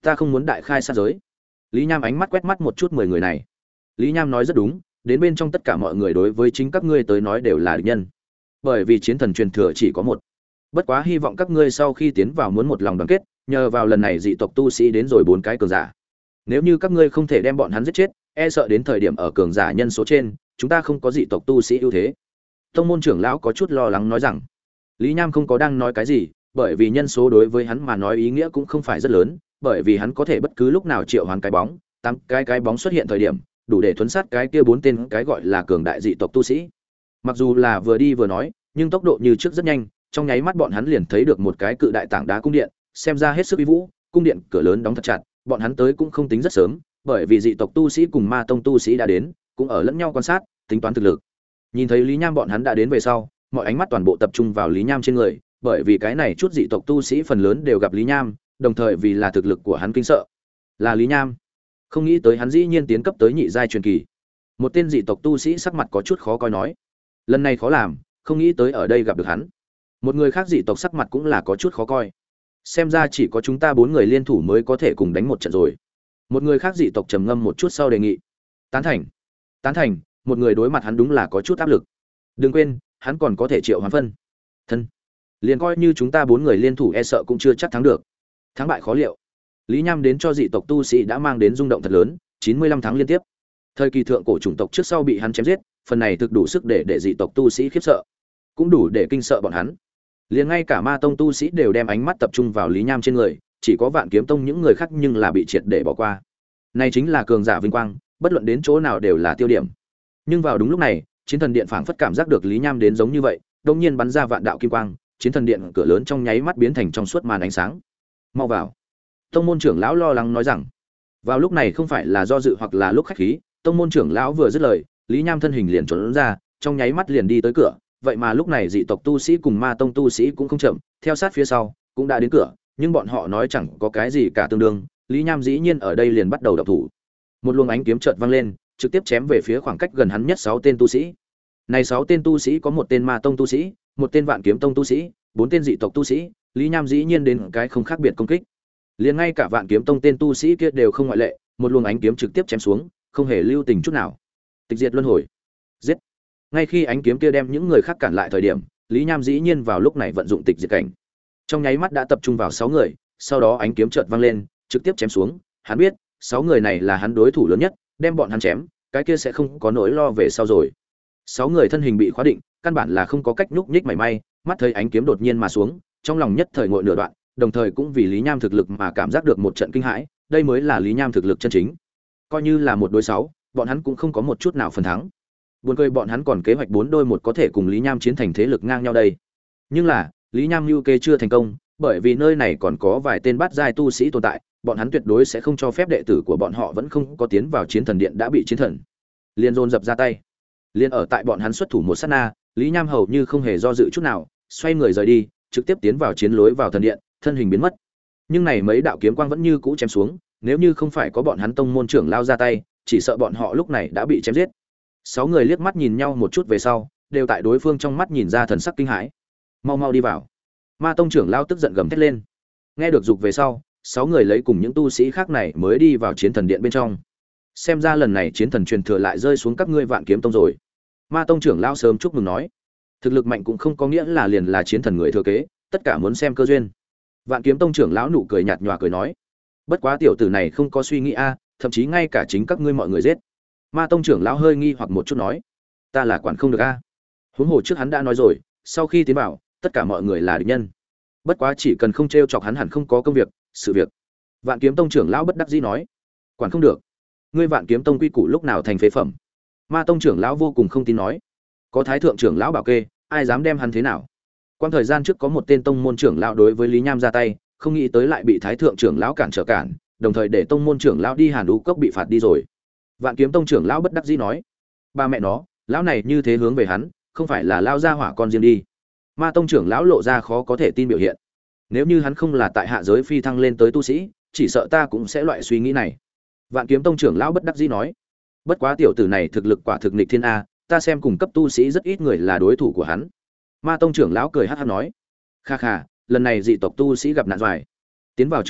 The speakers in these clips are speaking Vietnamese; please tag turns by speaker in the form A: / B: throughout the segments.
A: ta không muốn đại khai sát giới. Lý Nham ánh mắt quét mắt một chút 10 người này. Lý Nham nói rất đúng, đến bên trong tất cả mọi người đối với chính các ngươi tới nói đều là địch nhân. Bởi vì chiến thần truyền thừa chỉ có một. Bất quá hy vọng các ngươi sau khi tiến vào muốn một lòng đoàn kết, nhờ vào lần này dị tộc tu sĩ đến rồi 4 cái cường giả. Nếu như các ngươi không thể đem bọn hắn giết chết, e sợ đến thời điểm ở cường giả nhân số trên, chúng ta không có dị tộc tu sĩ ưu thế. Tông môn trưởng lão có chút lo lắng nói rằng. Lý Nham không có đang nói cái gì, bởi vì nhân số đối với hắn mà nói ý nghĩa cũng không phải rất lớn, bởi vì hắn có thể bất cứ lúc nào triệu hoán cái bóng, 8 cái bóng xuất hiện thời điểm, đủ để thuấn sát cái kia 4 tên cái gọi là cường đại dị tộc tu sĩ. Mặc dù là vừa đi vừa nói, nhưng tốc độ như trước rất nhanh, trong nháy mắt bọn hắn liền thấy được một cái cự đại tảng đá cung điện, xem ra hết sức uy vũ, cung điện cửa lớn đóng thật chặt, bọn hắn tới cũng không tính rất sớm, bởi vì dị tộc tu sĩ cùng ma tông tu sĩ đã đến, cũng ở lẫn nhau quan sát, tính toán thực lực. Nhìn thấy Lý Nham bọn hắn đã đến về sau, mọi ánh mắt toàn bộ tập trung vào Lý Nham trên người, bởi vì cái này chút dị tộc tu sĩ phần lớn đều gặp Lý Nham, đồng thời vì là thực lực của hắn kinh sợ. Là Lý Nham. Không nghĩ tới hắn dĩ nhiên tiến cấp tới nhị giai truyền kỳ. Một tên dị tộc tu sĩ sắc mặt có chút khó coi nói, lần này khó làm, không nghĩ tới ở đây gặp được hắn. Một người khác dị tộc sắc mặt cũng là có chút khó coi. Xem ra chỉ có chúng ta 4 người liên thủ mới có thể cùng đánh một trận rồi. Một người khác dị tộc trầm ngâm một chút sau đề nghị. Tán thành. Tán thành, một người đối mặt hắn đúng là có chút áp lực. Đừng quên, hắn còn có thể triệu hoán phân thân. Liền coi như chúng ta 4 người liên thủ e sợ cũng chưa chắc thắng được. Thắng bại khó liệu. Lý Nham đến cho dị tộc tu sĩ đã mang đến rung động thật lớn, 95 tháng liên tiếp. Thời kỳ thượng cổ chủng tộc trước sau bị hắn chém giết, phần này thực đủ sức để dị tộc tu sĩ khiếp sợ, cũng đủ để kinh sợ bọn hắn. Liền ngay cả ma tông tu sĩ đều đem ánh mắt tập trung vào Lý Nham trên người, chỉ có Vạn Kiếm Tông những người khác nhưng là bị triệt để bỏ qua. Này chính là cường giả vinh quang, bất luận đến chỗ nào đều là tiêu điểm. Nhưng vào đúng lúc này, Chiến Thần Điện phảng phất cảm giác được Lý Nham đến giống như vậy, đột nhiên bắn ra vạn đạo kim quang, Chiến Thần Điện cửa lớn trong nháy mắt biến thành trong suốt màn ánh sáng. Mau vào. Tông môn trưởng lão lo lắng nói rằng. Vào lúc này không phải là do dự hoặc là lúc khách khí, tông môn trưởng lão vừa dứt lời, Lý Nham thân hình liền trốn ra, trong nháy mắt liền đi tới cửa. Vậy mà lúc này dị tộc tu sĩ cùng ma tông tu sĩ cũng không chậm, theo sát phía sau, cũng đã đến cửa, nhưng bọn họ nói chẳng có cái gì cả tương đương, Lý Nham dĩ nhiên ở đây liền bắt đầu động thủ. Một luồng ánh kiếm chợt vang lên, trực tiếp chém về phía khoảng cách gần hắn nhất 6 tên tu sĩ. Này 6 tên tu sĩ có một tên ma tông tu sĩ, một tên Vạn Kiếm Tông tu sĩ, 4 tên dị tộc tu sĩ, Lý Nham dĩ nhiên đến cái không khác biệt công kích. Liền ngay cả Vạn Kiếm Tông tên tu sĩ kia đều không ngoại lệ, một luồng ánh kiếm trực tiếp chém xuống, không hề lưu tình chút nào. Tịch diệt luân hồi. Giết. Ngay khi ánh kiếm kia đem những người khác cản lại thời điểm, Lý Nham dĩ nhiên vào lúc này vận dụng tịch diệt cảnh. Trong nháy mắt đã tập trung vào 6 người, sau đó ánh kiếm chợt vang lên, trực tiếp chém xuống, hắn biết, 6 người này là hắn đối thủ lớn nhất, đem bọn hắn chém, cái kia sẽ không có nỗi lo về sau rồi. 6 người thân hình bị khóa định, căn bản là không có cách nhúc nhích mảy may, mắt thấy ánh kiếm đột nhiên mà xuống, trong lòng nhất thời ngội nửa đoạn, đồng thời cũng vì Lý Nham thực lực mà cảm giác được một trận kinh hãi, đây mới là Lý Nham thực lực chân chính. Coi như là một đối 6, bọn hắn cũng không có một chút nào phần thắng. Buồn cười bọn hắn còn kế hoạch 4 đôi 1 có thể cùng Lý Nham chiến thành thế lực ngang nhau đây. Nhưng là, Lý Nham mưu kê chưa thành công, bởi vì nơi này còn có vài tên bát giai tu sĩ tồn tại, bọn hắn tuyệt đối sẽ không cho phép đệ tử của bọn họ vẫn không có tiến vào Chiến Thần Điện đã bị chiến thần. Liên dồn dập ra tay. Liên ở tại bọn hắn xuất thủ một sát na, Lý Nham hầu như không hề do dự chút nào, xoay người rời đi, trực tiếp tiến vào chiến lối vào thần điện, thân hình biến mất. Nhưng này mấy đạo kiếm quang vẫn như cũ chém xuống, nếu như không phải có bọn hắn tông môn trưởng lao ra tay, chỉ sợ bọn họ lúc này đã bị chém giết. 6 người liếc mắt nhìn nhau một chút về sau, đều tại đối phương trong mắt nhìn ra thần sắc kinh hãi. Mau mau đi vào. Ma tông trưởng lao tức giận gầm thét lên. Nghe được dục về sau, 6 người lấy cùng những tu sĩ khác này mới đi vào chiến thần điện bên trong. Xem ra lần này chiến thần truyền thừa lại rơi xuống các ngươi Vạn Kiếm Tông rồi. Ma tông trưởng lao sớm chúc mừng nói. Thực lực mạnh cũng không có nghĩa là liền là chiến thần người thừa kế, tất cả muốn xem cơ duyên. Vạn Kiếm Tông trưởng lão nụ cười nhạt nhòa cười nói. Bất quá tiểu tử này không có suy nghĩ a, thậm chí ngay cả chính các ngươi mọi người giết. Ma tông trưởng lão hơi nghi hoặc một chút nói. Ta là quản không được a. Huống hồ trước hắn đã nói rồi, sau khi tiến vào, tất cả mọi người là địch nhân. Bất quá chỉ cần không trêu chọc hắn hẳn không có công việc, sự việc. Vạn Kiếm Tông trưởng lão bất đắc dĩ nói. Quản không được. Ngươi Vạn Kiếm Tông quy củ lúc nào thành phế phẩm? Ma tông trưởng lão vô cùng không tin nói. Có thái thượng trưởng lão bảo kê, ai dám đem hắn thế nào? Quan thời gian trước có một tên tông môn trưởng lão đối với Lý Nham ra tay, không nghĩ tới lại bị thái thượng trưởng lão cản trở cản, đồng thời để tông môn trưởng lão đi Hàn Đũ Cốc bị phạt đi rồi. Vạn Kiếm Tông trưởng lão bất đắc dĩ nói. Ba mẹ nó, lão này như thế hướng về hắn, không phải là lao ra hỏa con riêng đi. Ma tông trưởng lão lộ ra khó có thể tin biểu hiện. Nếu như hắn không là tại hạ giới phi thăng lên tới tu sĩ, chỉ sợ ta cũng sẽ loại suy nghĩ này. Vạn Kiếm Tông trưởng lão bất đắc dĩ nói. Bất quá tiểu tử này thực lực quả thực nghịch thiên a, ta xem cùng cấp tu sĩ rất ít người là đối thủ của hắn. Ma tông trưởng lão cười hắc hắc nói. Kha kha, lần này dị tộc tu sĩ gặp nạn doài. Tiến vào trước đó,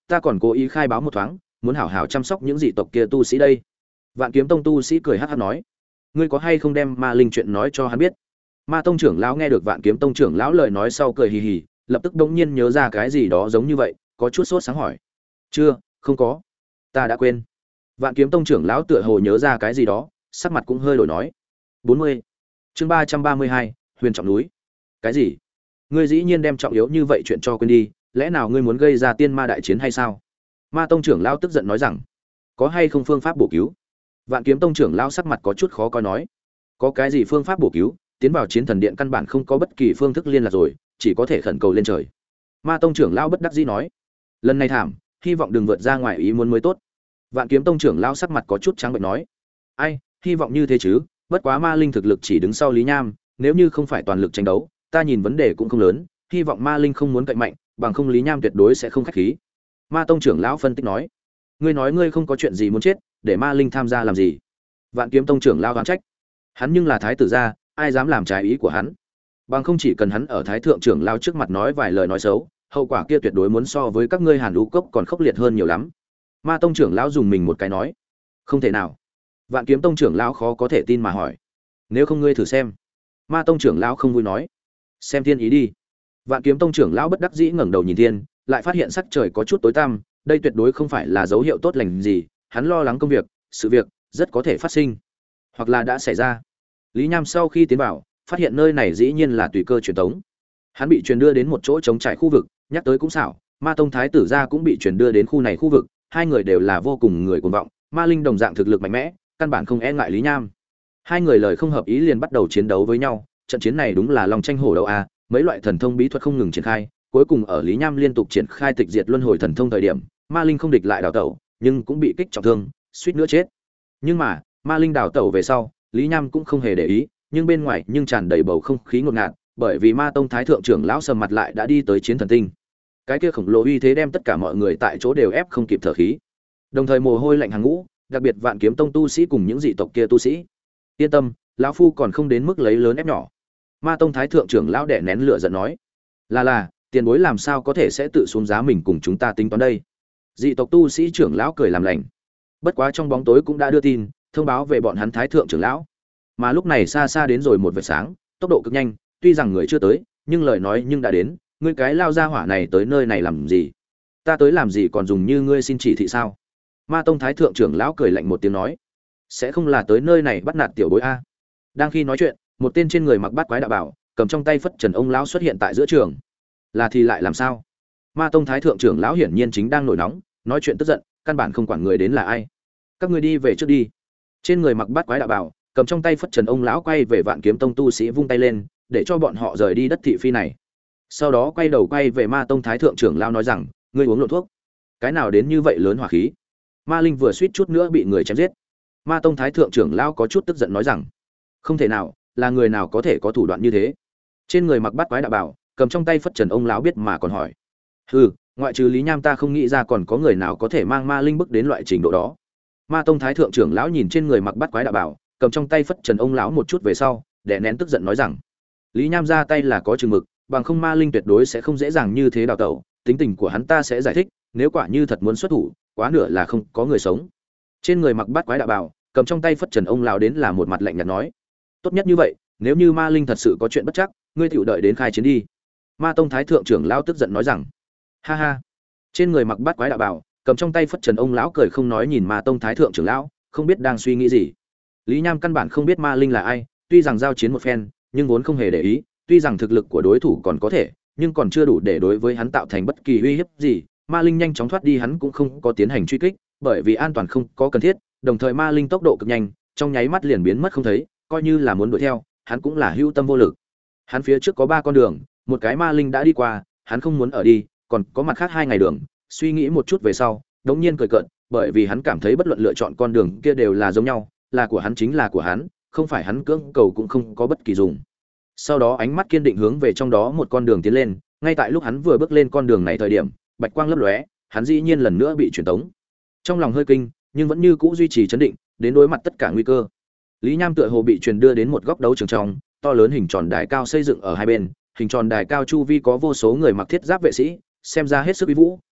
A: ta còn cố ý khai báo một thoáng, muốn hảo hảo chăm sóc những dị tộc kia tu sĩ đây. Vạn Kiếm Tông tu sĩ cười hắc hắc nói, ngươi có hay không đem Ma Linh chuyện nói cho hắn biết? Ma Tông trưởng lão nghe được Vạn Kiếm Tông trưởng lão lời nói sau cười hì hì, lập tức đống nhiên nhớ ra cái gì đó giống như vậy, có chút sốt sáng hỏi, chưa, không có, ta đã quên. Vạn Kiếm Tông trưởng lão tựa hồ nhớ ra cái gì đó, sắc mặt cũng hơi đổi nói. 40. Chương 332, Huyền Trọng núi. Cái gì? Ngươi dĩ nhiên đem trọng yếu như vậy chuyện cho quên đi, lẽ nào ngươi muốn gây ra tiên ma đại chiến hay sao? Ma Tông trưởng lão tức giận nói rằng, có hay không phương pháp bổ cứu? Vạn Kiếm Tông trưởng lão sắc mặt có chút khó coi nói, có cái gì phương pháp bổ cứu, tiến vào chiến thần điện căn bản không có bất kỳ phương thức liên lạc rồi, chỉ có thể khẩn cầu lên trời. Ma Tông trưởng lão bất đắc dĩ nói, lần này thảm, hy vọng đừng vượt ra ngoài ý muốn mới tốt. Vạn Kiếm Tông trưởng lão sắc mặt có chút trắng bệch nói, ai, hy vọng như thế chứ, bất quá Ma Linh thực lực chỉ đứng sau Lý Nham, nếu như không phải toàn lực tranh đấu, ta nhìn vấn đề cũng không lớn, hy vọng Ma Linh không muốn cậy mạnh, bằng không Lý Nham tuyệt đối sẽ không khách khí. Ma Tông trưởng lão phân tích nói, nói ngươi không có chuyện gì muốn chết, để Ma Linh tham gia làm gì? Vạn Kiếm Tông trưởng lão oán trách, hắn nhưng là thái tử gia, ai dám làm trái ý của hắn? Bằng không chỉ cần hắn ở thái thượng trưởng lão trước mặt nói vài lời nói xấu, hậu quả kia tuyệt đối muốn so với các ngươi Hàn Lũ Cốc còn khốc liệt hơn nhiều lắm. Ma Tông trưởng lão dùng mình một cái nói, không thể nào. Vạn Kiếm Tông trưởng lão khó có thể tin mà hỏi, nếu không ngươi thử xem. Ma Tông trưởng lão không vui nói, xem thiên ý đi. Vạn Kiếm Tông trưởng lão bất đắc dĩ ngẩng đầu nhìn thiên, lại phát hiện sắc trời có chút tối tăm, đây tuyệt đối không phải là dấu hiệu tốt lành gì, hắn lo lắng công việc, sự việc rất có thể phát sinh, hoặc là đã xảy ra. Lý Nham sau khi tiến vào, phát hiện nơi này dĩ nhiên là tùy cơ truyền tống. Hắn bị truyền đưa đến một chỗ trống trải khu vực, nhắc tới cũng xảo, Ma Tông thái tử gia cũng bị truyền đưa đến khu này khu vực, hai người đều là vô cùng người cuồng vọng, Ma Linh đồng dạng thực lực mạnh mẽ, căn bản không e ngại Lý Nham. Hai người lời không hợp ý liền bắt đầu chiến đấu với nhau, trận chiến này đúng là lòng tranh hổ đấu a, mấy loại thần thông bí thuật không ngừng triển khai, cuối cùng ở Lý Nham liên tục triển khai tịch diệt luân hồi thần thông thời điểm, Ma Linh không địch lại đào tẩu, nhưng cũng bị kích trọng thương, suýt nữa chết. Nhưng mà, Ma Linh đào tẩu về sau, Lý Nham cũng không hề để ý, nhưng bên ngoài nhưng tràn đầy bầu không khí ngột ngạt, bởi vì Ma Tông thái thượng trưởng lão sầm mặt lại đã đi tới chiến thần tinh. Cái kia khổng lồ uy thế đem tất cả mọi người tại chỗ đều ép không kịp thở khí. Đồng thời mồ hôi lạnh hàng ngũ, đặc biệt Vạn Kiếm Tông tu sĩ cùng những dị tộc kia tu sĩ. Yên tâm, lão phu còn không đến mức lấy lớn ép nhỏ. Ma Tông thái thượng trưởng lão đè nén lửa giận nói, là, tiền bối làm sao có thể sẽ tự xuống giá mình cùng chúng ta tính toán đây? Dị tộc tu sĩ trưởng lão cười làm lành. Bất quá trong bóng tối cũng đã đưa tin, thông báo về bọn hắn thái thượng trưởng lão. Mà lúc này xa xa đến rồi một vệt sáng, tốc độ cực nhanh, tuy rằng người chưa tới, nhưng lời nói nhưng đã đến, ngươi cái lao ra hỏa này tới nơi này làm gì? Ta tới làm gì còn dùng như ngươi xin chỉ thị sao? Ma Tông thái thượng trưởng lão cười lạnh một tiếng nói, sẽ không là tới nơi này bắt nạt tiểu bối a? Đang khi nói chuyện, một tên trên người mặc bát quái đạo bảo, cầm trong tay phất trần ông lão xuất hiện tại giữa trường. Là thì lại làm sao? Ma Tông thái thượng trưởng lão hiển nhiên chính đang nổi nóng, nói chuyện tức giận, căn bản không quản người đến là ai. Các ngươi đi về trước đi. Trên người mặc bát quái đạo bảo, cầm trong tay phất trần ông lão quay về Vạn Kiếm Tông tu sĩ vung tay lên, để cho bọn họ rời đi đất thị phi này. Sau đó quay đầu quay về Ma Tông thái thượng trưởng lão nói rằng, ngươi uống lộn thuốc. Cái nào đến như vậy lớn hỏa khí? Ma Linh vừa suýt chút nữa bị người chém giết. Ma Tông thái thượng trưởng lão có chút tức giận nói rằng, không thể nào, là người nào có thể có thủ đoạn như thế? Trên người mặc bát quái đạo bảo, cầm trong tay phất trần ông lão biết mà còn hỏi, hừ, ngoại trừ Lý Nham ta không nghĩ ra còn có người nào có thể mang Ma Linh bức đến loại trình độ đó. Ma Tông thái thượng trưởng lão nhìn trên người mặc bát quái đạo bảo, cầm trong tay phất trần ông lão một chút về sau, đè nén tức giận nói rằng, Lý Nham ra tay là có chừng mực, bằng không Ma Linh tuyệt đối sẽ không dễ dàng như thế đào tẩu, tính tình của hắn ta sẽ giải thích, nếu quả như thật muốn xuất thủ, quá nửa là không có người sống. Trên người mặc bát quái đạo bảo, cầm trong tay phất trần ông lão đến là một mặt lạnh nhạt nói, tốt nhất như vậy, nếu như Ma Linh thật sự có chuyện bất chắc, ngươi tiểu đợi đến khai chiến đi. Ma Tông thái thượng trưởng lão tức giận nói rằng, ha ha. Trên người mặc bát quái đạo bảo, cầm trong tay phất trần ông lão cười không nói nhìn Ma Tông thái thượng trưởng lão, không biết đang suy nghĩ gì. Lý Nham căn bản không biết Ma Linh là ai, tuy rằng giao chiến một phen, nhưng vốn không hề để ý, tuy rằng thực lực của đối thủ còn có thể, nhưng còn chưa đủ để đối với hắn tạo thành bất kỳ uy hiếp gì. Ma Linh nhanh chóng thoát đi hắn cũng không có tiến hành truy kích, bởi vì an toàn không có cần thiết, đồng thời Ma Linh tốc độ cực nhanh, trong nháy mắt liền biến mất không thấy, coi như là muốn đuổi theo, hắn cũng là hữu tâm vô lực. Hắn phía trước có 3 con đường, một cái Ma Linh đã đi qua, hắn không muốn ở đi, còn có mặt khác 2 ngày đường, suy nghĩ một chút về sau, đống nhiên cười cợt, bởi vì hắn cảm thấy bất luận lựa chọn con đường kia đều là giống nhau, là của hắn chính là của hắn, không phải hắn cưỡng cầu cũng không có bất kỳ dùng. Sau đó ánh mắt kiên định hướng về trong đó một con đường tiến lên, ngay tại lúc hắn vừa bước lên con đường này thời điểm, bạch quang lấp lóe, hắn dĩ nhiên lần nữa bị truyền tống. Trong lòng hơi kinh, nhưng vẫn như cũ duy trì trấn định, đến đối mặt tất cả nguy cơ. Lý Nham tựa hồ bị truyền đưa đến một góc đấu trường trong, to lớn hình tròn đài cao xây dựng ở hai bên, hình tròn đài cao chu vi có vô số người mặc thiết giáp vệ sĩ, xem ra hết sức uy vũ,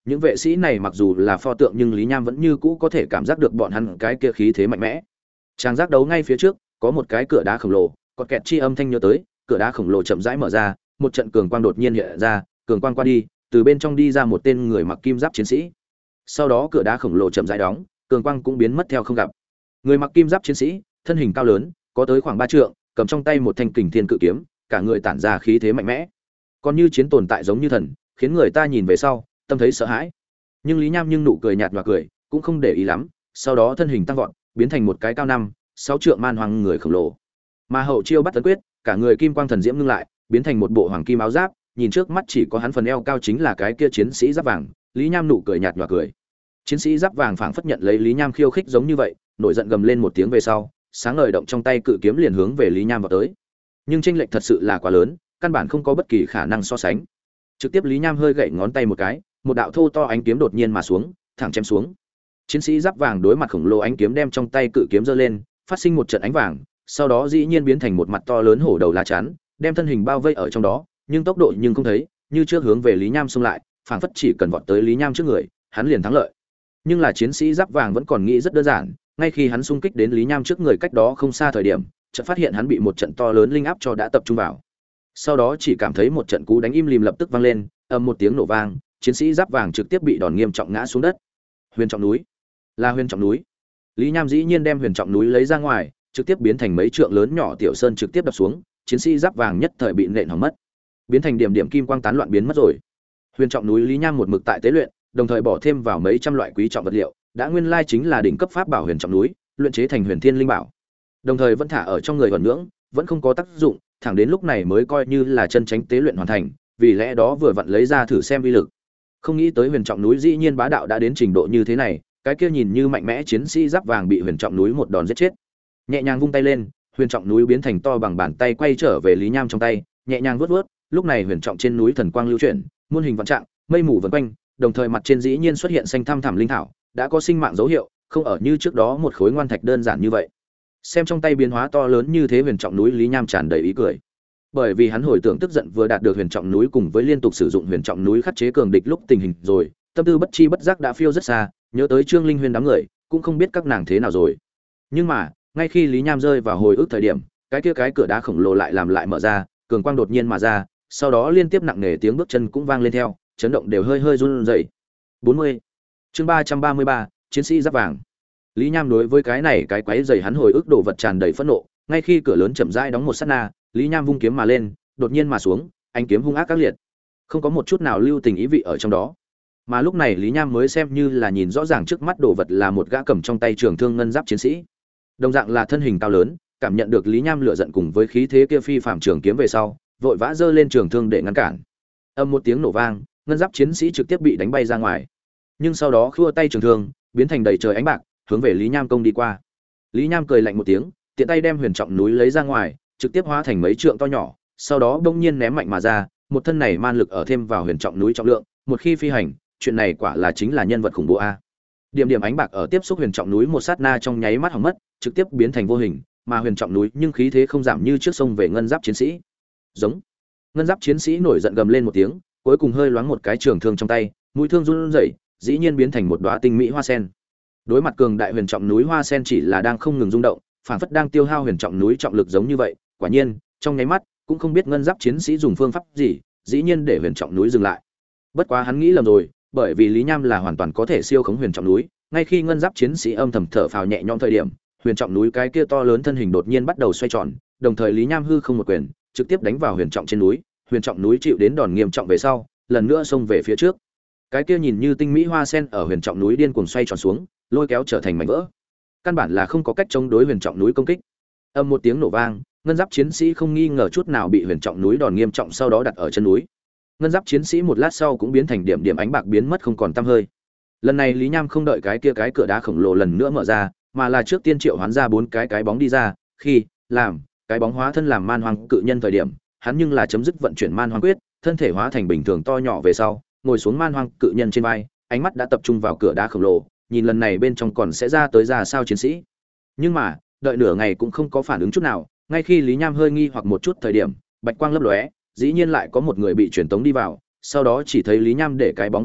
A: Những vệ sĩ này mặc dù là pho tượng nhưng Lý Nham vẫn như cũ có thể cảm giác được bọn hắn cái kia khí thế mạnh mẽ. Trang giác đấu ngay phía trước, có một cái cửa đá khổng lồ, có kẹt chi âm thanh nhớ tới, cửa đá khổng lồ chậm rãi mở ra, một trận cường quang đột nhiên hiện ra, cường quang qua đi, từ bên trong đi ra một tên người mặc kim giáp chiến sĩ. Sau đó cửa đá khổng lồ chậm rãi đóng, cường quang cũng biến mất theo không gặp. Người mặc kim giáp chiến sĩ, thân hình cao lớn, có tới khoảng 3 trượng, cầm trong tay một thanh kình thiên cự kiếm, cả người tản ra khí thế mạnh mẽ. Còn như chiến tồn tại giống như thần, khiến người ta nhìn về sau, tâm thấy sợ hãi. Nhưng Lý Nham nụ cười nhạt nhòa cười, cũng không để ý lắm, sau đó thân hình tăng vọt, biến thành một cái cao 5-6 trượng man hoang người khổng lồ. Mà hậu chiêu bắt tấn quyết, cả người kim quang thần diễm ngưng lại, biến thành một bộ hoàng kim áo giáp, nhìn trước mắt chỉ có hắn phần eo cao chính là cái kia chiến sĩ giáp vàng. Lý Nham nụ cười nhạt nhòa cười. Chiến sĩ giáp vàng phảng phất nhận lấy Lý Nham khiêu khích giống như vậy, nổi giận gầm lên một tiếng về sau, sáng ngời động trong tay cự kiếm liền hướng về Lý Nham vào tới. Nhưng chênh lệch thật sự là quá lớn, căn bản không có bất kỳ khả năng so sánh. Trực tiếp Lý Nham hơi gậy ngón tay một cái, một đạo thô to ánh kiếm đột nhiên mà xuống, thẳng chém xuống. Chiến sĩ giáp vàng đối mặt khổng lồ ánh kiếm đem trong tay cự kiếm giơ lên, phát sinh một trận ánh vàng, sau đó dĩ nhiên biến thành một mặt to lớn hổ đầu lá chắn, đem thân hình bao vây ở trong đó, nhưng tốc độ nhưng không thấy, như trước hướng về Lý Nham xông lại, phảng phất chỉ cần vọt tới Lý Nham trước người, hắn liền thắng lợi. Nhưng là chiến sĩ giáp vàng vẫn còn nghĩ rất đơn giản, ngay khi hắn xung kích đến Lý Nham trước người cách đó không xa thời điểm, chợt phát hiện hắn bị một trận to lớn linh áp cho đã tập trung vào. Sau đó chỉ cảm thấy một trận cú đánh im lìm lập tức vang lên, ầm một tiếng nổ vang, chiến sĩ giáp vàng trực tiếp bị đòn nghiêm trọng ngã xuống đất. Huyền trọng núi, là huyền trọng núi. Lý Nham dĩ nhiên đem huyền trọng núi lấy ra ngoài, trực tiếp biến thành mấy trượng lớn nhỏ tiểu sơn trực tiếp đập xuống, chiến sĩ giáp vàng nhất thời bị nện hỏng mất, biến thành điểm điểm kim quang tán loạn biến mất rồi. Huyền trọng núi Lý Nham một mực tại tế luyện, đồng thời bỏ thêm vào mấy trăm loại quý trọng vật liệu, đã nguyên lai chính là đỉnh cấp pháp bảo huyền trọng núi, luyện chế thành huyền thiên linh bảo. Đồng thời vẫn thả ở trong người thuần nhưỡng, vẫn không có tác dụng, thẳng đến lúc này mới coi như là chân chính tế luyện hoàn thành, vì lẽ đó vừa vặn lấy ra thử xem uy lực. Không nghĩ tới huyền trọng núi dĩ nhiên bá đạo đã đến trình độ như thế này, cái kia nhìn như mạnh mẽ chiến sĩ giáp vàng bị huyền trọng núi một đòn giết chết. Nhẹ nhàng vung tay lên, huyền trọng núi biến thành to bằng bàn tay quay trở về Lý Nham trong tay, nhẹ nhàng vuốt vuốt, lúc này huyền trọng trên núi thần quang lưu chuyển, muôn hình vạn trạng, mây mù vần quanh, đồng thời mặt trên dĩ nhiên xuất hiện xanh thăm thẳm linh thảo, đã có sinh mạng dấu hiệu, không ở như trước đó một khối ngoan thạch đơn giản như vậy. Xem trong tay biến hóa to lớn như thế huyền trọng núi, Lý Nham tràn đầy ý cười. Bởi vì hắn hồi tưởng tức giận vừa đạt được huyền trọng núi cùng với liên tục sử dụng huyền trọng núi khắc chế cường địch lúc tình hình rồi, tâm tư bất chi bất giác đã phiêu rất xa, nhớ tới Trương Linh Huyên đám người, cũng không biết các nàng thế nào rồi. Nhưng mà, ngay khi Lý Nham rơi vào hồi ức thời điểm, cái cửa đá khổng lồ lại mở ra, cường quang đột nhiên mà ra, sau đó liên tiếp nặng nề tiếng bước chân cũng vang lên theo, chấn động đều hơi hơi run rẩy. 40. Chương 333, chiến sĩ giáp vàng. Lý Nham đối với cái này cái quái rầy hắn hồi ức đồ vật tràn đầy phẫn nộ, ngay khi cửa lớn chậm rãi đóng một sát na, Lý Nham vung kiếm mà lên, đột nhiên mà xuống, ánh kiếm hung ác các liệt, không có một chút nào lưu tình ý vị ở trong đó. Mà lúc này Lý Nham mới xem như là nhìn rõ ràng trước mắt đồ vật là một gã cầm trong tay trường thương ngân giáp chiến sĩ. Đồng dạng là thân hình cao lớn, cảm nhận được Lý Nham lửa giận cùng với khí thế kia phi phàm trường kiếm về sau, vội vã giơ lên trường thương để ngăn cản. Âm một tiếng nổ vang, ngân giáp chiến sĩ trực tiếp bị đánh bay ra ngoài. Nhưng sau đó khua tay trường thương, biến thành đầy trời ánh bạc, hướng về Lý Nham công đi qua. Lý Nham cười lạnh một tiếng, tiện tay đem huyền trọng núi lấy ra ngoài, trực tiếp hóa thành mấy trượng to nhỏ, sau đó bỗng nhiên ném mạnh mà ra, một thân này man lực ở thêm vào huyền trọng núi trọng lượng, một khi phi hành, chuyện này quả là chính là nhân vật khủng bố a. Điểm điểm ánh bạc ở tiếp xúc huyền trọng núi một sát na trong nháy mắt hỏng mất, trực tiếp biến thành vô hình, mà huyền trọng núi nhưng khí thế không giảm như trước sông về ngân giáp chiến sĩ. Giống. Ngân giáp chiến sĩ nổi giận gầm lên một tiếng, cuối cùng hơi loáng một cái trường thương trong tay, mũi thương run rẩy, dĩ nhiên biến thành một đóa tinh mỹ hoa sen. Đối mặt cường đại huyền trọng núi, hoa sen chỉ là đang không ngừng rung động, phảng phất đang tiêu hao huyền trọng núi trọng lực giống như vậy. Quả nhiên, trong nháy mắt, cũng không biết ngân giáp chiến sĩ dùng phương pháp gì, dĩ nhiên để huyền trọng núi dừng lại. Bất quá hắn nghĩ lầm rồi, bởi vì Lý Nham là hoàn toàn có thể siêu khống huyền trọng núi, ngay khi ngân giáp chiến sĩ âm thầm thở phào nhẹ nhõm thời điểm, huyền trọng núi cái kia to lớn thân hình đột nhiên bắt đầu xoay tròn, đồng thời Lý Nham hư không một quyền, trực tiếp đánh vào huyền trọng trên núi, huyền trọng núi chịu đến đòn nghiêm trọng về sau, lần nữa xông về phía trước. Cái kia nhìn như tinh mỹ hoa sen ở huyền trọng núi điên cuồng xoay tròn xuống, lôi kéo trở thành mảnh vỡ. Căn bản là không có cách chống đối huyền trọng núi công kích. Âm một tiếng nổ vang, ngân giáp chiến sĩ không nghi ngờ chút nào bị huyền trọng núi đòn nghiêm trọng sau đó đặt ở chân núi. Ngân giáp chiến sĩ một lát sau cũng biến thành điểm điểm ánh bạc biến mất không còn tăm hơi. Lần này Lý Nham không đợi cái cửa đá khổng lồ lần nữa mở ra, mà là trước tiên triệu hoán ra 4 cái bóng đi ra, khi làm cái bóng hóa thân làm man hoang cự nhân thời điểm, hắn nhưng là chấm dứt vận chuyển man hoang quyết, thân thể hóa thành bình thường to nhỏ về sau, ngồi xuống man hoang cự nhân trên vai, ánh mắt đã tập trung vào cửa đá khổng lồ, nhìn lần này bên trong còn sẽ ra sao chiến sĩ. Nhưng mà, đợi nửa ngày cũng không có phản ứng chút nào, ngay khi Lý Nham hơi nghi hoặc một chút thời điểm, bạch quang lấp lóe, dĩ nhiên lại có một người bị truyền tống đi vào, sau đó chỉ thấy Lý Nham để cái bóng vây lại,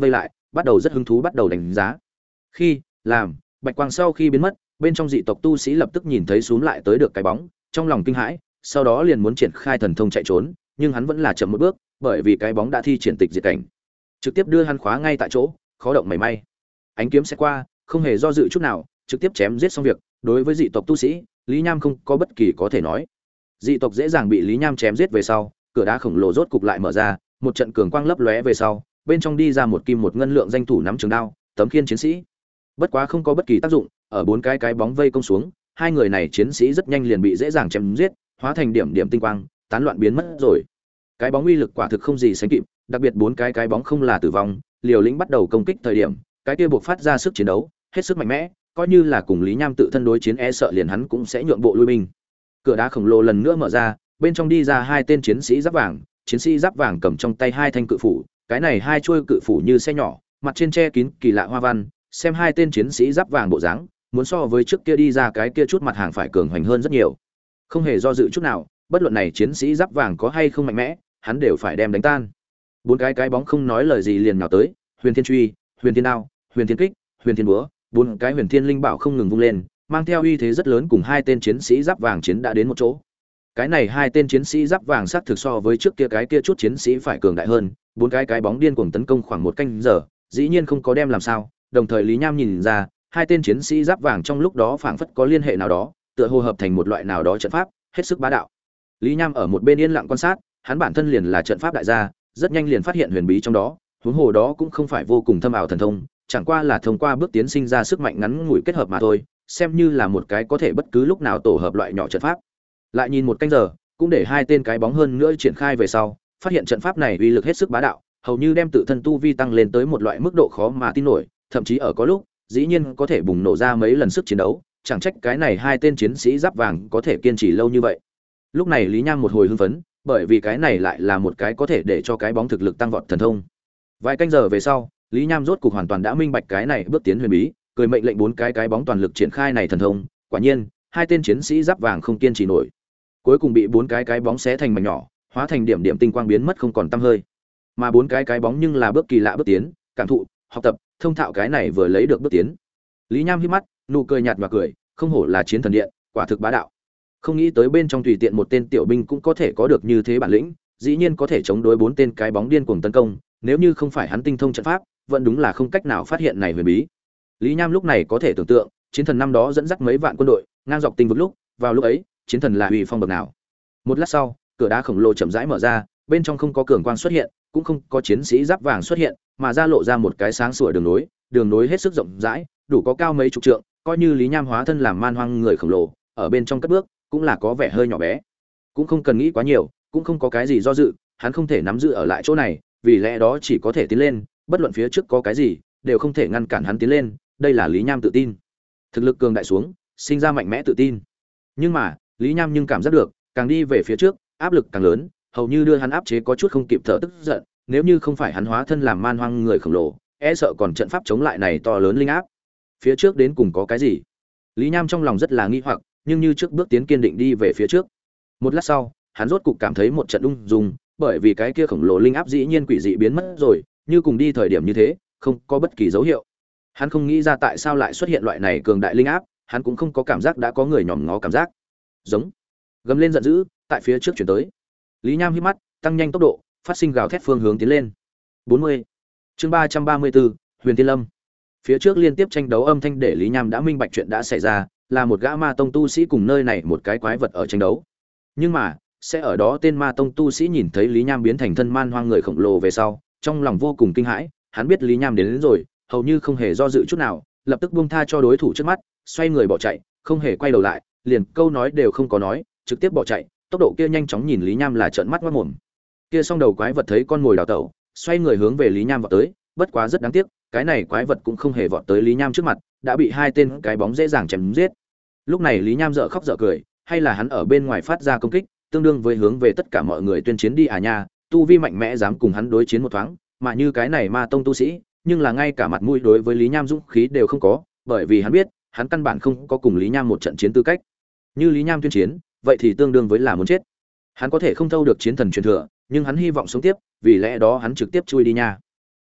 A: bắt đầu rất hứng thú bắt đầu đánh giá. Khi làm bạch quang sau khi biến mất, bên trong dị tộc tu sĩ lập tức nhìn thấy xuống lại tới được cái bóng, trong lòng kinh hãi, sau đó liền muốn triển khai thần thông chạy trốn, nhưng hắn vẫn là chậm một bước, bởi vì cái bóng đã thi triển tịch diệt cảnh, trực tiếp đưa hắn khóa ngay tại chỗ, khó động mảy may. Ánh kiếm sẽ qua, không hề do dự chút nào, trực tiếp chém giết xong việc. Đối với dị tộc tu sĩ, Lý Nham không có bất kỳ có thể nói. Dị tộc dễ dàng bị Lý Nham chém giết về sau, cửa đá khổng lồ rốt cục lại mở ra, một trận cường quang lấp lóe về sau, bên trong đi ra một kim một ngân lượng danh thủ nắm trường đao, tấm khiên chiến sĩ. Bất quá không có bất kỳ tác dụng, ở bốn cái bóng vây công xuống, hai người này chiến sĩ rất nhanh liền bị dễ dàng chém giết, hóa thành điểm điểm tinh quang, tán loạn biến mất rồi. Cái bóng uy lực quả thực không gì sánh kịp, đặc biệt bốn cái bóng không là tử vong, liều lĩnh bắt đầu công kích thời điểm, cái kia buộc phát ra sức chiến đấu, hết sức mạnh mẽ, coi như là cùng Lý Nham tự thân đối chiến e sợ liền hắn cũng sẽ nhượng bộ lui binh. Cửa đá khổng lồ lần nữa mở ra, bên trong đi ra hai tên chiến sĩ giáp vàng, chiến sĩ giáp vàng cầm trong tay hai thanh cự phủ, cái này hai chuôi cự phủ như xe nhỏ, mặt trên che kín kỳ lạ hoa văn, xem hai tên chiến sĩ giáp vàng bộ dáng, muốn so với trước kia đi ra cái kia chút mặt hàng phải cường hoành hơn rất nhiều. Không hề do dự chút nào, bất luận này chiến sĩ giáp vàng có hay không mạnh mẽ, hắn đều phải đem đánh tan. Bốn cái bóng không nói lời gì liền nhào tới, Huyền Thiên Truy, Huyền Thiên Đao, Huyền Thiên Kích, Huyền Thiên Búa, bốn cái Huyền Thiên Linh bảo không ngừng vung lên, mang theo uy thế rất lớn cùng hai tên chiến sĩ giáp vàng chiến đã đến một chỗ. Cái này hai tên chiến sĩ giáp vàng xác thực so với trước kia cái kia chút chiến sĩ phải cường đại hơn, bốn cái bóng điên cuồng tấn công khoảng một canh giờ, dĩ nhiên không có đem làm sao, đồng thời Lý Nham nhìn ra, hai tên chiến sĩ giáp vàng trong lúc đó phảng phất có liên hệ nào đó, tựa hồ hợp thành một loại nào đó trận pháp, hết sức bá đạo. Lý Nham ở một bên yên lặng quan sát, hắn bản thân liền là trận pháp đại gia, rất nhanh liền phát hiện huyền bí trong đó, huống hồ đó cũng không phải vô cùng thâm ảo thần thông, chẳng qua là thông qua bước tiến sinh ra sức mạnh ngắn ngủi kết hợp mà thôi, xem như là một cái có thể bất cứ lúc nào tổ hợp loại nhỏ trận pháp. Lại nhìn một canh giờ, cũng để hai tên cái bóng hơn nữa triển khai về sau, phát hiện trận pháp này uy lực hết sức bá đạo, hầu như đem tự thân tu vi tăng lên tới một loại mức độ khó mà tin nổi, thậm chí ở có lúc, dĩ nhiên có thể bùng nổ ra mấy lần sức chiến đấu, chẳng trách cái này hai tên chiến sĩ giáp vàng có thể kiên trì lâu như vậy. Lúc này Lý Nham một hồi hưng phấn, bởi vì cái này lại là một cái có thể để cho cái bóng thực lực tăng vọt thần thông. Vài canh giờ về sau, Lý Nham rốt cục hoàn toàn đã minh bạch cái này bước tiến huyền bí, cười mệnh lệnh bốn cái bóng toàn lực triển khai này thần thông, quả nhiên, hai tên chiến sĩ giáp vàng không kiên trì nổi. Cuối cùng bị bốn cái bóng xé thành mảnh nhỏ, hóa thành điểm điểm tinh quang biến mất không còn tăm hơi. Mà bốn cái bóng nhưng là bước kỳ lạ bước tiến, cảm thụ, học tập, thông thạo cái này vừa lấy được bước tiến. Lý Nham híp mắt, nụ cười nhạt và cười, không hổ là chiến thần điện, quả thực bá đạo. Không nghĩ tới bên trong tùy tiện một tên tiểu binh cũng có thể có được như thế bản lĩnh, dĩ nhiên có thể chống đối bốn tên cái bóng điên cuồng tấn công, nếu như không phải hắn tinh thông trận pháp, vẫn đúng là không cách nào phát hiện này huyền bí. Lý Nham lúc này có thể tưởng tượng, chiến thần năm đó dẫn dắt mấy vạn quân đội, ngang dọc tinh vực lúc, vào lúc ấy, chiến thần là uy phong bậc nào. Một lát sau, cửa đá khổng lồ chậm rãi mở ra, bên trong không có cường quang xuất hiện, cũng không có chiến sĩ giáp vàng xuất hiện, mà ra lộ ra một cái sáng sủa đường nối hết sức rộng rãi, đủ có cao mấy chục trượng, coi như Lý Nham hóa thân làm man hoang người khổng lồ, ở bên trong cất bước, cũng là có vẻ hơi nhỏ bé. Cũng không cần nghĩ quá nhiều, cũng không có cái gì do dự, hắn không thể nắm giữ ở lại chỗ này, vì lẽ đó chỉ có thể tiến lên, bất luận phía trước có cái gì, đều không thể ngăn cản hắn tiến lên, đây là Lý Nham tự tin. Thực lực cường đại xuống, sinh ra mạnh mẽ tự tin. Nhưng mà, Lý Nham nhưng cảm giác được, càng đi về phía trước, áp lực càng lớn, hầu như đưa hắn áp chế có chút không kịp thở tức giận, nếu như không phải hắn hóa thân làm man hoang người khổng lồ, e sợ còn trận pháp chống lại này to lớn linh áp. Phía trước đến cùng có cái gì? Lý Nham trong lòng rất là nghi hoặc, nhưng như trước bước tiến kiên định đi về phía trước. Một lát sau, hắn rốt cục cảm thấy một trận ung dung, bởi vì cái kia khổng lồ linh áp dĩ nhiên quỷ dị biến mất rồi, như cùng đi thời điểm như thế, không có bất kỳ dấu hiệu. Hắn không nghĩ ra tại sao lại xuất hiện loại này cường đại linh áp, hắn cũng không có cảm giác đã có người nhòm ngó cảm giác. Giống, gầm lên giận dữ, tại phía trước chuyển tới. Lý Nham híp mắt, tăng nhanh tốc độ, phát sinh gào thét phương hướng tiến lên. 40. Chương 334, Huyền Thiên Lâm. Phía trước liên tiếp tranh đấu âm thanh để Lý Nham đã minh bạch chuyện đã xảy ra, là một gã ma tông tu sĩ cùng nơi này một cái quái vật ở tranh đấu. Nhưng mà, sẽ ở đó tên ma tông tu sĩ nhìn thấy Lý Nham biến thành thân man hoang người khổng lồ về sau, trong lòng vô cùng kinh hãi, hắn biết Lý Nham đến rồi, hầu như không hề do dự chút nào, lập tức buông tha cho đối thủ trước mắt, xoay người bỏ chạy, không hề quay đầu lại, liền câu nói đều không có nói, trực tiếp bỏ chạy, tốc độ kia nhanh chóng nhìn Lý Nham là trợn mắt ngoác mồm. Kia song đầu quái vật thấy con mồi đào tẩu, xoay người hướng về Lý Nham vọt tới, bất quá rất đáng tiếc, cái này quái vật cũng không hề vọt tới Lý Nham trước mặt, đã bị hai tên cái bóng dễ dàng chém giết. Lúc này Lý Nham dở khóc dở cười, hay là hắn ở bên ngoài phát ra công kích, tương đương với hướng về tất cả mọi người tuyên chiến đi à nha, tu vi mạnh mẽ dám cùng hắn đối chiến một thoáng, mà như cái này ma tông tu sĩ, nhưng là ngay cả mặt mũi đối với Lý Nham dũng khí đều không có, bởi vì hắn biết, hắn căn bản không có cùng Lý Nham một trận chiến tư cách. Như Lý Nham tuyên chiến, vậy thì tương đương với là muốn chết. Hắn có thể không thâu được chiến thần truyền thừa, nhưng hắn hy vọng sống tiếp, vì lẽ đó hắn trực tiếp chui đi nha.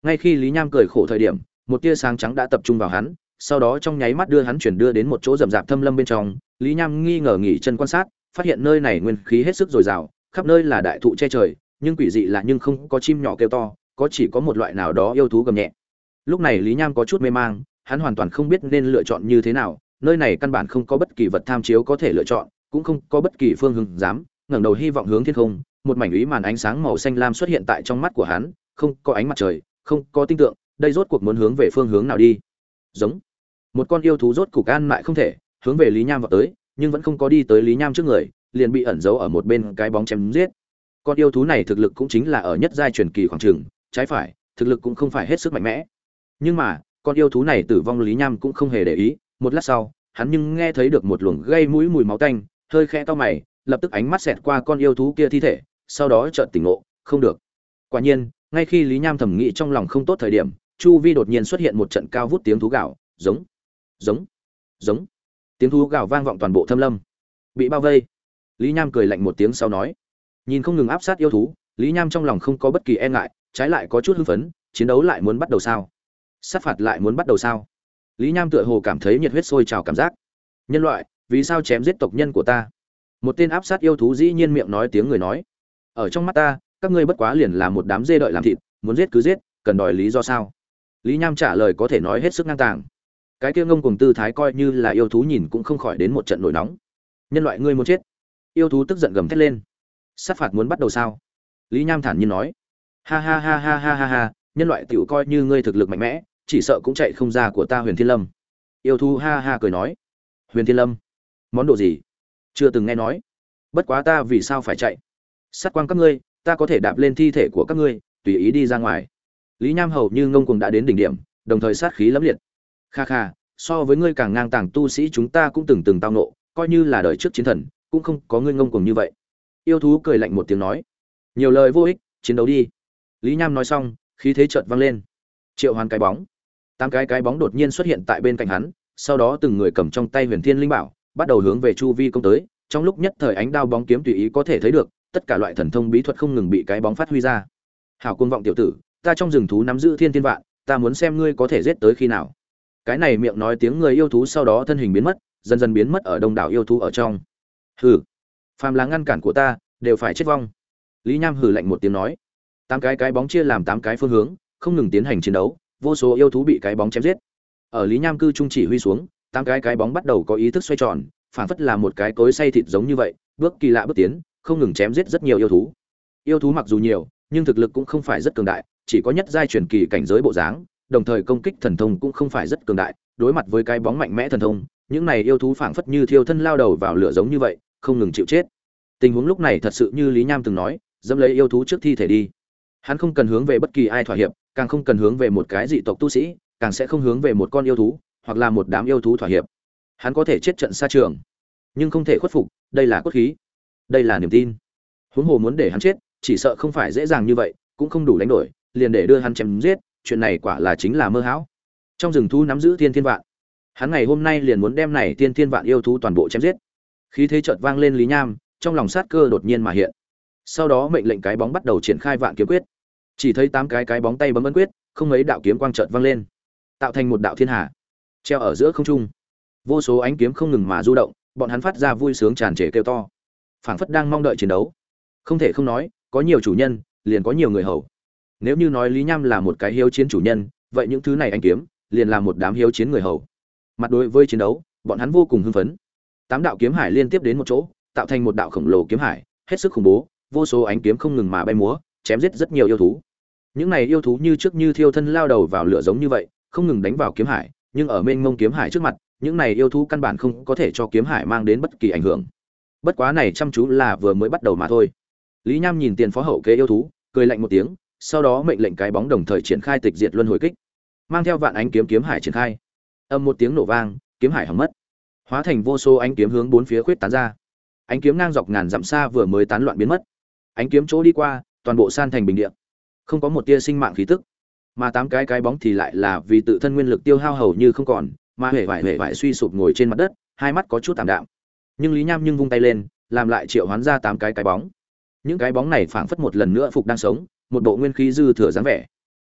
A: Ngay khi Lý Nham cười khổ thời điểm, một tia sáng trắng đã tập trung vào hắn, sau đó trong nháy mắt đưa hắn chuyển đưa đến một chỗ rậm rạp thâm lâm bên trong. Lý Nham nghi ngờ nghỉ chân quan sát, phát hiện nơi này nguyên khí hết sức dồi dào, khắp nơi là đại thụ che trời, nhưng quỷ dị là nhưng không có chim nhỏ kêu to, có chỉ có một loại nào đó yêu thú gầm nhẹ. Lúc này Lý Nham có chút mê mang, hắn hoàn toàn không biết nên lựa chọn như thế nào, nơi này căn bản không có bất kỳ vật tham chiếu có thể lựa chọn, cũng không có bất kỳ phương hướng dám, ngẩng đầu hy vọng hướng thiên không, một mảnh úy màn ánh sáng màu xanh lam xuất hiện tại trong mắt của hắn, không có ánh mặt trời, không có tinh tượng, đây rốt cuộc muốn hướng về phương hướng nào đi? Giống một con yêu thú rốt cục an mại không thể, hướng về Lý Nham vọt tới, nhưng vẫn không có đi tới Lý Nham trước người, liền bị ẩn giấu ở một bên cái bóng chém giết. Con yêu thú này thực lực cũng chính là ở nhất giai truyền kỳ khoảng chừng, trái phải, thực lực cũng không phải hết sức mạnh mẽ. Nhưng mà, con yêu thú này tử vong Lý Nham cũng không hề để ý, một lát sau, hắn nhưng nghe thấy được một luồng gây mũi mùi máu tanh, hơi khẽ cau mày, lập tức ánh mắt xẹt qua con yêu thú kia thi thể, sau đó chợt tỉnh ngộ, không được. Quả nhiên, ngay khi Lý Nham thầm nghĩ trong lòng không tốt thời điểm, chu vi đột nhiên xuất hiện một trận cao vút tiếng thú gào, giống, giống, giống. Tiếng thú gào vang vọng toàn bộ thâm lâm. Bị bao vây. Lý Nham cười lạnh một tiếng sau nói, nhìn không ngừng áp sát yêu thú, Lý Nham trong lòng không có bất kỳ e ngại, trái lại có chút hưng phấn, chiến đấu lại muốn bắt đầu sao? Sát phạt lại muốn bắt đầu sao? Lý Nham tựa hồ cảm thấy nhiệt huyết sôi trào cảm giác. Nhân loại, vì sao chém giết tộc nhân của ta? Một tên áp sát yêu thú dĩ nhiên miệng nói tiếng người nói, ở trong mắt ta, các ngươi bất quá liền là một đám dê đợi làm thịt, muốn giết cứ giết, cần đòi lý do sao? Lý Nham trả lời có thể nói hết sức ngang tàng. Cái kia ngông cuồng tư thái coi như là yêu thú nhìn cũng không khỏi đến một trận nổi nóng. Nhân loại ngươi muốn chết? Yêu thú tức giận gầm thét lên. Sát phạt muốn bắt đầu sao? Lý Nham thản nhiên nói. Ha ha ha ha ha ha ha, nhân loại tiểu coi như ngươi thực lực mạnh mẽ, chỉ sợ cũng chạy không ra của ta Huyền Thiên Lâm. Yêu thú ha ha cười nói. Huyền Thiên Lâm? Món đồ gì? Chưa từng nghe nói. Bất quá ta vì sao phải chạy? Sát quang các ngươi, ta có thể đạp lên thi thể của các ngươi, tùy ý đi ra ngoài. Lý Nham hầu như ngông cuồng đã đến đỉnh điểm, đồng thời sát khí lẫm liệt. Kha kha, so với ngươi càng ngang tàng tu sĩ chúng ta cũng từng tao nộ, coi như là đời trước chiến thần, cũng không có ngươi ngông cuồng như vậy. Yêu thú cười lạnh một tiếng nói, nhiều lời vô ích, chiến đấu đi. Lý Nham nói xong, khí thế chợt vang lên. Triệu Hoán cái bóng. 8 cái bóng đột nhiên xuất hiện tại bên cạnh hắn, sau đó từng người cầm trong tay Huyền Thiên Linh Bảo, bắt đầu hướng về chu vi công tới, trong lúc nhất thời ánh đao bóng kiếm tùy ý có thể thấy được, tất cả loại thần thông bí thuật không ngừng bị cái bóng phát huy ra. Hảo cuồng vọng tiểu tử, ta trong rừng thú nắm giữ thiên thiên vạn, ta muốn xem ngươi có thể giết tới khi nào. Cái này miệng nói tiếng người yêu thú sau đó thân hình biến mất, dần dần biến mất ở đông đảo yêu thú ở trong. Hừ, phàm là ngăn cản của ta, đều phải chết vong. Lý Nham hừ lạnh một tiếng nói. 8 cái bóng chia làm 8 cái phương hướng, không ngừng tiến hành chiến đấu, vô số yêu thú bị cái bóng chém giết. Ở Lý Nham cư trung chỉ huy xuống, 8 cái bóng bắt đầu có ý thức xoay tròn, phản phất là một cái cối xay thịt giống như vậy, bước kỳ lạ bước tiến, không ngừng chém giết rất nhiều yêu thú. Yêu thú mặc dù nhiều, nhưng thực lực cũng không phải rất cường đại, chỉ có nhất giai truyền kỳ cảnh giới bộ dáng, đồng thời công kích thần thông cũng không phải rất cường đại, đối mặt với cái bóng mạnh mẽ thần thông, những này yêu thú phảng phất như thiêu thân lao đầu vào lửa giống như vậy, không ngừng chịu chết. Tình huống lúc này thật sự như Lý Nham từng nói, dẫm lấy yêu thú trước thi thể đi. Hắn không cần hướng về bất kỳ ai thỏa hiệp, càng không cần hướng về một cái dị tộc tu sĩ, càng sẽ không hướng về một con yêu thú, hoặc là một đám yêu thú thỏa hiệp. Hắn có thể chết trận xa trường, nhưng không thể khuất phục, đây là cốt khí, đây là niềm tin. Huống hồ muốn để hắn chết, chỉ sợ không phải dễ dàng như vậy, cũng không đủ đánh đổi, liền để đưa hắn chém giết, chuyện này quả là chính là mơ hão. Trong rừng thú nắm giữ thiên thiên vạn, hắn ngày hôm nay liền muốn đem này thiên thiên vạn yêu thú toàn bộ chém giết. Khí thế chợt vang lên Lý Nham, trong lòng sát cơ đột nhiên mà hiện. Sau đó mệnh lệnh cái bóng bắt đầu triển khai vạn kiếm quyết. Chỉ thấy 8 cái bóng tay bấm ấn quyết, không mấy đạo kiếm quang chợt vang lên, tạo thành một đạo thiên hà, treo ở giữa không trung. Vô số ánh kiếm không ngừng mà du động, bọn hắn phát ra vui sướng tràn trề kêu to, phảng phất đang mong đợi chiến đấu. Không thể không nói, có nhiều chủ nhân, liền có nhiều người hầu. Nếu như nói Lý Nham là một cái hiếu chiến chủ nhân, vậy những thứ này ánh kiếm liền là một đám hiếu chiến người hầu. Mặt đối với chiến đấu, bọn hắn vô cùng hưng phấn. 8 đạo kiếm hải liên tiếp đến một chỗ, tạo thành một đạo khổng lồ kiếm hải, hết sức khủng bố, vô số ánh kiếm không ngừng mà bay múa, chém giết rất nhiều yêu thú. Những này yêu thú như trước như thiêu thân lao đầu vào lửa giống như vậy, không ngừng đánh vào kiếm hải, nhưng ở mênh mông kiếm hải trước mặt, những này yêu thú căn bản không có thể cho kiếm hải mang đến bất kỳ ảnh hưởng. Bất quá này chăm chú là vừa mới bắt đầu mà thôi. Lý Nham nhìn tiền phó hậu kế yêu thú, cười lạnh một tiếng, sau đó mệnh lệnh cái bóng đồng thời triển khai tịch diệt luân hồi kích, mang theo vạn ánh kiếm kiếm hải triển khai. Âm một tiếng nổ vang, kiếm hải hỏng mất, hóa thành vô số ánh kiếm hướng bốn phía khuyết tán ra. Ánh kiếm ngang dọc ngàn dặm xa vừa mới tán loạn biến mất, ánh kiếm chỗ đi qua, toàn bộ san thành bình địa, không có một tia sinh mạng khí tức. Mà 8 cái bóng thì lại là vì tự thân nguyên lực tiêu hao hầu như không còn, mà hề vải suy sụp ngồi trên mặt đất, hai mắt có chút tạm đạm. Nhưng Lý Nham vung tay lên, làm lại triệu hoán ra 8 cái bóng. Những cái bóng này phảng phất một lần nữa phục đang sống, một bộ nguyên khí dư thừa dáng vẻ.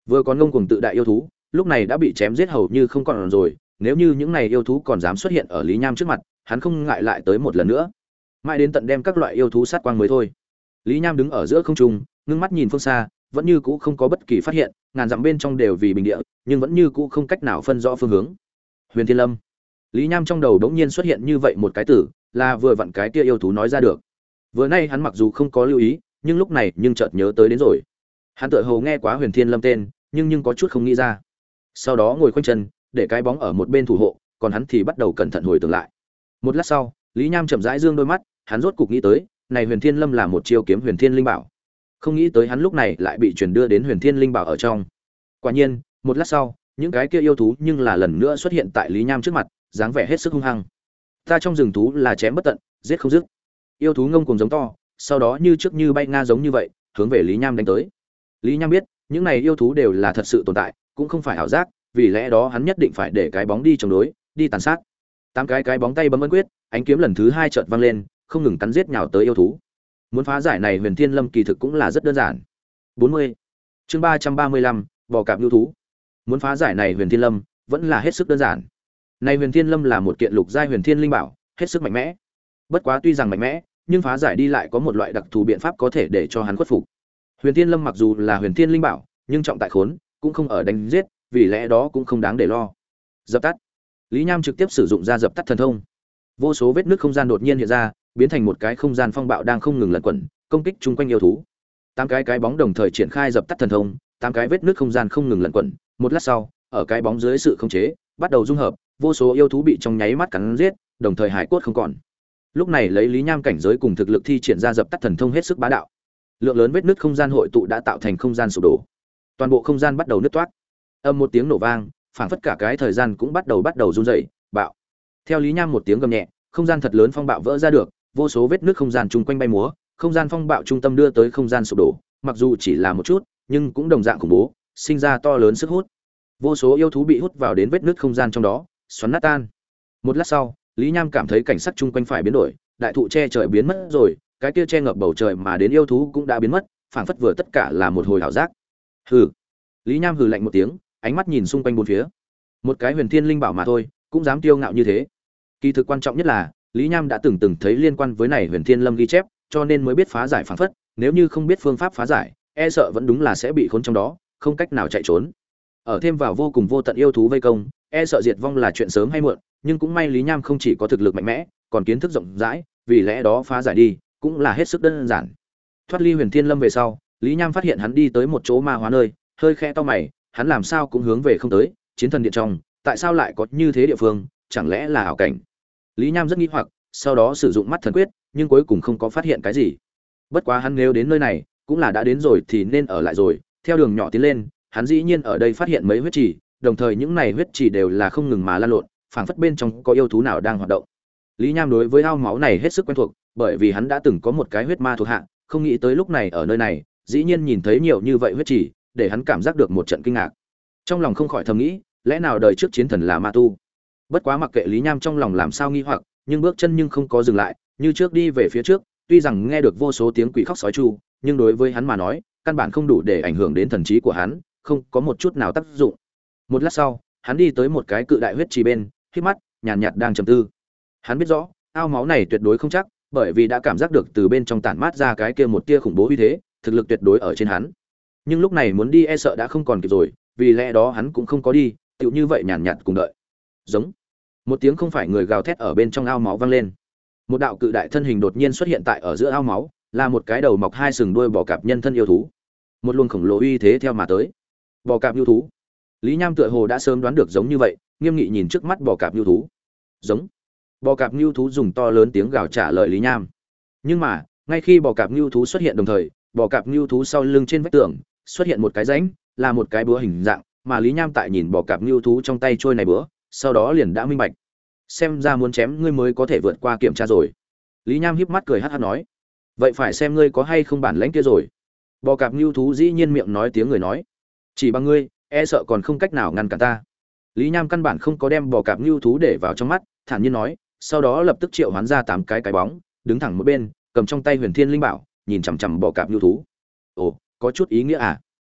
A: Vừa còn ngông cuồng tự đại yêu thú, lúc này đã bị chém giết hầu như không còn rồi, nếu như những này yêu thú còn dám xuất hiện ở Lý Nham trước mặt, hắn không ngại lại tới một lần nữa. Mãi đến tận đem các loại yêu thú sát quang mới thôi. Lý Nham đứng ở giữa không trung, ngưng mắt nhìn phương xa, vẫn như cũ không có bất kỳ phát hiện, ngàn dặm bên trong đều vì bình địa, nhưng vẫn như cũ không cách nào phân rõ phương hướng. Huyền Thiên Lâm. Lý Nham trong đầu đống nhiên xuất hiện như vậy một cái từ, là vừa vặn cái kia yêu thú nói ra được. Vừa nay hắn mặc dù không có lưu ý, nhưng lúc này nhưng chợt nhớ tới đến rồi. Hắn tựa hồ nghe quá Huyền Thiên Lâm tên, nhưng có chút không nghĩ ra. Sau đó ngồi khoanh chân, để cái bóng ở một bên thủ hộ, còn hắn thì bắt đầu cẩn thận hồi tưởng lại. Một lát sau, Lý Nham chậm rãi dương đôi mắt, hắn rốt cục nghĩ tới, này Huyền Thiên Lâm là một chiêu kiếm Huyền Thiên Linh Bảo. Không nghĩ tới hắn lúc này lại bị truyền đưa đến Huyền Thiên Linh Bảo ở trong. Quả nhiên, một lát sau, những cái kia yêu thú nhưng là lần nữa xuất hiện tại Lý Nham trước mặt, dáng vẻ hết sức hung hăng. Ta trong rừng thú là chém bất tận, giết không dứt. Yêu thú ngông cuồng giống to, sau đó như trước như bay nga giống như vậy, hướng về Lý Nham đánh tới. Lý Nham biết, những này yêu thú đều là thật sự tồn tại, cũng không phải ảo giác, vì lẽ đó hắn nhất định phải để cái bóng đi chống đối, đi tàn sát. Tám cái bóng tay bấm ấn quyết, ánh kiếm lần thứ hai chợt vang lên, không ngừng cắn giết nhào tới yêu thú. Muốn phá giải này Huyền Thiên Lâm kỳ thực cũng là rất đơn giản. 40. Chương 335, bò cạp nhu thú. Muốn phá giải này Huyền Thiên Lâm, vẫn là hết sức đơn giản. Này Huyền Thiên Lâm là một kiện lục giai Huyền Thiên Linh Bảo, hết sức mạnh mẽ. Bất quá tuy rằng mạnh mẽ, nhưng phá giải đi lại có một loại đặc thù biện pháp có thể để cho hắn khuất phục. Huyền Thiên Lâm mặc dù là Huyền Thiên Linh Bảo, nhưng trọng tại khốn, cũng không ở đánh giết, vì lẽ đó cũng không đáng để lo. Dập tắt. Lý Nham trực tiếp sử dụng ra dập tắt thần thông. Vô số vết nứt không gian đột nhiên hiện ra, biến thành một cái không gian phong bạo đang không ngừng lẩn quẩn, công kích chung quanh yêu thú. Tám cái bóng đồng thời triển khai dập tắt thần thông, tám cái vết nứt không gian không ngừng lẩn quẩn, một lát sau, ở cái bóng dưới sự khống chế, bắt đầu dung hợp, vô số yêu thú bị trong nháy mắt cắn giết, đồng thời hải cốt không còn. Lúc này lấy Lý Nham cảnh giới cùng thực lực thi triển ra dập tắt thần thông hết sức bá đạo. Lượng lớn vết nứt không gian hội tụ đã tạo thành không gian sụp đổ. Toàn bộ không gian bắt đầu nứt toát. Âm một tiếng nổ vang, phảng phất cả cái thời gian cũng bắt đầu run rẩy, bạo. Theo Lý Nham một tiếng gầm nhẹ, không gian thật lớn phong bạo vỡ ra được, vô số vết nứt không gian chung quanh bay múa, không gian phong bạo trung tâm đưa tới không gian sụp đổ, mặc dù chỉ là một chút, nhưng cũng đồng dạng khủng bố, sinh ra to lớn sức hút. Vô số yêu thú bị hút vào đến vết nứt không gian trong đó, xoắn nát tan. Một lát sau, Lý Nham cảm thấy cảnh sắc chung quanh phải biến đổi, đại thụ che trời biến mất rồi, cái kia che ngập bầu trời mà đến yêu thú cũng đã biến mất, phảng phất vừa tất cả là một hồi ảo giác. Hừ. Lý Nham hừ lạnh một tiếng, ánh mắt nhìn xung quanh bốn phía. Một cái Huyền Thiên Linh Bảo mà thôi, cũng dám tiêu ngạo như thế. Kỳ thực quan trọng nhất là, Lý Nham đã từng thấy liên quan với này Huyền Thiên Lâm ghi chép, cho nên mới biết phá giải phảng phất, nếu như không biết phương pháp phá giải, e sợ vẫn đúng là sẽ bị khốn trong đó, không cách nào chạy trốn. Ở thêm vào vô cùng vô tận yêu thú vây công, e sợ diệt vong là chuyện sớm hay muộn, nhưng cũng may Lý Nham không chỉ có thực lực mạnh mẽ, còn kiến thức rộng rãi, vì lẽ đó phá giải đi cũng là hết sức đơn giản. Thoát ly Huyền Thiên Lâm về sau, Lý Nham phát hiện hắn đi tới một chỗ ma hóa nơi, hơi khẽ to mày, hắn làm sao cũng hướng về không tới, chiến thần điện trong, tại sao lại có như thế địa phương, chẳng lẽ là ảo cảnh? Lý Nham rất nghi hoặc, sau đó sử dụng mắt thần quyết, nhưng cuối cùng không có phát hiện cái gì. Bất quá hắn nếu đến nơi này, cũng là đã đến rồi thì nên ở lại rồi, theo đường nhỏ tiến lên, hắn dĩ nhiên ở đây phát hiện mấy huyết trì, đồng thời những này huyết trì đều là không ngừng mà lan lộn, phảng phất bên trong có yêu thú nào đang hoạt động. Lý Nham đối với ao máu này hết sức quen thuộc, bởi vì hắn đã từng có một cái huyết ma thuộc hạ, không nghĩ tới lúc này ở nơi này, dĩ nhiên nhìn thấy nhiều như vậy huyết trì, để hắn cảm giác được một trận kinh ngạc. Trong lòng không khỏi thầm nghĩ, lẽ nào đời trước chiến thần là ma tu? Bất quá mặc kệ Lý Nham trong lòng làm sao nghi hoặc, nhưng bước chân nhưng không có dừng lại, như trước đi về phía trước, tuy rằng nghe được vô số tiếng quỷ khóc sói tru, nhưng đối với hắn mà nói, căn bản không đủ để ảnh hưởng đến thần trí của hắn, không có một chút nào tác dụng. Một lát sau, hắn đi tới một cái cự đại huyết trì bên, khép mắt, nhàn nhạt đang trầm tư. Hắn biết rõ, ao máu này tuyệt đối không chắc, bởi vì đã cảm giác được từ bên trong tản mát ra cái kia một tia khủng bố uy thế, thực lực tuyệt đối ở trên hắn. Nhưng lúc này muốn đi e sợ đã không còn kịp rồi, vì lẽ đó hắn cũng không có đi, tựu như vậy nhàn nhạt cùng đợi. Giống. Một tiếng không phải người gào thét ở bên trong ao máu vang lên. Một đạo cự đại thân hình đột nhiên xuất hiện tại ở giữa ao máu, là một cái đầu mọc hai sừng đuôi bò cạp nhân thân yêu thú. Một luồng khổng lồ uy thế theo mà tới. Bò cạp yêu thú. Lý Nham tựa hồ đã sớm đoán được giống như vậy, nghiêm nghị nhìn trước mắt bò cạp yêu thú. Giống. Bò cạp yêu thú dùng to lớn tiếng gào trả lời Lý Nham. Nhưng mà, ngay khi bò cạp yêu thú xuất hiện đồng thời, bò cạp yêu thú sau lưng trên vách tường xuất hiện một cái rãnh, là một cái búa hình dạng, mà Lý Nham tại nhìn bò cạp yêu thú trong tay trôi này búa, sau đó liền đã minh bạch. Xem ra muốn chém ngươi mới có thể vượt qua kiểm tra rồi. Lý Nham híp mắt cười hắc hắc nói, vậy phải xem ngươi có hay không bản lãnh kia rồi. Bò cạp yêu thú dĩ nhiên miệng nói tiếng người nói, chỉ bằng ngươi, e sợ còn không cách nào ngăn cản ta. Lý Nham căn bản không có đem bò cạp yêu thú để vào trong mắt, thản nhiên nói, sau đó lập tức triệu hoán ra 8 cái bóng, đứng thẳng một bên, cầm trong tay Huyền Thiên Linh Bảo, nhìn chằm chằm bò cạp yêu thú. Ồ, có chút ý nghĩa à?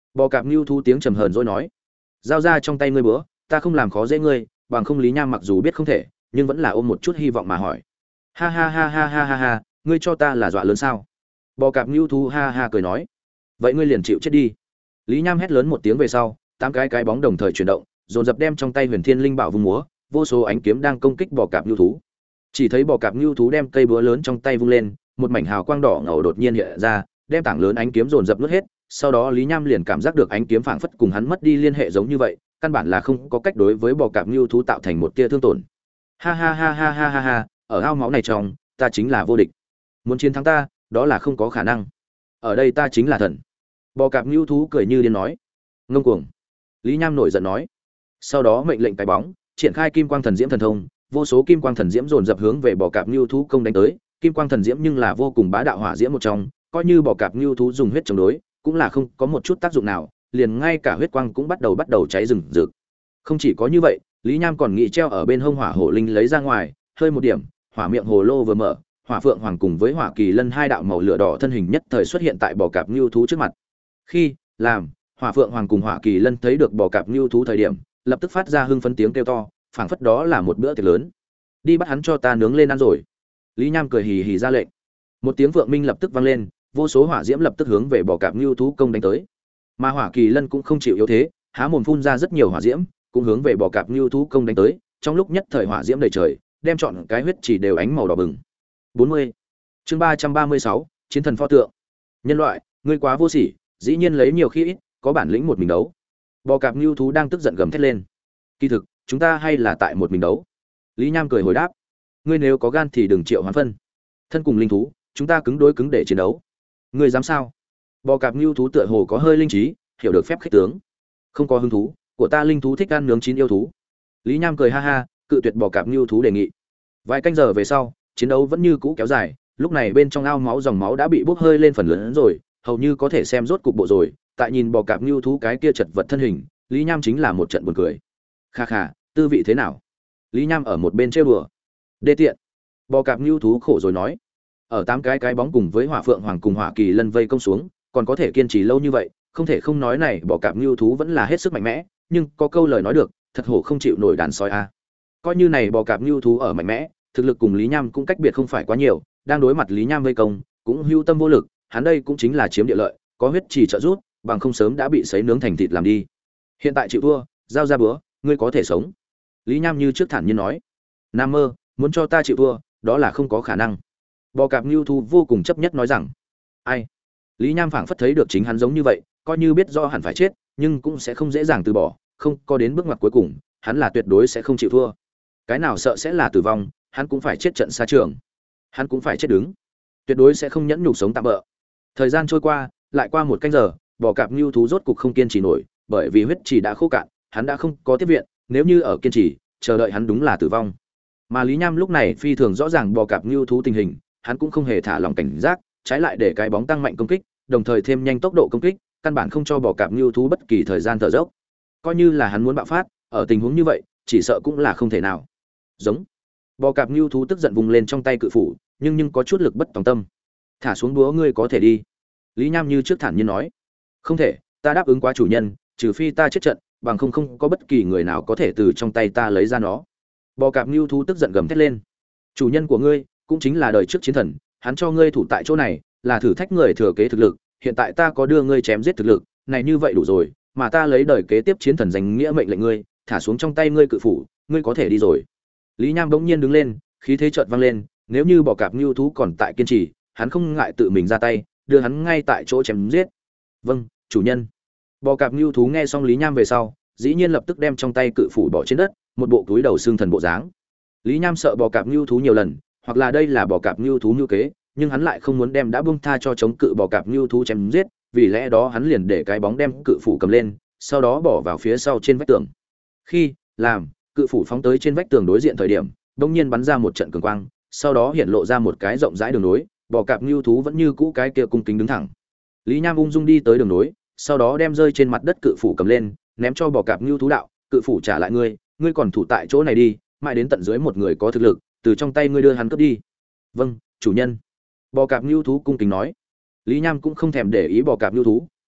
A: Bò cạp nhu thú tiếng trầm hờn dỗi nói, giao ra trong tay ngươi bữa, ta không làm khó dễ ngươi. Bằng không Lý Nham mặc dù biết không thể, nhưng vẫn là ôm một chút hy vọng mà hỏi. Ha ha ha ha ha ha ha, ngươi cho ta là dọa lớn sao? Bò cạp nhu thú ha ha cười nói, vậy ngươi liền chịu chết đi. Lý Nham hét lớn một tiếng về sau, 8 cái bóng đồng thời chuyển động, dồn dập đem trong tay Huyền Thiên Linh Bảo vung múa, vô số ánh kiếm đang công kích bò cạp nhu thú. Chỉ thấy bò cạp nhu thú đem cây búa lớn trong tay vung lên, một mảnh hào quang đỏ ngầu đột nhiên hiện ra, đem tảng lớn ánh kiếm dồn dập nuốt hết. Sau đó Lý Nham liền cảm giác được ánh kiếm phảng phất cùng hắn mất đi liên hệ giống như vậy, căn bản là không có cách đối với bò cạp nhu thú tạo thành một tia thương tổn. Ha ha ha ha ha ha ha, ở ao máu này trong, ta chính là vô địch. Muốn chiến thắng ta, đó là không có khả năng. Ở đây ta chính là thần. Bò cạp nhu thú cười như điên nói. Ngông cuồng. Lý Nham nổi giận nói. Sau đó mệnh lệnh cái bóng, triển khai kim quang thần diễm thần thông, vô số kim quang thần diễm dồn dập hướng về bò cạp nhu thú công đánh tới. Kim quang thần diễm nhưng là vô cùng bá đạo hỏa diễm một trong, coi như bò cạp nhu thú dùng huyết chống đối, cũng là không có một chút tác dụng nào, liền ngay cả huyết quang cũng bắt đầu cháy rừng rực. Không chỉ có như vậy, Lý Nham còn nghĩ treo ở bên hông hỏa hổ linh lấy ra ngoài, hơi một điểm, hỏa miệng hồ lô vừa mở, hỏa phượng hoàng cùng với hỏa kỳ lân hai đạo màu lửa đỏ thân hình nhất thời xuất hiện tại bò cạp nhu thú trước mặt. Khi làm hỏa phượng hoàng cùng hỏa kỳ lân thấy được bò cạp nhu thú thời điểm, lập tức phát ra hưng phấn tiếng kêu to, phảng phất đó là một bữa tiệc lớn. Đi bắt hắn cho ta nướng lên ăn rồi. Lý Nham cười hì hì ra lệnh. Một tiếng vượng minh lập tức vang lên, vô số hỏa diễm lập tức hướng về bò cạp nhu thú công đánh tới. Mà hỏa kỳ lân cũng không chịu yếu thế, há mồm phun ra rất nhiều hỏa diễm, cũng hướng về bò cạp nhu thú công đánh tới. Trong lúc nhất thời hỏa diễm đầy trời, đem trọn cái huyết chỉ đều ánh màu đỏ bừng. 40. Chương 336, chiến thần pho tượng. Nhân loại, ngươi quá vô sỉ, dĩ nhiên lấy nhiều khi ít, có bản lĩnh một mình đấu. Bò cạp nhu thú đang tức giận gầm thét lên. Kỳ thực, chúng ta hay là tại một mình đấu. Lý Nham cười hồi đáp. Ngươi nếu có gan thì đừng triệu hoán phân. Thân cùng linh thú, chúng ta cứng đối cứng để chiến đấu. Ngươi dám sao? Bò cạp nhu thú tựa hồ có hơi linh trí, hiểu được phép khích tướng. Không có hứng thú, của ta linh thú thích ăn nướng chín yêu thú. Lý Nham cười ha ha, cự tuyệt bò cạp nhu thú đề nghị. Vài canh giờ về sau, chiến đấu vẫn như cũ kéo dài, lúc này bên trong ao máu dòng máu đã bị bốc hơi lên phần lớn rồi, hầu như có thể xem rốt cục bộ rồi. Tại nhìn bò cạp nhu thú cái kia chật vật thân hình, Lý Nham chính là một trận buồn cười. Kha kha, tư vị thế nào? Lý Nham ở một bên trêu đùa. Đê tiện. Bò cạp nhu thú khổ rồi nói. Ở 8 cái bóng cùng với hỏa phượng hoàng cùng hỏa kỳ lân vây công xuống, còn có thể kiên trì lâu như vậy, không thể không nói này bò cạp nhu thú vẫn là hết sức mạnh mẽ, nhưng có câu lời nói được, thật hổ không chịu nổi đàn sói a. Coi như này bò cạp nhu thú ở mạnh mẽ, thực lực cùng Lý Nham cũng cách biệt không phải quá nhiều, đang đối mặt Lý Nham vây công, cũng hưu tâm vô lực, hắn đây cũng chính là chiếm địa lợi, có huyết chỉ trợ giúp, bằng không sớm đã bị sấy nướng thành thịt làm đi. Hiện tại chịu thua, giao ra bữa, ngươi có thể sống. Lý Nham như trước thản nhiên nói. Nam mơ, muốn cho ta chịu thua, đó là không có khả năng. Bò cạp nhu thú vô cùng chấp nhất nói rằng. Ai? Lý Nham phảng phất thấy được chính hắn giống như vậy, coi như biết do hẳn phải chết, nhưng cũng sẽ không dễ dàng từ bỏ, không có đến bước ngoặt cuối cùng, hắn là tuyệt đối sẽ không chịu thua. Cái nào sợ sẽ là tử vong, hắn cũng phải chết trận xa trường. Hắn cũng phải chết đứng. Tuyệt đối sẽ không nhẫn nhục sống tạm bỡ. Thời gian trôi qua, lại qua một canh giờ, bò cạp nhu thú rốt cục không kiên trì nổi, bởi vì huyết chỉ đã khô cạn, hắn đã không có tiếp viện, nếu như ở kiên trì, chờ đợi hắn đúng là tử vong. Mà Lý Nham lúc này phi thường rõ ràng bò cạp nhu thú tình hình, hắn cũng không hề thả lòng cảnh giác, trái lại để cái bóng tăng mạnh công kích, đồng thời thêm nhanh tốc độ công kích, căn bản không cho bò cạp nhu thú bất kỳ thời gian thở dốc. Coi như là hắn muốn bạo phát, ở tình huống như vậy, chỉ sợ cũng là không thể nào. Giống. Bò cạp nhu thú tức giận vùng lên trong tay cự phủ, nhưng có chút lực bất tòng tâm. Thả xuống búa ngươi có thể đi. Lý Nham như trước thản nhiên nói. Không thể, ta đáp ứng quá chủ nhân, trừ phi ta chết trận, bằng không có bất kỳ người nào có thể từ trong tay ta lấy ra nó. Bò cạp nhu thú tức giận gầm thét lên. Chủ nhân của ngươi cũng chính là đời trước chiến thần, hắn cho ngươi thủ tại chỗ này là thử thách người thừa kế thực lực, hiện tại ta có đưa ngươi chém giết thực lực này như vậy đủ rồi, mà ta lấy đời kế tiếp chiến thần danh nghĩa mệnh lệnh ngươi thả xuống trong tay ngươi cự phủ, ngươi có thể đi rồi. Lý Nham bỗng nhiên đứng lên, khí thế chợt vang lên, nếu như bò cạp nhu thú còn tại kiên trì, hắn không ngại tự mình ra tay, đưa hắn ngay tại chỗ chém giết. Vâng, chủ nhân. Bò cạp nhu thú nghe xong Lý Nham về sau, dĩ nhiên lập tức đem trong tay cự phủ bỏ trên đất, một bộ túi đầu xương thần bộ dáng. Lý Nham sợ bò cạp nhu thú nhiều lần, hoặc là đây là bò cạp nhu thú như kế, nhưng hắn lại không muốn đem đã buông tha cho chống cự bò cạp nhu thú chém giết, vì lẽ đó hắn liền để cái bóng đem cự phủ cầm lên, sau đó bỏ vào phía sau trên vách tường. Khi làm cự phủ phóng tới trên vách tường đối diện thời điểm, đột nhiên bắn ra một trận cường quang, sau đó hiện lộ ra một cái rộng rãi đường nối, bò cạp nhu thú vẫn như cũ cái kia cung kính đứng thẳng. Lý Nham ung dung đi tới đường nối, sau đó đem rơi trên mặt đất cự phủ cầm lên, ném cho bò cạp nhu thú đạo, cự phủ trả lại ngươi, ngươi còn thủ tại chỗ này đi, mãi đến tận dưới một người có thực lực, từ trong tay ngươi đưa hắn cướp đi. Vâng, chủ nhân. Bò cạp nhu thú cung kính nói. Lý Nham cũng không thèm để ý bò cạp nhu thú,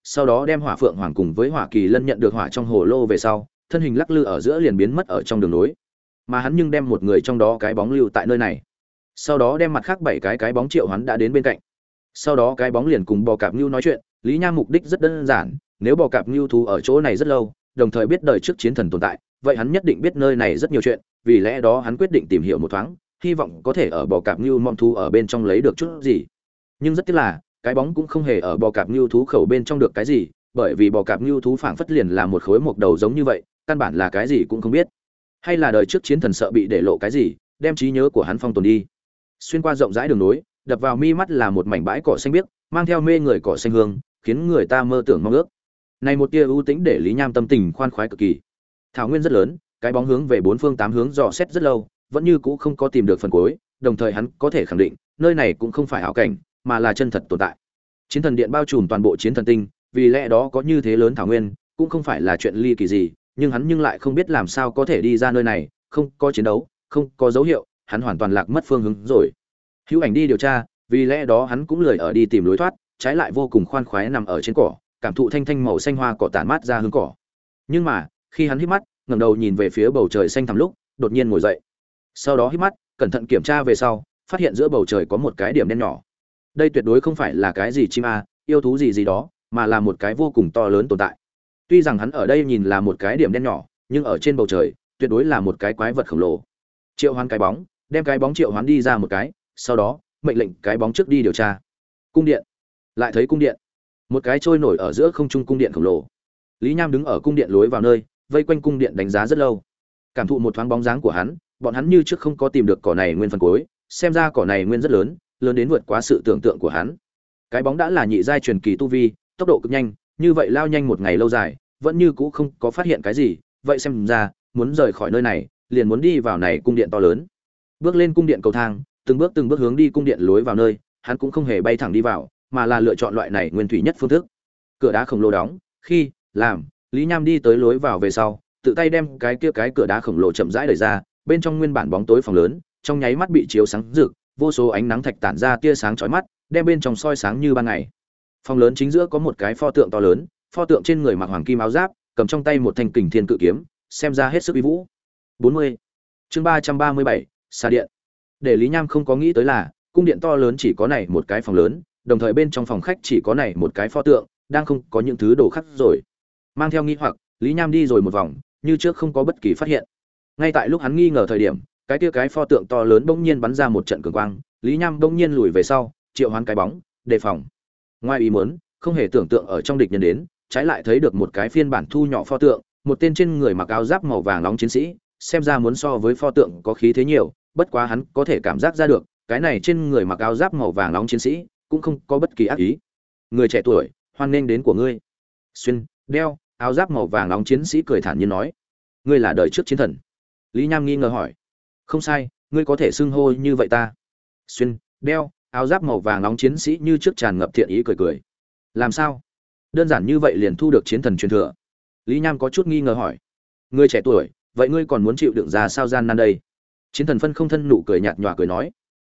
A: sau đó đem Hỏa Phượng Hoàng cùng với Hỏa Kỳ Lân nhận được hỏa trong hồ lô về sau, thân hình lắc lư ở giữa liền biến mất ở trong đường nối. Mà hắn nhưng đem một người trong đó cái bóng lưu tại nơi này. Sau đó đem mặt khác 7 cái bóng triệu hắn đã đến bên cạnh. Sau đó cái bóng liền cùng Bò Cạp Nưu nói chuyện, Lý Nham mục đích rất đơn giản, nếu Bò Cạp Nưu thú ở chỗ này rất lâu, đồng thời biết đời trước chiến thần tồn tại, vậy hắn nhất định biết nơi này rất nhiều chuyện, vì lẽ đó hắn quyết định tìm hiểu một thoáng, hy vọng có thể ở Bò Cạp Nưu mom thú ở bên trong lấy được chút gì. Nhưng rất tiếc là, cái bóng cũng không hề ở Bò Cạp Nưu thú khẩu bên trong được cái gì, bởi vì Bò Cạp Nưu thú phảng phất liền là một khối mộc đầu giống như vậy, căn bản là cái gì cũng không biết. Hay là đời trước chiến thần sợ bị để lộ cái gì, đem trí nhớ của hắn phong tồn đi. Xuyên qua rộng rãi đường nối, đập vào mi mắt là một mảnh bãi cỏ xanh biếc, mang theo mê người cỏ xanh hương, khiến người ta mơ tưởng mong ước. Này một tia ưu tĩnh để Lý Nham tâm tình khoan khoái cực kỳ. Thảo nguyên rất lớn, cái bóng hướng về bốn phương tám hướng dò xét rất lâu, vẫn như cũ không có tìm được phần cuối, đồng thời hắn có thể khẳng định, nơi này cũng không phải ảo cảnh, mà là chân thật tồn tại. Chiến thần điện bao trùm toàn bộ chiến thần tinh, vì lẽ đó có như thế lớn thảo nguyên, cũng không phải là chuyện ly kỳ gì, nhưng hắn lại không biết làm sao có thể đi ra nơi này, không có chiến đấu, không có dấu hiệu, hắn hoàn toàn lạc mất phương hướng rồi. Hữu Ảnh đi điều tra, vì lẽ đó hắn cũng lười ở đi tìm lối thoát, trái lại vô cùng khoan khoái nằm ở trên cỏ, cảm thụ thanh thanh màu xanh hoa cỏ tản mát ra hương cỏ. Nhưng mà, khi hắn hít mắt, ngẩng đầu nhìn về phía bầu trời xanh thẳm lúc, đột nhiên ngồi dậy. Sau đó hít mắt, cẩn thận kiểm tra về sau, phát hiện giữa bầu trời có một cái điểm đen nhỏ. Đây tuyệt đối không phải là cái gì chim yêu thú gì gì đó, mà là một cái vô cùng to lớn tồn tại. Tuy rằng hắn ở đây nhìn là một cái điểm đen nhỏ, nhưng ở trên bầu trời, tuyệt đối là một cái quái vật khổng lồ. Triệu Hoán cái bóng, đem cái bóng triệu hoán đi ra một cái, sau đó mệnh lệnh cái bóng trước đi điều tra. Cung điện. Lại thấy cung điện. Một cái trôi nổi ở giữa không trung cung điện khổng lồ. Lý Nham đứng ở cung điện lối vào nơi, vây quanh cung điện đánh giá rất lâu. Cảm thụ một thoáng bóng dáng của hắn, bọn hắn như trước không có tìm được cỏ này nguyên phần cuối, xem ra cỏ này nguyên rất lớn, lớn đến vượt quá sự tưởng tượng của hắn. Cái bóng đã là nhị giai truyền kỳ tu vi, tốc độ cực nhanh, như vậy lao nhanh một ngày lâu dài, vẫn như cũ không có phát hiện cái gì, vậy xem ra, muốn rời khỏi nơi này, liền muốn đi vào này cung điện to lớn. Bước lên cung điện cầu thang, từng bước hướng đi cung điện lối vào nơi, hắn cũng không hề bay thẳng đi vào, mà là lựa chọn loại này nguyên thủy nhất phương thức. Cửa đá khổng lồ đóng, khi làm Lý Nham đi tới lối vào về sau, tự tay đem cái cửa đá khổng lồ chậm rãi đẩy ra, bên trong nguyên bản bóng tối phòng lớn, trong nháy mắt bị chiếu sáng rực, vô số ánh nắng thạch tản ra tia sáng chói mắt, đem bên trong soi sáng như ban ngày. Phòng lớn chính giữa có một cái pho tượng to lớn, pho tượng trên người mặc hoàng kim áo giáp, cầm trong tay một thanh kình thiên cự kiếm, xem ra hết sức uy vũ. 40. Chương 337, xa điện. Để Lý Nham không có nghĩ tới là, cung điện to lớn chỉ có này một cái phòng lớn, đồng thời bên trong phòng khách chỉ có này một cái pho tượng, đang không có những thứ đồ khác rồi. Mang theo nghi hoặc, Lý Nham đi rồi một vòng, như trước không có bất kỳ phát hiện. Ngay tại lúc hắn nghi ngờ thời điểm, cái pho tượng to lớn bỗng nhiên bắn ra một trận cường quang, Lý Nham bỗng nhiên lùi về sau, triệu hoán cái bóng, đề phòng. Ngoài ý muốn, không hề tưởng tượng ở trong địch nhân đến, trái lại thấy được một cái phiên bản thu nhỏ pho tượng, một tên trên người mặc áo giáp màu vàng nóng chiến sĩ, xem ra muốn so với pho tượng có khí thế nhiều, bất quá hắn có thể cảm giác ra được, cái này trên người mặc áo giáp màu vàng nóng chiến sĩ cũng không có bất kỳ ác ý. Người trẻ tuổi, hoan nghênh đến của ngươi. Xuyên, đeo áo giáp màu vàng nóng chiến sĩ cười thản nhiên nói, ngươi là đời trước chiến thần? Lý Nham nghi ngờ hỏi. Không sai, ngươi có thể xưng hô như vậy ta. Xuyên, đeo áo giáp màu vàng nóng chiến sĩ như trước tràn ngập thiện ý cười. Làm sao? Đơn giản như vậy liền thu được chiến thần truyền thừa? Lý Nham có chút nghi ngờ hỏi. Ngươi trẻ tuổi, vậy ngươi còn muốn chịu đựng ra sao gian nan đây? Chiến thần phân không thân nụ cười nhạt nhòa cười nói.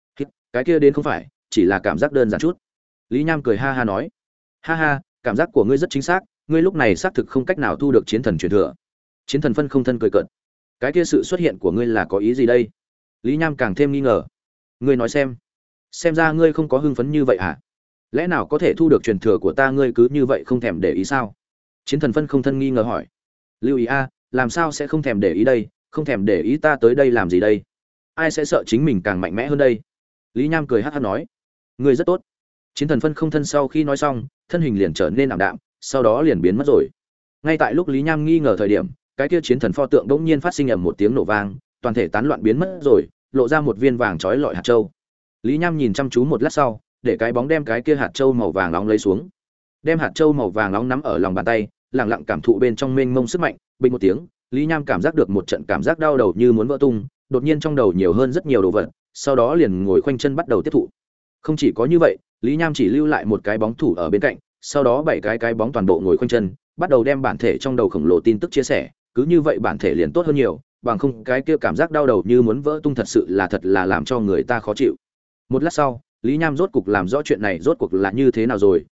A: Cái kia đến không phải, chỉ là cảm giác đơn giản chút. Lý Nham cười ha ha nói. Ha ha, cảm giác của ngươi rất chính xác, ngươi lúc này xác thực không cách nào thu được chiến thần truyền thừa. Chiến thần phân không thân cười cợt. Cái kia sự xuất hiện của ngươi là có ý gì đây? Lý Nham càng thêm nghi ngờ. Ngươi nói xem ra ngươi không có hưng phấn như vậy hả? Lẽ nào có thể thu được truyền thừa của ta, ngươi cứ như vậy không thèm để ý sao? Chiến thần phân không thân nghi ngờ hỏi. Lưu ý làm sao sẽ không thèm để ý đây, không thèm để ý ta tới đây làm gì đây? Ai sẽ sợ chính mình càng mạnh mẽ hơn đây? Lý Nham cười hắc hắc nói. Ngươi rất tốt. Chiến thần phân không thân sau khi nói xong, thân hình liền trở nên ảm đạm, sau đó liền biến mất rồi. Ngay tại lúc Lý Nham nghi ngờ thời điểm, cái kia chiến thần pho tượng bỗng nhiên phát sinh ầm một tiếng nổ vang, toàn thể tán loạn biến mất rồi, lộ ra một viên vàng chói lọi hạt châu. Lý Nham nhìn chăm chú một lát sau, để cái bóng đem cái kia hạt châu màu vàng nóng lấy xuống. Đem hạt châu màu vàng nóng nắm ở lòng bàn tay, lặng lặng cảm thụ bên trong mênh mông sức mạnh, bình một tiếng, Lý Nham cảm giác được một trận cảm giác đau đầu như muốn vỡ tung, đột nhiên trong đầu nhiều hơn rất nhiều đồ vật, sau đó liền ngồi khoanh chân bắt đầu tiếp thụ. Không chỉ có như vậy, Lý Nham chỉ lưu lại một cái bóng thủ ở bên cạnh, sau đó 7 cái bóng toàn bộ ngồi khoanh chân, bắt đầu đem bản thể trong đầu khổng lồ tin tức chia sẻ, cứ như vậy bản thể liền tốt hơn nhiều, bằng không cái kia cảm giác đau đầu như muốn vỡ tung thật là làm cho người ta khó chịu. Một lát sau, Lý Nham rốt cục làm rõ chuyện này rốt cuộc là như thế nào rồi,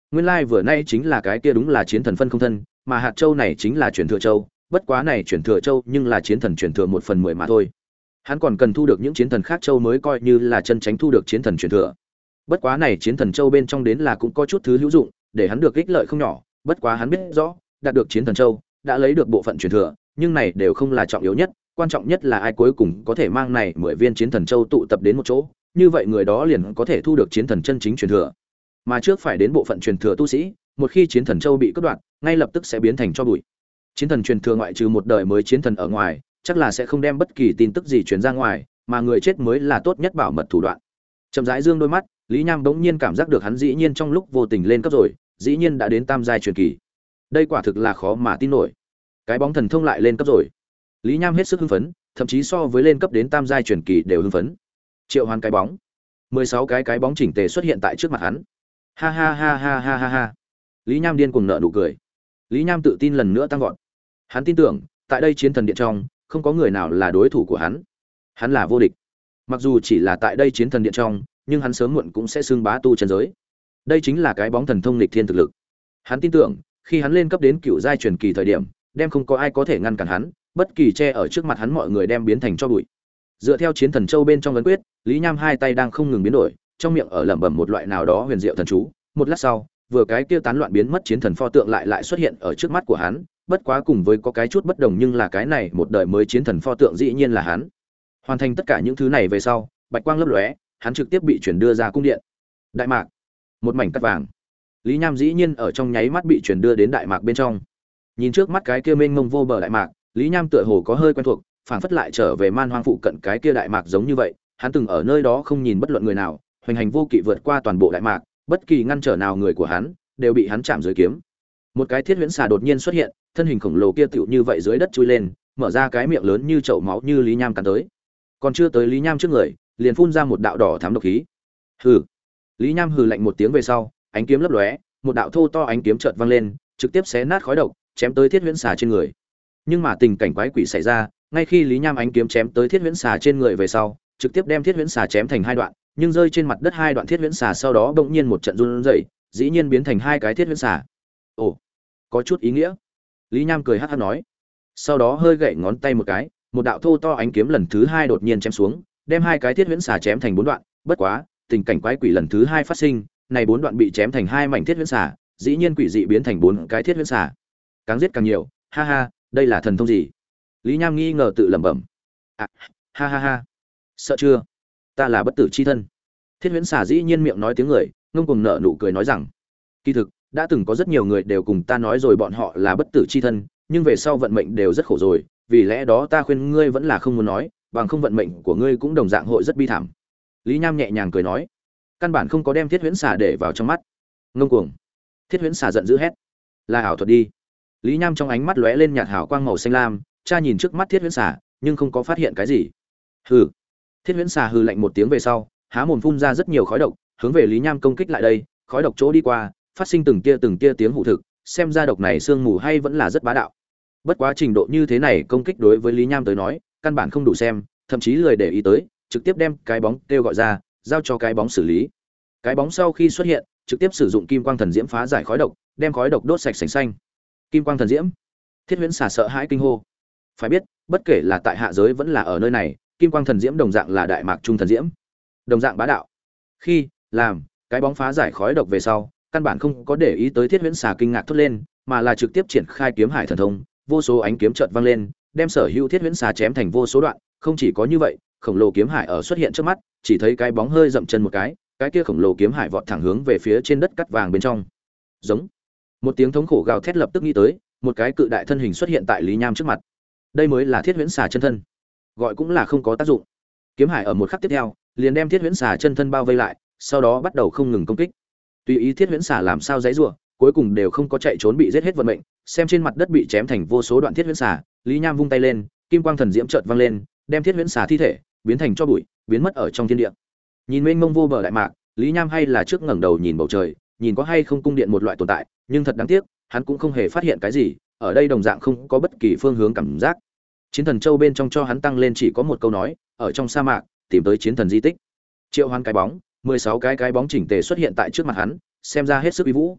A: nguyên lai vừa nay chính là cái kia đúng là chiến thần phân không thân, mà hạt châu này chính là truyền thừa châu, bất quá này truyền thừa châu nhưng là chiến thần truyền thừa 1/10 mà thôi. Hắn còn cần thu được những chiến thần khác châu mới coi như là chân chính thu được chiến thần truyền thừa. Bất quá này chiến thần châu bên trong đến là cũng có chút thứ hữu dụng, để hắn được ích lợi không nhỏ, bất quá hắn biết rõ, đạt được chiến thần châu, đã lấy được bộ phận truyền thừa, nhưng này đều không là trọng yếu nhất, quan trọng nhất là ai cuối cùng có thể mang này 10 viên chiến thần châu tụ tập đến một chỗ, như vậy người đó liền có thể thu được chiến thần chân chính truyền thừa. Mà trước phải đến bộ phận truyền thừa tu sĩ, một khi chiến thần châu bị cắt đoạn, ngay lập tức sẽ biến thành cho bụi. Chiến thần truyền thừa ngoại trừ một đời mới chiến thần ở ngoài, chắc là sẽ không đem bất kỳ tin tức gì truyền ra ngoài, mà người chết mới là tốt nhất bảo mật thủ đoạn. Chậm rãi dương đôi mắt, Lý Nham bỗng nhiên cảm giác được hắn dĩ nhiên trong lúc vô tình lên cấp rồi, dĩ nhiên đã đến tam giai truyền kỳ. Đây quả thực là khó mà tin nổi. Cái bóng thần thông lại lên cấp rồi. Lý Nham hết sức hưng phấn, thậm chí so với lên cấp đến tam giai truyền kỳ đều hưng phấn. Triệu hoán cái bóng, 16 cái bóng chỉnh tề xuất hiện tại trước mặt hắn. Ha ha ha ha ha ha ha. Lý Nham điên cuồng nở nụ cười. Lý Nham tự tin lần nữa tăng vọt. Hắn tin tưởng, tại đây chiến thần điện trong, không có người nào là đối thủ của hắn. Hắn là vô địch. Mặc dù chỉ là tại đây chiến thần điện trong, nhưng hắn sớm muộn cũng sẽ xưng bá tu chân giới. Đây chính là cái bóng thần thông nghịch thiên thực lực. Hắn tin tưởng, khi hắn lên cấp đến cựu giai truyền kỳ thời điểm, đem không có ai có thể ngăn cản hắn, bất kỳ che ở trước mặt hắn mọi người đem biến thành cho bụi. Dựa theo chiến thần châu bên trong ấn quyết, Lý Nham hai tay đang không ngừng biến đổi, trong miệng ở lẩm bẩm một loại nào đó huyền diệu thần chú. Một lát sau, vừa cái kia tán loạn biến mất chiến thần pho tượng lại xuất hiện ở trước mắt của hắn, bất quá cùng với có cái chút bất đồng, nhưng là cái này một đời mới chiến thần pho tượng dĩ nhiên là hắn. Hoàn thành tất cả những thứ này về sau, bạch quang lấp lóe, hắn trực tiếp bị chuyển đưa ra cung điện. Đại mạc, một mảnh cát vàng. Lý Nham dĩ nhiên ở trong nháy mắt bị chuyển đưa đến đại mạc bên trong. Nhìn trước mắt cái kia mênh mông vô bờ đại mạc, Lý Nham tựa hồ có hơi quen thuộc, phảng phất lại trở về man hoang phụ cận cái kia đại mạc giống như vậy, hắn từng ở nơi đó không nhìn bất luận người nào, hoành hành vô kỵ vượt qua toàn bộ đại mạc, bất kỳ ngăn trở nào người của hắn đều bị hắn chạm dưới kiếm. Một cái thiết huyễn xà đột nhiên xuất hiện, thân hình khổng lồ kia tựu như vậy dưới đất chui lên, mở ra cái miệng lớn như chậu máu như Lý Nham cắn tới. Còn chưa tới Lý Nham trước người, liền phun ra một đạo đỏ thắm độc khí. Hừ. Lý Nham hừ lạnh một tiếng về sau, ánh kiếm lấp lóe, một đạo thô to ánh kiếm chợt vang lên, trực tiếp xé nát khói độc, chém tới thiết huyễn xà trên người. Nhưng mà tình cảnh quái quỷ xảy ra, ngay khi Lý Nham ánh kiếm chém tới thiết huyễn xà trên người về sau, trực tiếp đem thiết huyễn xà chém thành hai đoạn, nhưng rơi trên mặt đất hai đoạn thiết huyễn xà sau đó bỗng nhiên một trận run rẩy, dĩ nhiên biến thành hai cái thiết huyễn xà. Ồ, có chút ý nghĩa. Lý Nham cười hắc hắc nói. Sau đó hơi gậy ngón tay một cái, một đạo thô to ánh kiếm lần thứ hai đột nhiên chém xuống, đem hai cái thiết huyễn xà chém thành bốn đoạn. Bất quá, tình cảnh quái quỷ lần thứ hai phát sinh, này bốn đoạn bị chém thành hai mảnh thiết huyễn xà, dĩ nhiên quỷ dị biến thành bốn cái thiết huyễn xà. Càng giết càng nhiều, ha ha, đây là thần thông gì? Lý Nham nghi ngờ tự lẩm bẩm. À, ha ha ha, sợ chưa? Ta là bất tử chi thân. Thiết huyễn xà dĩ nhiên miệng nói tiếng người, ngông cuồng nở nụ cười nói rằng, kỳ thực đã từng có rất nhiều người đều cùng ta nói rồi bọn họ là bất tử chi thân, nhưng về sau vận mệnh đều rất khổ rồi, vì lẽ đó ta khuyên ngươi vẫn là không muốn nói, bằng không vận mệnh của ngươi cũng đồng dạng hội rất bi thảm. Lý Nham nhẹ nhàng cười nói, căn bản không có đem thiết huyễn xà để vào trong mắt. Ngông cuồng. Thiết huyễn xà giận dữ hét, là ảo thuật đi. Lý Nham trong ánh mắt lóe lên nhạt hào quang màu xanh lam, cha nhìn trước mắt thiết huyễn xà, nhưng không có phát hiện cái gì. Hừ. Thiết huyễn xà hừ lạnh một tiếng về sau, há mồm phun ra rất nhiều khói độc, hướng về Lý Nham công kích lại đây, khói độc chỗ đi qua, phát sinh từng tia tiếng hủ thực, xem ra độc này sương mù hay vẫn là rất bá đạo. Bất quá trình độ như thế này công kích đối với Lý Nham tới nói, căn bản không đủ xem, thậm chí lười để ý tới, trực tiếp đem cái bóng kêu gọi ra, giao cho cái bóng xử lý. Cái bóng sau khi xuất hiện, trực tiếp sử dụng kim quang thần diễm phá giải khói độc, đem khói độc đốt sạch sành xanh. Kim quang thần diễm. Thiết huyễn xà sợ hãi kinh hô. Phải biết, bất kể là tại hạ giới vẫn là ở nơi này, kim quang thần diễm đồng dạng là đại mạc trung thần diễm, đồng dạng bá đạo. Khi làm cái bóng phá giải khói độc về sau, căn bản không có để ý tới thiết huyễn xà kinh ngạc thốt lên, mà là trực tiếp triển khai kiếm hải thần thông, vô số ánh kiếm chợt vang lên, đem sở hữu thiết huyễn xà chém thành vô số đoạn. Không chỉ có như vậy, khổng lồ kiếm hải ở xuất hiện trước mắt, chỉ thấy cái bóng hơi dậm chân một cái kia khổng lồ kiếm hải vọt thẳng hướng về phía trên đất cắt vàng bên trong. Giống. Một tiếng thống khổ gào thét lập tức nghĩ tới, một cái cự đại thân hình xuất hiện tại Lý Nham trước mặt. Đây mới là thiết huyễn xà chân thân, gọi cũng là không có tác dụng. Kiếm hải ở một khắc tiếp theo, liền đem thiết huyễn xà chân thân bao vây lại, sau đó bắt đầu không ngừng công kích. Tùy ý thiết huyễn xà làm sao giãy giụa, cuối cùng đều không có chạy trốn, bị giết hết vận mệnh. Xem trên mặt đất bị chém thành vô số đoạn thiết huyễn xà, Lý Nham vung tay lên, kim quang thần diễm chợt vang lên, đem thiết huyễn xà thi thể biến thành cho bụi, biến mất ở trong thiên địa. Nhìn mênh mông vô bờ đại mạc, Lý Nham hay là trước ngẩng đầu nhìn bầu trời, nhìn có hay không cung điện một loại tồn tại, nhưng thật đáng tiếc, hắn cũng không hề phát hiện cái gì, ở đây đồng dạng không có bất kỳ phương hướng cảm giác. Chiến thần châu bên trong cho hắn tăng lên chỉ có một câu nói, ở trong sa mạc tìm tới chiến thần di tích. Triệu hoán cái bóng, 16 cái bóng chỉnh tề xuất hiện tại trước mặt hắn, xem ra hết sức uy vũ.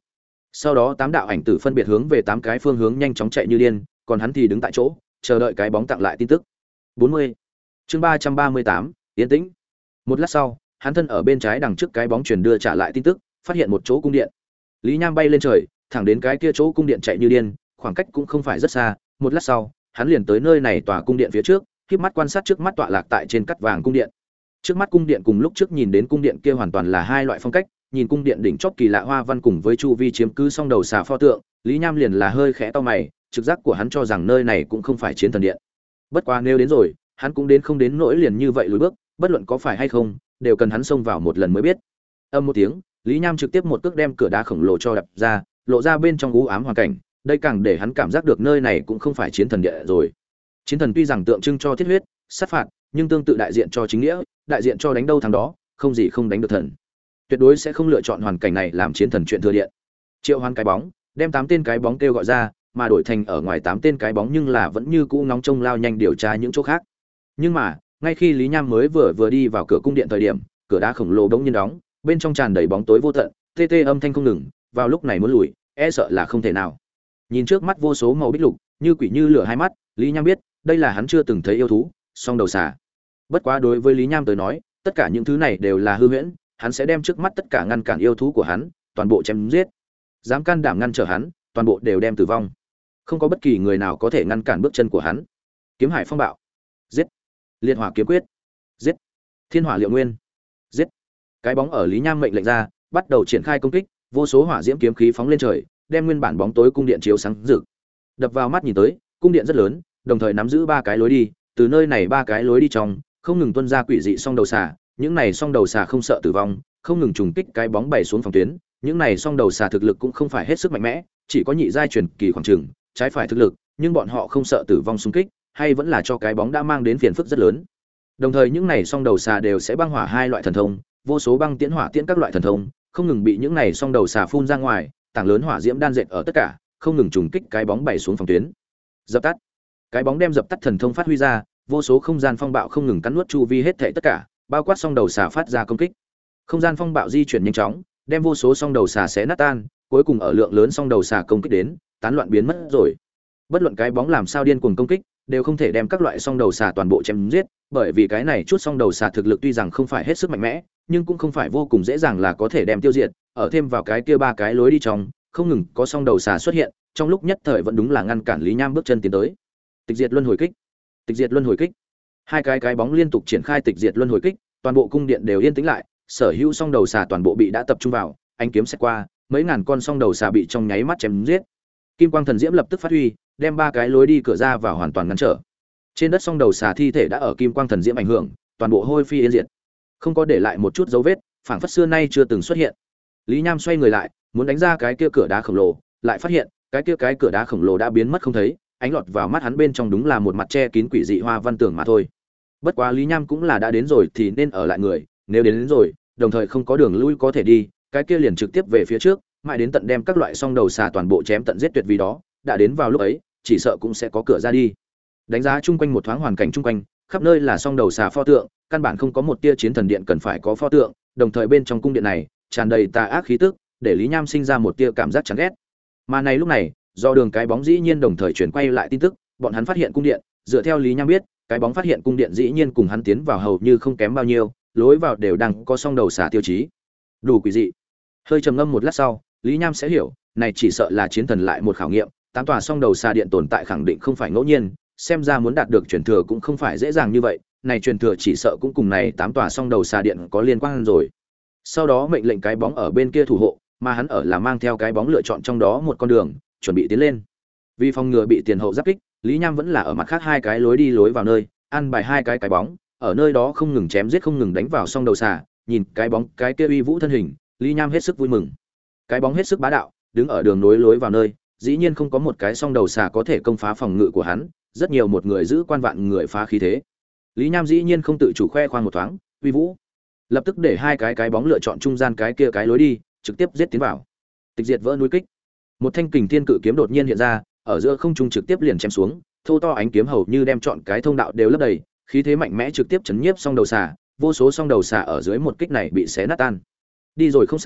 A: Sau đó 8 đạo ảnh tử phân biệt hướng về 8 cái phương hướng nhanh chóng chạy như điên, còn hắn thì đứng tại chỗ, chờ đợi cái bóng tặng lại tin tức. 40. Chương 338, yên tĩnh. Một lát sau, hắn thân ở bên trái đằng trước cái bóng truyền đưa trả lại tin tức, phát hiện một chỗ cung điện. Lý Nham bay lên trời, thẳng đến cái kia chỗ cung điện chạy như điên, khoảng cách cũng không phải rất xa, một lát sau, hắn liền tới nơi này tòa cung điện phía trước, khép mắt quan sát trước mắt tọa lạc tại trên cắt vàng cung điện. Trước mắt cung điện cùng lúc trước nhìn đến cung điện kia hoàn toàn là hai loại phong cách, nhìn cung điện đỉnh chóp kỳ lạ hoa văn cùng với chu vi chiếm cứ song đầu xà pho tượng, Lý Nham liền là hơi khẽ to mày, trực giác của hắn cho rằng nơi này cũng không phải chiến thần điện. Bất quá nếu đến rồi, hắn cũng đến không đến nỗi liền như vậy lùi bước, bất luận có phải hay không, đều cần hắn xông vào một lần mới biết. Âm một tiếng, Lý Nham trực tiếp một cước đem cửa đá khổng lồ cho đập ra, lộ ra bên trong u ám hoàn cảnh, đây càng để hắn cảm giác được nơi này cũng không phải chiến thần địa rồi. Chiến thần tuy rằng tượng trưng cho thiết huyết, sát phạt, nhưng tương tự đại diện cho chính nghĩa, đại diện cho đánh đâu thắng đó, không gì không đánh được thần. Tuyệt đối sẽ không lựa chọn hoàn cảnh này làm chiến thần chuyện thừa điện. Triệu Hoán cái bóng, đem 8 tên cái bóng kêu gọi ra, mà đổi thành ở ngoài 8 tên cái bóng nhưng là vẫn như cũ ngóng trông lao nhanh điều tra những chỗ khác. Nhưng mà, ngay khi Lý Nham mới vừa đi vào cửa cung điện thời điểm, cửa đá khổng lồ bỗng nhiên đóng, bên trong tràn đầy bóng tối vô tận, tê tê âm thanh không ngừng, vào lúc này muốn lùi, e sợ là không thể nào. Nhìn trước mắt vô số màu bích lục, như quỷ như lửa hai mắt, Lý Nham biết, đây là hắn chưa từng thấy yêu thú, song đầu xà. Bất quá đối với Lý Nham tới nói, tất cả những thứ này đều là hư huyễn, hắn sẽ đem trước mắt tất cả ngăn cản yêu thú của hắn, toàn bộ chém giết. Dám can đảm ngăn trở hắn, toàn bộ đều đem tử vong. Không có bất kỳ người nào có thể ngăn cản bước chân của hắn. Kiếm Hải Phong Bạo, giết. Liệt Hỏa Kiếm Quyết, giết. Thiên Hỏa Liệu Nguyên, giết. Cái bóng ở Lý Nham mệnh lệnh ra, bắt đầu triển khai công kích, vô số hỏa diễm kiếm khí phóng lên trời, đem nguyên bản bóng tối cung điện chiếu sáng rực. Đập vào mắt nhìn tới, cung điện rất lớn, đồng thời nắm giữ 3 cái lối đi, từ nơi này 3 cái lối đi trong, không ngừng tuôn ra quỷ dị song đầu xà, những này song đầu xà không sợ tử vong, không ngừng trùng kích cái bóng bày xuống phòng tuyến, những này song đầu xà thực lực cũng không phải hết sức mạnh mẽ, chỉ có nhị giai truyền kỳ khoảng chừng, trái phải thực lực, nhưng bọn họ không sợ tử vong xung kích, hay vẫn là cho cái bóng đã mang đến phiền phức rất lớn. Đồng thời những này song đầu xà đều sẽ băng hỏa hai loại thần thông, vô số băng tiễn hỏa tiễn các loại thần thông, không ngừng bị những này song đầu xà phun ra ngoài, tảng lớn hỏa diễm đan dệt ở tất cả, không ngừng trùng kích cái bóng bày xuống phòng tuyến. Dập tắt. Cái bóng đem dập tắt thần thông phát huy ra, vô số không gian phong bạo không ngừng cắn nuốt chu vi hết thảy tất cả, bao quát song đầu xà phát ra công kích. Không gian phong bạo di chuyển nhanh chóng, đem vô số song đầu xà xé nát tan, cuối cùng ở lượng lớn song đầu xà công kích đến, tán loạn biến mất rồi. Bất luận cái bóng làm sao điên cuồng công kích, đều không thể đem các loại song đầu xà toàn bộ chém giết, bởi vì cái này chút song đầu xà thực lực tuy rằng không phải hết sức mạnh mẽ, nhưng cũng không phải vô cùng dễ dàng là có thể đem tiêu diệt, ở thêm vào cái kia 3 cái lối đi trong, không ngừng có song đầu xà xuất hiện, trong lúc nhất thời vẫn đúng là ngăn cản Lý Nham bước chân tiến tới. Tịch diệt luân hồi kích, tịch diệt luân hồi kích. Hai cái bóng liên tục triển khai tịch diệt luân hồi kích, toàn bộ cung điện đều yên tĩnh lại, sở hữu song đầu xà toàn bộ bị đã tập trung vào, ánh kiếm xét qua, mấy ngàn con song đầu xà bị trong nháy mắt chém giết. Kim quang thần diễm lập tức phát huy, đem 3 cái lối đi cửa ra vào hoàn toàn ngăn trở. Trên đất song đầu xà thi thể đã ở kim quang thần diễm ảnh hưởng, toàn bộ hôi phi yên diệt, không có để lại một chút dấu vết, phảng phất xưa nay chưa từng xuất hiện. Lý Nham xoay người lại, muốn đánh ra cái kia cửa đá khổng lồ, lại phát hiện, cái cửa đá khổng lồ đã biến mất không thấy, ánh lọt vào mắt hắn bên trong đúng là một mặt che kín quỷ dị hoa văn tường mà thôi. Bất quá Lý Nham cũng là đã đến rồi thì nên ở lại người, nếu đến rồi, đồng thời không có đường lui có thể đi, cái kia liền trực tiếp về phía trước, mãi đến tận đem các loại song đầu xà toàn bộ chém tận giết tuyệt vì đó, đã đến vào lúc ấy, chỉ sợ cũng sẽ có cửa ra đi. Đánh giá chung quanh một thoáng hoàn cảnh chung quanh, khắp nơi là song đầu xà pho tượng, căn bản không có một tia chiến thần điện cần phải có pho tượng, đồng thời bên trong cung điện này tràn đầy tà ác khí tức, để Lý Nham sinh ra một tia cảm giác chán ghét. Mà này lúc này, do đường cái bóng dĩ nhiên đồng thời chuyển quay lại tin tức, bọn hắn phát hiện cung điện, dựa theo Lý Nham biết, cái bóng phát hiện cung điện dĩ nhiên cùng hắn tiến vào hầu như không kém bao nhiêu, lối vào đều đang có song đầu xà tiêu chí. Đủ quỷ dị. Hơi trầm ngâm một lát sau, Lý Nham sẽ hiểu, này chỉ sợ là chiến thần lại một khảo nghiệm, 8 tòa song đầu xà điện tồn tại khẳng định không phải ngẫu nhiên, xem ra muốn đạt được truyền thừa cũng không phải dễ dàng như vậy, này truyền thừa chỉ sợ cũng cùng này 8 tòa song đầu xà điện có liên quan rồi. Sau đó mệnh lệnh cái bóng ở bên kia thủ hộ, mà hắn ở là mang theo cái bóng lựa chọn trong đó một con đường, chuẩn bị tiến lên. Vì phòng ngừa bị tiền hậu giáp kích, Lý Nham vẫn là ở mặt khác 2 cái lối đi lối vào nơi, ăn bài 2 cái bóng, ở nơi đó không ngừng chém giết không ngừng đánh vào song đầu xà, nhìn cái bóng cái kia uy vũ thân hình, Lý Nham hết sức vui mừng. Cái bóng hết sức bá đạo, đứng ở đường nối lối vào nơi, dĩ nhiên không có một cái song đầu xà có thể công phá phòng ngự của hắn, rất nhiều một người giữ quan vạn người phá khí thế. Lý Nham dĩ nhiên không tự chủ khoe khoang một thoáng, uy vũ. Lập tức để 2 cái bóng lựa chọn trung gian cái kia cái lối đi, trực tiếp giết tiến vào. Tịch diệt vỡ núi kích. Một thanh kình thiên cự kiếm đột nhiên hiện ra, ở giữa không trung trực tiếp liền chém xuống, thô to ánh kiếm hầu như đem chọn cái thông đạo đều lấp đầy, khí thế mạnh mẽ trực tiếp chấn nhiếp song đầu xà, vô số song đầu xà ở dưới một kích này bị xé nát tan. Đi rồi không xa,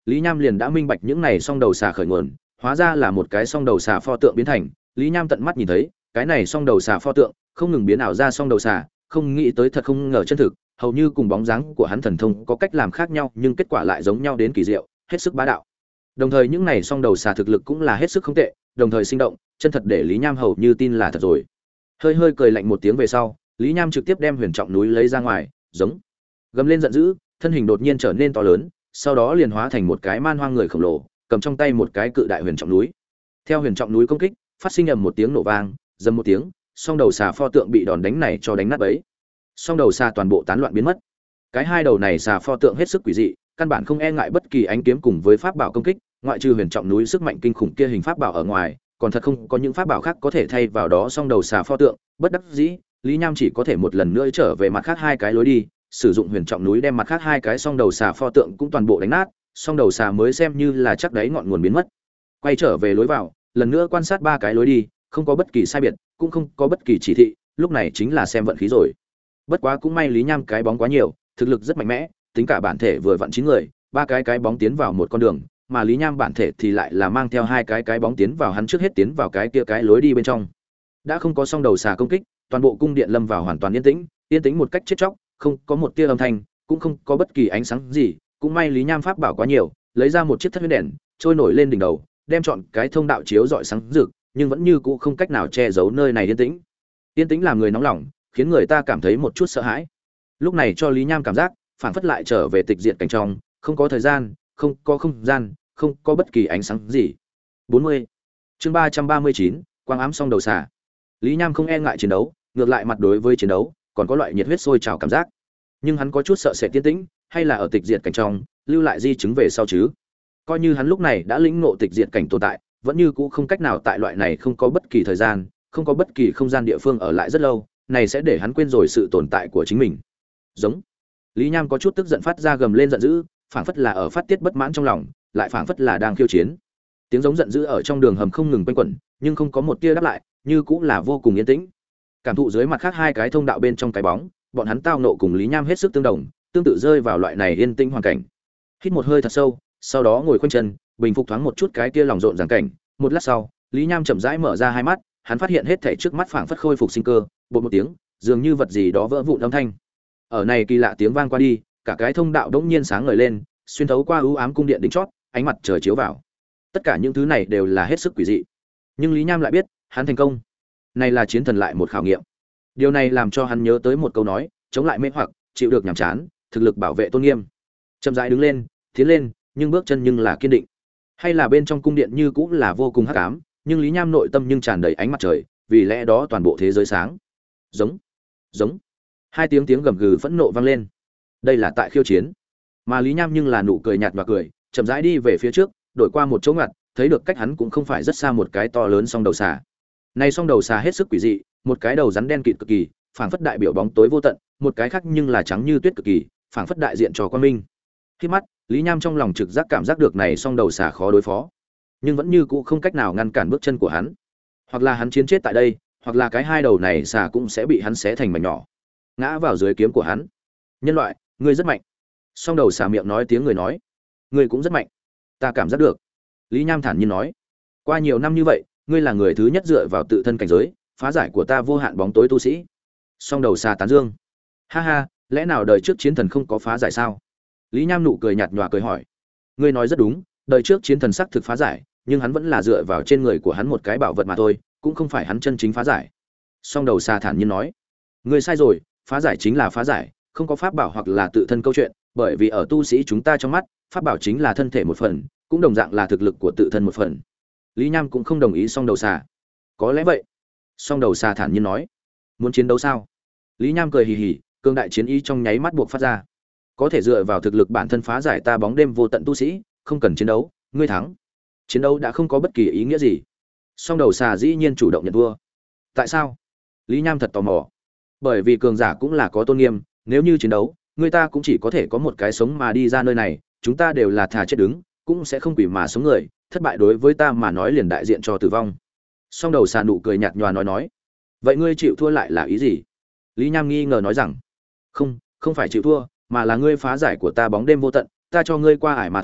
A: Lý Nham liền đã minh bạch những này song đầu xà khởi nguồn, hóa ra là một cái song đầu xà pho tượng biến thành. Lý Nham tận mắt nhìn thấy, cái này song đầu xà pho tượng không ngừng biến ảo ra song đầu xà, không nghĩ tới thật không ngờ chân thực, hầu như cùng bóng dáng của hắn thần thông có cách làm khác nhau, nhưng kết quả lại giống nhau đến kỳ diệu, hết sức bá đạo. Đồng thời những này song đầu xà thực lực cũng là hết sức không tệ, đồng thời sinh động, chân thật để Lý Nham hầu như tin là thật rồi. Hơi hơi cười lạnh một tiếng về sau, Lý Nham trực tiếp đem Huyền Trọng núi lấy ra ngoài, giống gầm lên giận dữ, thân hình đột nhiên trở nên to lớn, sau đó liền hóa thành một cái man hoang người khổng lồ, cầm trong tay một cái cự đại Huyền Trọng núi. Theo Huyền Trọng núi công kích, phát sinh ầm một tiếng nổ vang, dầm một tiếng, song đầu xà pho tượng bị đòn đánh này cho đánh nát bấy. Song đầu xà toàn bộ tán loạn biến mất. Cái hai đầu này xà pho tượng hết sức quỷ dị, căn bản không e ngại bất kỳ ánh kiếm cùng với pháp bảo công kích, ngoại trừ Huyền Trọng núi sức mạnh kinh khủng kia hình pháp bảo ở ngoài, còn thật không có những pháp bảo khác có thể thay vào đó song đầu xà pho tượng. Bất đắc dĩ, Lý Nham chỉ có thể một lần nữa trở về mặt khác hai cái lối đi, sử dụng Huyền Trọng núi đem mặt khác hai cái song đầu xà pho tượng cũng toàn bộ đánh nát, song đầu xà mới xem như là chắc đáy ngọn nguồn biến mất. Quay trở về lối vào, lần nữa quan sát ba cái lối đi, không có bất kỳ sai biệt, cũng không có bất kỳ chỉ thị, lúc này chính là xem vận khí rồi. Bất quá cũng may Lý Nham cái bóng quá nhiều, thực lực rất mạnh mẽ, tính cả bản thể vừa vặn 9 người, ba cái bóng tiến vào một con đường, mà Lý Nham bản thể thì lại là mang theo hai cái bóng tiến vào, hắn trước hết tiến vào cái kia cái lối đi bên trong. Đã không có song đầu xà công kích, toàn bộ cung điện lâm vào hoàn toàn yên tĩnh một cách chết chóc, không có một tia âm thanh, cũng không có bất kỳ ánh sáng gì, cũng may Lý Nham pháp bảo quá nhiều, lấy ra một chiếc thất huyết đèn, trôi nổi lên đỉnh đầu, đem chọn cái thông đạo chiếu rọi sáng rực, nhưng vẫn như cũ không cách nào che giấu nơi này yên tĩnh. Yên tĩnh làm người nóng lòng, khiến người ta cảm thấy một chút sợ hãi. Lúc này cho Lý Nham cảm giác, phản phất lại trở về tịch diệt cảnh trong, không có thời gian, không có không gian, không có bất kỳ ánh sáng gì. 40. Chương 339, quang ám song đầu xà. Lý Nham không e ngại chiến đấu, ngược lại mặt đối với chiến đấu, còn có loại nhiệt huyết sôi trào cảm giác. Nhưng hắn có chút sợ sẽ tiên tĩnh, hay là ở tịch diệt cảnh trong, lưu lại di chứng về sau chứ. Coi như hắn lúc này đã lĩnh ngộ tịch diệt cảnh tồn tại, vẫn như cũ không cách nào tại loại này không có bất kỳ thời gian, không có bất kỳ không gian địa phương ở lại rất lâu, này sẽ để hắn quên rồi sự tồn tại của chính mình. Giống. Lý Nham có chút tức giận phát ra gầm lên giận dữ, phảng phất là ở phát tiết bất mãn trong lòng, lại phảng phất là đang khiêu chiến. Tiếng giống giận dữ ở trong đường hầm không ngừng quanh quẩn, nhưng không có một tia đáp lại, như cũng là vô cùng yên tĩnh. Cảm thụ dưới mặt khác hai cái thông đạo bên trong cái bóng, bọn hắn tao nộ cùng Lý Nham hết sức tương đồng, tương tự rơi vào loại này yên tĩnh hoàn cảnh. Hít một hơi thật sâu, sau đó ngồi khoanh chân, bình phục thoáng một chút cái kia lòng rộn ràng cảnh. Một lát sau, Lý Nham chậm rãi mở ra hai mắt, hắn phát hiện hết thảy trước mắt phảng phất khôi phục sinh cơ, bột một tiếng, dường như vật gì đó vỡ vụn âm thanh. Ở này kỳ lạ tiếng vang qua đi, cả cái thông đạo đống nhiên sáng ngời lên, xuyên thấu qua u ám cung điện đỉnh chót, ánh mặt trời chiếu vào. Tất cả những thứ này đều là hết sức quỷ dị. Nhưng Lý Nham lại biết, hắn thành công. Này là chiến thần lại một khảo nghiệm. Điều này làm cho hắn nhớ tới một câu nói, chống lại mê hoặc, chịu được nhàm chán, thực lực bảo vệ tôn nghiêm. Chậm rãi đứng lên, tiến lên, nhưng bước chân nhưng là kiên định. Hay là bên trong cung điện như cũng là vô cùng hắc ám, nhưng Lý Nham nội tâm nhưng tràn đầy ánh mặt trời, vì lẽ đó toàn bộ thế giới sáng. Giống, giống. Hai tiếng gầm gừ phẫn nộ vang lên. Đây là tại khiêu chiến. Mà Lý Nham nhưng là nụ cười nhạt và cười, chậm rãi đi về phía trước, đổi qua một chỗ ngặt, thấy được cách hắn cũng không phải rất xa một cái to lớn song đầu xà. Này song đầu xà hết sức quỷ dị, một cái đầu rắn đen kịt cực kỳ, phảng phất đại biểu bóng tối vô tận, một cái khác nhưng là trắng như tuyết cực kỳ, phảng phất đại diện cho quang minh. Khi mắt, Lý Nham trong lòng trực giác cảm giác được này song đầu xà khó đối phó, nhưng vẫn như cũ không cách nào ngăn cản bước chân của hắn. Hoặc là hắn chiến chết tại đây, hoặc là cái hai đầu này xà cũng sẽ bị hắn xé thành mảnh nhỏ, ngã vào dưới kiếm của hắn. Nhân loại, ngươi rất mạnh. Song đầu xà miệng nói tiếng người nói, ngươi cũng rất mạnh. Ta cảm giác được. Lý Nham thản nhiên nói, qua nhiều năm như vậy, ngươi là người thứ nhất dựa vào tự thân cảnh giới, phá giải của ta vô hạn bóng tối tu sĩ. Song đầu xà tán dương, ha ha, lẽ nào đời trước chiến thần không có phá giải sao? Lý Nham nụ cười nhạt nhòa cười hỏi, ngươi nói rất đúng, đời trước chiến thần sắc thực phá giải, nhưng hắn vẫn là dựa vào trên người của hắn một cái bảo vật mà thôi, cũng không phải hắn chân chính phá giải. Song đầu xà thản nhiên nói, ngươi sai rồi, phá giải chính là phá giải, không có pháp bảo hoặc là tự thân câu chuyện, bởi vì ở tu sĩ chúng ta trong mắt, pháp bảo chính là thân thể một phần, cũng đồng dạng là thực lực của tự thân một phần. Lý Nham cũng không đồng ý song đầu xà. Có lẽ vậy. Song đầu xà thản nhiên nói, muốn chiến đấu sao? Lý Nham cười hì hì, cương đại chiến ý trong nháy mắt buộc phát ra. Có thể dựa vào thực lực bản thân phá giải ta bóng đêm vô tận tu sĩ, không cần chiến đấu, ngươi thắng. Chiến đấu đã không có bất kỳ ý nghĩa gì. Song đầu xà dĩ nhiên chủ động nhận thua. Tại sao? Lý Nham thật tò mò. Bởi vì cường giả cũng là có tôn nghiêm, nếu như chiến đấu, người ta cũng chỉ có thể có một cái sống mà đi ra nơi này, chúng ta đều là thà chết đứng, cũng sẽ không quỷ mà sống người, thất bại đối với ta mà nói liền đại diện cho tử vong. Song đầu xà nụ cười nhạt nhòa nói, vậy ngươi chịu thua lại là ý gì? Lý Nham nghi ngờ nói rằng, không phải chịu thua, mà là ngươi phá giải của ta bóng đêm vô tận, ta cho ngươi qua ải mà thôi,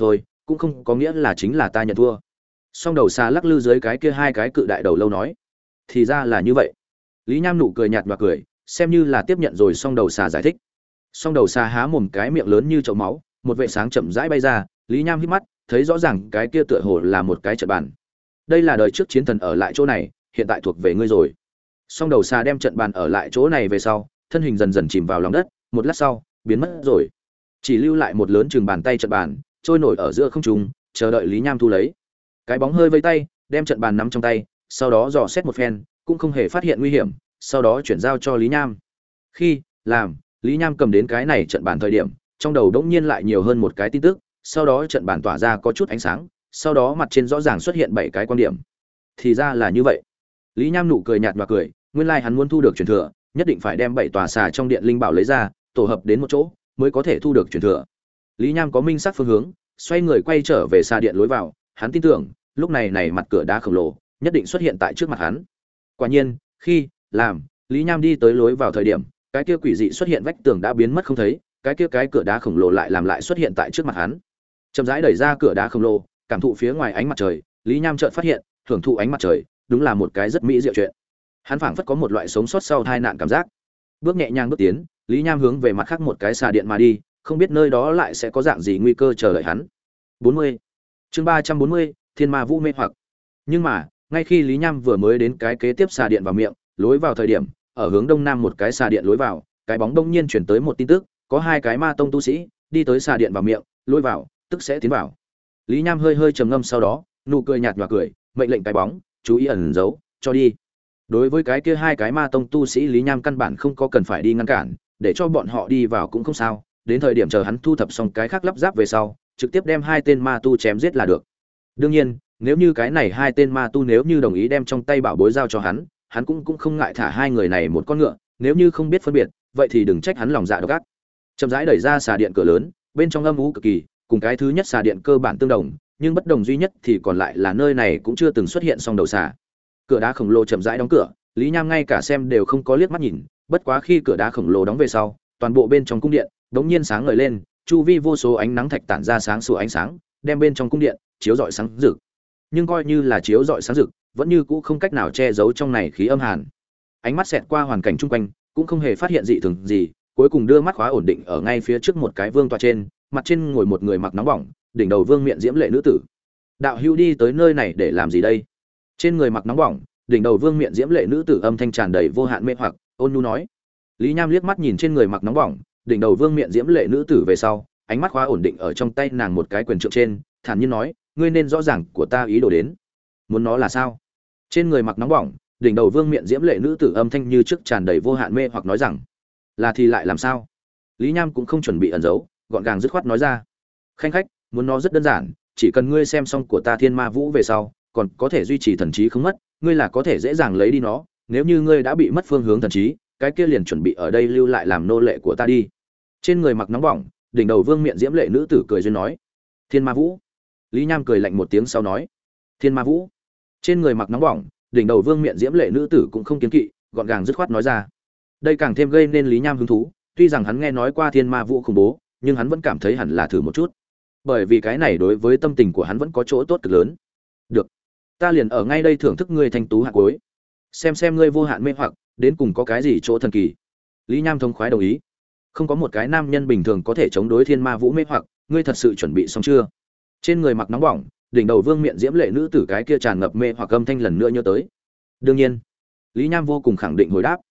A: cũng không có nghĩa là chính là ta nhận thua. Song đầu xà lắc lư dưới cái kia hai cái cự đại đầu lâu nói, thì ra là như vậy. Lý Nham nụ cười nhạt và cười, xem như là tiếp nhận rồi song đầu xà giải thích. Song đầu xà há mồm cái miệng lớn như chậu máu, một vệ sáng chậm rãi bay ra, Lý Nham hít mắt, thấy rõ ràng cái kia tựa hồ là một cái trận bàn. Đây là đời trước chiến thần ở lại chỗ này, hiện tại thuộc về ngươi rồi. Song đầu xà đem trận bàn ở lại chỗ này về sau, thân hình dần dần chìm vào lòng đất, một lát sau, biến mất rồi. Chỉ lưu lại một lớn chừng bàn tay trận bàn, trôi nổi ở giữa không trung, chờ đợi Lý Nham thu lấy. Cái bóng hơi vây tay, đem trận bàn nắm trong tay, sau đó dò xét một phen, cũng không hề phát hiện nguy hiểm, sau đó chuyển giao cho Lý Nham. Khi làm Lý Nham cầm đến cái này trận bàn thời điểm, trong đầu đống nhiên lại nhiều hơn một cái tin tức, sau đó trận bàn tỏa ra có chút ánh sáng, sau đó mặt trên rõ ràng xuất hiện 7 cái quan điểm. Thì ra là như vậy. Lý Nham nụ cười nhạt và cười, nguyên lai hắn muốn thu được truyền thừa, nhất định phải đem 7 tòa xà trong điện linh bảo lấy ra, tổ hợp đến một chỗ, mới có thể thu được truyền thừa. Lý Nham có minh xác phương hướng, xoay người quay trở về xà điện lối vào, hắn tin tưởng, lúc này mặt cửa đá khổng lồ nhất định xuất hiện tại trước mặt hắn. Quả nhiên, khi làm Lý Nham đi tới lối vào thời điểm, cái kia quỷ dị xuất hiện vách tường đã biến mất không thấy, cái cửa đá khổng lồ lại xuất hiện tại trước mặt hắn. Chậm rãi đẩy ra cửa đá khổng lồ, cảm thụ phía ngoài ánh mặt trời, Lý Nham chợt phát hiện, hưởng thụ ánh mặt trời, đúng là một cái rất mỹ diệu chuyện. Hắn phảng phất có một loại sống sót sau tai nạn cảm giác. Bước nhẹ nhàng bước tiến, Lý Nham hướng về mặt khác một cái xà điện mà đi, không biết nơi đó lại sẽ có dạng gì nguy cơ chờ đợi hắn. 40. Chương 340, Thiên Ma Vũ mê hoặc. Nhưng mà, ngay khi Lý Nham vừa mới đến cái kế tiếp xà điện vào miệng, lối vào thời điểm, ở hướng đông nam một cái xà điện lối vào, cái bóng đông nhiên chuyển tới một tin tức, có 2 cái ma tông tu sĩ đi tới xà điện vào miệng, lối vào, tức sẽ tiến vào. Lý Nham hơi trầm ngâm, sau đó, nụ cười nhạt nhòa cười, mệnh lệnh cái bóng, chú ý ẩn giấu, cho đi. Đối với cái kia 2 cái ma tông tu sĩ, Lý Nham căn bản không có cần phải đi ngăn cản, để cho bọn họ đi vào cũng không sao, đến thời điểm chờ hắn thu thập xong cái khác lắp ráp về sau, trực tiếp đem 2 tên ma tu chém giết là được. Đương nhiên, nếu như cái này 2 tên ma tu nếu như đồng ý đem trong tay bảo bối giao cho hắn cũng không ngại thả 2 người này một con ngựa, nếu như không biết phân biệt, vậy thì đừng trách hắn lòng dạ độc ác. Chậm rãi đẩy ra xà điện cửa lớn, bên trong âm u cực kỳ, cùng cái thứ nhất xà điện cơ bản tương đồng, nhưng bất đồng duy nhất thì còn lại là nơi này cũng chưa từng xuất hiện song đầu xà. Cửa đá khổng lồ chậm rãi đóng cửa, Lý Nham ngay cả xem đều không có liếc mắt nhìn, bất quá khi cửa đá khổng lồ đóng về sau, toàn bộ bên trong cung điện đống nhiên sáng ngời lên, chu vi vô số ánh nắng thạch tản ra sáng sủa ánh sáng, đem bên trong cung điện chiếu rọi sáng rực. Nhưng coi như là chiếu rọi sáng rực, vẫn như cũ không cách nào che giấu trong này khí âm hàn. Ánh mắt xẹt qua hoàn cảnh chung quanh, cũng không hề phát hiện dị thường gì, cuối cùng đưa mắt khóa ổn định ở ngay phía trước một cái vương tọa trên, mặt trên ngồi một người mặc nóng bỏng, đỉnh đầu vương miện diễm lệ nữ tử. Đạo hữu đi tới nơi này để làm gì đây? Trên người mặc nóng bỏng, đỉnh đầu vương miện diễm lệ nữ tử âm thanh tràn đầy vô hạn mê hoặc, ôn nhu nói. Lý Nham liếc mắt nhìn trên người mặc nóng bỏng, đỉnh đầu vương miện diễm lệ nữ tử về sau, ánh mắt khóa ổn định ở trong tay nàng một cái quyền trượng trên, thản nhiên nói, ngươi nên rõ ràng của ta ý đồ đến. Muốn nó là sao? Trên người mặc nóng bỏng, đỉnh đầu vương miện diễm lệ nữ tử âm thanh như trước tràn đầy vô hạn mê hoặc nói rằng, là thì lại làm sao? Lý Nham cũng không chuẩn bị ẩn giấu, gọn gàng dứt khoát nói ra, khanh khách, muốn nó rất đơn giản, chỉ cần ngươi xem xong của ta Thiên Ma Vũ về sau, còn có thể duy trì thần trí không mất, ngươi là có thể dễ dàng lấy đi nó, nếu như ngươi đã bị mất phương hướng thần trí, cái kia liền chuẩn bị ở đây lưu lại làm nô lệ của ta đi. Trên người mặc nóng bỏng, đỉnh đầu vương miện diễm lệ nữ tử cười duyên nói, Thiên Ma Vũ. Lý Nham cười lạnh một tiếng sau nói, Thiên Ma Vũ. Trên người mặc nóng bỏng, đỉnh đầu vương miện diễm lệ nữ tử cũng không kiến kỵ, gọn gàng dứt khoát nói ra. Đây càng thêm gây nên Lý Nham hứng thú, tuy rằng hắn nghe nói qua Thiên Ma Vũ khủng bố, nhưng hắn vẫn cảm thấy hẳn là thử một chút, bởi vì cái này đối với tâm tình của hắn vẫn có chỗ tốt cực lớn. Được, ta liền ở ngay đây thưởng thức ngươi thanh tú hạ cuối, xem ngươi vô hạn mê hoặc đến cùng có cái gì chỗ thần kỳ. Lý Nham thông khoái đồng ý. Không có một cái nam nhân bình thường có thể chống đối Thiên Ma Vũ mê hoặc, ngươi thật sự chuẩn bị xong chưa? Trên người mặc nóng bỏng, đỉnh đầu vương miện diễm lệ nữ tử cái kia tràn ngập mê hoặc âm thanh lần nữa nhớ tới. Đương nhiên, Lý Nham vô cùng khẳng định hồi đáp.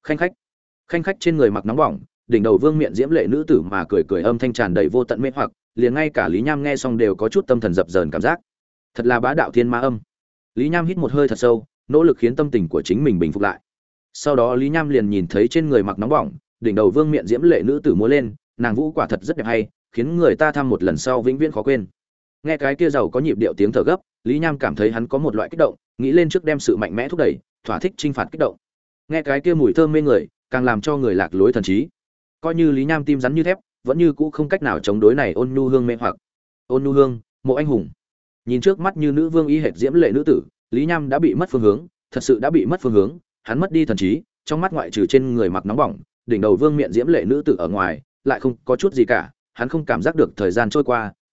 A: Khanh khách trên người mặc nóng bỏng, đỉnh đầu vương miện diễm lệ nữ tử mà cười âm thanh tràn đầy vô tận mê hoặc, liền ngay cả Lý Nham nghe xong đều có chút tâm thần dập dờn cảm giác. Thật là bá đạo thiên ma âm. Lý Nham hít một hơi thật sâu, nỗ lực khiến tâm tình của chính mình bình phục lại. Sau đó Lý Nham liền nhìn thấy trên người mặc nóng bỏng, đỉnh đầu vương miện diễm lệ nữ tử múa lên, nàng vũ quả thật rất đẹp hay, khiến người ta thăm một lần sau vĩnh viễn khó quên. Nghe cái kia giàu có nhịp điệu tiếng thở gấp, Lý Nham cảm thấy hắn có một loại kích động, nghĩ lên trước đem sự mạnh mẽ thúc đẩy, thỏa thích chinh phạt kích động. Nghe cái kia mùi thơm mê người, càng làm cho người lạc lối thần trí. Coi như Lý Nham tim rắn như thép, vẫn như cũ không cách nào chống đối này ôn nhu hương mê hoặc. Ôn nhu hương, Mộ Anh Hùng. Nhìn trước mắt như nữ vương y hệt diễm lệ nữ tử, Lý Nham đã bị mất phương hướng, thật sự đã bị mất phương hướng, hắn mất đi thần trí, trong mắt ngoại trừ trên người mặc nóng bỏng, đỉnh đầu vương miện diễm lệ nữ tử ở ngoài, lại không có chút gì cả, hắn không cảm giác được thời gian trôi qua,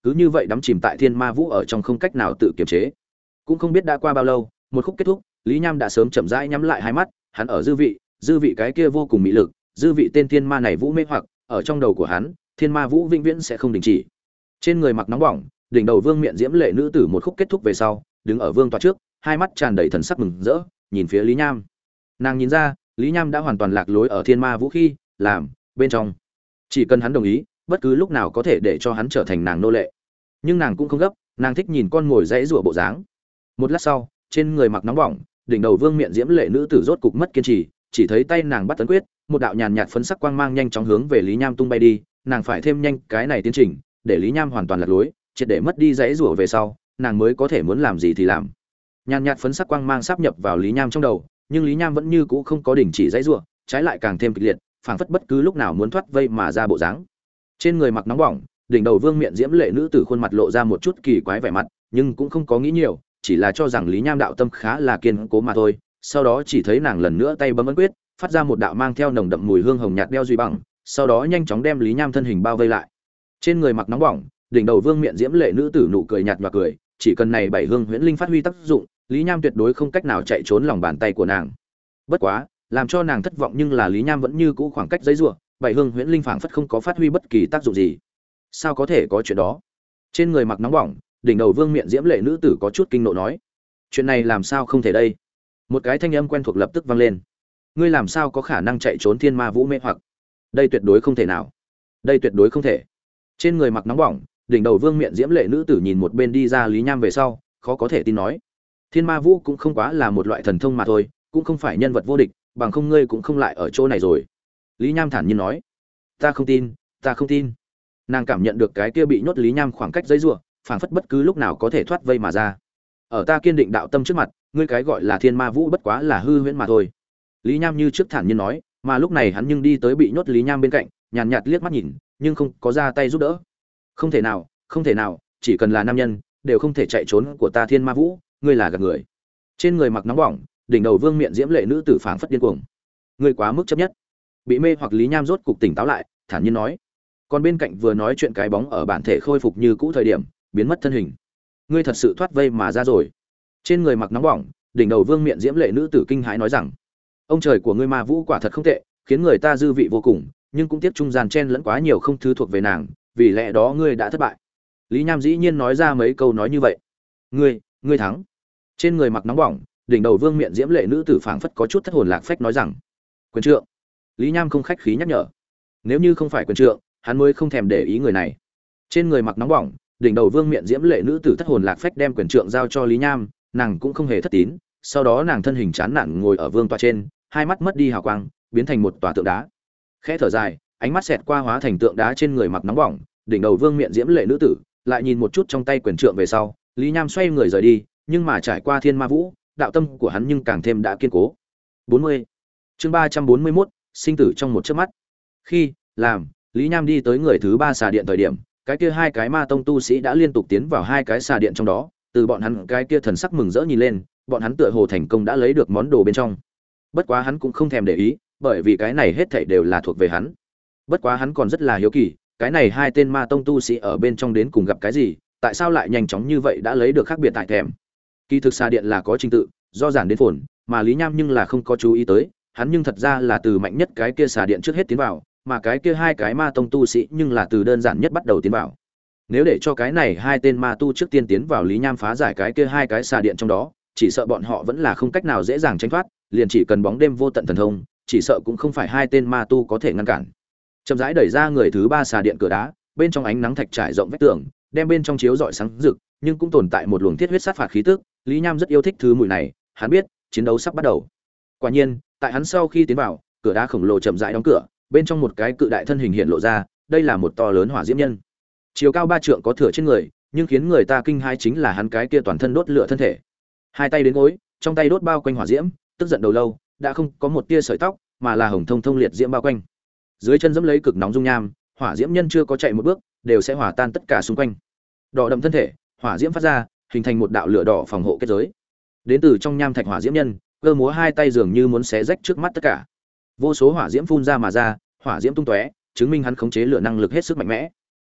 A: cứ như vậy đắm chìm tại thiên ma vũ ở trong không cách nào tự kiềm chế. Cũng không biết đã qua bao lâu, một khúc kết thúc, Lý Nham đã sớm chậm rãi nhắm lại hai mắt, hắn ở dư vị cái kia vô cùng mỹ lực, dư vị tên thiên ma này vũ mê hoặc, ở trong đầu của hắn, thiên ma vũ vĩnh viễn sẽ không đình chỉ. Trên người mặc nóng bỏng, đỉnh đầu vương miện diễm lệ nữ tử một khúc kết thúc về sau, đứng ở vương tọa trước, hai mắt tràn đầy thần sắc mừng rỡ, nhìn phía Lý Nham. Nàng nhìn ra, Lý Nham đã hoàn toàn lạc lối ở thiên ma vũ khi làm bên trong. Chỉ cần hắn đồng ý, bất cứ lúc nào có thể để cho hắn trở thành nàng nô lệ. Nhưng nàng cũng không gấp, nàng thích nhìn con ngồi dãy rủa bộ dáng. Một lát sau, trên người mặc nóng bỏng, đỉnh đầu vương miện diễm lệ nữ tử rốt cục mất kiên trì, chỉ thấy tay nàng bắt tấn quyết, một đạo nhàn nhạt phấn sắc quang mang nhanh chóng hướng về Lý Nham tung bay đi, nàng phải thêm nhanh cái này tiến trình, để Lý Nham hoàn toàn lạc lối, triệt để mất đi dãy rủa về sau, nàng mới có thể muốn làm gì thì làm. Nhàn nhạt phấn sắc quang mang sáp nhập vào Lý Nham trong đầu, nhưng Lý Nham vẫn như cũ không có đình chỉ dãy rủa, trái lại càng thêm kịch liệt, phảng phất bất cứ lúc nào muốn thoát vây mà ra bộ dáng. Trên người mặc nóng bỏng, đỉnh đầu vương miện diễm lệ nữ tử khuôn mặt lộ ra một chút kỳ quái vẻ mặt, nhưng cũng không có nghĩ nhiều, chỉ là cho rằng Lý Nham đạo tâm khá là kiên cố mà thôi. Sau đó chỉ thấy nàng lần nữa tay bấm ấn quyết, phát ra một đạo mang theo nồng đậm mùi hương hồng nhạt đeo duy bằng, sau đó nhanh chóng đem Lý Nham thân hình bao vây lại. Trên người mặc nóng bỏng, đỉnh đầu vương miện diễm lệ nữ tử nụ cười nhạt nhòa cười, chỉ cần này bảy hương huyễn linh phát huy tác dụng, Lý Nham tuyệt đối không cách nào chạy trốn lòng bàn tay của nàng. Bất quá, làm cho nàng thất vọng nhưng là Lý Nham vẫn như cũ khoảng cách giấy rủa, bảy hương huyễn linh phảng phất không có phát huy bất kỳ tác dụng gì. Sao có thể có chuyện đó? Trên người mặc nóng bỏng, đỉnh đầu vương miện diễm lệ nữ tử có chút kinh nộ nói, chuyện này làm sao không thể đây? Một cái thanh âm quen thuộc lập tức vang lên. Ngươi làm sao có khả năng chạy trốn thiên ma vũ mê hoặc? Đây tuyệt đối không thể nào. Đây tuyệt đối không thể. Trên người mặc nóng bỏng, đỉnh đầu vương miện diễm lệ nữ tử nhìn một bên đi ra Lý Nham về sau, khó có thể tin nói, thiên ma vũ cũng không quá là một loại thần thông mà thôi, cũng không phải nhân vật vô địch, bằng không ngươi cũng không lại ở chỗ này rồi. Lý Nham thản nhiên nói, ta không tin, ta không tin. Nàng cảm nhận được cái kia bị nhốt Lý Nham khoảng cách giấy rủa, phảng phất bất cứ lúc nào có thể thoát vây mà ra. Ở ta kiên định đạo tâm trước mặt, ngươi cái gọi là thiên ma vũ bất quá là hư huyễn mà thôi. Lý Nham như trước thản nhiên nói, mà lúc này hắn nhưng đi tới bị nhốt Lý Nham bên cạnh, nhàn nhạt liếc mắt nhìn, nhưng không có ra tay giúp đỡ. Không thể nào, không thể nào, chỉ cần là nam nhân, đều không thể chạy trốn của ta thiên ma vũ, ngươi là gạt người. Trên người mặc nóng bỏng, đỉnh đầu vương miện diễm lệ nữ tử phảng phất điên cuồng. Ngươi quá mức chấp nhất. Bị mê hoặc Lý Nham rốt cục tỉnh táo lại, thản nhiên nói. Còn bên cạnh vừa nói chuyện cái bóng ở bản thể khôi phục như cũ thời điểm, biến mất thân hình. Ngươi thật sự thoát vây mà ra rồi. Trên người mặc nóng bỏng, đỉnh đầu vương miện diễm lệ nữ tử kinh hãi nói rằng, ông trời của ngươi ma vũ quả thật không tệ, khiến người ta dư vị vô cùng, nhưng cũng tiếc trung gian chen lẫn quá nhiều không thứ thuộc về nàng, vì lẽ đó ngươi đã thất bại. Lý Nham dĩ nhiên nói ra mấy câu nói như vậy. Ngươi thắng. Trên người mặc nóng bỏng, đỉnh đầu vương miện diễm lệ nữ tử phảng phất có chút thất hồn lạc phách nói rằng, quyền trượng. Lý Nham không khách khí nhắc nhở, nếu như không phải quyền trượng, hắn mới không thèm để ý người này. Trên người mặc nóng bỏng, đỉnh đầu vương miện diễm lệ nữ tử thất hồn lạc phách đem quyền trượng giao cho Lý Nham, nàng cũng không hề thất tín, sau đó nàng thân hình chán nản ngồi ở vương tọa trên, hai mắt mất đi hào quang, biến thành một tòa tượng đá. Khẽ thở dài, ánh mắt xẹt qua hóa thành tượng đá trên người mặc nóng bỏng, đỉnh đầu vương miện diễm lệ nữ tử, lại nhìn một chút trong tay quyền trượng về sau, Lý Nham xoay người rời đi, nhưng mà trải qua thiên ma vũ, đạo tâm của hắn nhưng càng thêm đã kiên cố. 40. Chương 341, sinh tử trong một chớp mắt. Khi làm Lý Nham đi tới người thứ ba xà điện thời điểm, cái kia hai cái ma tông tu sĩ đã liên tục tiến vào hai cái xà điện trong đó, từ bọn hắn cái kia thần sắc mừng rỡ nhìn lên, bọn hắn tựa hồ thành công đã lấy được món đồ bên trong. Bất quá hắn cũng không thèm để ý, bởi vì cái này hết thảy đều là thuộc về hắn. Bất quá hắn còn rất là hiếu kỳ, cái này hai tên ma tông tu sĩ ở bên trong đến cùng gặp cái gì, tại sao lại nhanh chóng như vậy đã lấy được khác biệt tại thèm. Kỳ thực xà điện là có trình tự, do giản đến phồn, mà Lý Nham nhưng là không có chú ý tới, hắn nhưng thật ra là từ mạnh nhất cái kia xà điện trước hết tiến vào, mà cái kia hai cái ma tông tu sĩ nhưng là từ đơn giản nhất bắt đầu tiến vào. Nếu để cho cái này hai tên ma tu trước tiên tiến vào, Lý Nham phá giải cái kia hai cái xà điện trong đó, chỉ sợ bọn họ vẫn là không cách nào dễ dàng tránh thoát, liền chỉ cần bóng đêm vô tận thần thông, chỉ sợ cũng không phải hai tên ma tu có thể ngăn cản. Chậm rãi đẩy ra người thứ ba xà điện cửa đá, bên trong ánh nắng thạch trải rộng vách tường, đem bên trong chiếu rọi sáng rực, nhưng cũng tồn tại một luồng thiết huyết sát phạt khí tức. Lý Nham rất yêu thích thứ mùi này, hắn biết chiến đấu sắp bắt đầu. Quả nhiên, tại hắn sau khi tiến vào, cửa đá khổng lồ chậm rãi đóng cửa, bên trong một cái cự đại thân hình hiện lộ ra, đây là một to lớn hỏa diễm nhân, chiều cao 3 trượng có thừa trên người, nhưng khiến người ta kinh hãi chính là hắn cái kia toàn thân đốt lửa thân thể, hai tay đến gối, trong tay đốt bao quanh hỏa diễm, tức giận đầu lâu đã không có một tia sợi tóc, mà là hồng thông thông liệt diễm bao quanh. Dưới chân dẫm lấy cực nóng dung nham, hỏa diễm nhân chưa có chạy một bước, đều sẽ hòa tan tất cả xung quanh. Đỏ đậm thân thể, hỏa diễm phát ra, hình thành một đạo lửa đỏ phòng hộ kết giới. Đến từ trong nham thạch hỏa diễm nhân, cơ múa hai tay dường như muốn xé rách trước mắt tất cả. Vô số hỏa diễm phun ra mà ra, hỏa diễm tung tóe, chứng minh hắn khống chế lửa năng lực hết sức mạnh mẽ.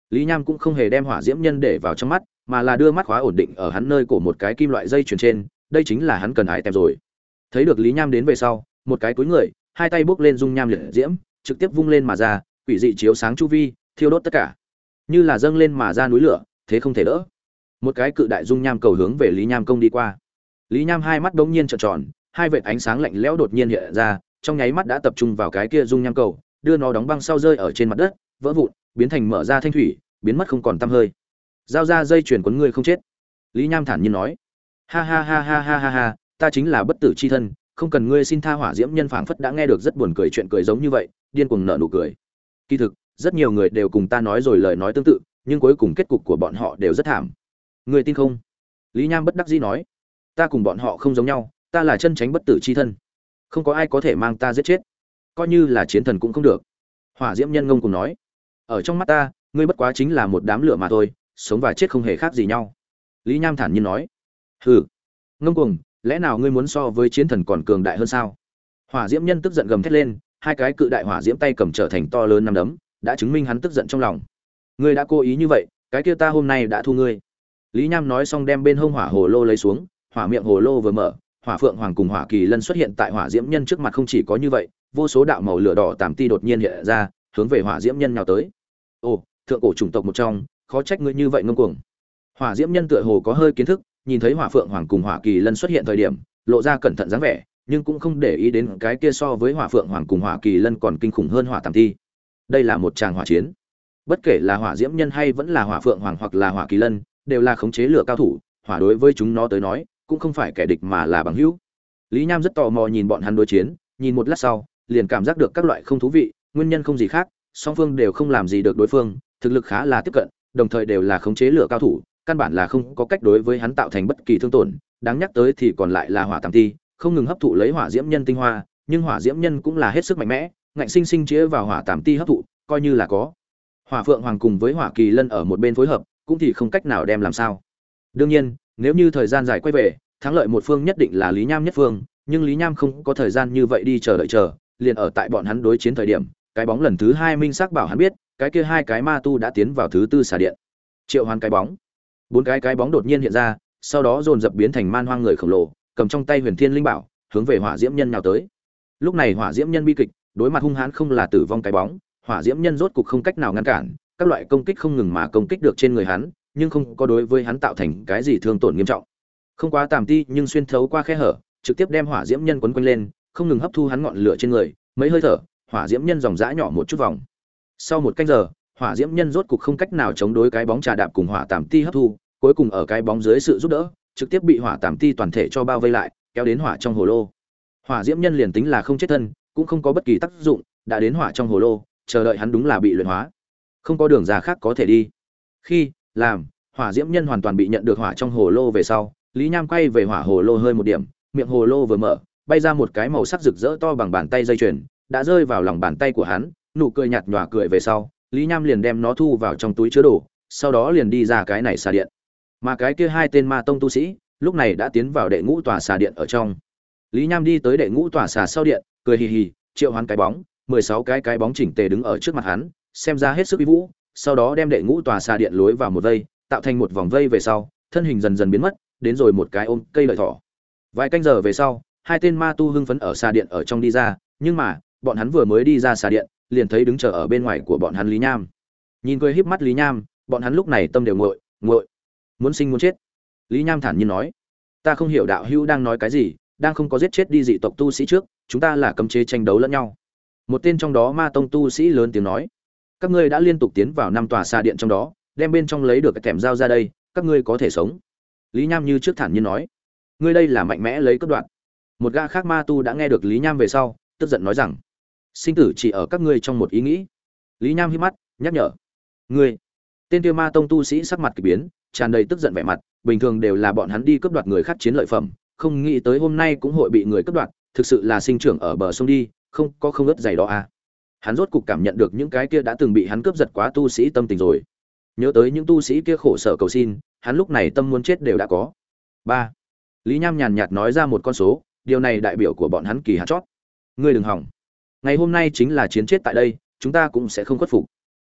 A: Lý Nham cũng không hề đem hỏa diễm nhân để vào trong mắt, mà là đưa mắt khóa ổn định ở hắn nơi cổ một cái kim loại dây chuyền trên, đây chính là hắn cần hái tem rồi. Thấy được Lý Nham đến về sau, một cái cúi người, hai tay bốc lên dung nham liệt diễm, trực tiếp vung lên mà ra, quỷ dị chiếu sáng chu vi, thiêu đốt tất cả. Như là dâng lên mà ra núi lửa, thế không thể đỡ. Một cái cự đại dung nham cầu hướng về Lý Nham công đi qua. Lý Nham hai mắt bỗng nhiên trợn tròn, hai vệt ánh sáng lạnh lẽo đột nhiên hiện ra, trong nháy mắt đã tập trung vào cái kia dung nham cầu, đưa nó đóng băng sau rơi ở trên mặt đất, vỡ vụn, biến thành mở ra thanh thủy, biến mất không còn tăm hơi. Giao ra dây chuyền quấn ngươi không chết. Lý Nham thản nhiên nói. Ha ha ha ha ha ha ha, ta chính là bất tử chi thân, không cần ngươi xin tha. Hỏa diễm nhân phảng phất đã nghe được rất buồn cười chuyện cười giống như vậy, điên cuồng nở nụ cười. Kỳ thực, rất nhiều người đều cùng ta nói rồi lời nói tương tự, nhưng cuối cùng kết cục của bọn họ đều rất thảm. Ngươi tin không? Lý Nham bất đắc dĩ nói. Ta cùng bọn họ không giống nhau, ta là chân tránh bất tử chi thân, không có ai có thể mang ta giết chết, coi như là chiến thần cũng không được. Hỏa diễm nhân ngông cùng nói. Ở trong mắt ta, ngươi bất quá chính là một đám lửa mà thôi, sống và chết không hề khác gì nhau. Lý Nham thản nhiên nói. Hừ, ngông cuồng, lẽ nào ngươi muốn so với chiến thần còn cường đại hơn sao? Hỏa diễm nhân tức giận gầm thét lên, hai cái cự đại hỏa diễm tay cầm trở thành to lớn nắm đấm, đã chứng minh hắn tức giận trong lòng. Ngươi đã cố ý như vậy, cái kia ta hôm nay đã thu ngươi. Lý Nham nói xong đem bên hông hỏa hồ lô lấy xuống, hỏa miệng hồ lô vừa mở, hỏa phượng hoàng cùng hỏa kỳ lân xuất hiện tại hỏa diễm nhân trước mặt. Không chỉ có như vậy, vô số đạo màu lửa đỏ tàm ti đột nhiên hiện ra, hướng về hỏa diễm nhân nhào tới. Ồ, thượng cổ chủng tộc một trong, khó trách ngươi như vậy ngông cuồng. Hỏa diễm nhân tựa hồ có hơi kiến thức, nhìn thấy hỏa phượng hoàng cùng hỏa kỳ lân xuất hiện thời điểm, lộ ra cẩn thận dáng vẻ, nhưng cũng không để ý đến cái kia so với hỏa phượng hoàng cùng hỏa kỳ lân còn kinh khủng hơn hỏa tàm ti. Đây là một tràng hỏa chiến. Bất kể là hỏa diễm nhân hay vẫn là hỏa phượng hoàng hoặc là hỏa kỳ lân, đều là khống chế lửa cao thủ, hỏa đối với chúng nó tới nói, cũng không phải kẻ địch mà là bằng hữu. Lý Nham rất tò mò nhìn bọn hắn đối chiến, nhìn một lát sau, liền cảm giác được các loại không thú vị, nguyên nhân không gì khác, song phương đều không làm gì được đối phương, thực lực khá là tiếp cận, đồng thời đều là khống chế lửa cao thủ, căn bản là không có cách đối với hắn tạo thành bất kỳ thương tổn. Đáng nhắc tới thì còn lại là hỏa tàm ti, không ngừng hấp thụ lấy hỏa diễm nhân tinh hoa, nhưng hỏa diễm nhân cũng là hết sức mạnh mẽ, ngạnh sinh sinh chĩa vào hỏa tàm ti hấp thụ, coi như là có hỏa phượng hoàng cùng với hỏa kỳ lân ở một bên phối hợp, cũng thì không cách nào đem làm sao. Đương nhiên, nếu như thời gian dài quay về, thắng lợi một phương nhất định là Lý Nham nhất phương, nhưng Lý Nham không có thời gian như vậy đi chờ đợi, liền ở tại bọn hắn đối chiến thời điểm, cái bóng lần thứ hai minh xác bảo hắn biết, cái kia hai cái ma tu đã tiến vào thứ tư xà điện. Triệu Hoán cái bóng. Bốn cái bóng đột nhiên hiện ra, sau đó dồn dập biến thành man hoang người khổng lồ, cầm trong tay Huyền Thiên Linh Bảo, hướng về hỏa diễm nhân nhào tới. Lúc này hỏa diễm nhân bi kịch, đối mặt hung hãn không là tử vong cái bóng, hỏa diễm nhân rốt cục không cách nào ngăn cản, các loại công kích không ngừng mà công kích được trên người hắn, nhưng không có đối với hắn tạo thành cái gì thương tổn nghiêm trọng. Không quá tàm ti, nhưng xuyên thấu qua khe hở, trực tiếp đem hỏa diễm nhân quấn quanh lên, không ngừng hấp thu hắn ngọn lửa trên người, mấy hơi thở, hỏa diễm nhân dòng dã nhỏ một chút vòng. Sau một canh giờ, hỏa diễm nhân rốt cục không cách nào chống đối cái bóng trà đạp cùng hỏa tàm ti hấp thu, cuối cùng ở cái bóng dưới sự giúp đỡ, trực tiếp bị hỏa tàm ti toàn thể cho bao vây lại, kéo đến hỏa trong hồ lô. Hỏa diễm nhân liền tính là không chết thân, cũng không có bất kỳ tác dụng, đã đến hỏa trong hồ lô, chờ đợi hắn đúng là bị luyện hóa, không có đường ra khác có thể đi. Khi làm hỏa diễm nhân hoàn toàn bị nhận được hỏa trong hồ lô về sau, Lý Nham quay về hỏa hồ lô hơi một điểm, miệng hồ lô vừa mở, bay ra một cái màu sắc rực rỡ to bằng bàn tay dây chuyền, đã rơi vào lòng bàn tay của hắn, nụ cười nhạt nhòa cười về sau, Lý Nham liền đem nó thu vào trong túi chứa đồ, sau đó liền đi ra cái này xà điện. Mà cái kia hai tên ma tông tu sĩ, lúc này đã tiến vào đệ ngũ tòa xà điện ở trong. Lý Nham đi tới đệ ngũ tòa xà sau điện, cười hì hì, triệu hoán cái bóng, 16 cái bóng chỉnh tề đứng ở trước mặt hắn, xem ra hết sức uy vũ, sau đó đem đệ ngũ tòa xà điện lối vào một vây, tạo thành một vòng vây về sau, thân hình dần dần biến mất, đến rồi một cái ôm cây lợi thỏ. Vài canh giờ về sau, hai tên ma tu hưng phấn ở xà điện ở trong đi ra, nhưng mà, bọn hắn vừa mới đi ra xà điện, liền thấy đứng chờ ở bên ngoài của bọn hắn Lý Nham. Nhìn cười híp mắt Lý Nham, bọn hắn lúc này tâm đều nguội, muốn sinh muốn chết. Lý Nham thản nhiên nói: "Ta không hiểu đạo hữu đang nói cái gì, đang không có giết chết đi dị tộc tu sĩ trước, chúng ta là cấm chế tranh đấu lẫn nhau." Một tên trong đó ma tông tu sĩ lớn tiếng nói: "Các ngươi đã liên tục tiến vào 5 tòa xà điện trong đó, đem bên trong lấy được cái kèm dao ra đây, các ngươi có thể sống." Lý Nham như trước thản nhiên nói: "Ngươi đây là mạnh mẽ lấy cướp đoạt." Một gã khác ma tu đã nghe được Lý Nham về sau, tức giận nói rằng: "Sinh tử chỉ ở các ngươi trong một ý nghĩ." Lý Nham híp mắt, nhắc nhở: "Ngươi." Tên kia ma tông tu sĩ sắc mặt kỳ biến, tràn đầy tức giận vẻ mặt, bình thường đều là bọn hắn đi cướp đoạt người khác chiến lợi phẩm, không nghĩ tới hôm nay cũng hội bị người cướp đoạt, thực sự là sinh trưởng ở bờ sông đi, không ướt giày đó à. Hắn rốt cục cảm nhận được những cái kia đã từng bị hắn cướp giật quá tu sĩ tâm tình rồi. Nhớ tới những tu sĩ kia khổ sở cầu xin, hắn lúc này tâm muốn chết đều đã có. 3. Lý Nham nhàn nhạt nói ra một con số, điều này đại biểu của bọn hắn kỳ hạn chót. Ngươi đừng hỏng. Ngày hôm nay chính là chiến chết tại đây, chúng ta cũng sẽ không khuất phục.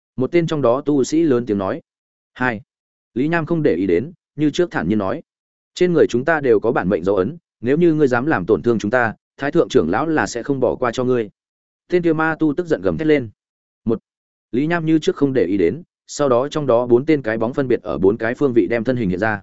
A: Một tên trong đó tu sĩ lớn tiếng nói. Hai. Lý Nham không để ý đến, như trước thản nhiên nói, trên người chúng ta đều có bản mệnh dấu ấn, nếu như ngươi dám làm tổn thương chúng ta, thái thượng trưởng lão là sẽ không bỏ qua cho ngươi. Tên kia ma tu tức giận gầm thét lên. Một. Lý Nham như trước không để ý đến, sau đó trong đó bốn tên cái bóng phân biệt ở bốn cái phương vị đem thân hình hiện ra.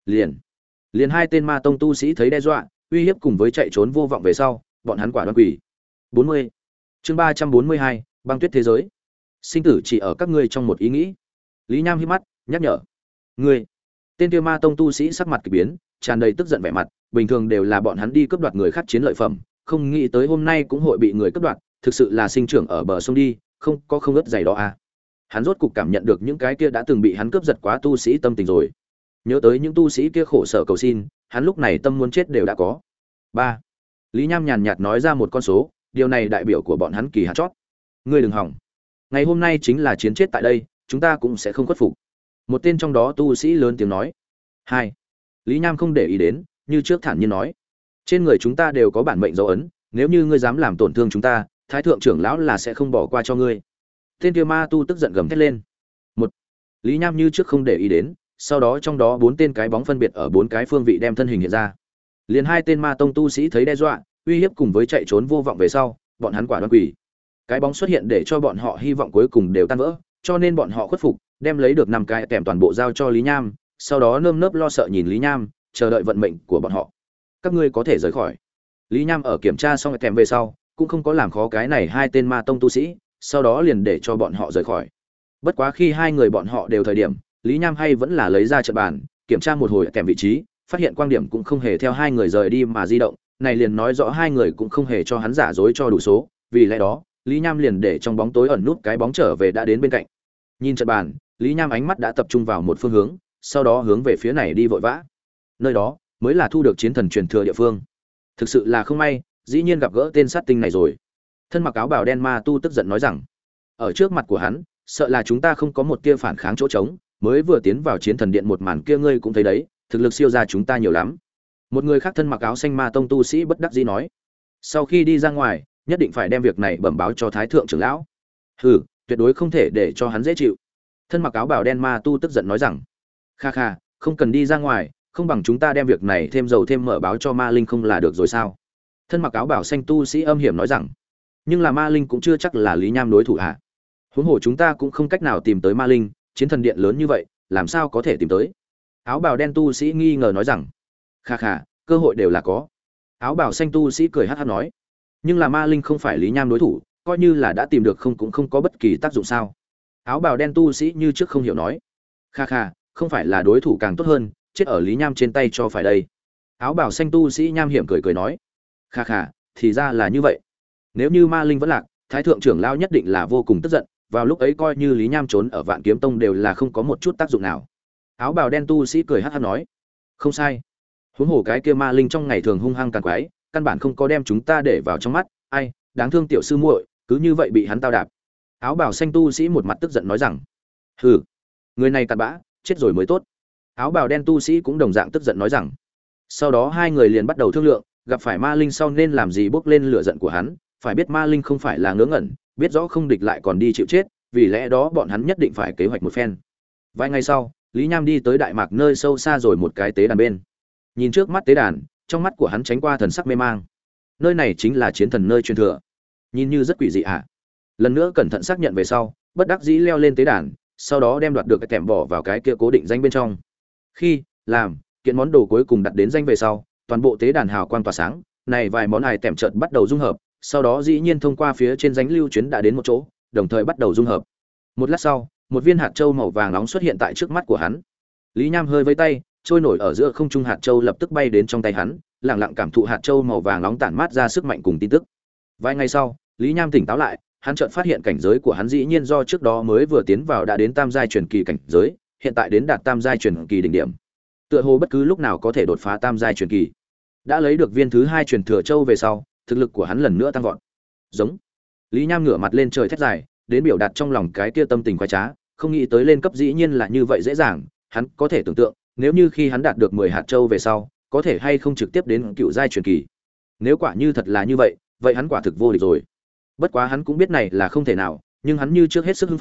A: Liền hai tên ma tông tu sĩ thấy đe dọa, uy hiếp cùng với chạy trốn vô vọng về sau, bọn hắn quả đoan quỷ. 40. Chương 342, băng tuyết thế giới. Sinh tử chỉ ở các ngươi trong một ý nghĩ. Lý Nham híp mắt, nhắc nhở. Ngươi. Tên kia ma tông tu sĩ sắc mặt kỳ biến, tràn đầy tức giận vẻ mặt, bình thường đều là bọn hắn đi cướp đoạt người khác chiến lợi phẩm, không nghĩ tới hôm nay cũng hội bị người cướp đoạt, thực sự là sinh trưởng ở bờ sông đi, không ớt giày đó à. Hắn rốt cục cảm nhận được những cái kia đã từng bị hắn cướp giật quá tu sĩ tâm tình rồi. Nhớ tới những tu sĩ kia khổ sở cầu xin, hắn lúc này tâm muốn chết đều đã có. 3. Lý Nham nhàn nhạt nói ra một con số, điều này đại biểu của bọn hắn kỳ hạn chót. Ngươi đừng hỏng. Ngày hôm nay chính là chiến chết tại đây, chúng ta cũng sẽ không khuất phục. Một tên trong đó tu sĩ lớn tiếng nói. 2. Lý Nham không để ý đến, như trước thản nhiên nói, trên người chúng ta đều có bản mệnh dấu ấn, nếu như ngươi dám làm tổn thương chúng ta, thái thượng trưởng lão là sẽ không bỏ qua cho ngươi. Tên kia ma tu tức giận gầm thét lên. 1. Lý Nham như trước không để ý đến, sau đó trong đó bốn tên cái bóng phân biệt ở bốn cái phương vị đem thân hình hiện ra. Liền hai tên ma tông tu sĩ thấy đe dọa, uy hiếp cùng với chạy trốn vô vọng về sau, bọn hắn quả đoan quỷ. Cái bóng xuất hiện để cho bọn họ hy vọng cuối cùng đều tan vỡ, cho nên bọn họ khuất phục, đem lấy được 5 cái kèm toàn bộ giao cho Lý Nham, sau đó nơm nớp lo sợ nhìn Lý Nham, chờ đợi vận mệnh của bọn họ. Các ngươi có thể rời khỏi. Lý Nham ở kiểm tra xong kèm về sau, cũng không có làm khó cái này hai tên ma tông tu sĩ, sau đó liền để cho bọn họ rời khỏi. Bất quá khi hai người bọn họ đều thời điểm, Lý Nham hay vẫn là lấy ra trận bàn, kiểm tra một hồi kèm vị trí, phát hiện quang điểm cũng không hề theo hai người rời đi mà di động, này liền nói rõ hai người cũng không hề cho hắn giả dối cho đủ số, vì lẽ đó, Lý Nham liền để trong bóng tối ẩn nút cái bóng trở về đã đến bên cạnh. Nhìn trận bàn, Lý Nham ánh mắt đã tập trung vào một phương hướng, sau đó hướng về phía này đi vội vã. Nơi đó mới là thu được chiến thần truyền thừa địa phương. Thực sự là không may, dĩ nhiên gặp gỡ tên sát tinh này rồi. Thân mặc áo bào đen ma tu tức giận nói rằng, ở trước mặt của hắn, sợ là chúng ta không có một tia phản kháng chỗ trống, mới vừa tiến vào chiến thần điện một màn kia ngươi cũng thấy đấy, thực lực siêu ra chúng ta nhiều lắm. Một người khác thân mặc áo xanh ma tông tu sĩ bất đắc dĩ nói, sau khi đi ra ngoài, nhất định phải đem việc này bẩm báo cho thái thượng trưởng lão. Hừ, tuyệt đối không thể để cho hắn dễ chịu. Thân mặc áo bào đen ma tu tức giận nói rằng, kha kha, không cần đi ra ngoài, không bằng chúng ta đem việc này thêm dầu thêm mỡ báo cho ma linh không là được rồi sao? Thân mặc áo bảo xanh tu sĩ âm hiểm nói rằng, nhưng là ma linh cũng chưa chắc là Lý Nham đối thủ hả? Huống hồ chúng ta cũng không cách nào tìm tới ma linh, chiến thần điện lớn như vậy, làm sao có thể tìm tới? Áo bào đen tu sĩ nghi ngờ nói rằng, kha kha, cơ hội đều là có. Áo bào xanh tu sĩ cười hắt hắt nói, nhưng là ma linh không phải Lý Nham đối thủ, coi như là đã tìm được không cũng không có bất kỳ tác dụng sao? Áo bào đen tu sĩ như trước không hiểu nói, kha kha, không phải là đối thủ càng tốt hơn, chết ở Lý Nham trên tay cho phải đây. Áo bào xanh tu sĩ nham hiểm cười cười nói, kha kha, thì ra là như vậy. Nếu như ma linh vẫn lạc, thái thượng trưởng lão nhất định là vô cùng tức giận, vào lúc ấy coi như Lý Nham trốn ở Vạn Kiếm Tông đều là không có một chút tác dụng nào. Áo bào đen tu sĩ cười hắt hắt nói, không sai. Huống hồ cái kia ma linh trong ngày thường hung hăng càng quái, căn bản không có đem chúng ta để vào trong mắt, ai, đáng thương tiểu sư muội, cứ như vậy bị hắn tao đạp. Áo bào xanh tu sĩ một mặt tức giận nói rằng, hừ, người này cặn bã, chết rồi mới tốt. Áo bào đen tu sĩ cũng đồng dạng tức giận nói rằng, sau đó hai người liền bắt đầu thương lượng, gặp phải ma linh sau nên làm gì bốc lên lửa giận của hắn, phải biết ma linh không phải là ngớ ngẩn, biết rõ không địch lại còn đi chịu chết, vì lẽ đó bọn hắn nhất định phải kế hoạch một phen. Vài ngày sau, Lý Nham đi tới Đại Mạc nơi sâu xa rồi một cái tế đàn bên. Nhìn trước mắt tế đàn, trong mắt của hắn tránh qua thần sắc mê mang. Nơi này chính là chiến thần nơi truyền thừa. Nhìn như rất quỷ dị ạ. Lần nữa cẩn thận xác nhận về sau, bất đắc dĩ leo lên tế đàn, sau đó đem đoạt được cái kèm bỏ vào cái kia cố định danh bên trong. Khi làm kiện món đồ cuối cùng đặt đến danh về sau, toàn bộ tế đàn hào quang tỏa sáng, này vài món hài tèm chợt bắt đầu dung hợp, sau đó dĩ nhiên thông qua phía trên danh lưu chuyến đã đến một chỗ, đồng thời bắt đầu dung hợp. Một lát sau, một viên hạt châu màu vàng nóng xuất hiện tại trước mắt của hắn. Lý Nham hơi vẫy tay, trôi nổi ở giữa không trung hạt châu lập tức bay đến trong tay hắn, lặng lặng cảm thụ hạt châu màu vàng nóng tản mát ra sức mạnh cùng tin tức. Vài ngày sau, Lý Nham tỉnh táo lại, hắn chợt phát hiện cảnh giới của hắn dĩ nhiên do trước đó mới vừa tiến vào đã đến tam giai truyền kỳ cảnh giới, hiện tại đến đạt tam giai truyền kỳ đỉnh điểm. Tựa hồ bất cứ lúc nào có thể đột phá tam giai truyền kỳ. Đã lấy được viên thứ 2 truyền thừa châu về sau, thực lực của hắn lần nữa tăng vọt. Giống. Lý Nham ngửa mặt lên trời thét dài, đến biểu đạt trong lòng cái kia tâm tình khoái trá, không nghĩ tới lên cấp dĩ nhiên là như vậy dễ dàng, hắn có thể tưởng tượng, nếu như khi hắn đạt được 10 hạt châu về sau, có thể hay không trực tiếp đến cựu giai truyền kỳ. Nếu quả như thật là như vậy, vậy hắn quả thực vô địch rồi. Bất quá hắn cũng biết này là không thể nào, nhưng hắn như trước hết sức hưng phấn,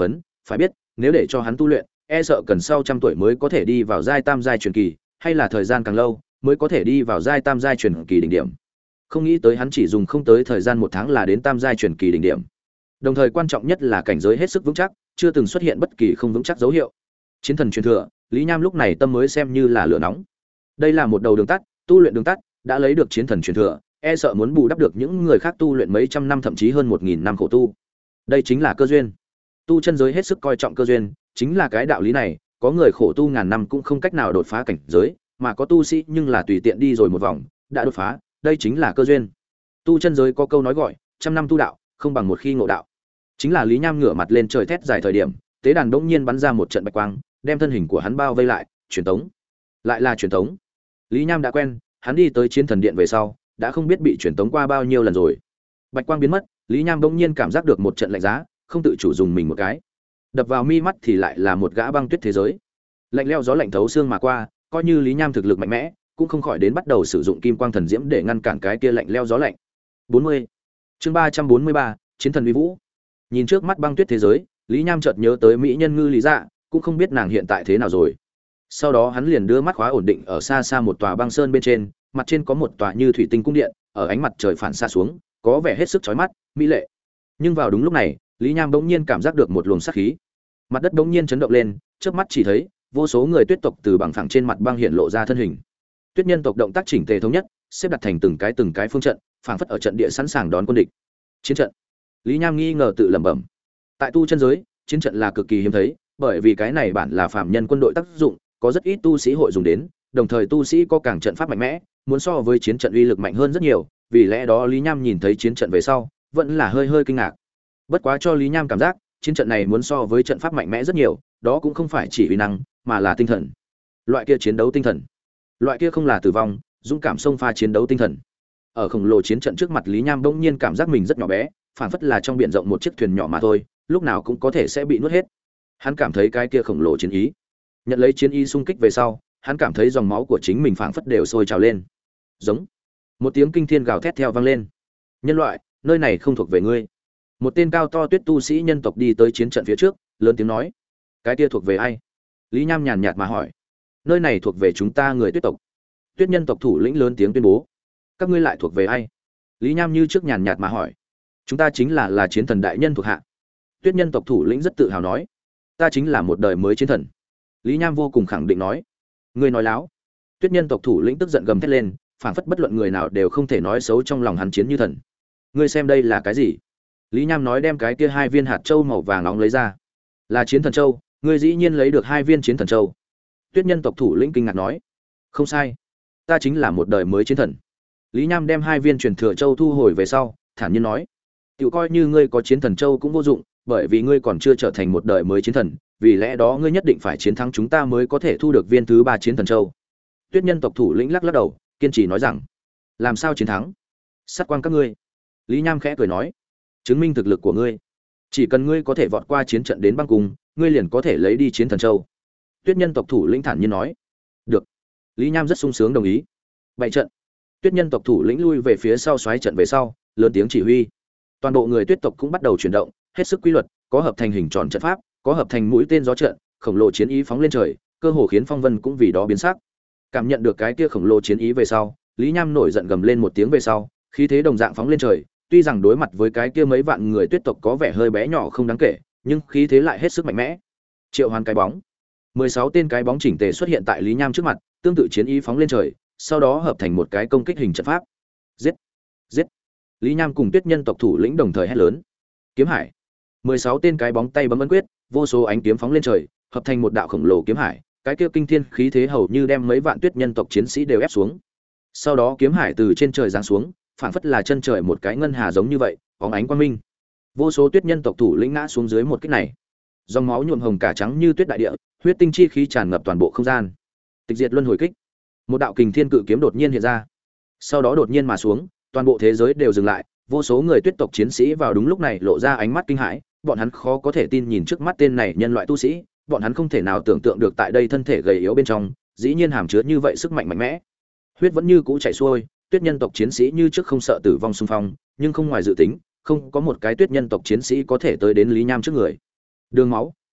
A: Phải biết, nếu để cho hắn tu luyện, e sợ cần sau trăm tuổi mới có thể đi vào giai tam giai truyền kỳ, hay là thời gian càng lâu mới có thể đi vào giai tam giai truyền kỳ đỉnh điểm. Không nghĩ tới hắn chỉ dùng không tới thời gian 1 tháng là đến tam giai truyền kỳ đỉnh điểm. Đồng thời quan trọng nhất là cảnh giới hết sức vững chắc, chưa từng xuất hiện bất kỳ không vững chắc dấu hiệu. Chiến thần truyền thừa, Lý Nham lúc này tâm mới xem như là lửa nóng. Đây là một đầu đường tắt, tu luyện đường tắt, đã lấy được chiến thần truyền thừa, e sợ muốn bù đắp được những người khác tu luyện mấy trăm năm thậm chí hơn 1000 năm khổ tu. Đây chính là cơ duyên. Tu chân giới hết sức coi trọng cơ duyên, chính là cái đạo lý này, có người khổ tu ngàn năm cũng không cách nào đột phá cảnh giới, mà có tu sĩ nhưng là tùy tiện đi rồi một vòng, đã đột phá, đây chính là cơ duyên. Tu chân giới có câu nói gọi, trăm năm tu đạo, không bằng một khi ngộ đạo. Chính là Lý Nham ngửa mặt lên trời thét dài thời điểm, tế đàn bỗng nhiên bắn ra một trận bạch quang, đem thân hình của hắn bao vây lại, truyền tống. Lại là truyền tống. Lý Nham đã quen, hắn đi tới chiến thần điện về sau, đã không biết bị truyền tống qua bao nhiêu lần rồi. Bạch quang biến mất, Lý Nham bỗng nhiên cảm giác được một trận lạnh giá, không tự chủ dùng mình một cái. Đập vào mi mắt thì lại là một gã băng tuyết thế giới. Lạnh lẽo gió lạnh thấu xương mà qua, coi như Lý Nham thực lực mạnh mẽ, cũng không khỏi đến bắt đầu sử dụng kim quang thần diễm để ngăn cản cái kia lạnh lẽo gió lạnh. 40. Chương 343, Chiến thần uy vũ. Nhìn trước mắt băng tuyết thế giới, Lý Nham chợt nhớ tới mỹ nhân Ngư Lý Dạ, cũng không biết nàng hiện tại thế nào rồi. Sau đó hắn liền đưa mắt khóa ổn định ở xa xa một tòa băng sơn bên trên, mặt trên có một tòa như thủy tinh cung điện, ở ánh mặt trời phản xạ xuống, có vẻ hết sức chói mắt, mỹ lệ. Nhưng vào đúng lúc này, Lý Nham bỗng nhiên cảm giác được một luồng sát khí. Mặt đất bỗng nhiên chấn động lên, chớp mắt chỉ thấy vô số người tuyết tộc từ bằng phẳng trên mặt băng hiện lộ ra thân hình. Tuyết nhân tộc động tác chỉnh tề thống nhất, xếp đặt thành từng cái phương trận, phảng phất ở trận địa sẵn sàng đón quân địch. Chiến trận. Lý Nham nghi ngờ tự lẩm bẩm. Tại tu chân giới, chiến trận là cực kỳ hiếm thấy, bởi vì cái này bản là phàm nhân quân đội tác dụng, có rất ít tu sĩ hội dùng đến, đồng thời tu sĩ có càng trận pháp mạnh mẽ, muốn so với chiến trận uy lực mạnh hơn rất nhiều, vì lẽ đó Lý Nham nhìn thấy chiến trận về sau, vẫn là hơi kinh ngạc. Bất quá cho Lý Nham cảm giác, chiến trận này muốn so với trận pháp mạnh mẽ rất nhiều, đó cũng không phải chỉ uy năng, mà là tinh thần. Loại kia chiến đấu tinh thần. Loại kia không là tử vong, dũng cảm xông pha chiến đấu tinh thần. Ở khổng lồ chiến trận trước mặt Lý Nham bỗng nhiên cảm giác mình rất nhỏ bé, phản phất là trong biển rộng một chiếc thuyền nhỏ mà thôi, lúc nào cũng có thể sẽ bị nuốt hết. Hắn cảm thấy cái kia khổng lồ chiến ý. Nhận lấy chiến ý xung kích về sau, hắn cảm thấy dòng máu của chính mình phảng phất đều sôi trào lên. Giống. Một tiếng kinh thiên gào thét theo vang lên. Nhân loại, nơi này không thuộc về ngươi. Một tên cao to tuyết tu sĩ nhân tộc đi tới chiến trận phía trước, lớn tiếng nói: cái kia thuộc về ai? Lý Nham nhàn nhạt mà hỏi: nơi này thuộc về chúng ta người tuyết tộc. Tuyết nhân tộc thủ lĩnh lớn tiếng tuyên bố: các ngươi lại thuộc về ai? Lý Nham như trước nhàn nhạt mà hỏi: chúng ta chính là chiến thần đại nhân thuộc hạ. Tuyết nhân tộc thủ lĩnh rất tự hào nói: ta chính là một đời mới chiến thần. Lý Nham vô cùng khẳng định nói: ngươi nói láo. Tuyết nhân tộc thủ lĩnh tức giận gầm thét lên, phảng phất bất luận người nào đều không thể nói xấu trong lòng hắn chiến như thần. Ngươi xem đây là cái gì? Lý Nham nói đem cái kia 2 viên hạt châu màu vàng nóng lấy ra. Là chiến thần châu, ngươi dĩ nhiên lấy được 2 viên chiến thần châu. Tuyết nhân tộc thủ lĩnh kinh ngạc nói: không sai, ta chính là một đời mới chiến thần. Lý Nham đem 2 viên truyền thừa châu thu hồi về sau, thản nhiên nói: tiểu coi như ngươi có chiến thần châu cũng vô dụng, bởi vì ngươi còn chưa trở thành một đời mới chiến thần, vì lẽ đó ngươi nhất định phải chiến thắng chúng ta mới có thể thu được viên thứ 3 chiến thần châu. Tuyết nhân tộc thủ lĩnh lắc lắc đầu, kiên trì nói rằng: làm sao chiến thắng? Sát quang các ngươi. Lý Nham khẽ cười nói: chứng minh thực lực của ngươi. Chỉ cần ngươi có thể vọt qua chiến trận đến băng cung, ngươi liền có thể lấy đi chiến thần châu. Tuyết nhân tộc thủ lĩnh thản nhiên nói. Được. Lý Nham rất sung sướng đồng ý. Bày trận. Tuyết nhân tộc thủ lĩnh lui về phía sau xoáy trận về sau, lớn tiếng chỉ huy. Toàn bộ người tuyết tộc cũng bắt đầu chuyển động, hết sức quy luật, có hợp thành hình tròn trận pháp, có hợp thành mũi tên gió trận, khổng lồ chiến ý phóng lên trời, cơ hồ khiến phong vân cũng vì đó biến sắc. Cảm nhận được cái kia khổng lồ chiến ý về sau, Lý Nham nổi giận gầm lên một tiếng về sau, khí thế đồng dạng phóng lên trời, tuy rằng đối mặt với cái kia mấy vạn người tuyết tộc có vẻ hơi bé nhỏ không đáng kể, nhưng khí thế lại hết sức mạnh mẽ. Triệu hoán cái bóng. 16 tên cái bóng chỉnh tề xuất hiện tại Lý Nham trước mặt, tương tự chiến ý phóng lên trời, sau đó hợp thành một cái công kích hình trận pháp. Giết! Giết! Lý Nham cùng Tuyết nhân tộc thủ lĩnh đồng thời hét lớn. Kiếm hải. 16 tên cái bóng tay bấm ấn quyết, vô số ánh kiếm phóng lên trời, hợp thành một đạo khổng lồ kiếm hải, cái kia kinh thiên khí thế hầu như đem mấy vạn Tuyết nhân tộc chiến sĩ đều ép xuống. Sau đó kiếm hải từ trên trời giáng xuống, phảng phất là chân trời một cái ngân hà giống như vậy, bóng ánh quang minh. Vô số Tuyết nhân tộc thủ lĩnh ngã xuống dưới một kích này. Dòng máu nhuộm hồng cả trắng như tuyết đại địa, huyết tinh chi khí tràn ngập toàn bộ không gian. Tịch diệt luân hồi kích. Một đạo kình thiên cự kiếm đột nhiên hiện ra. Sau đó đột nhiên mà xuống, toàn bộ thế giới đều dừng lại, vô số người tuyết tộc chiến sĩ vào đúng lúc này lộ ra ánh mắt kinh hãi, bọn hắn khó có thể tin nhìn trước mắt tên này nhân loại tu sĩ, bọn hắn không thể nào tưởng tượng được tại đây thân thể gầy yếu bên trong, dĩ nhiên hàm chứa như vậy sức mạnh mạnh mẽ. Huyết vẫn như cũ chảy xuôi, tuyết nhân tộc chiến sĩ như trước không sợ tử vong xung phong, nhưng không ngoài dự tính, không có một cái tuyết nhân tộc chiến sĩ có thể tới đến Lý Nham trước người. Đường máu,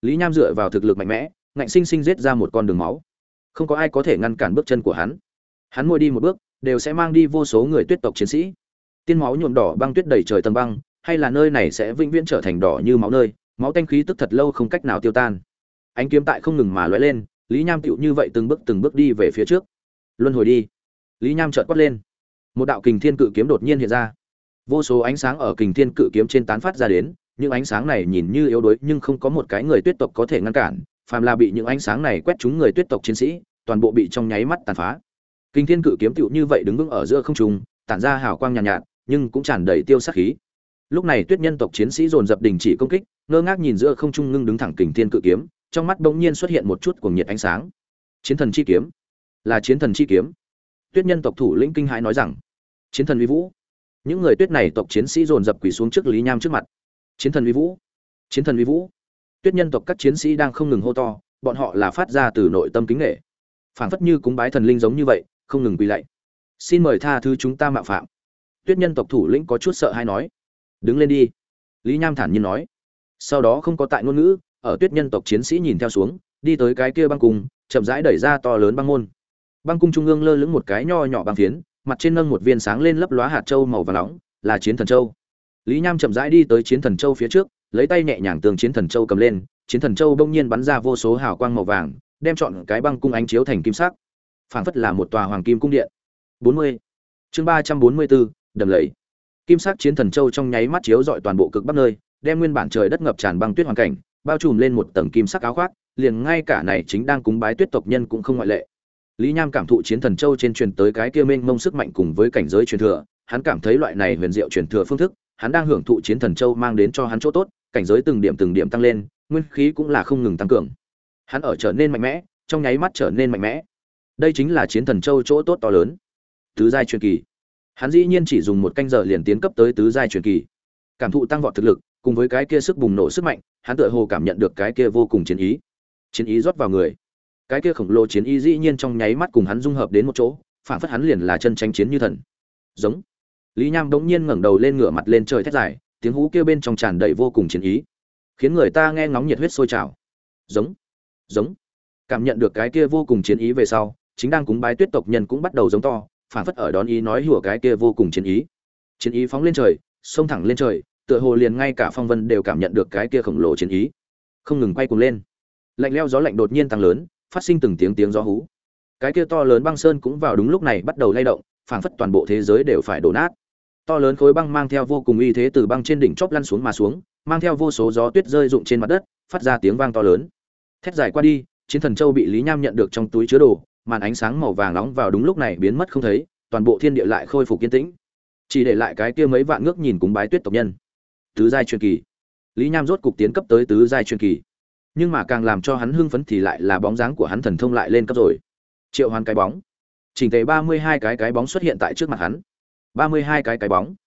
A: Lý Nham dựa vào thực lực mạnh mẽ, ngạnh sinh sinh giết ra một con đường máu. Không có ai có thể ngăn cản bước chân của hắn. Hắn mỗi đi một bước, đều sẽ mang đi vô số người tuyết tộc chiến sĩ. Tiên máu nhuộm đỏ băng tuyết đầy trời tầng băng, hay là nơi này sẽ vĩnh viễn trở thành đỏ như máu nơi, máu tanh khí tức thật lâu không cách nào tiêu tan. Ánh kiếm tại không ngừng mà lóe lên, Lý Nham tựu như vậy từng bước đi về phía trước. Luân hồi đi. Lý Nham chợt quát lên. Một đạo kình thiên cự kiếm đột nhiên hiện ra. Vô số ánh sáng ở kình thiên cự kiếm trên tán phát ra đến, những ánh sáng này nhìn như yếu đuối nhưng không có một cái người tuyết tộc có thể ngăn cản, phàm là bị những ánh sáng này quét trúng người tuyết tộc chiến sĩ, toàn bộ bị trong nháy mắt tàn phá. Kình thiên cự kiếm tựu như vậy đứng vững ở giữa không trung, tản ra hào quang nhàn nhạt, nhưng cũng tràn đầy tiêu sát khí. Lúc này tuyết nhân tộc chiến sĩ dồn dập đình chỉ công kích, ngơ ngác nhìn giữa không trung ngưng đứng thẳng kình thiên cự kiếm, trong mắt bỗng nhiên xuất hiện một chút cuồng nhiệt ánh sáng. Chiến thần chi kiếm, là chiến thần chi kiếm. Tuyết nhân tộc thủ lĩnh kinh hãi nói rằng, chiến thần uy vũ. Những người tuyết này tộc chiến sĩ dồn dập quỳ xuống trước Lý Nham trước mặt. Chiến thần uy vũ, chiến thần uy vũ. Tuyết nhân tộc các chiến sĩ đang không ngừng hô to, bọn họ là phát ra từ nội tâm kính nể, phảng phất như cúng bái thần linh giống như vậy, không ngừng quỳ lạy. Xin mời tha thứ chúng ta mạo phạm. Tuyết nhân tộc thủ lĩnh có chút sợ hãi nói, đứng lên đi. Lý Nham thản nhiên nói. Sau đó không có tại ngôn ngữ, ở tuyết nhân tộc chiến sĩ nhìn theo xuống, đi tới cái kia băng cung, chậm rãi đẩy ra to lớn băng môn. Băng cung trung ương lơ lửng một cái nho nhỏ băng phiến, mặt trên nâng một viên sáng lên lấp lóa hạt châu màu vàng nóng, là chiến thần châu. Lý Nham chậm rãi đi tới chiến thần châu phía trước, lấy tay nhẹ nhàng tường chiến thần châu cầm lên, chiến thần châu bỗng nhiên bắn ra vô số hào quang màu vàng, đem trọn cái băng cung ánh chiếu thành kim sắc, phảng phất là một tòa hoàng kim cung điện. 40. Chương 344, đầm lầy. Kim sắc chiến thần châu trong nháy mắt chiếu rọi toàn bộ cực bắc nơi, đem nguyên bản trời đất ngập tràn băng tuyết hoàn cảnh, bao trùm lên một tầng kim sắc áo khoác, liền ngay cả này chính đang cúng bái tuyết tộc nhân cũng không ngoại lệ. Lý Nham cảm thụ chiến thần châu trên truyền tới cái kia mênh mông sức mạnh cùng với cảnh giới truyền thừa, hắn cảm thấy loại này huyền diệu truyền thừa phương thức, hắn đang hưởng thụ chiến thần châu mang đến cho hắn chỗ tốt, cảnh giới từng điểm tăng lên, nguyên khí cũng là không ngừng tăng cường. Hắn ở trở nên mạnh mẽ, trong nháy mắt trở nên mạnh mẽ. Đây chính là chiến thần châu chỗ tốt to lớn. Tứ giai truyền kỳ. Hắn dĩ nhiên chỉ dùng một canh giờ liền tiến cấp tới tứ giai truyền kỳ. Cảm thụ tăng vọt thực lực, cùng với cái kia sức bùng nổ sức mạnh, hắn tựa hồ cảm nhận được cái kia vô cùng chiến ý. Chiến ý rót vào người. Cái kia khổng lồ chiến ý dĩ nhiên trong nháy mắt cùng hắn dung hợp đến một chỗ, phản phất hắn liền là chân tranh chiến như thần. Giống. Lý Nham bỗng nhiên ngẩng đầu lên ngửa mặt lên trời thét dài, tiếng hú kia bên trong tràn đầy vô cùng chiến ý, khiến người ta nghe ngóng nhiệt huyết sôi trào. Giống. Giống. Cảm nhận được cái kia vô cùng chiến ý về sau, chính đang cúng bái tuyết tộc nhân cũng bắt đầu giống to, phản phất ở đón ý nói hùa cái kia vô cùng chiến ý. Chiến ý phóng lên trời, xông thẳng lên trời, tựa hồ liền ngay cả phong vân đều cảm nhận được cái kia khổng lồ chiến ý, không ngừng quay cuồng lên. Lạnh lẽo gió lạnh đột nhiên tăng lớn, phát sinh từng tiếng gió hú. Cái kia to lớn băng sơn cũng vào đúng lúc này bắt đầu lay động, phảng phất toàn bộ thế giới đều phải đổ nát. To lớn khối băng mang theo vô cùng uy thế từ băng trên đỉnh chóp lăn xuống mà xuống, mang theo vô số gió tuyết rơi rụng trên mặt đất, phát ra tiếng vang to lớn. Thét dài qua đi, chiến thần châu bị Lý Nham nhận được trong túi chứa đồ, màn ánh sáng màu vàng nóng vào đúng lúc này biến mất không thấy, toàn bộ thiên địa lại khôi phục yên tĩnh, chỉ để lại cái kia mấy vạn ngước nhìn cúng bái tuyết tộc nhân. Tứ giai truyền kỳ. Lý Nham rốt cục tiến cấp tới tứ giai truyền kỳ. Nhưng mà càng làm cho hắn hưng phấn thì lại là bóng dáng của hắn thần thông lại lên cấp rồi. Triệu hoán cái bóng. Chỉnh tề 32 cái bóng xuất hiện tại trước mặt hắn. 32 cái bóng.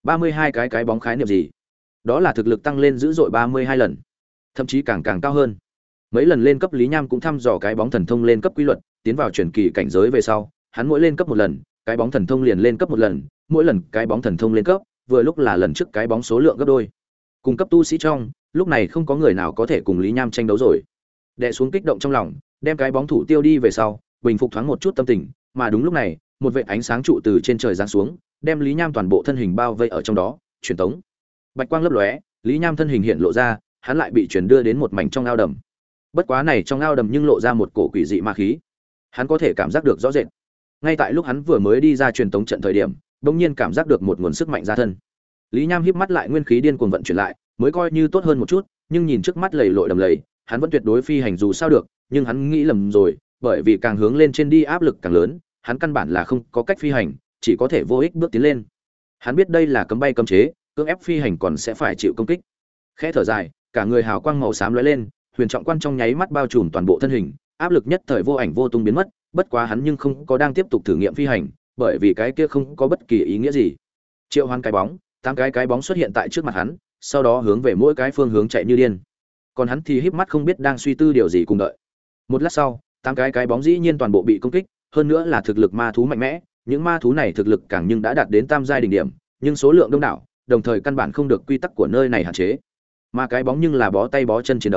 A: 32 cái bóng khái niệm gì? Đó là thực lực tăng lên dữ dội 32 lần, thậm chí càng cao hơn. Mấy lần lên cấp Lý Nham cũng thăm dò cái bóng thần thông lên cấp quy luật, tiến vào truyền kỳ cảnh giới về sau, hắn mỗi lên cấp một lần, cái bóng thần thông liền lên cấp một lần, mỗi lần cái bóng thần thông lên cấp, vừa lúc là lần trước cái bóng số lượng gấp đôi. Cùng cấp tu sĩ trong, lúc này không có người nào có thể cùng Lý Nham tranh đấu rồi. Đè xuống kích động trong lòng, đem cái bóng thủ tiêu đi về sau, bình phục thoáng một chút tâm tình, mà đúng lúc này, một vệt ánh sáng trụ từ trên trời giáng xuống, đem Lý Nham toàn bộ thân hình bao vây ở trong đó, truyền tống. Bạch quang lấp lóe, Lý Nham thân hình hiện lộ ra, hắn lại bị truyền đưa đến một mảnh trong ao đầm. Bất quá này trong ao đầm nhưng lộ ra một cổ quỷ dị ma khí. Hắn có thể cảm giác được rõ rệt. Ngay tại lúc hắn vừa mới đi ra truyền tống trận thời điểm, đột nhiên cảm giác được một nguồn sức mạnh ra thân. Lý Nham híp mắt lại, nguyên khí điên cuồng vận chuyển lại, mới coi như tốt hơn một chút, nhưng nhìn trước mắt lầy lội đầm lầy, hắn vẫn tuyệt đối phi hành dù sao được, nhưng hắn nghĩ lầm rồi, bởi vì càng hướng lên trên đi áp lực càng lớn, hắn căn bản là không có cách phi hành, chỉ có thể vô ích bước tiến lên. Hắn biết đây là cấm bay cấm chế, cưỡng ép phi hành còn sẽ phải chịu công kích. Khẽ thở dài, cả người hào quang màu xám lóe lên, huyền trọng quan trong nháy mắt bao trùm toàn bộ thân hình, áp lực nhất thời vô ảnh vô tung biến mất, bất quá hắn nhưng không có đang tiếp tục thử nghiệm phi hành, bởi vì cái kia không có bất kỳ ý nghĩa gì. Triệu Hoán cái bóng, 8 cái bóng xuất hiện tại trước mặt hắn, sau đó hướng về mỗi cái phương hướng chạy như điên. Còn hắn thì híp mắt không biết đang suy tư điều gì cùng đợi. Một lát sau, 8 cái bóng dĩ nhiên toàn bộ bị công kích, hơn nữa là thực lực ma thú mạnh mẽ, những ma thú này thực lực càng nhưng đã đạt đến tam giai đỉnh điểm, nhưng số lượng đông đảo, đồng thời căn bản không được quy tắc của nơi này hạn chế. Mà cái bóng nhưng là bó tay bó chân chiến đấu,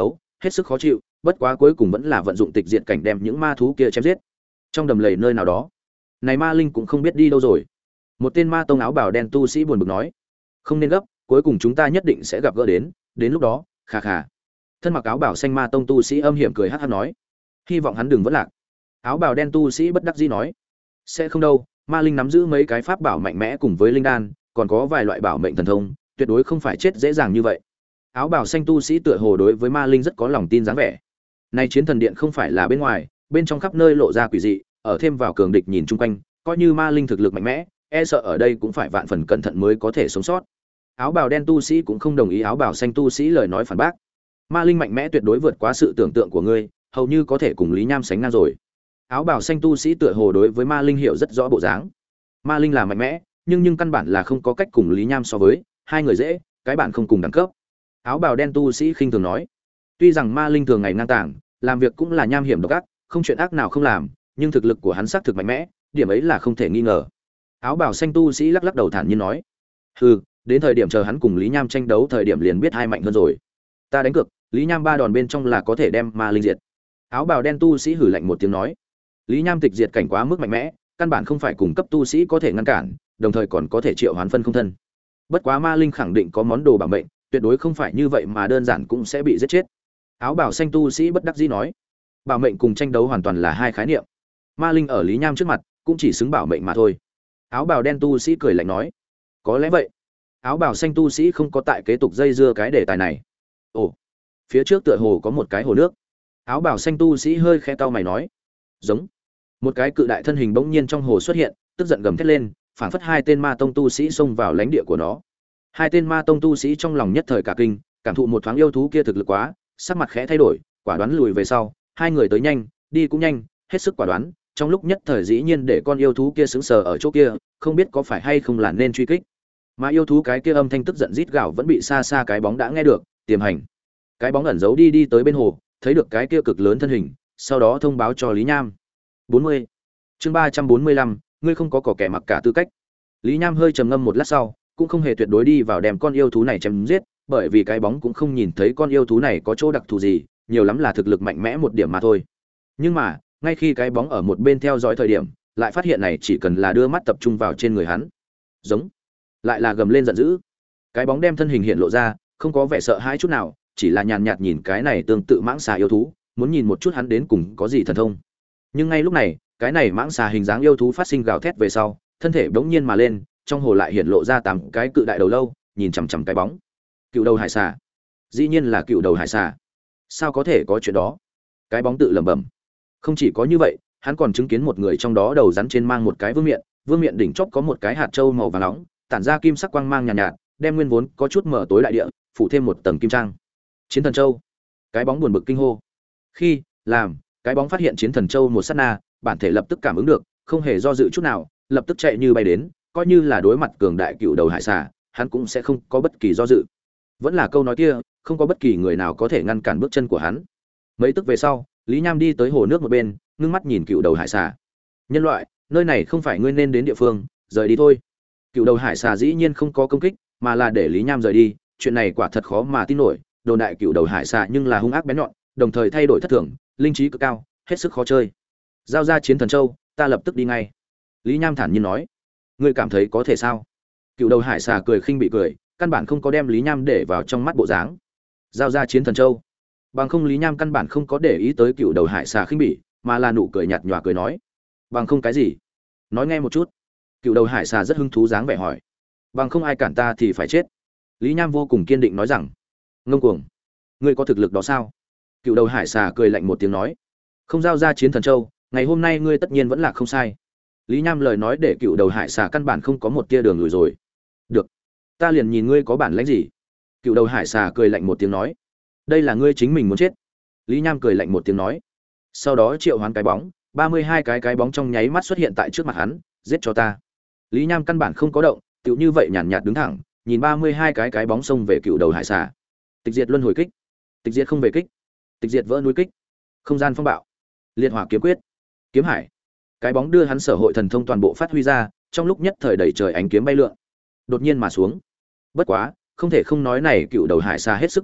A: hết sức khó chịu, bất quá cuối cùng vẫn là vận dụng tịch diệt cảnh đem những ma thú kia chém giết. Trong đầm lầy nơi nào đó, này ma linh cũng không biết đi đâu rồi. Một tên ma tông áo bào đen tu sĩ buồn bực nói, không nên gấp, cuối cùng chúng ta nhất định sẽ gặp gỡ đến lúc đó, khà khà. Thân mặc áo bào xanh ma tông tu sĩ âm hiểm cười hắc hắc nói, hy vọng hắn đừng vỡ lạc. Áo bào đen tu sĩ bất đắc dĩ nói, sẽ không đâu, ma linh nắm giữ mấy cái pháp bảo mạnh mẽ cùng với linh đan, còn có vài loại bảo mệnh thần thông, tuyệt đối không phải chết dễ dàng như vậy. Áo bào xanh tu sĩ tựa hồ đối với ma linh rất có lòng tin dáng vẻ. Nay chiến thần điện không phải là bên ngoài, bên trong khắp nơi lộ ra quỷ dị, ở thêm vào cường địch nhìn chung quanh, coi như ma linh thực lực mạnh mẽ, e sợ ở đây cũng phải vạn phần cẩn thận mới có thể sống sót. Áo bào đen tu sĩ cũng không đồng ý áo bào xanh tu sĩ lời nói phản bác. Ma linh mạnh mẽ tuyệt đối vượt quá sự tưởng tượng của ngươi, hầu như có thể cùng Lý Nham sánh ngang rồi. Áo bào xanh tu sĩ tựa hồ đối với ma linh hiểu rất rõ bộ dáng. Ma linh là mạnh mẽ, nhưng căn bản là không có cách cùng Lý Nham so với, hai người dễ, cái bản không cùng đẳng cấp. Áo bào đen tu sĩ khinh thường nói, tuy rằng ma linh thường ngày ngang tàng, làm việc cũng là nham hiểm độc ác, không chuyện ác nào không làm, nhưng thực lực của hắn xác thực mạnh mẽ, điểm ấy là không thể nghi ngờ. Áo bào xanh tu sĩ lắc lắc đầu thản nhiên nói, hừ, đến thời điểm chờ hắn cùng Lý Nham tranh đấu thời điểm liền biết ai mạnh hơn rồi. Ta đánh cược, Lý Nham ba đòn bên trong là có thể đem ma linh diệt. Áo bào đen tu sĩ hừ lạnh một tiếng nói, Lý Nham tịch diệt cảnh quá mức mạnh mẽ, căn bản không phải cùng cấp tu sĩ có thể ngăn cản, đồng thời còn có thể triệu hoán phân không thân. Bất quá ma linh khẳng định có món đồ bảo mệnh, tuyệt đối không phải như vậy mà đơn giản cũng sẽ bị giết chết. Áo bào xanh tu sĩ bất đắc dĩ nói, bảo mệnh cùng tranh đấu hoàn toàn là hai khái niệm. Ma linh ở Lý Nham trước mặt cũng chỉ xứng bảo mệnh mà thôi. Áo bào đen tu sĩ cười lạnh nói, có lẽ vậy. Áo bào xanh tu sĩ không có tại kế tục dây dưa cái đề tài này. Ồ, phía trước tựa hồ có một cái hồ nước. Áo bào xanh tu sĩ hơi khẽ cau mày nói, giống. Một cái cự đại thân hình bỗng nhiên trong hồ xuất hiện, tức giận gầm thét lên, phảng phất hai tên ma tông tu sĩ xông vào lãnh địa của nó. Hai tên ma tông tu sĩ trong lòng nhất thời cả kinh, cảm thụ một thoáng yêu thú kia thực lực quá, sắc mặt khẽ thay đổi, quả đoán lùi về sau, hai người tới nhanh, đi cũng nhanh, hết sức quả đoán, trong lúc nhất thời dĩ nhiên để con yêu thú kia sững sờ ở chỗ kia, không biết có phải hay không là nên truy kích. Mà yêu thú cái kia âm thanh tức giận rít gào vẫn bị xa xa cái bóng đã nghe được, tiềm hành. Cái bóng ẩn giấu đi tới bên hồ, thấy được cái kia cực lớn thân hình, sau đó thông báo cho Lý Nham. 40. Chương 345, ngươi không có cỏ kẻ mặc cả tư cách. Lý Nham hơi trầm ngâm một lát sau, cũng không hề tuyệt đối đi vào đem con yêu thú này chém giết, bởi vì cái bóng cũng không nhìn thấy con yêu thú này có chỗ đặc thù gì, nhiều lắm là thực lực mạnh mẽ một điểm mà thôi. Nhưng mà, ngay khi cái bóng ở một bên theo dõi thời điểm, lại phát hiện này chỉ cần là đưa mắt tập trung vào trên người hắn, giống, lại là gầm lên giận dữ. Cái bóng đem thân hình hiện lộ ra, không có vẻ sợ hãi chút nào, chỉ là nhàn nhạt nhìn cái này tương tự mãng xà yêu thú, muốn nhìn một chút hắn đến cùng có gì thần thông. Nhưng ngay lúc này, cái này mãng xà hình dáng yêu thú phát sinh gào thét về sau, thân thể bỗng nhiên mà lên, trong hồ lại hiện lộ ra 8 cái cự đại đầu lâu, nhìn chằm chằm cái bóng. Cựu đầu hải xà, dĩ nhiên là cựu đầu hải xà. Sao có thể có chuyện đó? Cái bóng tự lẩm bẩm. Không chỉ có như vậy, hắn còn chứng kiến một người trong đó đầu rắn trên mang một cái vương miện đỉnh chóp có một cái hạt châu màu vàng nóng, tản ra kim sắc quang mang nhàn nhạt, đem nguyên vốn có chút mở tối đại địa, phủ thêm một tầng kim trang. Chiến thần châu. Cái bóng buồn bực kinh hô. Khi làm cái bóng phát hiện chiến thần châu một sát na, bản thể lập tức cảm ứng được, không hề do dự chút nào, lập tức chạy như bay đến, coi như là đối mặt cường đại cựu đầu hải xà, hắn cũng sẽ không có bất kỳ do dự. Vẫn là câu nói kia, không có bất kỳ người nào có thể ngăn cản bước chân của hắn. Mấy tức về sau, Lý Nham đi tới hồ nước một bên, ngưng mắt nhìn cựu đầu hải xà. Nhân loại, nơi này không phải ngươi nên đến địa phương, rời đi thôi. Cựu đầu hải xà dĩ nhiên không có công kích, mà là để Lý Nham rời đi, chuyện này quả thật khó mà tin nổi, đồn đại cựu đầu hải xà nhưng là hung ác bén nhọn, đồng thời thay đổi thất thường, linh trí cực cao, hết sức khó chơi. Giao ra chiến thần châu, ta lập tức đi ngay. Lý Nham thản nhiên nói. Ngươi cảm thấy có thể sao? Cựu đầu hải xà cười khinh bị cười, căn bản không có đem Lý Nham để vào trong mắt bộ dáng. Giao ra chiến thần châu. Bằng không Lý Nham căn bản không có để ý tới cựu đầu hải xà khinh bỉ, mà là nụ cười nhạt nhòa cười nói. Bằng không cái gì? Nói nghe một chút. Cựu đầu hải xà rất hứng thú dáng vẻ hỏi. Bằng không ai cản ta thì phải chết. Lý Nham vô cùng kiên định nói rằng. Ngông cuồng. Ngươi có thực lực đó sao? Cựu đầu hải xà cười lạnh một tiếng nói. Không giao ra chiến thần châu, ngày hôm nay ngươi tất nhiên vẫn là không sai. Lý Nham lời nói để cựu đầu hải xà căn bản không có một tia đường lùi rồi. Được, ta liền nhìn ngươi có bản lĩnh gì. Cựu đầu hải xà cười lạnh một tiếng nói. Đây là ngươi chính mình muốn chết. Lý Nham cười lạnh một tiếng nói. Sau đó triệu hoán cái bóng, 32 cái bóng trong nháy mắt xuất hiện tại trước mặt hắn, giết cho ta. Lý Nham căn bản không có động, tựu như vậy nhàn nhạt đứng thẳng, nhìn 32 cái bóng xông về cựu đầu hải xà. Tịch diệt luân hồi kích, tịch diệt không về kích, tịch diệt vỡ núi kích, không gian phong bạo, liệt hỏa kiếm quyết, kiếm hải. Cái bóng đưa hắn sở hội thần thông toàn bộ phát huy ra, trong lúc nhất thời đẩy trời ánh kiếm bay lượn, đột nhiên mà xuống. Bất quá, không thể không nói này cựu đầu hải xà hết sức bá đạo,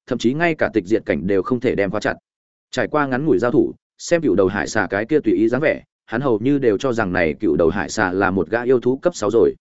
A: thậm chí ngay cả tịch diệt cảnh đều không thể đem khóa chặt. Trải qua ngắn ngủi giao thủ, xem cựu đầu hải xà cái kia tùy ý dáng vẻ, hắn hầu như đều cho rằng này cựu đầu hải xà là một gã yêu thú cấp 6 rồi.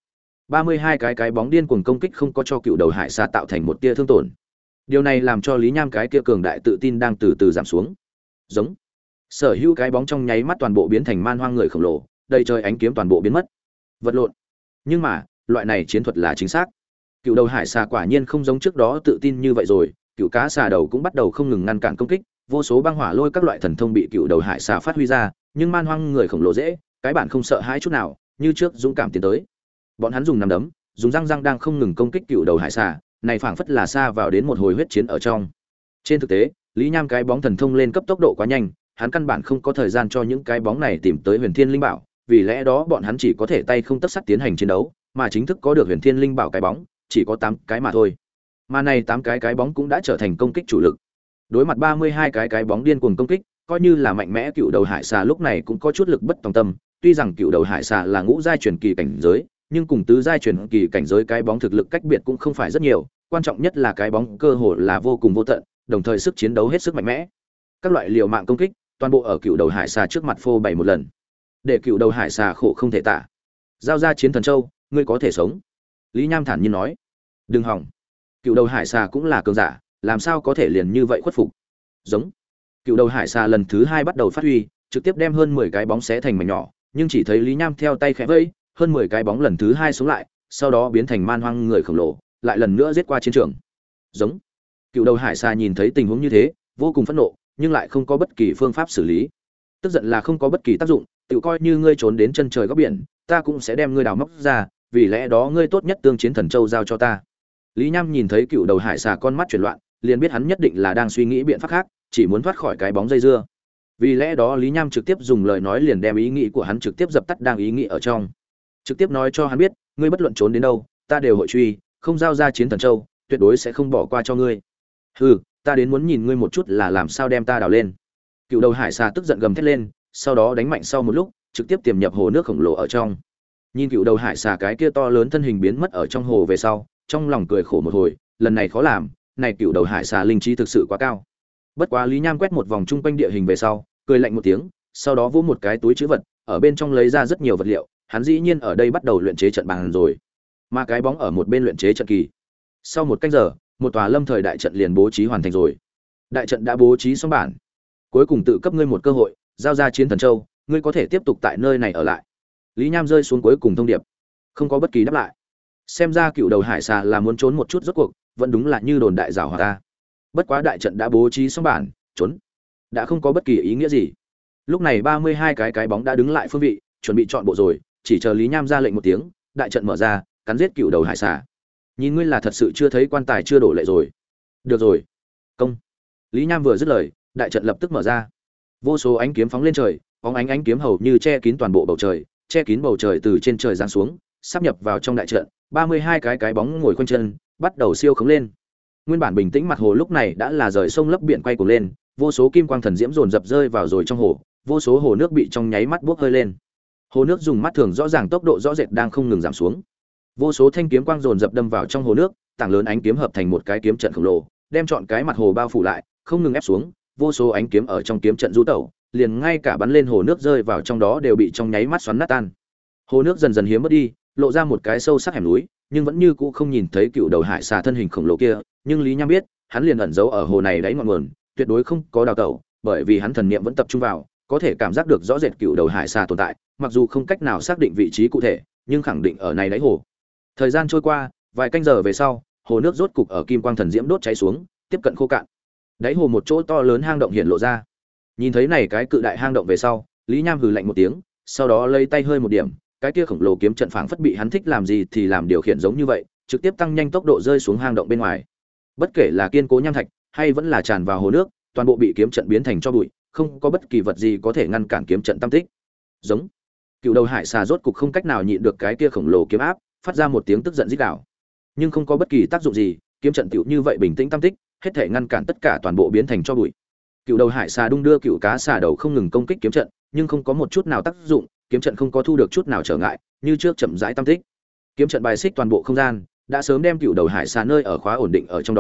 A: 32 cái bóng điên cuồng công kích không có cho cựu đầu hải xà tạo thành một tia thương tổn. Điều này làm cho Lý Nham cái kia cường đại tự tin đang từ từ giảm xuống. Giống. Sở hữu cái bóng trong nháy mắt toàn bộ biến thành man hoang người khổng lồ, đầy trời ánh kiếm toàn bộ biến mất. Vật lộn. Nhưng mà, loại này chiến thuật là chính xác. Cựu đầu hải xà quả nhiên không giống trước đó tự tin như vậy rồi, cựu cá xà đầu cũng bắt đầu không ngừng ngăn cản công kích, vô số băng hỏa lôi các loại thần thông bị cựu đầu hải xà phát huy ra, nhưng man hoang người khổng lồ dễ, cái bản không sợ hãi chút nào, như trước dũng cảm tiến tới. Bọn hắn dùng nắm đấm, dùng răng răng đang không ngừng công kích cựu đầu hải xà, này phảng phất là xa vào đến một hồi huyết chiến ở trong. Trên thực tế, Lý Nham cái bóng thần thông lên cấp tốc độ quá nhanh, hắn căn bản không có thời gian cho những cái bóng này tìm tới Huyền Thiên Linh Bảo, vì lẽ đó bọn hắn chỉ có thể tay không tấc sắt tiến hành chiến đấu, mà chính thức có được Huyền Thiên Linh Bảo cái bóng, chỉ có 8 cái mà thôi. Mà này 8 cái bóng cũng đã trở thành công kích chủ lực. Đối mặt 32 cái bóng điên cuồng công kích, coi như là mạnh mẽ cựu đầu hải xà lúc này cũng có chút lực bất tòng tâm, tuy rằng cựu đầu hải xà là ngũ giai truyền kỳ cảnh giới, nhưng cùng tứ giai truyền kỳ cảnh giới cái bóng thực lực cách biệt cũng không phải rất nhiều, quan trọng nhất là cái bóng cơ hồ là vô cùng vô tận, đồng thời sức chiến đấu hết sức mạnh mẽ. Các loại liều mạng công kích, toàn bộ ở cựu đầu hải xà trước mặt phô bày một lần, để cựu đầu hải xà khổ không thể tả. Giao ra chiến thần châu, ngươi có thể sống. Lý Nham thản nhiên nói. Đừng hỏng, cựu đầu hải xà cũng là cường giả, làm sao có thể liền như vậy khuất phục. Giống. Cựu đầu hải xà lần thứ 2 bắt đầu phát huy, trực tiếp đem hơn 10 cái bóng xé thành mảnh nhỏ, nhưng chỉ thấy Lý Nham theo tay khẽ vẫy, hơn 10 cái bóng lần thứ 2 xuống lại, sau đó biến thành man hoang người khổng lồ, lại lần nữa giết qua chiến trường. Giống. Cựu đầu hải xà nhìn thấy tình huống như thế, vô cùng phẫn nộ, nhưng lại không có bất kỳ phương pháp xử lý. Tức giận là không có bất kỳ tác dụng, tự coi như ngươi trốn đến chân trời góc biển, ta cũng sẽ đem ngươi đào móc ra, vì lẽ đó ngươi tốt nhất tương chiến thần châu giao cho ta. Lý Nham nhìn thấy cựu đầu hải xà con mắt chuyển loạn, liền biết hắn nhất định là đang suy nghĩ biện pháp khác, chỉ muốn thoát khỏi cái bóng dây dưa. Vì lẽ đó Lý Nham trực tiếp dùng lời nói liền đem ý nghĩ của hắn trực tiếp dập tắt đang ý nghĩ ở trong. Trực tiếp nói cho hắn biết, ngươi bất luận trốn đến đâu, ta đều hội truy, không giao ra chiến thần châu, tuyệt đối sẽ không bỏ qua cho ngươi. Hừ, ta đến muốn nhìn ngươi một chút là làm sao đem ta đào lên. Cựu đầu hải xà tức giận gầm thét lên, sau đó đánh mạnh sau một lúc, trực tiếp tiềm nhập hồ nước khổng lồ ở trong. Nhìn cựu đầu hải xà cái kia to lớn thân hình biến mất ở trong hồ về sau, trong lòng cười khổ một hồi, lần này khó làm, này cựu đầu hải xà linh trí thực sự quá cao. Bất quá Lý Nham quét một vòng chung quanh địa hình về sau, cười lạnh một tiếng, sau đó vỗ một cái túi trữ vật, ở bên trong lấy ra rất nhiều vật liệu, hắn dĩ nhiên ở đây bắt đầu luyện chế trận bàn rồi. Mà cái bóng ở một bên luyện chế trận kỳ. Sau một canh giờ, một tòa lâm thời đại trận liền bố trí hoàn thành rồi. Đại trận đã bố trí xong bản, cuối cùng tự cấp ngươi một cơ hội, giao ra chiến thần châu, ngươi có thể tiếp tục tại nơi này ở lại. Lý Nham rơi xuống cuối cùng thông điệp, không có bất kỳ đáp lại. Xem ra cựu đầu hải xà là muốn trốn một chút rốt cuộc, vẫn đúng là như đồn đại giảo hòa ta. Bất quá đại trận đã bố trí xong bản, trốn đã không có bất kỳ ý nghĩa gì. Lúc này 32 cái bóng đã đứng lại phương vị, chuẩn bị chọn bộ rồi, chỉ chờ Lý Nham ra lệnh một tiếng, đại trận mở ra, cắn giết cựu đầu hải xà. Nhìn ngươi là thật sự chưa thấy quan tài chưa đổ lệ rồi. Được rồi, công. Lý Nham vừa dứt lời, đại trận lập tức mở ra. Vô số ánh kiếm phóng lên trời, bóng ánh kiếm hầu như che kín toàn bộ bầu trời, che kín bầu trời từ trên trời giáng xuống, sắp nhập vào trong đại trận. 32 cái bóng ngồi khoanh chân, bắt đầu siêu khống lên. Nguyên bản bình tĩnh mặt hồ lúc này đã là rời sông lấp biển quay cuồng lên, vô số kim quang thần diễm dồn dập rơi vào rồi trong hồ, vô số hồ nước bị trong nháy mắt bốc hơi lên. Hồ nước dùng mắt thường rõ ràng tốc độ rõ rệt đang không ngừng giảm xuống. Vô số thanh kiếm quang dồn dập đâm vào trong hồ nước, tảng lớn ánh kiếm hợp thành một cái kiếm trận khổng lồ, đem trọn cái mặt hồ bao phủ lại, không ngừng ép xuống, vô số ánh kiếm ở trong kiếm trận du tẩu, liền ngay cả bắn lên hồ nước rơi vào trong đó đều bị trong nháy mắt xoắn nát tan. Hồ nước dần dần hiếm mất đi, lộ ra một cái sâu sắc hẻm núi, nhưng vẫn như cũ không nhìn thấy cựu đầu hải xà thân hình khổng lồ kia, nhưng Lý Nham biết, hắn liền ẩn giấu ở hồ này đáy ngọn nguồn, tuyệt đối không có đào tẩu, bởi vì hắn thần niệm vẫn tập trung vào, có thể cảm giác được rõ rệt cựu đầu hải xà tồn tại, mặc dù không cách nào xác định vị trí cụ thể, nhưng khẳng định ở này đáy hồ. Thời gian trôi qua, vài canh giờ về sau, hồ nước rốt cục ở kim quang thần diễm đốt cháy xuống, tiếp cận khô cạn. Đáy hồ một chỗ to lớn hang động hiện lộ ra. Nhìn thấy này cái cự đại hang động về sau, Lý Nham hừ lạnh một tiếng, sau đó lấy tay hơi một điểm, cái kia khổng lồ kiếm trận phảng phất bị hắn thích làm gì thì làm điều khiển giống như vậy, trực tiếp tăng nhanh tốc độ rơi xuống hang động bên ngoài. Bất kể là kiên cố nham thạch hay vẫn là tràn vào hồ nước, toàn bộ bị kiếm trận biến thành cho bụi, không có bất kỳ vật gì có thể ngăn cản kiếm trận tam tích. Giống. Cựu đầu hải xà rốt cục không cách nào nhịn được cái kia khổng lồ kiếm áp, phát ra một tiếng tức giận rít gào. Nhưng không có bất kỳ tác dụng gì, kiếm trận tiểu như vậy bình tĩnh tam tích, hết thể ngăn cản tất cả toàn bộ biến thành cho bụi. Cựu đầu hải xà đung đưa cựu cá xà đầu không ngừng công kích kiếm trận, nhưng không có một chút nào tác dụng, kiếm trận không có thu được chút nào trở ngại, như trước chậm rãi tam tích. Kiếm trận bài xích toàn bộ không gian, đã sớm đem cựu đầu hải xà nơi ở khóa ổn định ở trong đó,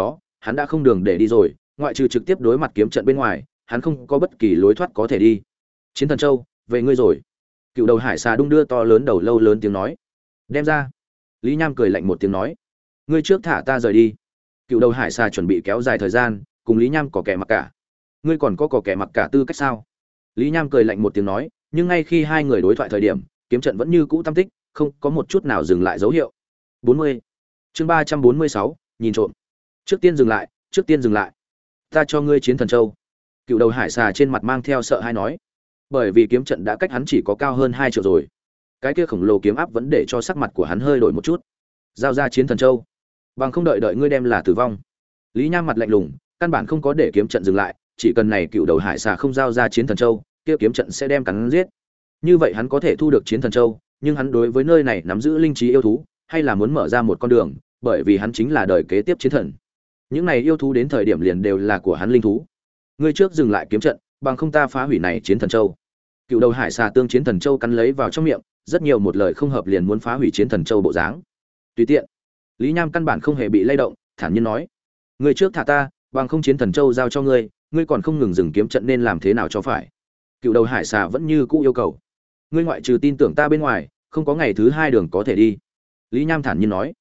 A: hắn đã không đường để đi rồi, ngoại trừ trực tiếp đối mặt kiếm trận bên ngoài, hắn không có bất kỳ lối thoát có thể đi. Chiến Thần Châu, về ngươi rồi. Cựu đầu hải xà đung đưa to lớn đầu lâu lớn tiếng nói. Đem ra. Lý Nham cười lạnh một tiếng nói. Ngươi trước thả ta rời đi. Cựu đầu hải xà chuẩn bị kéo dài thời gian, cùng Lý Nham có kẻ mặc cả. Ngươi còn có kẻ mặc cả tư cách sao? Lý Nham cười lạnh một tiếng nói, nhưng ngay khi hai người đối thoại thời điểm, kiếm trận vẫn như cũ tam tích, không có một chút nào dừng lại dấu hiệu. 40. Chương 346, nhìn trộm. Trước tiên dừng lại, trước tiên dừng lại. Ta cho ngươi Chiến Thần Châu. Cựu đầu hải xà trên mặt mang theo sợ hãi nói, bởi vì kiếm trận đã cách hắn chỉ có cao hơn 2 triệu rồi. Cái kia khổng lồ kiếm áp vẫn để cho sắc mặt của hắn hơi đổi một chút. Giao ra Chiến Thần Châu, bằng không đợi ngươi đem là tử vong. Lý Nham mặt lạnh lùng, căn bản không có để kiếm trận dừng lại, chỉ cần này cựu đầu hải xà không giao ra Chiến Thần Châu, kia kiếm trận sẽ đem cắn giết. Như vậy hắn có thể thu được Chiến Thần Châu, nhưng hắn đối với nơi này nắm giữ linh trí yêu thú, hay là muốn mở ra một con đường, bởi vì hắn chính là đời kế tiếp chiến thần. Những này yêu thú đến thời điểm liền đều là của hắn linh thú. Ngươi trước dừng lại kiếm trận, bằng không ta phá hủy này Chiến Thần Châu. Cựu đầu hải xà tương Chiến Thần Châu cắn lấy vào trong miệng, rất nhiều một lời không hợp liền muốn phá hủy Chiến Thần Châu bộ dáng. Tùy tiện. Lý Nham căn bản không hề bị lay động, thản nhiên nói: "Ngươi trước thả ta, bằng không Chiến Thần Châu giao cho ngươi, ngươi còn không ngừng dừng kiếm trận nên làm thế nào cho phải?" Cựu đầu hải xà vẫn như cũ yêu cầu: "Ngươi ngoại trừ tin tưởng ta bên ngoài, không có ngày thứ hai đường có thể đi." Lý Nham thản nhiên nói: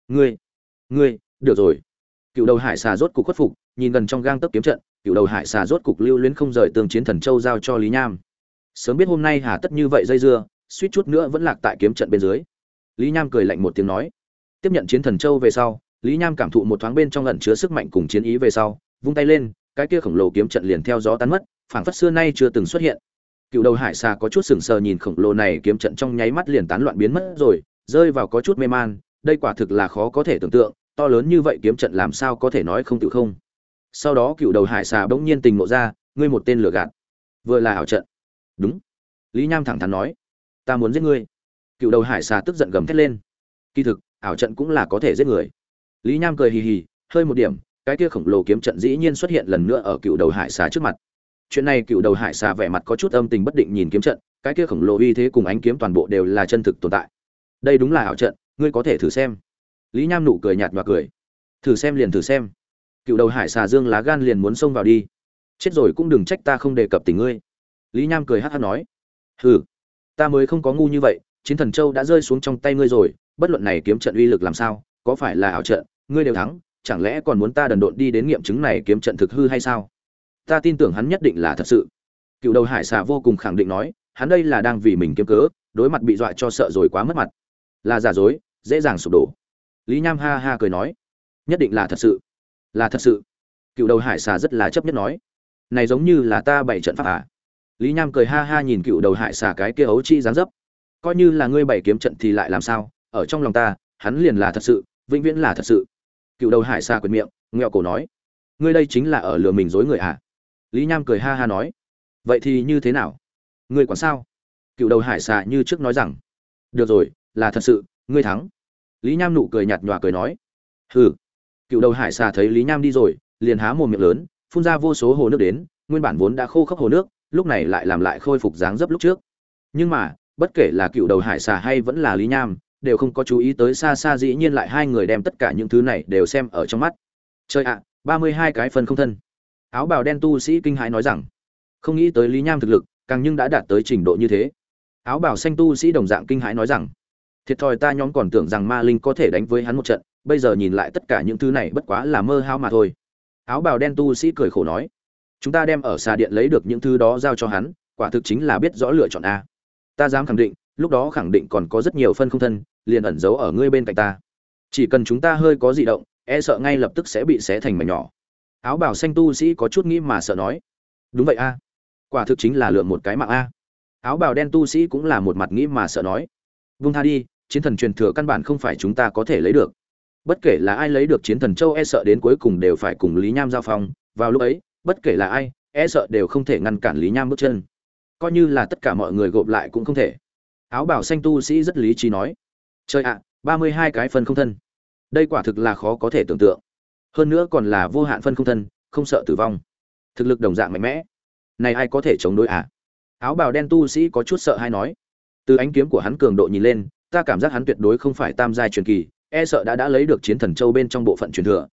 A: Ngươi, được rồi." Cựu đầu hải xà rốt cục khuất phục, nhìn gần trong gang tấc kiếm trận, cựu đầu hải xà rốt cục lưu luyến không rời tương Chiến Thần Châu giao cho Lý Nham. Sớm biết hôm nay hà tất như vậy dây dưa, suýt chút nữa vẫn lạc tại kiếm trận bên dưới. Lý Nham cười lạnh một tiếng nói. Tiếp nhận Chiến Thần Châu về sau, Lý Nham cảm thụ một thoáng bên trong ẩn chứa sức mạnh cùng chiến ý về sau, vung tay lên, cái kia khổng lồ kiếm trận liền theo gió tan mất, phảng phất xưa nay chưa từng xuất hiện. Cựu đầu hải xà có chút sừng sờ nhìn khổng lồ này kiếm trận trong nháy mắt liền tán loạn biến mất rồi, rơi vào có chút mê man, đây quả thực là khó có thể tưởng tượng, to lớn như vậy kiếm trận làm sao có thể nói không tự không. Sau đó cựu đầu hải xà bỗng nhiên tình ngộ ra, ngươi một tên lừa gạt, vừa là ảo trận. Đúng. Lý Nham thẳng thắn nói, ta muốn giết ngươi. Cựu đầu hải xà tức giận gầm thét lên. Kỳ thực, ảo trận cũng là có thể giết người. Lý Nham cười hì hì, hơi một điểm, cái kia khổng lồ kiếm trận dĩ nhiên xuất hiện lần nữa ở cựu đầu hải xà trước mặt. Chuyện này cựu đầu hải xà vẻ mặt có chút âm tình bất định nhìn kiếm trận, cái kia khổng lồ uy thế cùng ánh kiếm toàn bộ đều là chân thực tồn tại. Đây đúng là ảo trận, ngươi có thể thử xem. Lý Nham nụ cười nhạt nhòa cười. Thử xem liền thử xem. Cựu đầu hải xà dương lá gan liền muốn xông vào đi. Chết rồi cũng đừng trách ta không đề cập tình ngươi. Lý Nham cười hắc hắc nói. Hừ, ta mới không có ngu như vậy, Chiến Thần Châu đã rơi xuống trong tay ngươi rồi, bất luận này kiếm trận uy lực làm sao, có phải là ảo trận, ngươi đều thắng, chẳng lẽ còn muốn ta đần độn đi đến nghiệm chứng này kiếm trận thực hư hay sao? Ta tin tưởng hắn nhất định là thật sự. Cựu đầu hải xà vô cùng khẳng định nói, hắn đây là đang vì mình kiếm cớ, đối mặt bị dọa cho sợ rồi quá mất mặt. Là giả dối, dễ dàng sụp đổ. Lý Nham ha ha cười nói, nhất định là thật sự. Là thật sự. Cựu đầu hải xà rất là chấp nhất nói, này giống như là ta bày trận pháp à? Lý Nham cười ha ha nhìn cựu đầu hải xà cái kia ấu chi dáng dấp, coi như là ngươi bày kiếm trận thì lại làm sao, ở trong lòng ta, hắn liền là thật sự, vĩnh viễn là thật sự. Cựu đầu hải xà quệt miệng, ngẹo cổ nói, ngươi đây chính là ở lừa mình dối người à? Lý Nham cười ha ha nói, vậy thì như thế nào? Ngươi quản sao? Cựu đầu hải xà như trước nói rằng, được rồi, là thật sự, ngươi thắng. Lý Nham nụ cười nhạt nhòa cười nói, hừ. Cựu đầu hải xà thấy Lý Nham đi rồi, liền há mồm miệng lớn, phun ra vô số hồ nước đến, nguyên bản vốn đã khô khốc hồ nước, lúc này lại làm lại khôi phục dáng dấp lúc trước. Nhưng mà, bất kể là cựu đầu hải xà hay vẫn là Lý Nham, đều không có chú ý tới xa xa dĩ nhiên lại hai người đem tất cả những thứ này đều xem ở trong mắt. Chơi ạ, 32 cái phần không thân. Áo bào đen tu sĩ kinh hãi nói rằng, không nghĩ tới Lý Nham thực lực, càng nhưng đã đạt tới trình độ như thế. Áo bào xanh tu sĩ đồng dạng kinh hãi nói rằng, thiệt thòi ta nhóm còn tưởng rằng ma linh có thể đánh với hắn một trận, bây giờ nhìn lại tất cả những thứ này bất quá là mơ hão mà thôi. Áo bào đen tu sĩ cười khổ nói, chúng ta đem ở xà điện lấy được những thứ đó giao cho hắn, quả thực chính là biết rõ lựa chọn a. Ta dám khẳng định, lúc đó khẳng định còn có rất nhiều phân không thân, liền ẩn giấu ở ngươi bên cạnh ta. Chỉ cần chúng ta hơi có dị động, e sợ ngay lập tức sẽ bị xé thành mảnh nhỏ. Áo bào xanh tu sĩ có chút nghĩ mà sợ nói, đúng vậy a, quả thực chính là lượm một cái mạng a. Áo bào đen tu sĩ cũng là một mặt nghĩ mà sợ nói, vung tha đi, chiến thần truyền thừa căn bản không phải chúng ta có thể lấy được. Bất kể là ai lấy được chiến thần châu e sợ đến cuối cùng đều phải cùng Lý Nham giao phong, vào lúc ấy, bất kể là ai, e sợ đều không thể ngăn cản Lý Nham bước chân. Coi như là tất cả mọi người gộp lại cũng không thể. Áo bào xanh tu sĩ rất lý trí nói, trời ạ, 32 cái phân không thân, đây quả thực là khó có thể tưởng tượng, hơn nữa còn là vô hạn phân không thân, không sợ tử vong, thực lực đồng dạng mạnh mẽ, này ai có thể chống đối à? Áo bào đen tu sĩ có chút sợ hay nói, từ ánh kiếm của hắn cường độ nhìn lên, ta cảm giác hắn tuyệt đối không phải tam giai truyền kỳ, e sợ đã lấy được chiến thần châu bên trong bộ phận truyền thừa,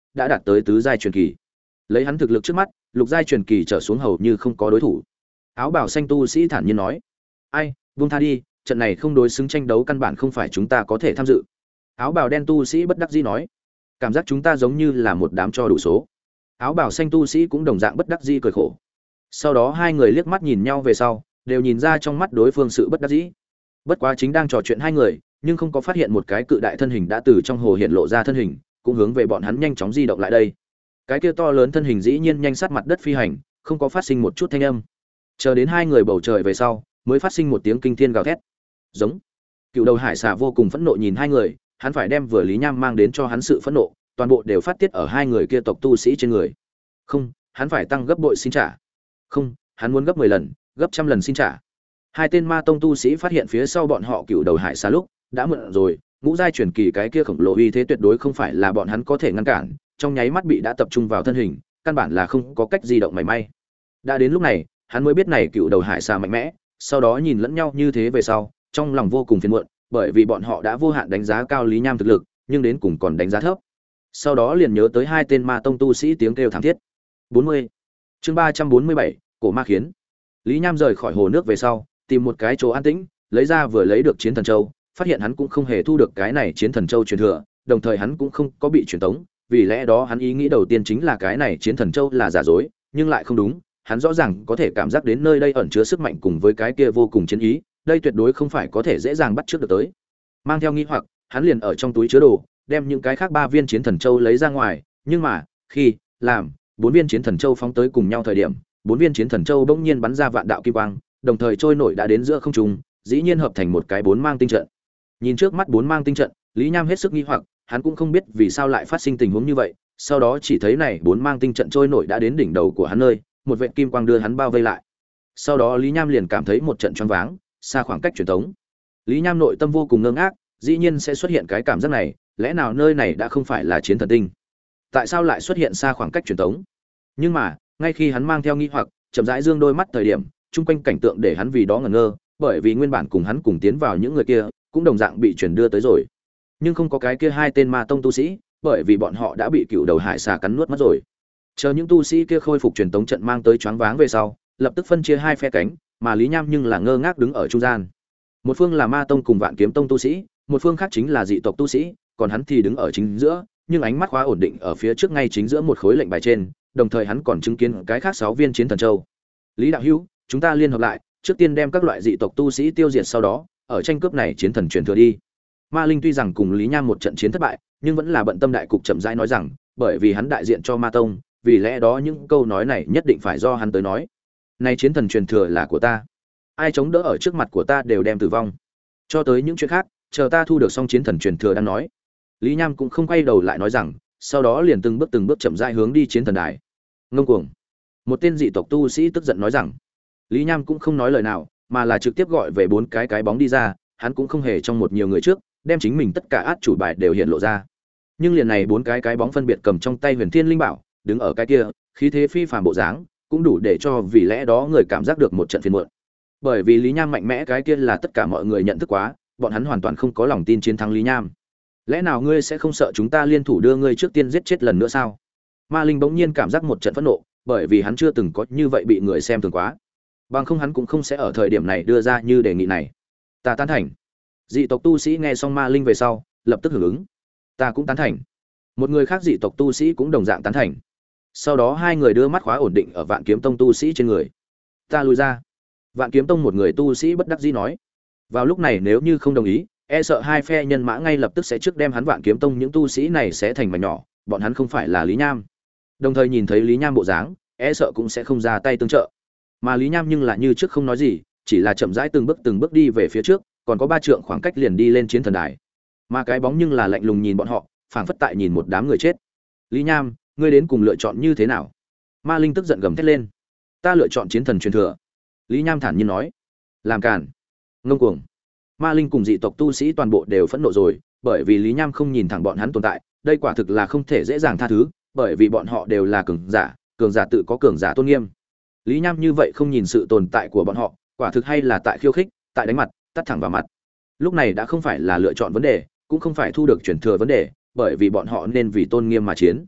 A: đã đạt tới tứ giai truyền kỳ. Lấy hắn thực lực trước mắt, lục giai truyền kỳ trở xuống hầu như không có đối thủ. Áo bào xanh tu sĩ thản nhiên nói: "Ai, buông tha đi, trận này không đối xứng tranh đấu căn bản không phải chúng ta có thể tham dự." Áo bào đen tu sĩ bất đắc dĩ nói: "Cảm giác chúng ta giống như là một đám cho đủ số." Áo bào xanh tu sĩ cũng đồng dạng bất đắc dĩ cười khổ. Sau đó hai người liếc mắt nhìn nhau về sau, đều nhìn ra trong mắt đối phương sự bất đắc dĩ. Bất quá chính đang trò chuyện hai người, nhưng không có phát hiện một cái cự đại thân hình đã từ trong hồ hiện lộ ra thân hình, cũng hướng về bọn hắn nhanh chóng di động lại đây. Cái kia to lớn thân hình dĩ nhiên nhanh sát mặt đất phi hành, không có phát sinh một chút thanh âm. Chờ đến hai người bầu trời về sau, mới phát sinh một tiếng kinh thiên gào thét. Giống. Cựu đầu hải xà vô cùng phẫn nộ nhìn hai người, hắn phải đem vừa Lý Nham mang đến cho hắn sự phẫn nộ, toàn bộ đều phát tiết ở hai người kia tộc tu sĩ trên người. Không, hắn phải tăng gấp bội xin trả. Không, hắn muốn gấp 10 lần, gấp trăm lần xin trả. Hai tên ma tông tu sĩ phát hiện phía sau bọn họ cựu đầu hải xà lúc đã muộn rồi, ngũ giai truyền kỳ cái kia khổng lồ uy thế tuyệt đối không phải là bọn hắn có thể ngăn cản, trong nháy mắt bị đã tập trung vào thân hình, căn bản là không có cách di động mảy may. Đã đến lúc này, hắn mới biết này cựu đầu hải xà mạnh mẽ, sau đó nhìn lẫn nhau như thế về sau, trong lòng vô cùng phiền muộn, bởi vì bọn họ đã vô hạn đánh giá cao Lý Nham thực lực, nhưng đến cùng còn đánh giá thấp. Sau đó liền nhớ tới hai tên ma tông tu sĩ tiếng kêu thảm thiết. 40. Chương 347, cổ ma khiến. Lý Nham rời khỏi hồ nước về sau, tìm một cái chỗ an tĩnh, lấy ra vừa lấy được chiến thần châu, phát hiện hắn cũng không hề thu được cái này chiến thần châu truyền thừa, đồng thời hắn cũng không có bị truyền tống, vì lẽ đó hắn ý nghĩ đầu tiên chính là cái này chiến thần châu là giả dối, nhưng lại không đúng, hắn rõ ràng có thể cảm giác đến nơi đây ẩn chứa sức mạnh cùng với cái kia vô cùng chiến ý, đây tuyệt đối không phải có thể dễ dàng bắt trước được tới. Mang theo nghi hoặc, hắn liền ở trong túi chứa đồ, đem những cái khác 3 viên chiến thần châu lấy ra ngoài, nhưng mà, khi làm 4 viên chiến thần châu phóng tới cùng nhau thời điểm, 4 viên chiến thần châu bỗng nhiên bắn ra vạn đạo kim quang, đồng thời trôi nổi đã đến giữa không trung, dĩ nhiên hợp thành một cái 4 mang tinh trận. Nhìn trước mắt 4 mang tinh trận, Lý Nham hết sức nghi hoặc, hắn cũng không biết vì sao lại phát sinh tình huống như vậy, sau đó chỉ thấy này 4 mang tinh trận trôi nổi đã đến đỉnh đầu của hắn nơi, một vệt kim quang đưa hắn bao vây lại. Sau đó Lý Nham liền cảm thấy một trận choáng váng, xa khoảng cách truyền tống. Lý Nham nội tâm vô cùng ngơ ngác, dĩ nhiên sẽ xuất hiện cái cảm giác này, lẽ nào nơi này đã không phải là chiến thần tinh? Tại sao lại xuất hiện xa khoảng cách truyền tống? Nhưng mà, ngay khi hắn mang theo nghi hoặc, chậm rãi dương đôi mắt thời điểm, chung quanh cảnh tượng để hắn vì đó ngẩn ngơ, bởi vì nguyên bản cùng hắn cùng tiến vào những người kia, cũng đồng dạng bị chuyển đưa tới rồi. Nhưng không có cái kia hai tên ma tông tu sĩ, bởi vì bọn họ đã bị cựu đầu hải xà cắn nuốt mất rồi. Chờ những tu sĩ kia khôi phục truyền tống trận mang tới choáng váng về sau, lập tức phân chia hai phe cánh, mà Lý Nham nhưng là ngơ ngác đứng ở trung gian. Một phương là ma tông cùng Vạn Kiếm tông tu sĩ, một phương khác chính là dị tộc tu sĩ, còn hắn thì đứng ở chính giữa, nhưng ánh mắt khóa ổn định ở phía trước ngay chính giữa một khối lệnh bài trên, đồng thời hắn còn chứng kiến cái khác 6 viên chiến thần châu. Lý đạo hữu, chúng ta liên hợp lại, trước tiên đem các loại dị tộc tu sĩ tiêu diệt, sau đó ở tranh cướp này chiến thần truyền thừa đi. Ma Linh tuy rằng cùng Lý Nham một trận chiến thất bại, nhưng vẫn là bận tâm đại cục, chậm rãi nói rằng, bởi vì hắn đại diện cho Ma tông, vì lẽ đó những câu nói này nhất định phải do hắn tới nói. Này chiến thần truyền thừa là của ta, ai chống đỡ ở trước mặt của ta đều đem tử vong. Cho tới những chuyện khác, chờ ta thu được xong chiến thần truyền thừa đang nói. Lý Nham cũng không quay đầu lại nói rằng, sau đó liền từng bước chậm rãi hướng đi chiến thần đài. Ngông cuồng. Một tên dị tộc tu sĩ tức giận nói rằng. Lý Nham cũng không nói lời nào, mà là trực tiếp gọi về 4 cái bóng đi ra, hắn cũng không hề trong một nhiều người trước, đem chính mình tất cả át chủ bài đều hiện lộ ra. Nhưng liền này 4 cái bóng phân biệt cầm trong tay Huyền Thiên Linh Bảo, đứng ở cái kia, khí thế phi phàm bộ dáng, cũng đủ để cho vì lẽ đó người cảm giác được một trận phiền muộn. Bởi vì Lý Nham mạnh mẽ cái kia là tất cả mọi người nhận thức quá, bọn hắn hoàn toàn không có lòng tin chiến thắng Lý Nham. Lẽ nào ngươi sẽ không sợ chúng ta liên thủ đưa ngươi trước tiên giết chết lần nữa sao? Ma Linh bỗng nhiên cảm giác một trận phẫn nộ, bởi vì hắn chưa từng có như vậy bị người xem thường quá. Bằng không hắn cũng không sẽ ở thời điểm này đưa ra như đề nghị này. Ta tán thành. Dị tộc tu sĩ nghe xong Ma Linh về sau, lập tức hưởng ứng. Ta cũng tán thành. Một người khác dị tộc tu sĩ cũng đồng dạng tán thành. Sau đó hai người đưa mắt khóa ổn định ở Vạn Kiếm tông tu sĩ trên người. Ta lùi ra. Vạn Kiếm tông một người tu sĩ bất đắc dĩ nói. Vào lúc này nếu như không đồng ý, e sợ hai phe nhân mã ngay lập tức sẽ trước đem hắn Vạn Kiếm tông những tu sĩ này sẽ thành mảnh nhỏ, bọn hắn không phải là Lý Nham. Đồng thời nhìn thấy Lý Nham bộ dáng, e sợ cũng sẽ không ra tay tương trợ. Mà Lý Nham nhưng là như trước không nói gì, chỉ là chậm rãi từng bước đi về phía trước, còn có 3 trượng khoảng cách liền đi lên chiến thần đài. Mà cái bóng nhưng là lạnh lùng nhìn bọn họ, phảng phất tại nhìn một đám người chết. Lý Nham, ngươi đến cùng lựa chọn như thế nào? Ma Linh tức giận gầm thét lên. Ta lựa chọn chiến thần truyền thừa. Lý Nham thản nhiên nói. Làm cản. Ngông cuồng. Ma Linh cùng dị tộc tu sĩ toàn bộ đều phẫn nộ rồi, bởi vì Lý Nham không nhìn thẳng bọn hắn tồn tại, đây quả thực là không thể dễ dàng tha thứ, bởi vì bọn họ đều là cường giả tự có cường giả tôn nghiêm. Lý Nham như vậy không nhìn sự tồn tại của bọn họ, quả thực hay là tại khiêu khích, tại đánh mặt, tắt thẳng vào mặt. Lúc này đã không phải là lựa chọn vấn đề, cũng không phải thu được truyền thừa vấn đề, bởi vì bọn họ nên vì tôn nghiêm mà chiến.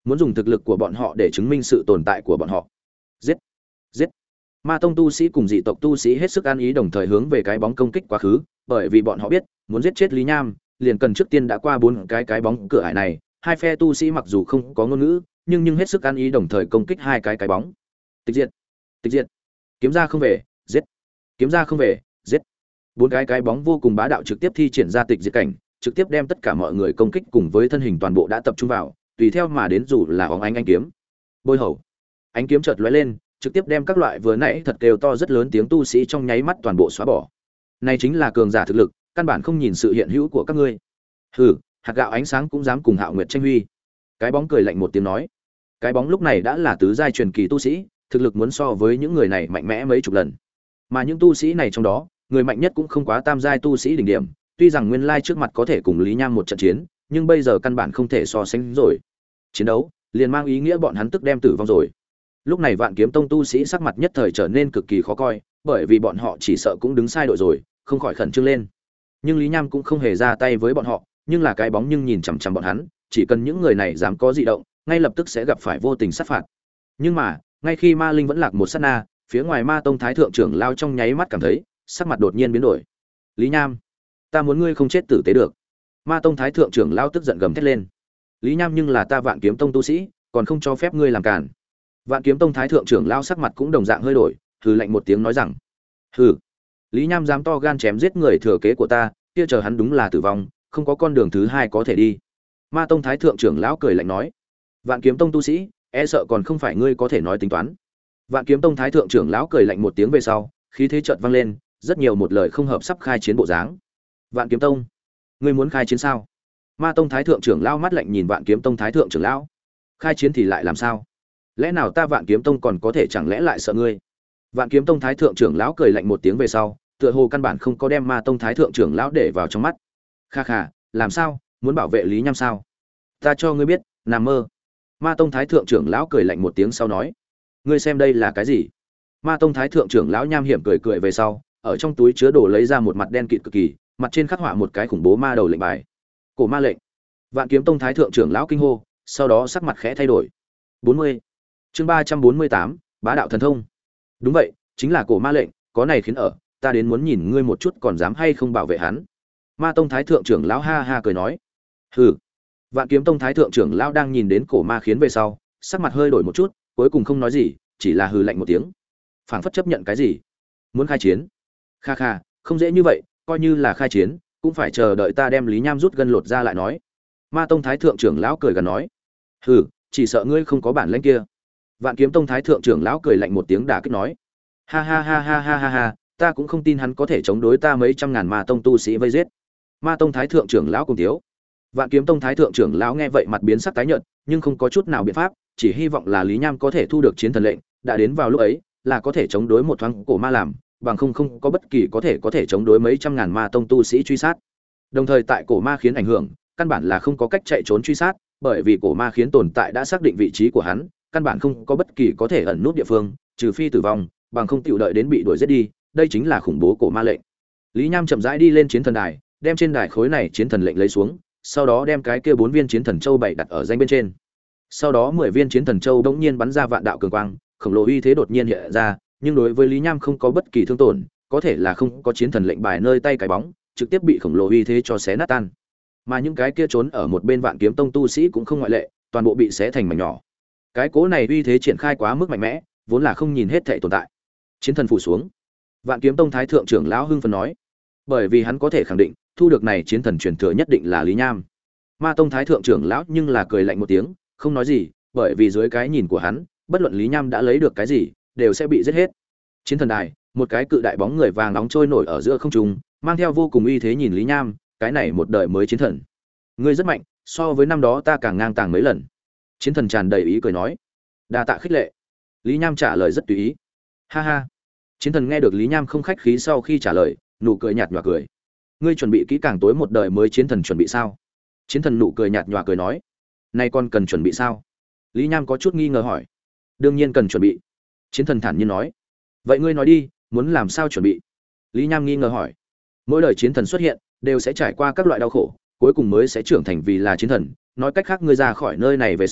A: muốn dùng thực lực của bọn họ để chứng minh sự tồn tại của bọn họ. Giết, giết. Ma tông tu sĩ cùng dị tộc tu sĩ hết sức an ý đồng thời hướng về cái bóng công kích quá khứ, bởi vì bọn họ biết, muốn giết chết Lý Nham, liền cần trước tiên đã qua 4 cái bóng cửa ải này. Hai phe tu sĩ mặc dù không có ngôn ngữ, nhưng hết sức an ý đồng thời công kích hai cái bóng. Tịch diệt, tịch diệt. Kiếm ra không về, giết. Kiếm ra không về, giết. 4 cái bóng vô cùng bá đạo trực tiếp thi triển ra tịch diệt cảnh, trực tiếp đem tất cả mọi người công kích cùng với thân hình toàn bộ đã tập trung vào, tùy theo mà đến dù là óng ánh kiếm. Bôi hầu. Ánh kiếm chợt lóe lên, trực tiếp đem các loại vừa nãy thật kêu to rất lớn tiếng tu sĩ trong nháy mắt toàn bộ xóa bỏ. Này chính là cường giả thực lực, căn bản không nhìn sự hiện hữu của các ngươi. Hừ, hạt gạo ánh sáng cũng dám cùng Hạo Nguyệt tranh huy. Cái bóng cười lạnh một tiếng nói. Cái bóng lúc này đã là tứ giai truyền kỳ tu sĩ, thực lực muốn so với những người này mạnh mẽ mấy chục lần. Mà những tu sĩ này trong đó, người mạnh nhất cũng không quá tam giai tu sĩ đỉnh điểm, tuy rằng nguyên lai trước mặt có thể cùng Lý Nham một trận chiến, nhưng bây giờ căn bản không thể so sánh rồi. Chiến đấu liền mang ý nghĩa bọn hắn tức đem tử vong rồi. Lúc này Vạn Kiếm Tông tu sĩ sắc mặt nhất thời trở nên cực kỳ khó coi, bởi vì bọn họ chỉ sợ cũng đứng sai đội rồi, không khỏi khẩn trương lên. Nhưng Lý Nham cũng không hề ra tay với bọn họ, nhưng là cái bóng nhưng nhìn chằm chằm bọn hắn, chỉ cần những người này dám có dị động, ngay lập tức sẽ gặp phải vô tình sát phạt. Nhưng mà, ngay khi Ma Linh vẫn lạc một sát na, phía ngoài Ma Tông Thái thượng trưởng lao trong nháy mắt cảm thấy, sắc mặt đột nhiên biến đổi. Lý Nham, ta muốn ngươi không chết tử tế được. Ma Tông Thái thượng trưởng lao tức giận gầm thét lên. Lý Nham nhưng là ta Vạn Kiếm Tông tu sĩ, còn không cho phép ngươi làm cản. Vạn Kiếm Tông Thái thượng trưởng lao sắc mặt cũng đồng dạng hơi đổi, hừ lạnh một tiếng nói rằng: "Hừ, Lý Nham dám to gan chém giết người thừa kế của ta, kia chờ hắn đúng là tử vong, không có con đường thứ hai có thể đi." Ma Tông Thái thượng trưởng lão cười lạnh nói: "Vạn Kiếm Tông tu sĩ, e sợ còn không phải ngươi có thể nói tính toán." Vạn Kiếm Tông Thái thượng trưởng lão cười lạnh một tiếng về sau, khí thế chợt vang lên, rất nhiều một lời không hợp sắp khai chiến bộ dáng. "Vạn Kiếm Tông, ngươi muốn khai chiến sao?" Ma Tông Thái thượng trưởng lão mắt lạnh nhìn Vạn Kiếm Tông Thái thượng trưởng lão. "Khai chiến thì lại làm sao? Lẽ nào ta Vạn Kiếm Tông còn có thể chẳng lẽ lại sợ ngươi?" Vạn Kiếm Tông Thái thượng trưởng lão cười lạnh một tiếng về sau, tựa hồ căn bản không có đem Ma Tông Thái thượng trưởng lão để vào trong mắt. "Kha kha, làm sao? Muốn bảo vệ Lý Nham sao? Ta cho ngươi biết, nằm mơ." Ma Tông Thái thượng trưởng lão cười lạnh một tiếng sau nói: "Ngươi xem đây là cái gì?" Ma Tông Thái thượng trưởng lão nham hiểm cười về sau, ở trong túi chứa đồ lấy ra một mặt đen kịt cực kỳ, mặt trên khắc họa một cái khủng bố ma đầu lệnh bài. Cổ ma lệnh. Vạn Kiếm Tông Thái thượng trưởng lão kinh hô, sau đó sắc mặt khẽ thay đổi. 40. Chương 348, Bá đạo thần thông. Đúng vậy, chính là cổ ma lệnh, có này khiến ở, ta đến muốn nhìn ngươi một chút còn dám hay không bảo vệ hắn. Ma Tông Thái thượng trưởng lão ha ha cười nói. Hừ. Vạn Kiếm Tông Thái thượng trưởng lão đang nhìn đến cổ ma khiến về sau, sắc mặt hơi đổi một chút, cuối cùng không nói gì, chỉ là hừ lạnh một tiếng. Phảng phất chấp nhận cái gì? Muốn khai chiến? Kha kha, không dễ như vậy, coi như là khai chiến, cũng phải chờ đợi ta đem Lý Nham rút gân lột ra lại nói. Ma Tông Thái thượng trưởng lão cười gần nói. Hừ, chỉ sợ ngươi không có bản lĩnh kia. Vạn Kiếm Tông Thái thượng trưởng lão cười lạnh một tiếng đả kích nói. Ha ha ha ha ha ha ha, ta cũng không tin hắn có thể chống đối ta mấy trăm ngàn Ma Tông tu sĩ vây giết. Ma Tông Thái thượng trưởng lão cùng thiếu. Vạn Kiếm Tông Thái thượng trưởng lão nghe vậy mặt biến sắc tái nhợt, nhưng không có chút nào biện pháp, chỉ hy vọng là Lý Nham có thể thu được chiến thần lệnh, đã đến vào lúc ấy, là có thể chống đối một thoáng cổ ma làm, bằng không có bất kỳ có thể chống đối mấy trăm ngàn Ma Tông tu sĩ truy sát. Đồng thời tại cổ ma khiến ảnh hưởng, căn bản là không có cách chạy trốn truy sát, bởi vì cổ ma khiến tồn tại đã xác định vị trí của hắn, căn bản không có bất kỳ có thể ẩn nút địa phương, trừ phi tử vong, bằng không tiểu đợi đến bị đuổi giết đi, đây chính là khủng bố cổ ma lệnh. Lý Nham chậm rãi đi lên chiến thần đài, đem trên đài khối này chiến thần lệnh lấy xuống, sau đó đem cái kia 4 viên chiến thần châu bày đặt ở danh bên trên. Sau đó 10 viên chiến thần châu đột nhiên bắn ra vạn đạo cường quang, khổng lồ uy thế đột nhiên hiện ra, nhưng đối với Lý Nham không có bất kỳ thương tổn, có thể là không có chiến thần lệnh bài nơi tay cái bóng, trực tiếp bị khổng lồ uy thế cho xé nát tan. Mà những cái kia trốn ở một bên Vạn Kiếm Tông tu sĩ cũng không ngoại lệ, toàn bộ bị xé thành mảnh nhỏ. Cái cố này uy thế triển khai quá mức mạnh mẽ, vốn là không nhìn hết thảy tồn tại. Chiến thần phủ xuống. Vạn Kiếm Tông Thái thượng trưởng lão hưng phấn nói, bởi vì hắn có thể khẳng định, thu được này chiến thần truyền thừa nhất định là Lý Nham. Ma Tông Thái thượng trưởng lão nhưng là cười lạnh một tiếng, không nói gì, bởi vì dưới cái nhìn của hắn, bất luận Lý Nham đã lấy được cái gì, đều sẽ bị giết hết. Chiến thần đài, một cái cự đại bóng người vàng nóng trôi nổi ở giữa không trung, mang theo vô cùng uy thế nhìn Lý Nham, cái này một đời mới chiến thần. Ngươi rất mạnh, so với năm đó ta càng ngang tàng mấy lần. Chiến thần tràn đầy ý cười nói. Đa tạ khích lệ. Lý Nham trả lời rất tùy ý. Ha ha. Chiến thần nghe được Lý Nham không khách khí sau khi trả lời, nụ cười nhạt nhòa cười. Ngươi chuẩn bị kỹ càng tối một đời mới chiến thần chuẩn bị sao? Chiến thần nụ cười nhạt nhòa cười nói. Nay còn cần chuẩn bị sao? Lý Nham có chút nghi ngờ hỏi. Đương nhiên cần chuẩn bị. Chiến thần thản nhiên nói. Vậy ngươi nói đi, muốn làm sao chuẩn bị? Lý Nham nghi ngờ hỏi. Mỗi đời chiến thần xuất hiện, đều sẽ trải qua các loại đau khổ, cuối cùng mới sẽ trưởng thành vì là chiến thần. Nói cách khác, ngươi ra khỏi nơi này về sau,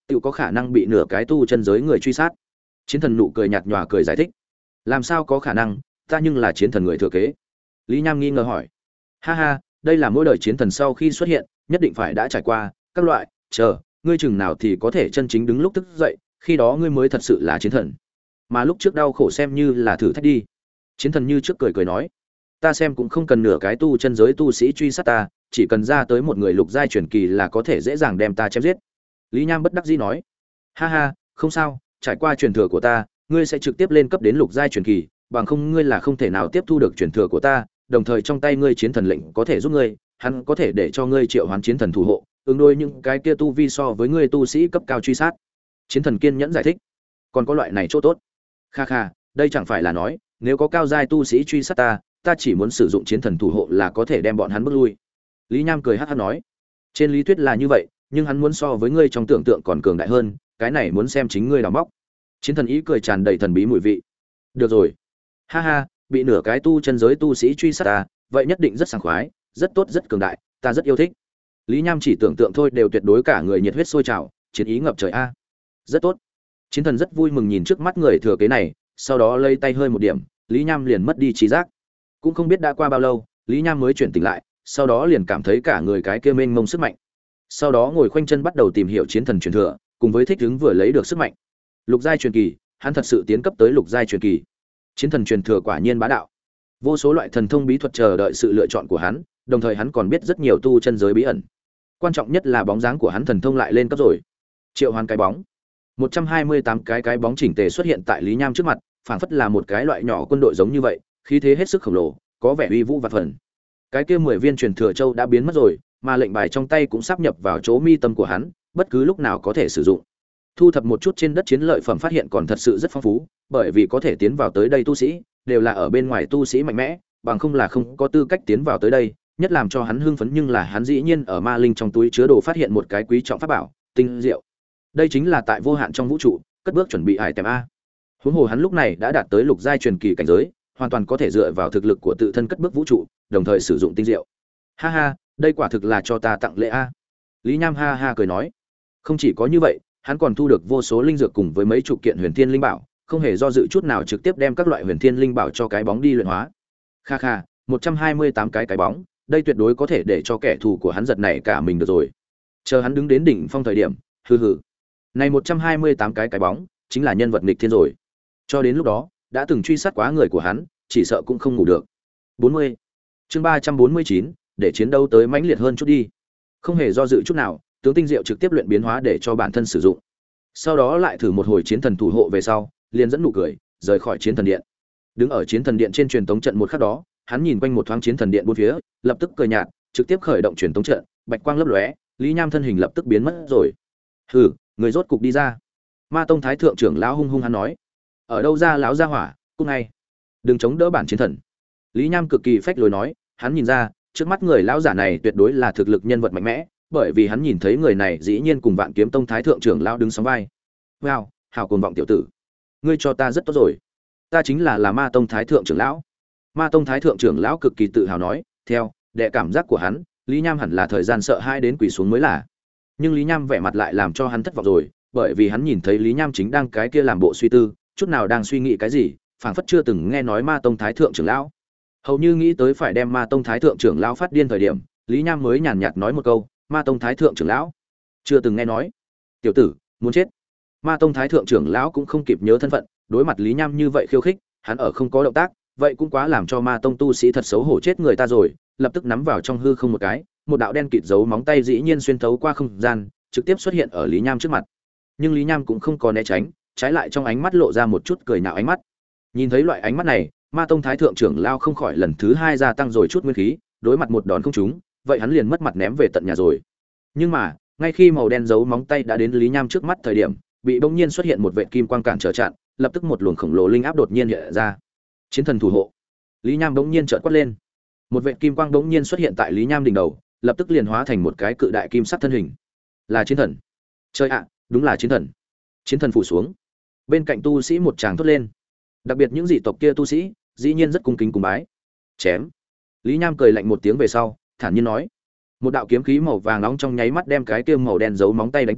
A: tự có khả năng bị nửa cái tu chân giới người truy sát. Chiến thần nụ cười nhạt nhòa cười giải thích. Làm sao có khả năng, ta nhưng là chiến thần người thừa kế. Lý Nham nghi ngờ hỏi. Ha ha, đây là mỗi đời chiến thần sau khi xuất hiện, nhất định phải đã trải qua các loại, chờ, ngươi chừng nào thì có thể chân chính đứng lúc thức dậy, khi đó ngươi mới thật sự là chiến thần. Mà lúc trước đau khổ xem như là thử thách đi. Chiến thần như trước cười cười nói, ta xem cũng không cần nửa cái tu chân giới tu sĩ truy sát ta, chỉ cần ra tới một người lục giai truyền kỳ là có thể dễ dàng đem ta chém giết. Lý Nham bất đắc dĩ nói, ha ha, không sao, trải qua truyền thừa của ta, ngươi sẽ trực tiếp lên cấp đến lục giai truyền kỳ, bằng không ngươi là không thể nào tiếp thu được truyền thừa của ta, đồng thời trong tay ngươi chiến thần lệnh có thể giúp ngươi, hắn có thể để cho ngươi triệu hoán chiến thần thủ hộ, ứng đối những cái kia tu vi so với ngươi tu sĩ cấp cao truy sát. Chiến thần kiên nhẫn giải thích, còn có loại này chỗ tốt. Kha kha, đây chẳng phải là nói, nếu có cao giai tu sĩ truy sát ta, ta chỉ muốn sử dụng chiến thần thủ hộ là có thể đem bọn hắn bước lui. Lý Nham cười hắc hắc nói, trên lý thuyết là như vậy, nhưng hắn muốn so với ngươi trong tưởng tượng còn cường đại hơn, cái này muốn xem chính ngươi đào móc. Chiến thần ý cười tràn đầy thần bí mùi vị. Được rồi, ha ha, bị nửa cái tu chân giới tu sĩ truy sát ta, vậy nhất định rất sảng khoái, rất tốt, rất cường đại, ta rất yêu thích. Lý Nham chỉ tưởng tượng thôi đều tuyệt đối cả người nhiệt huyết sôi trào, chiến ý ngập trời a. Rất tốt. Chiến thần rất vui mừng nhìn trước mắt người thừa kế này, sau đó lay tay hơi một điểm, Lý Nham liền mất đi trí giác. Cũng không biết đã qua bao lâu, Lý Nham mới chuyển tỉnh lại, sau đó liền cảm thấy cả người cái kia mênh mông sức mạnh. Sau đó ngồi khoanh chân bắt đầu tìm hiểu chiến thần truyền thừa, cùng với thích ứng vừa lấy được sức mạnh. Lục giai truyền kỳ, hắn thật sự tiến cấp tới lục giai truyền kỳ. Chiến thần truyền thừa quả nhiên bá đạo. Vô số loại thần thông bí thuật chờ đợi sự lựa chọn của hắn, đồng thời hắn còn biết rất nhiều tu chân giới bí ẩn. Quan trọng nhất là bóng dáng của hắn thần thông lại lên cấp rồi. Triệu hoán cái bóng. 128 cái bóng chỉnh tề xuất hiện tại Lý Nham trước mặt, phảng phất là một cái loại nhỏ quân đội giống như vậy, khí thế hết sức khổng lồ, có vẻ uy vũ vạn phần. Cái kia 10 viên truyền thừa châu đã biến mất rồi, mà lệnh bài trong tay cũng sắp nhập vào chỗ mi tâm của hắn, bất cứ lúc nào có thể sử dụng. Thu thập một chút trên đất chiến lợi phẩm phát hiện còn thật sự rất phong phú, bởi vì có thể tiến vào tới đây tu sĩ đều là ở bên ngoài tu sĩ mạnh mẽ, bằng không là không có tư cách tiến vào tới đây. Nhất làm cho hắn hưng phấn nhưng là hắn dĩ nhiên ở ma linh trong túi chứa đồ phát hiện một cái quý trọng pháp bảo, tinh diệu. Đây chính là tại vô hạn trong vũ trụ, cất bước chuẩn bị ải tèm a. Huống hồ hắn lúc này đã đạt tới lục giai truyền kỳ cảnh giới, hoàn toàn có thể dựa vào thực lực của tự thân cất bước vũ trụ, đồng thời sử dụng tinh diệu. Ha ha, đây quả thực là cho ta tặng lễ a. Lý Nham ha ha cười nói. Không chỉ có như vậy, hắn còn thu được vô số linh dược cùng với mấy chục kiện huyền thiên linh bảo, không hề do dự chút nào trực tiếp đem các loại huyền thiên linh bảo cho cái bóng đi luyện hóa. Kha kha, 128 cái bóng, đây tuyệt đối có thể để cho kẻ thù của hắn giật nảy cả mình được rồi. Chờ hắn đứng đến đỉnh phong thời điểm, hừ hừ. Này 128 cái bóng, chính là nhân vật nghịch thiên rồi. Cho đến lúc đó, đã từng truy sát quá người của hắn, chỉ sợ cũng không ngủ được. 40. Chương 349, để chiến đấu tới mãnh liệt hơn chút đi. Không hề do dự chút nào, tướng tinh diệu trực tiếp luyện biến hóa để cho bản thân sử dụng. Sau đó lại thử một hồi chiến thần thủ hộ về sau, liền dẫn nụ cười, rời khỏi chiến thần điện. Đứng ở chiến thần điện trên truyền tống trận một khắc đó, hắn nhìn quanh một thoáng chiến thần điện bốn phía, lập tức cười nhạt, trực tiếp khởi động truyền tống trận, bạch quang lấp lóe, Lý Nham thân hình lập tức biến mất rồi. Hừ, người rốt cục đi ra. Ma tông thái thượng trưởng lão hung hung hắn nói. Ở đâu ra lão gia hỏa, cút ngay. Đừng chống đỡ bản chiến thần. Lý Nham cực kỳ phách lối nói, hắn nhìn ra, trước mắt người lão giả này tuyệt đối là thực lực nhân vật mạnh mẽ, bởi vì hắn nhìn thấy người này dĩ nhiên cùng Vạn Kiếm Tông thái thượng trưởng lão đứng sóng vai. Wow, hào cuồng vọng tiểu tử. Ngươi cho ta rất tốt rồi. Ta chính là Ma tông thái thượng trưởng lão. Ma tông thái thượng trưởng lão cực kỳ tự hào nói, theo đệ cảm giác của hắn, Lý Nham hẳn là thời gian sợ hai đến quỳ xuống mới là. Nhưng Lý Nham vẻ mặt lại làm cho hắn thất vọng rồi, bởi vì hắn nhìn thấy Lý Nham chính đang cái kia làm bộ suy tư, chút nào đang suy nghĩ cái gì, phảng phất chưa từng nghe nói Ma tông thái thượng trưởng lão. Hầu như nghĩ tới phải đem Ma tông thái thượng trưởng lão phát điên thời điểm, Lý Nham mới nhàn nhạt nói một câu, Ma tông thái thượng trưởng lão, chưa từng nghe nói. Tiểu tử, muốn chết. Ma tông thái thượng trưởng lão cũng không kịp nhớ thân phận, đối mặt Lý Nham như vậy khiêu khích, hắn ở không có động tác, vậy cũng quá làm cho Ma tông tu sĩ thật xấu hổ chết người ta rồi, lập tức nắm vào trong hư không một cái, một đạo đen kịt dấu móng tay dĩ nhiên xuyên thấu qua không gian, trực tiếp xuất hiện ở Lý Nham trước mặt. Nhưng Lý Nham cũng không có né tránh, trái lại trong ánh mắt lộ ra một chút cười nhạo ánh mắt. Nhìn thấy loại ánh mắt này, Ma tông thái thượng trưởng lão không khỏi lần thứ hai gia tăng rồi chút nguyên khí, đối mặt một đòn không trúng, vậy hắn liền mất mặt ném về tận nhà rồi. Nhưng mà, ngay khi màu đen dấu móng tay đã đến Lý Nham trước mắt thời điểm, bị bỗng nhiên xuất hiện một vệt kim quang cản trở chặn, lập tức một luồng khổng lồ linh áp đột nhiên hiện ra. Chiến thần thủ hộ. Lý Nham bỗng nhiên chợt quát lên. Một vệt kim quang bỗng nhiên xuất hiện tại Lý Nham đỉnh đầu, lập tức liền hóa thành một cái cự đại kim sắc thân hình. Là chiến thần. Trời ạ, đúng là chiến thần. Chiến thần phủ xuống. Bên cạnh tu sĩ một tràng thốt lên. Đặc biệt những dị tộc kia tu sĩ, dĩ nhiên rất cung kính cung bái. Chém. Lý Nham cười lạnh một tiếng về sau, thản nhiên nói. Một đạo kiếm khí màu vàng nóng trong nháy mắt đem cái kia màu đen giấu móng tay đánh tan,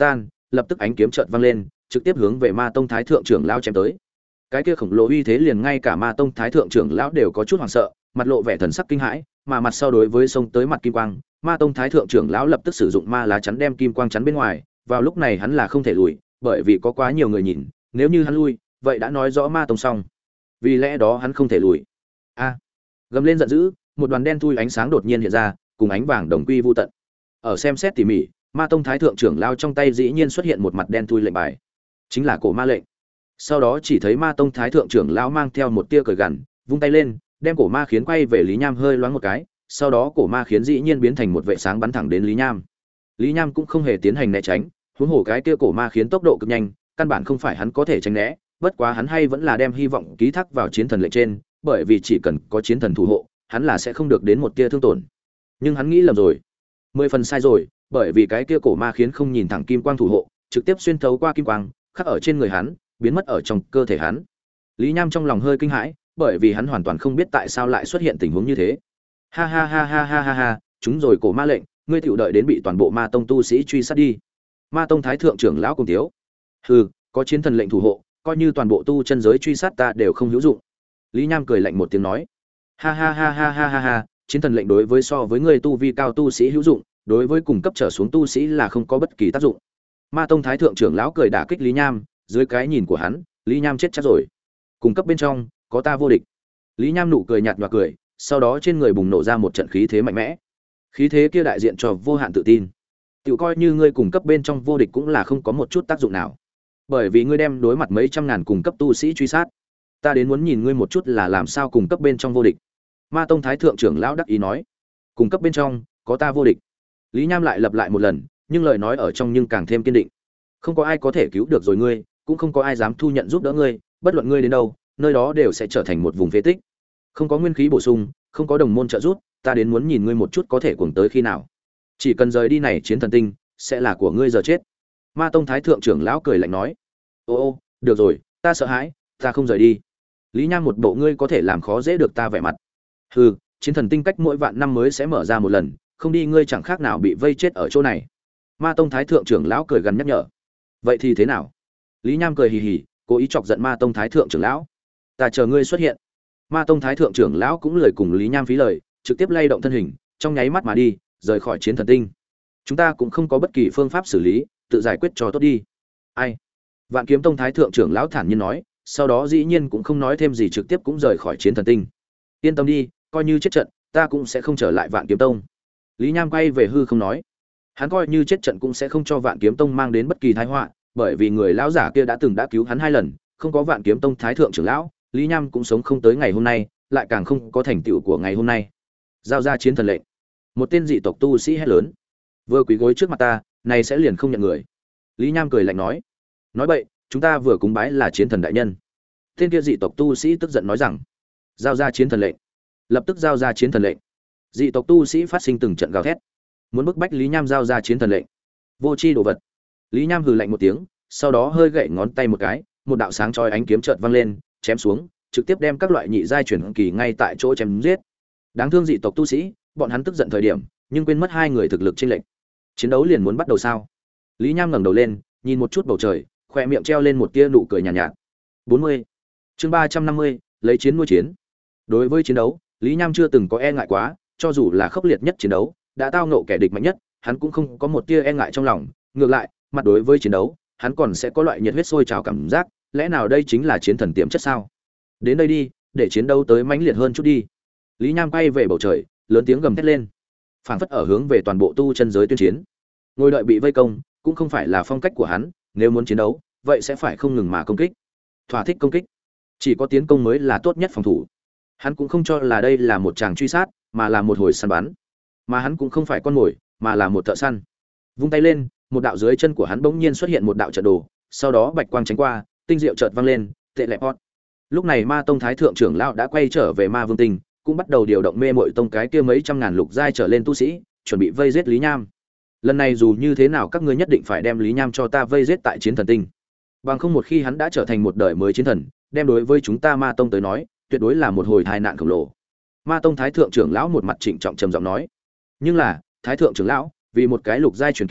A: lập tức ánh kiếm chợt văng lên, trực tiếp hướng về Ma Tông Thái thượng trưởng lão chém tới. Cái kia khổng lồ uy thế liền ngay cả Ma Tông Thái thượng trưởng lão đều có chút hoảng sợ, mặt lộ vẻ thần sắc kinh hãi, mà mặt sau đối với xông tới mặt kim quang, Ma Tông Thái thượng trưởng lão lập tức sử dụng ma lá chắn đem kim quang chắn bên ngoài, vào lúc này hắn là không thể lùi, bởi vì có quá nhiều người nhìn, nếu như hắn lui, vậy đã nói rõ Ma Tông xong. Vì lẽ đó hắn không thể lùi. A! Gầm lên giận dữ, một đoàn đen thui ánh sáng đột nhiên hiện ra, cùng ánh vàng đồng quy vu tận. Ở xem xét tỉ mỉ, Ma Tông Thái thượng trưởng lão trong tay dĩ nhiên xuất hiện một mặt đen thui lệnh bài, chính là cổ ma lệnh. Sau đó chỉ thấy Ma Tông Thái thượng trưởng lão mang theo một tia cười gằn, vung tay lên, đem cổ ma khiến quay về Lý Nham hơi loáng một cái, sau đó cổ ma khiến dĩ nhiên biến thành một vệ sáng bắn thẳng đến Lý Nham. Lý Nham cũng không hề tiến hành né tránh, huống hồ cái kia cổ ma khiến tốc độ cực nhanh, căn bản không phải hắn có thể tránh né, bất quá hắn hay vẫn là đem hy vọng ký thác vào chiến thần lệnh trên, bởi vì chỉ cần có chiến thần thủ hộ, hắn là sẽ không được đến một tia thương tổn. Nhưng hắn nghĩ lầm rồi, 10 phần sai rồi, bởi vì cái kia cổ ma khiến không nhìn thẳng kim quang thủ hộ, trực tiếp xuyên thấu qua kim quang, khắc ở trên người hắn, biến mất ở trong cơ thể hắn. Lý Nham trong lòng hơi kinh hãi, bởi vì hắn hoàn toàn không biết tại sao lại xuất hiện tình huống như thế. Ha ha ha ha ha ha ha, chúng rồi cổ ma lệnh, ngươi tiểu đợi đến bị toàn bộ Ma Tông tu sĩ truy sát đi. Ma Tông Thái thượng trưởng lão cùng thiếu. Hừ, có chiến thần lệnh thủ hộ, coi như toàn bộ tu chân giới truy sát ta đều không hữu dụng. Lý Nham cười lạnh một tiếng nói. Ha ha ha ha ha ha ha, chiến thần lệnh đối với so với ngươi tu vi cao tu sĩ hữu dụng, đối với cùng cấp trở xuống tu sĩ là không có bất kỳ tác dụng. Ma Tông Thái thượng trưởng lão cười đả kích Lý Nham, dưới cái nhìn của hắn, Lý Nham chết chắc rồi. Cùng cấp bên trong, có ta vô địch. Lý Nham nụ cười nhạt nhòa cười, sau đó trên người bùng nổ ra một trận khí thế mạnh mẽ. Khí thế kia đại diện cho vô hạn tự tin. Tiểu coi như ngươi cùng cấp bên trong vô địch cũng là không có một chút tác dụng nào. Bởi vì ngươi đem đối mặt mấy trăm ngàn cùng cấp tu sĩ truy sát. Ta đến muốn nhìn ngươi một chút là làm sao cùng cấp bên trong vô địch. Ma Tông Thái thượng trưởng lão đắc ý nói, cùng cấp bên trong, có ta vô địch. Lý Nham lại lặp lại một lần, nhưng lời nói ở trong nhưng càng thêm kiên định. Không có ai có thể cứu được rồi ngươi, cũng không có ai dám thu nhận giúp đỡ ngươi, bất luận ngươi đến đâu, nơi đó đều sẽ trở thành một vùng phế tích. Không có nguyên khí bổ sung, không có đồng môn trợ giúp, ta đến muốn nhìn ngươi một chút có thể cuồng tới khi nào. Chỉ cần rời đi này chiến thần tinh, sẽ là của ngươi giờ chết. Ma Tông Thái thượng trưởng lão cười lạnh nói, ô, được rồi, ta sợ hãi, ta không rời đi. Lý Nham một bộ ngươi có thể làm khó dễ được ta vẻ mặt. Hừ, chiến thần tinh cách mỗi vạn năm mới sẽ mở ra một lần, không đi ngươi chẳng khác nào bị vây chết ở chỗ này. Ma Tông Thái thượng trưởng lão cười gần nhắc nhở. Vậy thì thế nào? Lý Nham cười hì hì, cố ý chọc giận Ma Tông Thái thượng trưởng lão. Ta chờ ngươi xuất hiện. Ma Tông Thái thượng trưởng lão cũng lời cùng Lý Nham phí lời, trực tiếp lay động thân hình, trong nháy mắt mà đi, rời khỏi chiến thần tinh. Chúng ta cũng không có bất kỳ phương pháp xử lý, tự giải quyết cho tốt đi. Ai? Vạn Kiếm Tông Thái thượng trưởng lão thản nhiên nói, sau đó dĩ nhiên cũng không nói thêm gì, trực tiếp cũng rời khỏi chiến thần tinh. Yên tâm đi, coi như chết trận, ta cũng sẽ không trở lại Vạn Kiếm Tông. Lý Nham quay về hư không nói, hắn coi như chết trận cũng sẽ không cho Vạn Kiếm Tông mang đến bất kỳ tai họa, bởi vì người lão giả kia đã từng đã cứu hắn 2 lần, không có Vạn Kiếm Tông Thái thượng trưởng lão, Lý Nham cũng sống không tới ngày hôm nay, lại càng không có thành tựu của ngày hôm nay. Giao ra chiến thần lệnh. Một tên dị tộc tu sĩ hét lớn, vừa quỳ gối trước mặt ta, này sẽ liền không nhận người. Lý Nham cười lạnh nói bậy, chúng ta vừa cúng bái là chiến thần đại nhân. Tên kia dị tộc tu sĩ tức giận nói rằng, giao ra chiến thần lệnh. Lập tức giao ra chiến thần lệnh. Dị tộc tu sĩ phát sinh từng trận gào thét, muốn bức bách Lý Nham giao ra chiến thần lệnh. Vô tri đồ vật. Lý Nham hừ lạnh một tiếng, sau đó hơi gậy ngón tay một cái, một đạo sáng chói ánh kiếm chợt văng lên, chém xuống, trực tiếp đem các loại nhị giai chuyển kỳ ngay tại chỗ chém giết. Đáng thương dị tộc tu sĩ, bọn hắn tức giận thời điểm, nhưng quên mất 2 người thực lực chênh lệch. Chiến đấu liền muốn bắt đầu sao? Lý Nham ngẩng đầu lên, nhìn một chút bầu trời, khóe miệng treo lên một tia nụ cười nhàn nhạt. 40. Chương 350, lấy chiến nuôi chiến. Đối với chiến đấu, Lý Nham chưa từng có e ngại quá, cho dù là khốc liệt nhất chiến đấu, đã tao ngộ kẻ địch mạnh nhất, hắn cũng không có một tia e ngại trong lòng, ngược lại, mặt đối với chiến đấu, hắn còn sẽ có loại nhiệt huyết sôi trào cảm giác, lẽ nào đây chính là chiến thần tiềm chất sao? Đến đây đi, để chiến đấu tới mãnh liệt hơn chút đi. Lý Nham quay về bầu trời, lớn tiếng gầm thét lên, phảng phất ở hướng về toàn bộ tu chân giới tuyên chiến. Ngồi đợi bị vây công, cũng không phải là phong cách của hắn, nếu muốn chiến đấu, vậy sẽ phải không ngừng mà công kích. Thỏa thích công kích, chỉ có tiến công mới là tốt nhất phòng thủ. Hắn cũng không cho là đây là một tràng truy sát, mà là một hồi săn bắn. Mà hắn cũng không phải con mồi, mà là một thợ săn. Vung tay lên, một đạo dưới chân của hắn bỗng nhiên xuất hiện một đạo trận đồ, sau đó bạch quang tránh qua, tinh diệu chợt vang lên, tệ lệ pot. Lúc này Ma Tông Thái thượng trưởng lão đã quay trở về Ma Vương Tinh, cũng bắt đầu điều động mê muội tông cái kia mấy trăm ngàn lục giai trở lên tu sĩ, chuẩn bị vây giết Lý Nham. Lần này dù như thế nào các ngươi nhất định phải đem Lý Nham cho ta vây giết tại chiến thần tinh. Bằng không một khi hắn đã trở thành một đời mới chiến thần, đem đối với chúng ta Ma Tông tới nói, tuyệt đối là một hồi tai nạn khổng lồ. Ma Tông Thái thượng trưởng lão một mặt trịnh trọng trầm giọng nói. Nhưng là, Thái thượng trưởng lão, vì một cái lục giai truyền kỳ,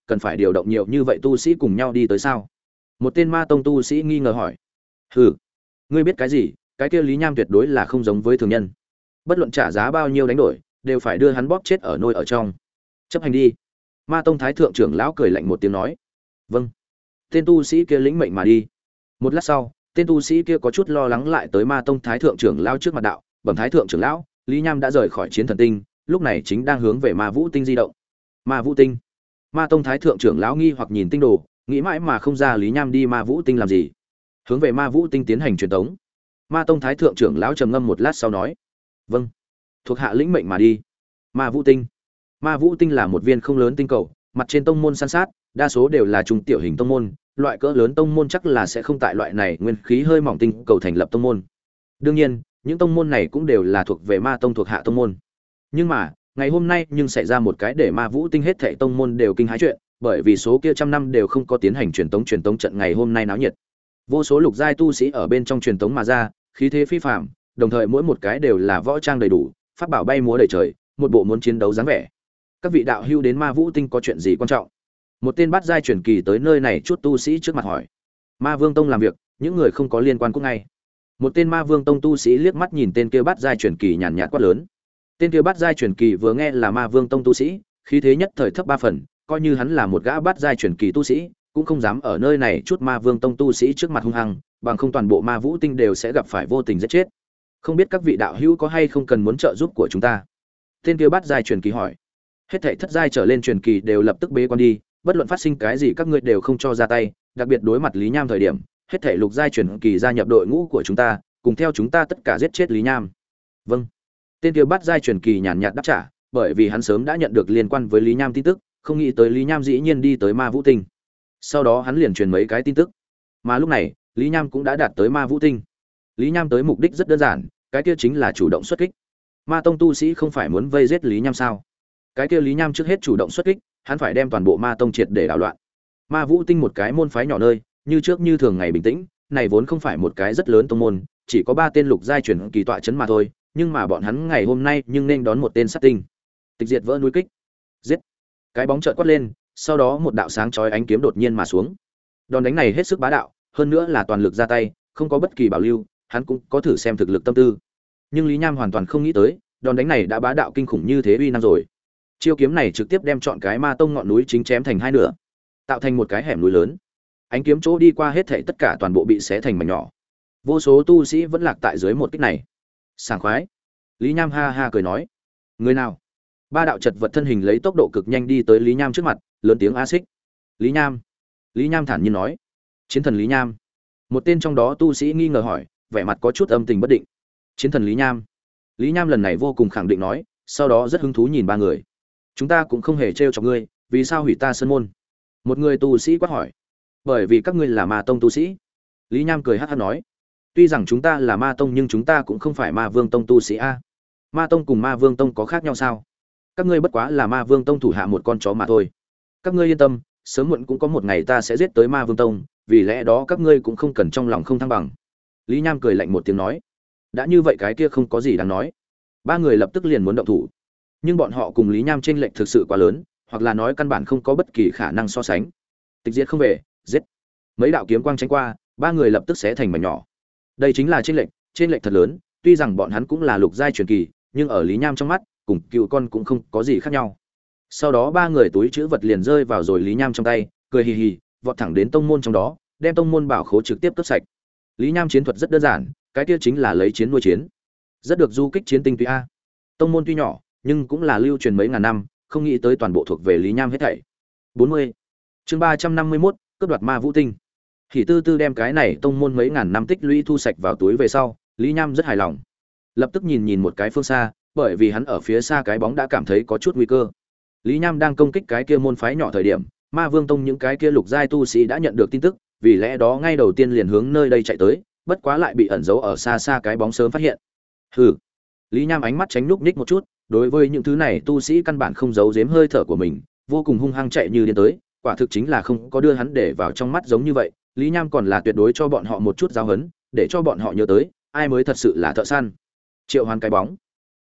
A: cần phải điều động nhiều như vậy tu sĩ cùng nhau đi tới sao? Một tên ma tông tu sĩ nghi ngờ hỏi. Hừ, ngươi biết cái gì? Cái kia Lý Nham tuyệt đối là không giống với thường nhân. Bất luận trả giá bao nhiêu đánh đổi, đều phải đưa hắn bóp chết ở nôi ở trong. Chấp hành đi. Ma tông thái thượng trưởng lão cười lạnh một tiếng nói. Vâng. Tên tu sĩ kia lĩnh mệnh mà đi. Một lát sau, tên tu sĩ kia có chút lo lắng lại tới ma tông thái thượng trưởng lão trước mặt đạo, bẩm thái thượng trưởng lão, Lý Nham đã rời khỏi chiến thần tinh, lúc này chính đang hướng về ma vũ tinh di động. Ma vũ tinh? Ma tông thái thượng trưởng lão nghi hoặc nhìn tinh đồ, nghĩ mãi mà không ra Lý Nham đi ma vũ tinh làm gì. Hướng về ma vũ tinh tiến hành truyền tống. Ma tông thái thượng trưởng lão trầm ngâm một lát sau nói, vâng, thuộc hạ lĩnh mệnh mà đi. Ma vũ tinh? Ma vũ tinh là một viên không lớn tinh cầu, mặt trên tông môn san sát, đa số đều là trung tiểu hình tông môn, loại cỡ lớn tông môn chắc là sẽ không tại loại này nguyên khí hơi mỏng tinh cầu thành lập tông môn. Đương nhiên, những tông môn này cũng đều là thuộc về ma tông thuộc hạ tông môn. Nhưng mà, ngày hôm nay nhưng xảy ra một cái để ma vũ tinh hết thảy tông môn đều kinh hãi chuyện, bởi vì số kia trăm năm đều không có tiến hành truyền tống trận ngày hôm nay náo nhiệt. Vô số lục giai tu sĩ ở bên trong truyền tống mà ra, khí thế phi phàm, đồng thời mỗi một cái đều là võ trang đầy đủ, pháp bảo bay múa đầy trời, một bộ muốn chiến đấu dáng vẻ. Các vị đạo hữu đến ma vũ tinh có chuyện gì quan trọng? Một tên bát giai truyền kỳ tới nơi này chút tu sĩ trước mặt hỏi. Ma Vương Tông làm việc, những người không có liên quan cũng ngay. Một tên Ma Vương Tông tu sĩ liếc mắt nhìn tên kia bát giai truyền kỳ nhàn nhạt quát lớn. Tên kia bát giai truyền kỳ vừa nghe là Ma Vương Tông tu sĩ, khí thế nhất thời thấp 3 phần, coi như hắn là một gã bát giai truyền kỳ tu sĩ, cũng không dám ở nơi này chút Ma Vương Tông tu sĩ trước mặt hung hăng, bằng không toàn bộ Ma Vũ Tinh đều sẽ gặp phải vô tình giết chết. Không biết các vị đạo hữu có hay không cần muốn trợ giúp của chúng ta? Tên kia bát giai truyền kỳ hỏi. Hết thảy thất giai trở lên truyền kỳ đều lập tức bế quan đi, bất luận phát sinh cái gì các ngươi đều không cho ra tay, đặc biệt đối mặt Lý Nham thời điểm, hết thảy lục giai truyền kỳ gia nhập đội ngũ của chúng ta, cùng theo chúng ta tất cả giết chết Lý Nham. Vâng. Tên kia bát giai truyền kỳ nhàn nhạt đáp trả, bởi vì hắn sớm đã nhận được liên quan với Lý Nham tin tức, không nghĩ tới Lý Nham dĩ nhiên đi tới Ma Vũ Tinh. Sau đó hắn liền truyền mấy cái tin tức. Mà lúc này, Lý Nham cũng đã đạt tới Ma Vũ Tinh. Lý Nham tới mục đích rất đơn giản, cái kia chính là chủ động xuất kích. Ma tông tu sĩ không phải muốn vây giết Lý Nham sao? Cái kia Lý Nham trước hết chủ động xuất kích, hắn phải đem toàn bộ Ma tông triệt để đảo loạn. Ma Vũ Tinh một cái môn phái nhỏ nơi, như trước như thường ngày bình tĩnh, này vốn không phải một cái rất lớn tông môn, chỉ có 3 tên lục giai truyền kỳ tọa chấn mà thôi, nhưng mà bọn hắn ngày hôm nay nhưng nên đón một tên sát tinh. Tịch diệt vỡ núi kích. Giết. Cái bóng chợt quát lên, sau đó một đạo sáng chói ánh kiếm đột nhiên mà xuống. Đòn đánh này hết sức bá đạo, hơn nữa là toàn lực ra tay, không có bất kỳ bảo lưu, hắn cũng có thử xem thực lực tâm tư. Nhưng Lý Nham hoàn toàn không nghĩ tới, đòn đánh này đã bá đạo kinh khủng như thế uy năng rồi. Chiêu kiếm này trực tiếp đem chọn cái Ma tông ngọn núi chính chém thành hai nửa, tạo thành một cái hẻm núi lớn. Ánh kiếm chỗ đi qua hết thảy tất cả toàn bộ bị xé thành mảnh nhỏ. Vô số tu sĩ vẫn lạc tại dưới một kích này. Sảng khoái. Lý Nham ha ha cười nói. Người nào? Ba đạo chật vật thân hình lấy tốc độ cực nhanh đi tới Lý Nham trước mặt, lớn tiếng a xích. Lý Nham. Lý Nham thản nhiên nói. Chiến thần Lý Nham. Một tên trong đó tu sĩ nghi ngờ hỏi, vẻ mặt có chút âm tình bất định. Chiến thần Lý Nham. Lý Nham lần này vô cùng khẳng định nói, sau đó rất hứng thú nhìn ba người. Chúng ta cũng không hề trêu chọc ngươi, vì sao hủy ta sơn môn? Một người tu sĩ quát hỏi. Bởi vì các ngươi là Ma tông tu sĩ. Lý Nham cười hắc hắc nói. Tuy rằng chúng ta là Ma tông nhưng chúng ta cũng không phải Ma Vương tông tu sĩ a. Ma tông cùng Ma Vương tông có khác nhau sao? Các ngươi bất quá là Ma Vương tông thủ hạ một con chó mà thôi. Các ngươi yên tâm, sớm muộn cũng có một ngày ta sẽ giết tới Ma Vương tông, vì lẽ đó các ngươi cũng không cần trong lòng không thăng bằng. Lý Nham cười lạnh một tiếng nói. Đã như vậy cái kia không có gì đáng nói. Ba người lập tức liền muốn động thủ. Nhưng bọn họ cùng Lý Nham chênh lệch thực sự quá lớn, hoặc là nói căn bản không có bất kỳ khả năng so sánh. Tịch diệt không về, giết. Mấy đạo kiếm quang tránh qua, ba người lập tức xé thành mảnh nhỏ. Đây chính là chênh lệch thật lớn, tuy rằng bọn hắn cũng là lục giai truyền kỳ, nhưng ở Lý Nham trong mắt, cùng cựu con cũng không có gì khác nhau. Sau đó ba người túi trữ vật liền rơi vào rồi Lý Nham trong tay, cười hì hì, vọt thẳng đến tông môn trong đó, đem tông môn bảo khố trực tiếp cướp sạch. Lý Nham chiến thuật rất đơn giản, cái kia chính là lấy chiến nuôi chiến. Rất được du kích chiến tinh túy a. Tông môn tuy nhỏ, nhưng cũng là lưu truyền mấy ngàn năm, không nghĩ tới toàn bộ thuộc về Lý Nham hết thảy. 40. Chương 351, cướp đoạt Ma Vũ Tinh. Hỉ Tư Tư đem cái này tông môn mấy ngàn năm tích lũy thu sạch vào túi về sau, Lý Nham rất hài lòng. Lập tức nhìn một cái phương xa, bởi vì hắn ở phía xa cái bóng đã cảm thấy có chút nguy cơ. Lý Nham đang công kích cái kia môn phái nhỏ thời điểm, Ma Vương tông những cái kia lục giai tu sĩ đã nhận được tin tức, vì lẽ đó ngay đầu tiên liền hướng nơi đây chạy tới, bất quá lại bị ẩn giấu ở xa xa cái bóng sớm phát hiện. Hừ. Lý Nham ánh mắt tránh nhúc nhích một chút, đối với những thứ này tu sĩ căn bản không giấu giếm hơi thở của mình, vô cùng hung hăng chạy như điên tới, quả thực chính là không có đưa hắn để vào trong mắt giống như vậy. Lý Nham còn là tuyệt đối cho bọn họ một chút giáo huấn, để cho bọn họ nhớ tới ai mới thật sự là thợ săn. Triệu Hoán cái bóng.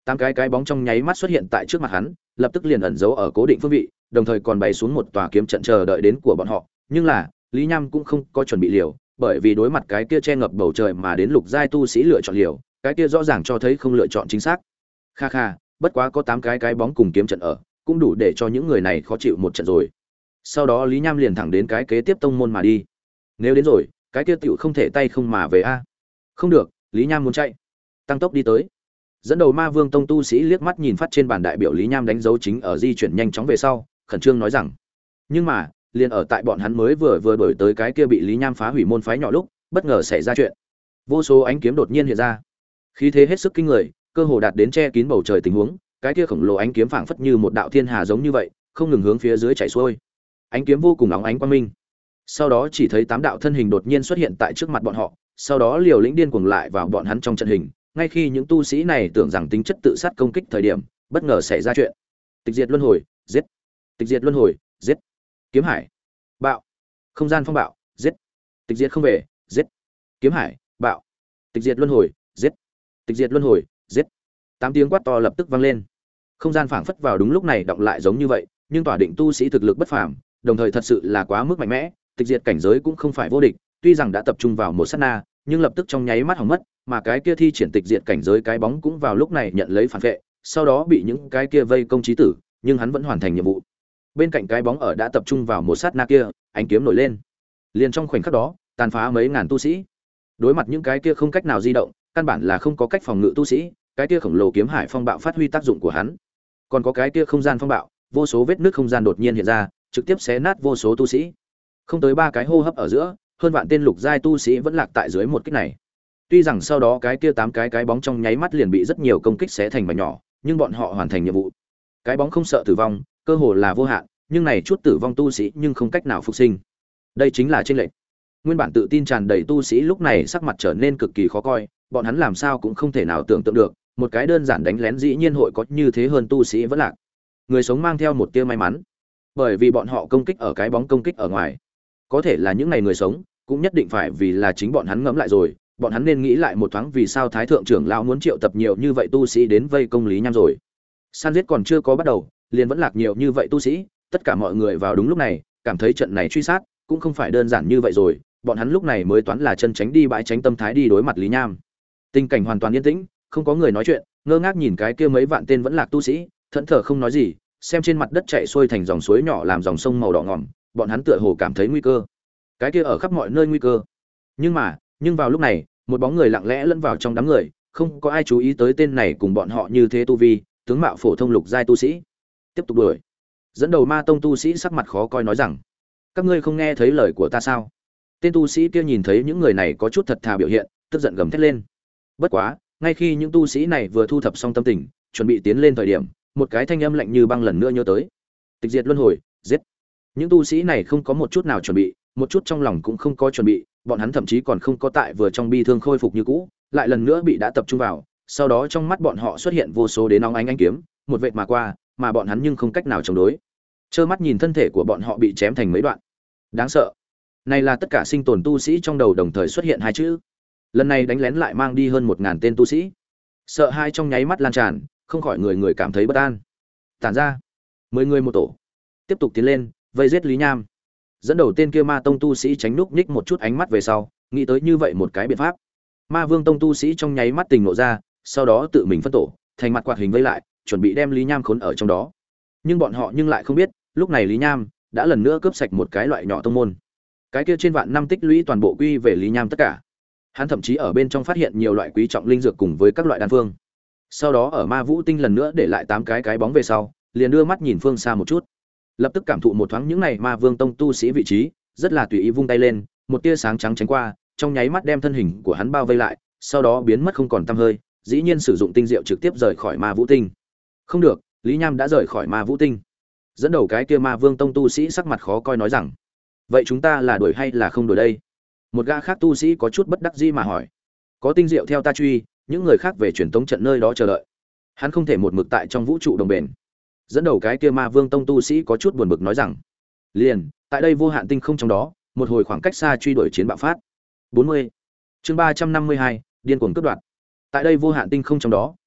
A: Tám cái bóng trong nháy mắt xuất hiện tại trước mặt hắn, lập tức liền ẩn giấu ở cố định phương vị, đồng thời còn bày xuống một tòa kiếm trận chờ đợi đến của bọn họ. Nhưng là Lý Nham cũng không có chuẩn bị liều, bởi vì đối mặt cái kia che ngập bầu trời mà đến lục giai tu sĩ lựa chọn liều, cái kia rõ ràng cho thấy không lựa chọn chính xác. Kha kha, bất quá có 8 cái bóng cùng kiếm trận ở, cũng đủ để cho những người này khó chịu một trận rồi. Sau đó Lý Nham liền thẳng đến cái kế tiếp tông môn mà đi. Nếu đến rồi, cái kia tiểu không thể tay không mà về a. Không được, Lý Nham muốn chạy. Tăng tốc đi tới. Dẫn đầu Ma Vương tông tu sĩ liếc mắt nhìn phát trên bàn đại biểu Lý Nham đánh dấu chính ở di chuyển nhanh chóng về sau, khẩn trương nói rằng: "Nhưng mà, liền ở tại bọn hắn mới vừa đổi tới cái kia bị Lý Nham phá hủy môn phái nhỏ lúc, bất ngờ xảy ra chuyện. Vô số ánh kiếm đột nhiên hiện ra, khí thế hết sức kinh người, cơ hồ đạt đến che kín bầu trời tình huống, cái kia khổng lồ ánh kiếm phảng phất như một đạo thiên hà giống như vậy, không ngừng hướng phía dưới chảy xuôi. Ánh kiếm vô cùng óng ánh quang minh. Sau đó chỉ thấy 8 đạo thân hình đột nhiên xuất hiện tại trước mặt bọn họ, sau đó liều lĩnh điên cuồng lại vào bọn hắn trong trận hình, ngay khi những tu sĩ này tưởng rằng tính chất tự sát công kích thời điểm, bất ngờ xảy ra chuyện. Tịch diệt luân hồi, giết. Tịch diệt luân hồi, giết. Kiếm hải, bạo. Không gian phong bạo, giết. Tịch diệt không về, giết. Kiếm hải, bạo. Tịch diệt luân hồi, giết. Tịch diệt luân hồi, giết. 8 tiếng quát to lập tức vang lên. Không gian phảng phất vào đúng lúc này động lại giống như vậy, nhưng tỏa định tu sĩ thực lực bất phàm, đồng thời thật sự là quá mức mạnh mẽ, tịch diệt cảnh giới cũng không phải vô địch, tuy rằng đã tập trung vào một sát na, nhưng lập tức trong nháy mắt hỏng mất, mà cái kia thi triển tịch diệt cảnh giới cái bóng cũng vào lúc này nhận lấy phản vệ, sau đó bị những cái kia vây công chí tử, nhưng hắn vẫn hoàn thành nhiệm vụ. Bên cạnh cái bóng ở đã tập trung vào một sát na kia, ánh kiếm nổi lên. Liền trong khoảnh khắc đó, tàn phá mấy ngàn tu sĩ. Đối mặt những cái kia không cách nào di động, căn bản là không có cách phòng ngự tu sĩ, cái kia khổng lồ kiếm hải phong bạo phát huy tác dụng của hắn. Còn có cái kia không gian phong bạo, vô số vết nứt không gian đột nhiên hiện ra, trực tiếp xé nát vô số tu sĩ. Không tới 3 cái hô hấp ở giữa, hơn vạn tên lục giai tu sĩ vẫn lạc tại dưới một kích này. Tuy rằng sau đó cái kia 8 cái bóng trong nháy mắt liền bị rất nhiều công kích xé thành mảnh nhỏ, nhưng bọn họ hoàn thành nhiệm vụ. Cái bóng không sợ tử vong, cơ hồ là vô hạn, nhưng này chút tử vong tu sĩ nhưng không cách nào phục sinh. Đây chính là chênh lệch. Nguyên bản tự tin tràn đầy tu sĩ lúc này sắc mặt trở nên cực kỳ khó coi, bọn hắn làm sao cũng không thể nào tưởng tượng được, một cái đơn giản đánh lén dĩ nhiên hội có như thế hơn tu sĩ vẫn lạc. Người sống mang theo một tia may mắn, bởi vì bọn họ công kích ở cái bóng công kích ở ngoài. Có thể là những này người sống, cũng nhất định phải vì là chính bọn hắn ngẫm lại rồi, bọn hắn nên nghĩ lại một thoáng vì sao Thái thượng trưởng lão muốn triệu tập nhiều như vậy tu sĩ đến vây công Lý Nham rồi. Săn giết còn chưa có bắt đầu, liền vẫn lạc nhiều như vậy tu sĩ, tất cả mọi người vào đúng lúc này, cảm thấy trận này truy sát cũng không phải đơn giản như vậy rồi, bọn hắn lúc này mới toán là chân tránh đi bãi tránh tâm thái đi đối mặt Lý Nham. Tình cảnh hoàn toàn yên tĩnh, không có người nói chuyện, ngơ ngác nhìn cái kia mấy vạn tên vẫn lạc tu sĩ, thẫn thờ không nói gì, xem trên mặt đất chảy xuôi thành dòng suối nhỏ làm dòng sông màu đỏ ngòm, bọn hắn tựa hồ cảm thấy nguy cơ. Cái kia ở khắp mọi nơi nguy cơ. Nhưng vào lúc này, một bóng người lặng lẽ lẫn vào trong đám người, không có ai chú ý tới tên này cùng bọn họ như thế tu vi, tướng mạo phổ thông lục giai tu sĩ. Tiếp tục đuổi. Dẫn đầu Ma tông tu sĩ sắc mặt khó coi nói rằng: "Các ngươi không nghe thấy lời của ta sao?" Tên tu sĩ kia nhìn thấy những người này có chút thật thà biểu hiện, tức giận gầm thét lên. Bất quá, ngay khi những tu sĩ này vừa thu thập xong tâm tình, chuẩn bị tiến lên thời điểm, một cái thanh âm lạnh như băng lần nữa nhớ tới: "Tịch diệt luân hồi, giết." Những tu sĩ này không có một chút nào chuẩn bị, một chút trong lòng cũng không có chuẩn bị, bọn hắn thậm chí còn không có tại vừa trong bi thương khôi phục như cũ, lại lần nữa bị đã tập trung vào, sau đó trong mắt bọn họ xuất hiện vô số đến nóng ánh kiếm, một vệt mà qua, mà bọn hắn nhưng không cách nào chống đối. Trơ mắt nhìn thân thể của bọn họ bị chém thành mấy đoạn. Đáng sợ. Này là tất cả sinh tồn tu sĩ trong đầu đồng thời xuất hiện hai chữ. Lần này đánh lén lại mang đi hơn 1000 tên tu sĩ. Sợ hai trong nháy mắt lan tràn, không khỏi người người cảm thấy bất an. Tản ra, 10 người một tổ, tiếp tục tiến lên, vây giết Lý Nham. Dẫn đầu tên kia Ma tông tu sĩ tránh núp nhích một chút ánh mắt về sau, nghĩ tới như vậy một cái biện pháp. Ma Vương tông tu sĩ trong nháy mắt tình ngộ ra, sau đó tự mình phân tổ, thành mặt quạt hình vây lại, chuẩn bị đem Lý Nham khốn ở trong đó. Nhưng bọn họ nhưng lại không biết, lúc này Lý Nham đã lần nữa cướp sạch một cái loại nhỏ tông môn. Cái kia trên vạn năm tích lũy toàn bộ quy về Lý Nham tất cả. Hắn thậm chí ở bên trong phát hiện nhiều loại quý trọng linh dược cùng với các loại đan phương. Sau đó ở Ma Vũ Tinh lần nữa để lại 8 cái bóng về sau, liền đưa mắt nhìn phương xa một chút. Lập tức cảm thụ một thoáng những này Ma Vương tông tu sĩ vị trí, rất là tùy ý vung tay lên, một tia sáng trắng tránh qua, trong nháy mắt đem thân hình của hắn bao vây lại, sau đó biến mất không còn tăm hơi, dĩ nhiên sử dụng tinh diệu trực tiếp rời khỏi Ma Vũ Tinh. Không được, Lý Nham đã rời khỏi Ma Vũ Tinh. Dẫn đầu cái kia Ma Vương tông tu sĩ sắc mặt khó coi nói rằng: "Vậy chúng ta là đuổi hay là không đuổi đây?" Một gã khác tu sĩ có chút bất đắc dĩ mà hỏi: "Có tinh diệu theo ta truy, những người khác về truyền tống trận nơi đó chờ đợi." Hắn không thể một mực tại trong vũ trụ đồng bền. Dẫn đầu cái kia Ma Vương tông tu sĩ có chút buồn bực nói rằng: "Liền, tại đây vô hạn tinh không trong đó, một hồi khoảng cách xa truy đuổi chiến bạo phát." 40. Chương 352, điên cuồng cướp đoạt. Tại đây vô hạn tinh không trong đó,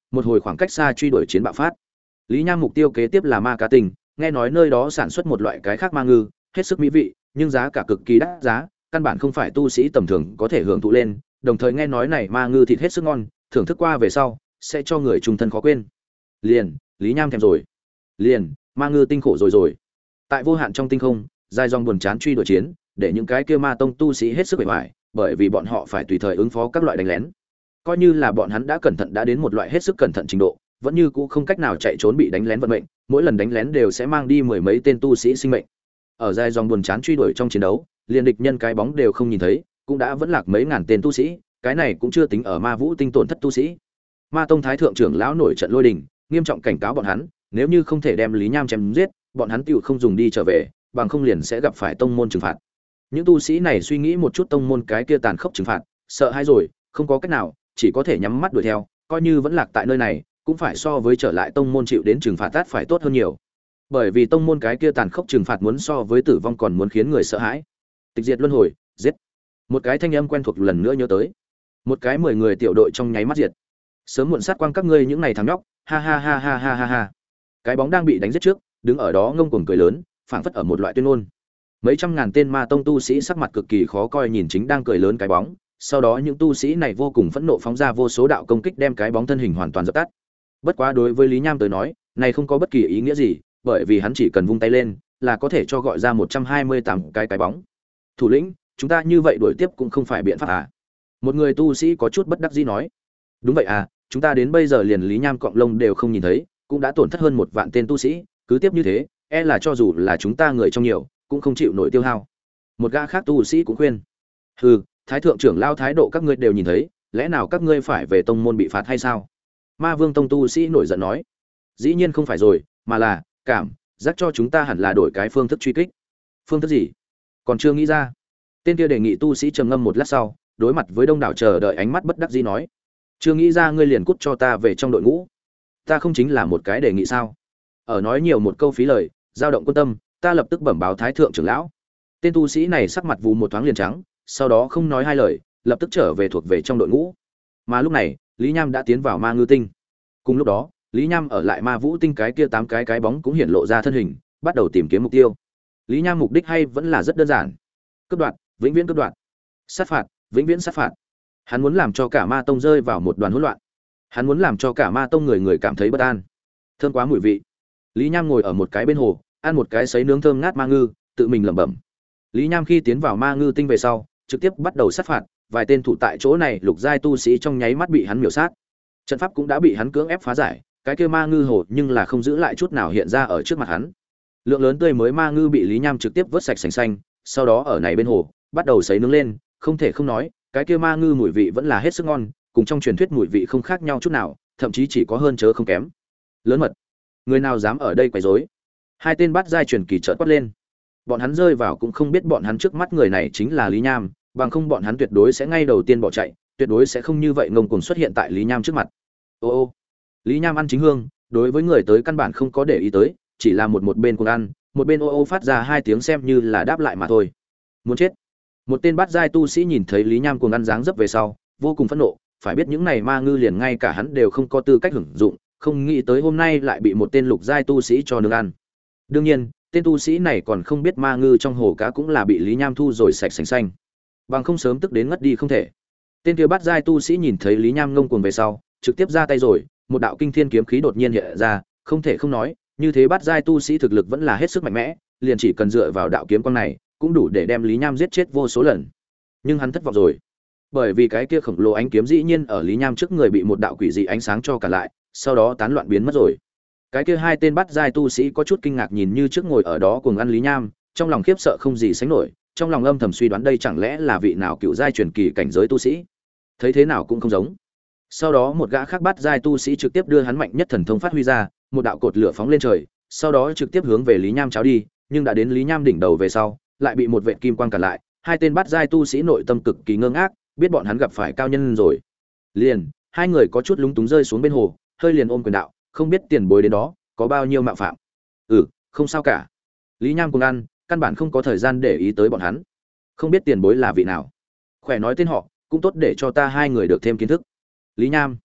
A: một hồi khoảng cách xa truy đuổi chiến bạo phát. Lý Nham mục tiêu kế tiếp là ma cá tinh, nghe nói nơi đó sản xuất một loại cái khác ma ngư, hết sức mỹ vị, nhưng giá cả cực kỳ đắt giá, căn bản không phải tu sĩ tầm thường có thể hưởng thụ lên, đồng thời nghe nói này ma ngư thịt hết sức ngon, thưởng thức qua về sau sẽ cho người trung thân khó quên. Liền, Lý Nham thèm rồi. Liền, ma ngư tinh khổ rồi. Tại vô hạn trong tinh không, dài dòng buồn chán truy đuổi chiến, để những cái kia ma tông tu sĩ hết sức bề bại, bởi vì bọn họ phải tùy thời ứng phó các loại đánh lén. Coi như là bọn hắn đã cẩn thận đã đến một loại hết sức cẩn thận trình độ, vẫn như cũ không cách nào chạy trốn bị đánh lén vận mệnh, mỗi lần đánh lén đều sẽ mang đi mười mấy tên tu sĩ sinh mệnh. Ở dài dòng buồn chán truy đuổi trong chiến đấu, liền địch nhân cái bóng đều không nhìn thấy, cũng đã vẫn lạc mấy ngàn tên tu sĩ, cái này cũng chưa tính ở ma vũ tinh tổn thất tu sĩ. Ma tông thái thượng trưởng lão nổi trận lôi đình, nghiêm trọng cảnh cáo bọn hắn, nếu như không thể đem Lý Nham chém giết, bọn hắn tựu không dùng đi trở về, bằng không liền sẽ gặp phải tông môn trừng phạt. Những tu sĩ này suy nghĩ một chút tông môn cái kia tàn khốc trừng phạt, sợ hãi rồi, không có cách nào, chỉ có thể nhắm mắt đuổi theo, coi như vẫn lạc tại nơi này, cũng phải so với trở lại tông môn chịu đến trừng phạt tát phải tốt hơn nhiều. Bởi vì tông môn cái kia tàn khốc trừng phạt muốn so với tử vong còn muốn khiến người sợ hãi. Tịch diệt luân hồi, giết. Một cái thanh âm quen thuộc lần nữa nhớ tới. Một cái 10 người tiểu đội trong nháy mắt diệt. Sớm muộn sát quang các ngươi những này thằng nhóc, ha ha ha ha ha ha ha. Cái bóng đang bị đánh giết trước, đứng ở đó ngông cuồng cười lớn, phảng phất ở một loại tuyên ngôn. Mấy trăm ngàn tên ma tông tu sĩ sắc mặt cực kỳ khó coi nhìn chính đang cười lớn cái bóng, sau đó những tu sĩ này vô cùng phẫn nộ phóng ra vô số đạo công kích đem cái bóng thân hình hoàn toàn dập tắt. Bất quá đối với Lý Nham tới nói, này không có bất kỳ ý nghĩa gì, bởi vì hắn chỉ cần vung tay lên là có thể cho gọi ra 128 cái bóng. Thủ lĩnh, chúng ta như vậy đuổi tiếp cũng không phải biện pháp à? Một người tu sĩ có chút bất đắc dĩ nói. Đúng vậy à, chúng ta đến bây giờ liền Lý Nham cọng lông đều không nhìn thấy, cũng đã tổn thất hơn 1 vạn tên tu sĩ, cứ tiếp như thế, e là cho dù là chúng ta người trong nhiều, cũng không chịu nổi tiêu hao. Một gã khác tu sĩ cũng khuyên. Hừ, thái thượng trưởng lao thái độ các ngươi đều nhìn thấy, lẽ nào các ngươi phải về tông môn bị phạt hay sao? Ma Vương tông tu sĩ nổi giận nói. Dĩ nhiên không phải rồi, mà là cảm giác cho chúng ta hẳn là đổi cái phương thức truy kích. Phương thức gì? Còn chưa nghĩ ra. Tên kia đề nghị tu sĩ trầm ngâm một lát sau, đối mặt với đông đảo chờ đợi ánh mắt bất đắc dĩ nói: "Chưa nghĩ ra ngươi liền cút cho ta về trong đội ngũ. Ta không chính là một cái đề nghị sao?" Ở nói nhiều một câu phí lời, dao động quân tâm, ta lập tức bẩm báo thái thượng trưởng lão. Tên tu sĩ này sắc mặt vù một thoáng liền trắng, sau đó không nói hai lời, lập tức trở về thuộc về trong đội ngũ. Mà lúc này, Lý Nham đã tiến vào Ma Ngư Tinh. Cùng lúc đó, Lý Nham ở lại Ma Vũ Tinh cái kia 8 cái bóng cũng hiện lộ ra thân hình, bắt đầu tìm kiếm mục tiêu. Lý Nham mục đích hay vẫn là rất đơn giản. Cướp đoạt, vĩnh viễn cướp đoạt. Sát phạt, vĩnh viễn sát phạt. Hắn muốn làm cho cả Ma Tông rơi vào một đoàn hỗn loạn. Hắn muốn làm cho cả Ma Tông người cảm thấy bất an. Thơm quá mùi vị. Lý Nham ngồi ở một cái bên hồ, ăn một cái sấy nướng thơm ngát ma ngư, tự mình lẩm bẩm. Lý Nham khi tiến vào Ma Ngư Tinh về sau, trực tiếp bắt đầu sát phạt, vài tên thủ tại chỗ này lục giai tu sĩ trong nháy mắt bị hắn miểu sát. Trận pháp cũng đã bị hắn cưỡng ép phá giải, cái kia ma ngư hồ nhưng là không giữ lại chút nào hiện ra ở trước mặt hắn. Lượng lớn tươi mới ma ngư bị Lý Nham trực tiếp vớt sạch sành xanh, sau đó ở này bên hồ, bắt đầu sấy nướng lên, không thể không nói, cái kia ma ngư mùi vị vẫn là hết sức ngon, cùng trong truyền thuyết mùi vị không khác nhau chút nào, thậm chí chỉ có hơn chớ không kém. Lớn mật, người nào dám ở đây quấy rối? Hai tên bắt giai truyền kỳ chợt quát lên. Bọn hắn rơi vào cũng không biết bọn hắn trước mắt người này chính là Lý Nham, bằng không bọn hắn tuyệt đối sẽ ngay đầu tiên bỏ chạy, tuyệt đối sẽ không như vậy ngông cuồng xuất hiện tại Lý Nham trước mặt. Ô ô, Lý Nham ăn chính hương, đối với người tới căn bản không có để ý tới, chỉ là một bên cuồng ăn, một bên ô ô phát ra 2 tiếng xem như là đáp lại mà thôi. Muốn chết. Một tên bát giai tu sĩ nhìn thấy Lý Nham cuồng ăn dáng dấp về sau, vô cùng phẫn nộ, phải biết những này ma ngư liền ngay cả hắn đều không có tư cách hưởng dụng, không nghĩ tới hôm nay lại bị một tên lục giai tu sĩ cho nướng ăn. Đương nhiên, tên tu sĩ này còn không biết ma ngư trong hồ cá cũng là bị Lý Nham thu rồi sạch sành xanh. Bằng không sớm tức đến ngất đi không thể. Tên kia bát giai tu sĩ nhìn thấy Lý Nham ngông cuồng về sau, trực tiếp ra tay rồi, một đạo kinh thiên kiếm khí đột nhiên hiện ra, không thể không nói, như thế bát giai tu sĩ thực lực vẫn là hết sức mạnh mẽ, liền chỉ cần dựa vào đạo kiếm quang này, cũng đủ để đem Lý Nham giết chết vô số lần. Nhưng hắn thất vọng rồi, bởi vì cái kia khổng lồ ánh kiếm dĩ nhiên ở Lý Nham trước người bị một đạo quỷ dị ánh sáng cho cả lại, sau đó tán loạn biến mất rồi. Cái kia hai tên bát giai tu sĩ có chút kinh ngạc nhìn như trước ngồi ở đó cùng ăn Lý Nham, trong lòng khiếp sợ không gì sánh nổi, trong lòng âm thầm suy đoán đây chẳng lẽ là vị nào cựu giai truyền kỳ cảnh giới tu sĩ. Thấy thế nào cũng không giống. Sau đó một gã khác bát giai tu sĩ trực tiếp đưa hắn mạnh nhất thần thông phát huy ra, một đạo cột lửa phóng lên trời, sau đó trực tiếp hướng về Lý Nham cháo đi, nhưng đã đến Lý Nham đỉnh đầu về sau, lại bị một vệt kim quang cản lại, hai tên bát giai tu sĩ nội tâm cực kỳ ngơ ngác, biết bọn hắn gặp phải cao nhân rồi. Liền, hai người có chút lúng túng rơi xuống bên hồ, hơi liền ôm quyền đạo, không biết tiền bối đến đó có bao nhiêu mạo phạm. Không sao cả. Lý Nham cùng ăn, căn bản không có thời gian để ý tới bọn hắn. Không biết tiền bối là vị nào, khỏe nói tên họ, cũng tốt để cho ta hai người được thêm kiến thức. Lý Nham,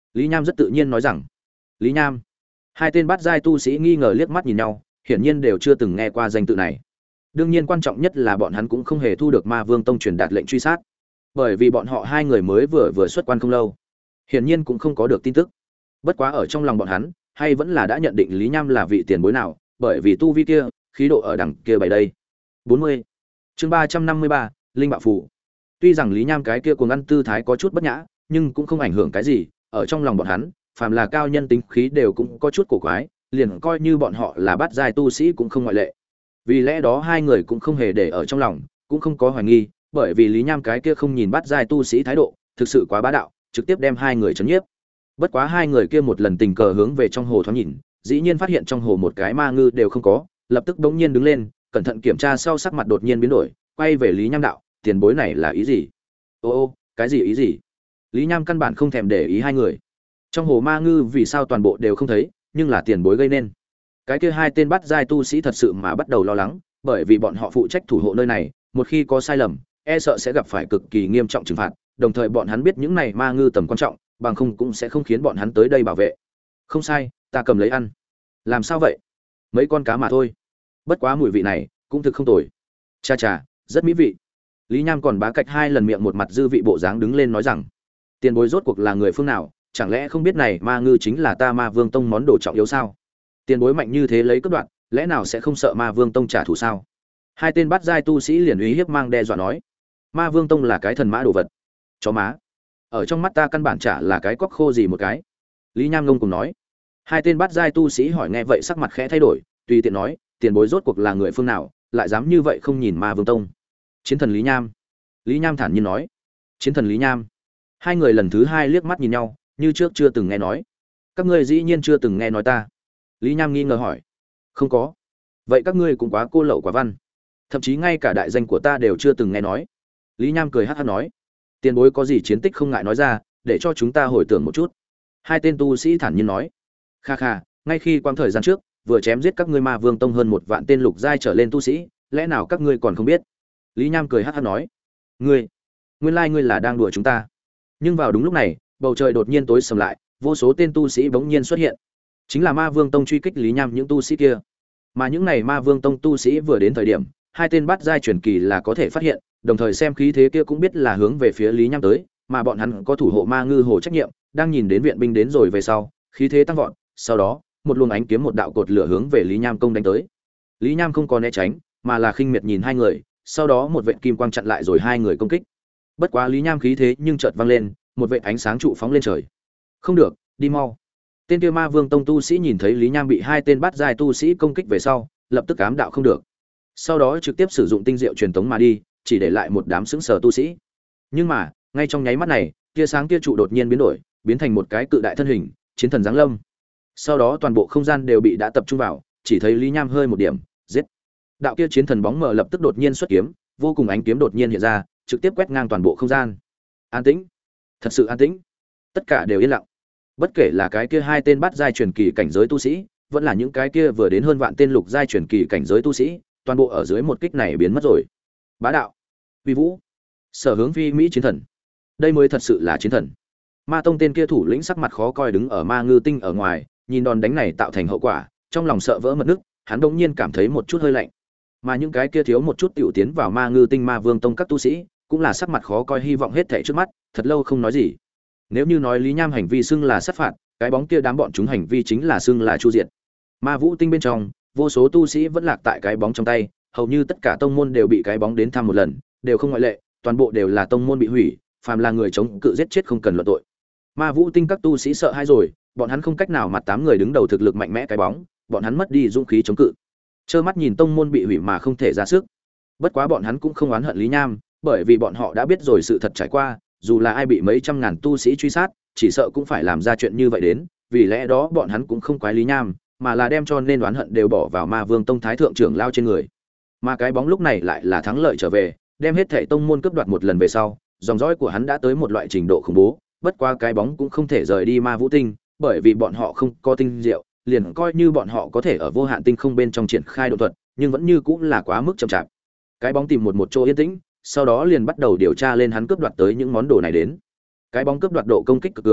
A: Lý Nham rất tự nhiên nói rằng. Lý Nham. Hai tên bát giai tu sĩ nghi ngờ liếc mắt nhìn nhau, hiển nhiên đều chưa từng nghe qua danh tự này. Đương nhiên quan trọng nhất là bọn hắn cũng không hề thu được Ma Vương Tông truyền đạt lệnh truy sát, bởi vì bọn họ hai người mới vừa xuất quan không lâu, hiển nhiên cũng không có được tin tức. Bất quá ở trong lòng bọn hắn, hay vẫn là đã nhận định Lý Nham là vị tiền bối nào, bởi vì tu vi kia, khí độ ở đằng kia bày đây. 40. Chương 353, Linh Bạo Phù. Tuy rằng Lý Nham cái kia cuồng ăn tư thái có chút bất nhã, nhưng cũng không ảnh hưởng cái gì, ở trong lòng bọn hắn, phàm là cao nhân tính khí đều cũng có chút cổ quái, liền coi như bọn họ là bát giai tu sĩ cũng không ngoại lệ. Vì lẽ đó hai người cũng không hề để ở trong lòng, cũng không có hoài nghi, bởi vì Lý Nham cái kia không nhìn bát giai tu sĩ thái độ, thực sự quá bá đạo, trực tiếp đem hai người trấn nhiếp. Bất quá hai người kia một lần tình cờ hướng về trong hồ thoáng nhìn, dĩ nhiên phát hiện trong hồ một cái ma ngư đều không có, lập tức bỗng nhiên đứng lên, cẩn thận kiểm tra sau sắc mặt đột nhiên biến đổi, quay về Lý Nham đạo, tiền bối này là ý gì? Ô, cái gì ý gì? Lý Nham căn bản không thèm để ý hai người. Trong hồ ma ngư vì sao toàn bộ đều không thấy, nhưng là tiền bối gây nên. Cái kia hai tên bắt giai tu sĩ thật sự mà bắt đầu lo lắng, bởi vì bọn họ phụ trách thủ hộ nơi này, một khi có sai lầm, e sợ sẽ gặp phải cực kỳ nghiêm trọng trừng phạt, đồng thời bọn hắn biết những này ma ngư tầm quan trọng, bằng không cũng sẽ không khiến bọn hắn tới đây bảo vệ. Không sai, ta cầm lấy ăn. Làm sao vậy? Mấy con cá mà thôi. Bất quá mùi vị này cũng thực không tồi. Cha cha, rất mỹ vị. Lý Nham còn bá cạch hai lần miệng một mặt dư vị bộ dáng đứng lên nói rằng, tiền bối rốt cuộc là người phương nào, chẳng lẽ không biết này ma ngư chính là ta Ma Vương Tông món đồ trọng yếu sao? Tiền bối mạnh như thế lấy cướp đoạt, lẽ nào sẽ không sợ Ma Vương Tông trả thù sao? Hai tên bắt giai tu sĩ liền uy hiếp mang đe dọa nói, Ma Vương Tông là cái thần mã đồ vật. Chó má. Ở trong mắt ta căn bản chả là cái cóc khô gì một cái. Lý Nham ngông cùng nói. Hai tên bắt giai tu sĩ hỏi nghe vậy sắc mặt khẽ thay đổi, tùy tiện nói, tiền bối rốt cuộc là người phương nào, lại dám như vậy không nhìn Ma Vương Tông? Chiến thần Lý Nham. Lý Nham thản nhiên nói. Chiến thần Lý Nham. Hai người lần thứ hai liếc mắt nhìn nhau, như trước chưa từng nghe nói. Các ngươi dĩ nhiên chưa từng nghe nói ta? Lý Nham nghi ngờ hỏi. Không có. Vậy các ngươi cũng quá cô lậu quả văn, thậm chí ngay cả đại danh của ta đều chưa từng nghe nói. Lý Nham cười hắc hắc nói. Tiền bối có gì chiến tích không ngại nói ra, để cho chúng ta hồi tưởng một chút. Hai tên tu sĩ thản nhiên nói. Kha kha, ngay khi quãng thời gian trước vừa chém giết các ngươi Ma Vương Tông hơn 1 vạn tên lục giai trở lên tu sĩ, lẽ nào các ngươi còn không biết? Lý Nham cười hắc hắc nói. Ngươi, nguyên lai ngươi là đang đùa chúng ta. Nhưng vào đúng lúc này, bầu trời đột nhiên tối sầm lại, vô số tên tu sĩ bỗng nhiên xuất hiện. Chính là Ma Vương Tông truy kích Lý Nham những tu sĩ kia. Mà những này Ma Vương Tông tu sĩ vừa đến thời điểm, hai tên bắt giai truyền kỳ là có thể phát hiện, đồng thời xem khí thế kia cũng biết là hướng về phía Lý Nham tới, mà bọn hắn có thủ hộ ma ngư hồ trách nhiệm, đang nhìn đến viện binh đến rồi về sau, khí thế tăng vọt, sau đó, một luồng ánh kiếm một đạo cột lửa hướng về Lý Nham công đánh tới. Lý Nham không có né tránh, mà là khinh miệt nhìn hai người, sau đó một vệt kim quang chặn lại rồi hai người công kích. Bất quá Lý Nham khí thế nhưng chợt vang lên, một vệt ánh sáng trụ phóng lên trời. Không được, đi mau. Tên kia Ma Vương Tông tu sĩ nhìn thấy Lý Nham bị hai tên bắt giai tu sĩ công kích về sau, lập tức ám đạo không được. Sau đó trực tiếp sử dụng tinh diệu truyền tống mà đi, chỉ để lại một đám sững sờ tu sĩ. Nhưng mà, ngay trong nháy mắt này, tia sáng kia trụ đột nhiên biến đổi, biến thành một cái cự đại thân hình, chiến thần giáng lâm. Sau đó toàn bộ không gian đều bị đã tập trung vào, chỉ thấy Lý Nham hơi một điểm, giết. Đạo kia chiến thần bóng mờ lập tức đột nhiên xuất kiếm, vô cùng ánh kiếm đột nhiên hiện ra, trực tiếp quét ngang toàn bộ không gian. An tĩnh, thật sự an tĩnh. Tất cả đều yên lặng. Bất kể là cái kia hai tên bắt giai truyền kỳ cảnh giới tu sĩ, vẫn là những cái kia vừa đến hơn vạn tên lục giai truyền kỳ cảnh giới tu sĩ, toàn bộ ở dưới một kích này biến mất rồi. Bá đạo, uy vũ, sở hướng phi mỹ chiến thần, đây mới thật sự là chiến thần. Ma Tông tên kia thủ lĩnh sắc mặt khó coi đứng ở Ma Ngư Tinh ở ngoài, nhìn đòn đánh này tạo thành hậu quả, trong lòng sợ vỡ mật nước, hắn đột nhiên cảm thấy một chút hơi lạnh. Mà những cái kia thiếu một chút tiểu tiến vào Ma Ngư Tinh Ma Vương Tông các tu sĩ, cũng là sắc mặt khó coi hy vọng hết thảy trước mắt, thật lâu không nói gì. Nếu như nói Lý Nham hành vi xưng là sát phạt, cái bóng kia đám bọn chúng hành vi chính là xưng là chu diệt. Ma Vũ Tinh bên trong, vô số tu sĩ vẫn lạc tại cái bóng trong tay, hầu như tất cả tông môn đều bị cái bóng đến thăm một lần, đều không ngoại lệ, toàn bộ đều là tông môn bị hủy, phàm là người chống cự giết chết không cần luận tội. Ma Vũ Tinh các tu sĩ sợ hãi rồi, bọn hắn không cách nào mặt 8 người đứng đầu thực lực mạnh mẽ cái bóng, bọn hắn mất đi dũng khí chống cự. Trơ mắt nhìn tông môn bị hủy mà không thể ra sức. Bất quá bọn hắn cũng không oán hận Lý Nham, bởi vì bọn họ đã biết rồi sự thật trải qua, dù là ai bị mấy trăm ngàn tu sĩ truy sát, chỉ sợ cũng phải làm ra chuyện như vậy đến, vì lẽ đó bọn hắn cũng không quái Lý Nham, mà là đem cho nên oán hận đều bỏ vào Ma Vương Tông thái thượng trưởng lao trên người. Mà cái bóng lúc này lại là thắng lợi trở về, đem hết thảy tông môn cướp đoạt một lần về sau, dòng dõi của hắn đã tới một loại trình độ khủng bố, bất quá cái bóng cũng không thể rời đi Ma Vũ Tinh, bởi vì bọn họ không có tinh diệu, liền coi như bọn họ có thể ở vô hạn tinh không bên trong triển khai độ thuật, nhưng vẫn như cũng là quá mức chậm chạp. Cái bóng tìm một chỗ yên tĩnh, sau đó liền bắt đầu điều tra lên hắn cướp đoạt tới những món đồ này đến. Cái bóng cướp đoạt độ công kích cực cường,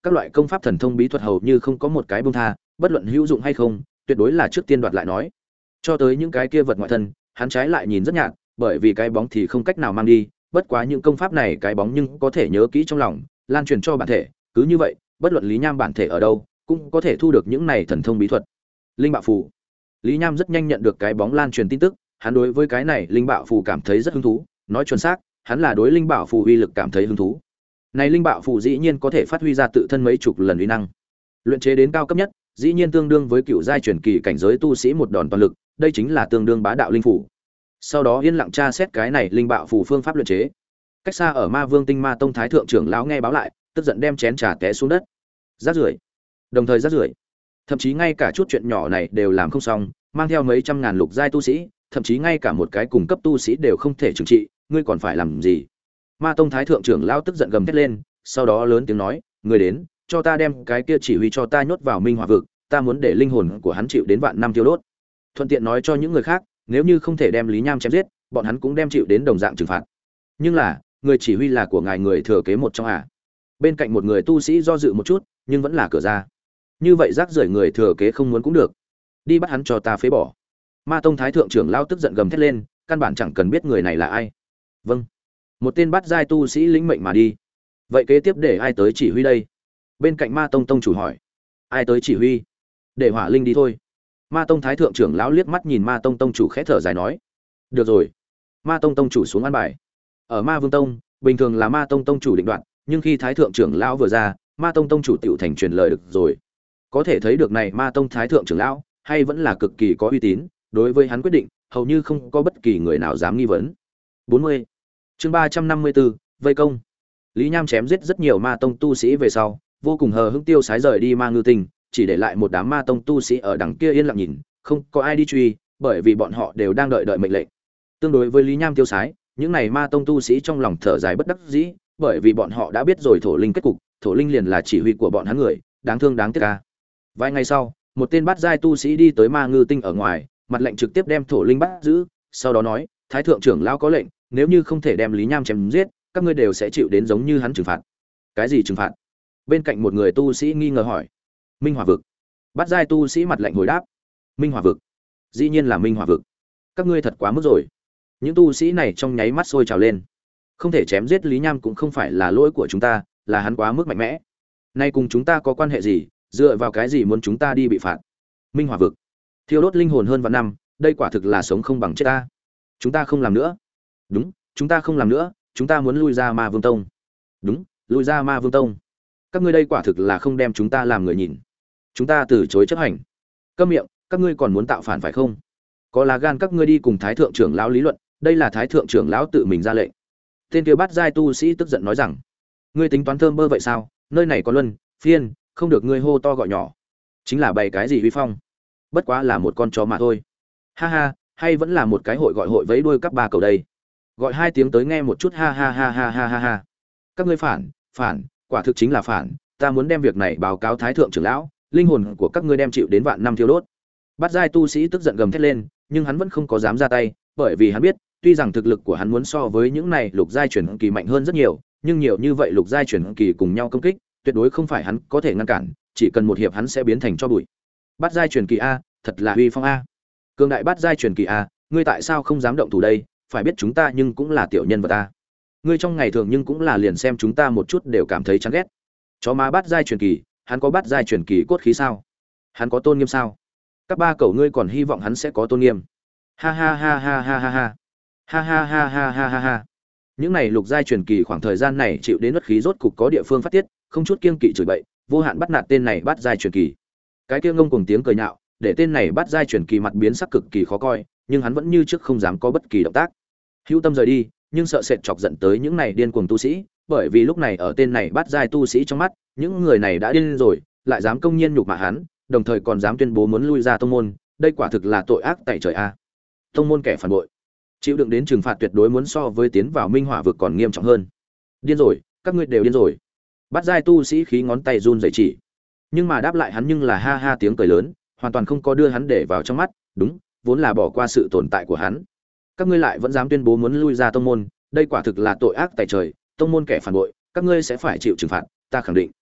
A: các loại công pháp thần thông bí thuật hầu như không có một cái buông tha, bất luận hữu dụng hay không, tuyệt đối là trước tiên đoạt lại nói. Cho tới những cái kia vật ngoại thân, hắn trái lại nhìn rất nhạt, bởi vì cái bóng thì không cách nào mang đi, bất quá những công pháp này cái bóng nhưng có thể nhớ kỹ trong lòng, lan truyền cho bản thể, cứ như vậy, bất luận Lý Nham bản thể ở đâu, cũng có thể thu được những này thần thông bí thuật. Linh bạo phù. Lý Nham rất nhanh nhận được cái bóng lan truyền tin tức, hắn đối với cái này linh bạo phù cảm thấy rất hứng thú, nói chuẩn xác, hắn là đối linh bạo phù uy lực cảm thấy hứng thú. Này linh bạo phù dĩ nhiên có thể phát huy ra tự thân mấy chục lần uy năng. Luyện chế đến cao cấp nhất, dĩ nhiên tương đương với cựu giai truyền kỳ cảnh giới tu sĩ một đòn toàn lực, đây chính là tương đương bá đạo linh phủ. Sau đó yên lặng tra xét cái này linh bạo phù phương pháp luyện chế. Cách xa ở Ma Vương Tinh Ma Tông thái thượng trưởng lão nghe báo lại, tức giận đem chén trà té xuống đất. Rác rưởi. Đồng thời rác rưởi. Thậm chí ngay cả chút chuyện nhỏ này đều làm không xong, mang theo mấy trăm ngàn lục giai tu sĩ, thậm chí ngay cả một cái cùng cấp tu sĩ đều không thể trừng trị, ngươi còn phải làm gì? Ma Tông thái thượng trưởng lão tức giận gầm thét lên, sau đó lớn tiếng nói, người đến, cho ta đem cái kia chỉ huy cho ta nhốt vào Minh Hỏa vực, ta muốn để linh hồn của hắn chịu đến vạn năm tiêu đốt. Thuận tiện nói cho những người khác, nếu như không thể đem Lý Nham chém giết, bọn hắn cũng đem chịu đến đồng dạng trừng phạt. Nhưng là, người chỉ huy là của ngài người thừa kế một trong à? Bên cạnh một người tu sĩ do dự một chút, nhưng vẫn là cửa ra. Như vậy rác rưởi người thừa kế không muốn cũng được. Đi bắt hắn cho ta phế bỏ. Ma Tông thái thượng trưởng lão tức giận gầm thét lên, căn bản chẳng cần biết người này là ai. Vâng. Một tên bắt giai tu sĩ lĩnh mệnh mà đi. Vậy kế tiếp để ai tới chỉ huy đây? Bên cạnh Ma Tông tông chủ hỏi. Ai tới chỉ huy? Để Hỏa Linh đi thôi. Ma Tông thái thượng trưởng lão liếc mắt nhìn Ma Tông tông chủ khẽ thở dài nói. Được rồi. Ma Tông tông chủ xuống an bài. Ở Ma Vương Tông, bình thường là Ma Tông tông chủ định đoạt, nhưng khi thái thượng trưởng lão vừa ra, Ma Tông tông chủ tiểu thành truyền lời được rồi. Có thể thấy được này Ma Tông thái thượng trưởng lão hay vẫn là cực kỳ có uy tín, đối với hắn quyết định, hầu như không có bất kỳ người nào dám nghi vấn. 40. Chương 354, vây công. Lý Nham chém giết rất nhiều Ma Tông tu sĩ về sau, vô cùng hờ hững tiêu sái rời đi Ma Ngư Tinh, chỉ để lại một đám Ma Tông tu sĩ ở đằng kia yên lặng nhìn, không có ai đi truy, bởi vì bọn họ đều đang đợi mệnh lệnh. Tương đối với Lý Nham tiêu sái, những này Ma Tông tu sĩ trong lòng thở dài bất đắc dĩ, bởi vì bọn họ đã biết rồi Thổ Linh kết cục, Thổ Linh liền là chỉ huy của bọn hắn người, đáng thương đáng tiếc a. Vài ngày sau, một tên bát giai tu sĩ đi tới Ma Ngư Tinh ở ngoài, mặt lệnh trực tiếp đem Thổ Linh bắt giữ, sau đó nói, Thái thượng trưởng lão có lệnh, nếu như không thể đem Lý Nham chém giết, các ngươi đều sẽ chịu đến giống như hắn trừng phạt. Cái gì trừng phạt? Bên cạnh một người tu sĩ nghi ngờ hỏi. Minh Hỏa vực. Bát giai tu sĩ mặt lệnh hồi đáp. Minh Hỏa vực? Dĩ nhiên là Minh Hỏa vực. Các ngươi thật quá mức rồi. Những tu sĩ này trong nháy mắt sôi trào lên. Không thể chém giết Lý Nham cũng không phải là lỗi của chúng ta, là hắn quá mức mạnh mẽ. Nay cùng chúng ta có quan hệ gì, dựa vào cái gì muốn chúng ta đi bị phạt? Minh Hỏa vực. Thiêu đốt linh hồn hơn vạn năm, đây quả thực là sống không bằng chết ta. Chúng ta không làm nữa. Đúng, chúng ta không làm nữa, chúng ta muốn lui ra Ma Vương Tông. Đúng, lui ra Ma Vương Tông. Các ngươi đây quả thực là không đem chúng ta làm người nhìn. Chúng ta từ chối chấp hành. Câm miệng, các ngươi còn muốn tạo phản phải không? Có lá gan các ngươi đi cùng Thái thượng trưởng lão lý luận, đây là Thái thượng trưởng lão tự mình ra lệnh. Tên kia bắt giai tu sĩ tức giận nói rằng, ngươi tính toán thơm bơ vậy sao? Nơi này có luân, phiên, không được ngươi hô to gọi nhỏ. Chính là bày cái gì uy phong? Bất quá là một con chó mà thôi. Ha ha, hay vẫn là một cái hội gọi hội vẫy đuôi các ba cầu đây. Gọi hai tiếng tới nghe một chút, ha ha ha ha ha ha ha. Các ngươi phản, quả thực chính là phản, ta muốn đem việc này báo cáo Thái thượng trưởng lão, linh hồn của các ngươi đem chịu đến vạn năm thiêu đốt. Bát giai tu sĩ tức giận gầm thét lên, nhưng hắn vẫn không có dám ra tay, bởi vì hắn biết, tuy rằng thực lực của hắn muốn so với những này lục giai chuyển kỳ mạnh hơn rất nhiều, nhưng nhiều như vậy lục giai chuyển kỳ cùng nhau công kích, tuyệt đối không phải hắn có thể ngăn cản, chỉ cần một hiệp hắn sẽ biến thành tro bụi. Bát giai chuyển kỳ a, thật là uy phong a. Cường đại bát giai chuyển kỳ a, ngươi tại sao không dám động thủ đây? Phải biết chúng ta nhưng cũng là tiểu nhân vật ta. Ngươi trong ngày thường nhưng cũng là liền xem chúng ta một chút đều cảm thấy chán ghét. Chó má bát giai truyền kỳ, hắn có bát giai truyền kỳ cốt khí sao? Hắn có tôn nghiêm sao? Các ba cậu ngươi còn hy vọng hắn sẽ có tôn nghiêm? Ha ha ha ha ha ha ha. Ha ha ha ha ha ha ha. Những này lục giai truyền kỳ khoảng thời gian này chịu đến uất khí rốt cục có địa phương phát tiết, không chút kiêng kỵ chửi bậy, vô hạn bắt nạt tên này bát giai truyền kỳ. Cái kia ngông cuồng tiếng cười nhạo, để tên này bát giai truyền kỳ mặt biến sắc cực kỳ khó coi, nhưng hắn vẫn như trước không dám có bất kỳ động tác. Hữu tâm rời đi, nhưng sợ sệt chọc giận tới những này điên cuồng tu sĩ, bởi vì lúc này ở tên này bắt giai tu sĩ trong mắt, những người này đã điên rồi, lại dám công nhiên nhục mạ hắn, đồng thời còn dám tuyên bố muốn lui ra tông môn, đây quả thực là tội ác tày trời a. Tông môn kẻ phản bội, chịu đựng đến trừng phạt tuyệt đối muốn so với tiến vào Minh Hỏa vực còn nghiêm trọng hơn. Điên rồi, các ngươi đều điên rồi. Bắt giai tu sĩ khí ngón tay run rẩy chỉ, nhưng mà đáp lại hắn nhưng là ha ha tiếng cười lớn, hoàn toàn không có đưa hắn để vào trong mắt, đúng, vốn là bỏ qua sự tồn tại của hắn. Các ngươi lại vẫn dám tuyên bố muốn lui ra tông môn, đây quả thực là tội ác tày trời, tông môn kẻ phản bội, các ngươi sẽ phải chịu trừng phạt, ta khẳng định.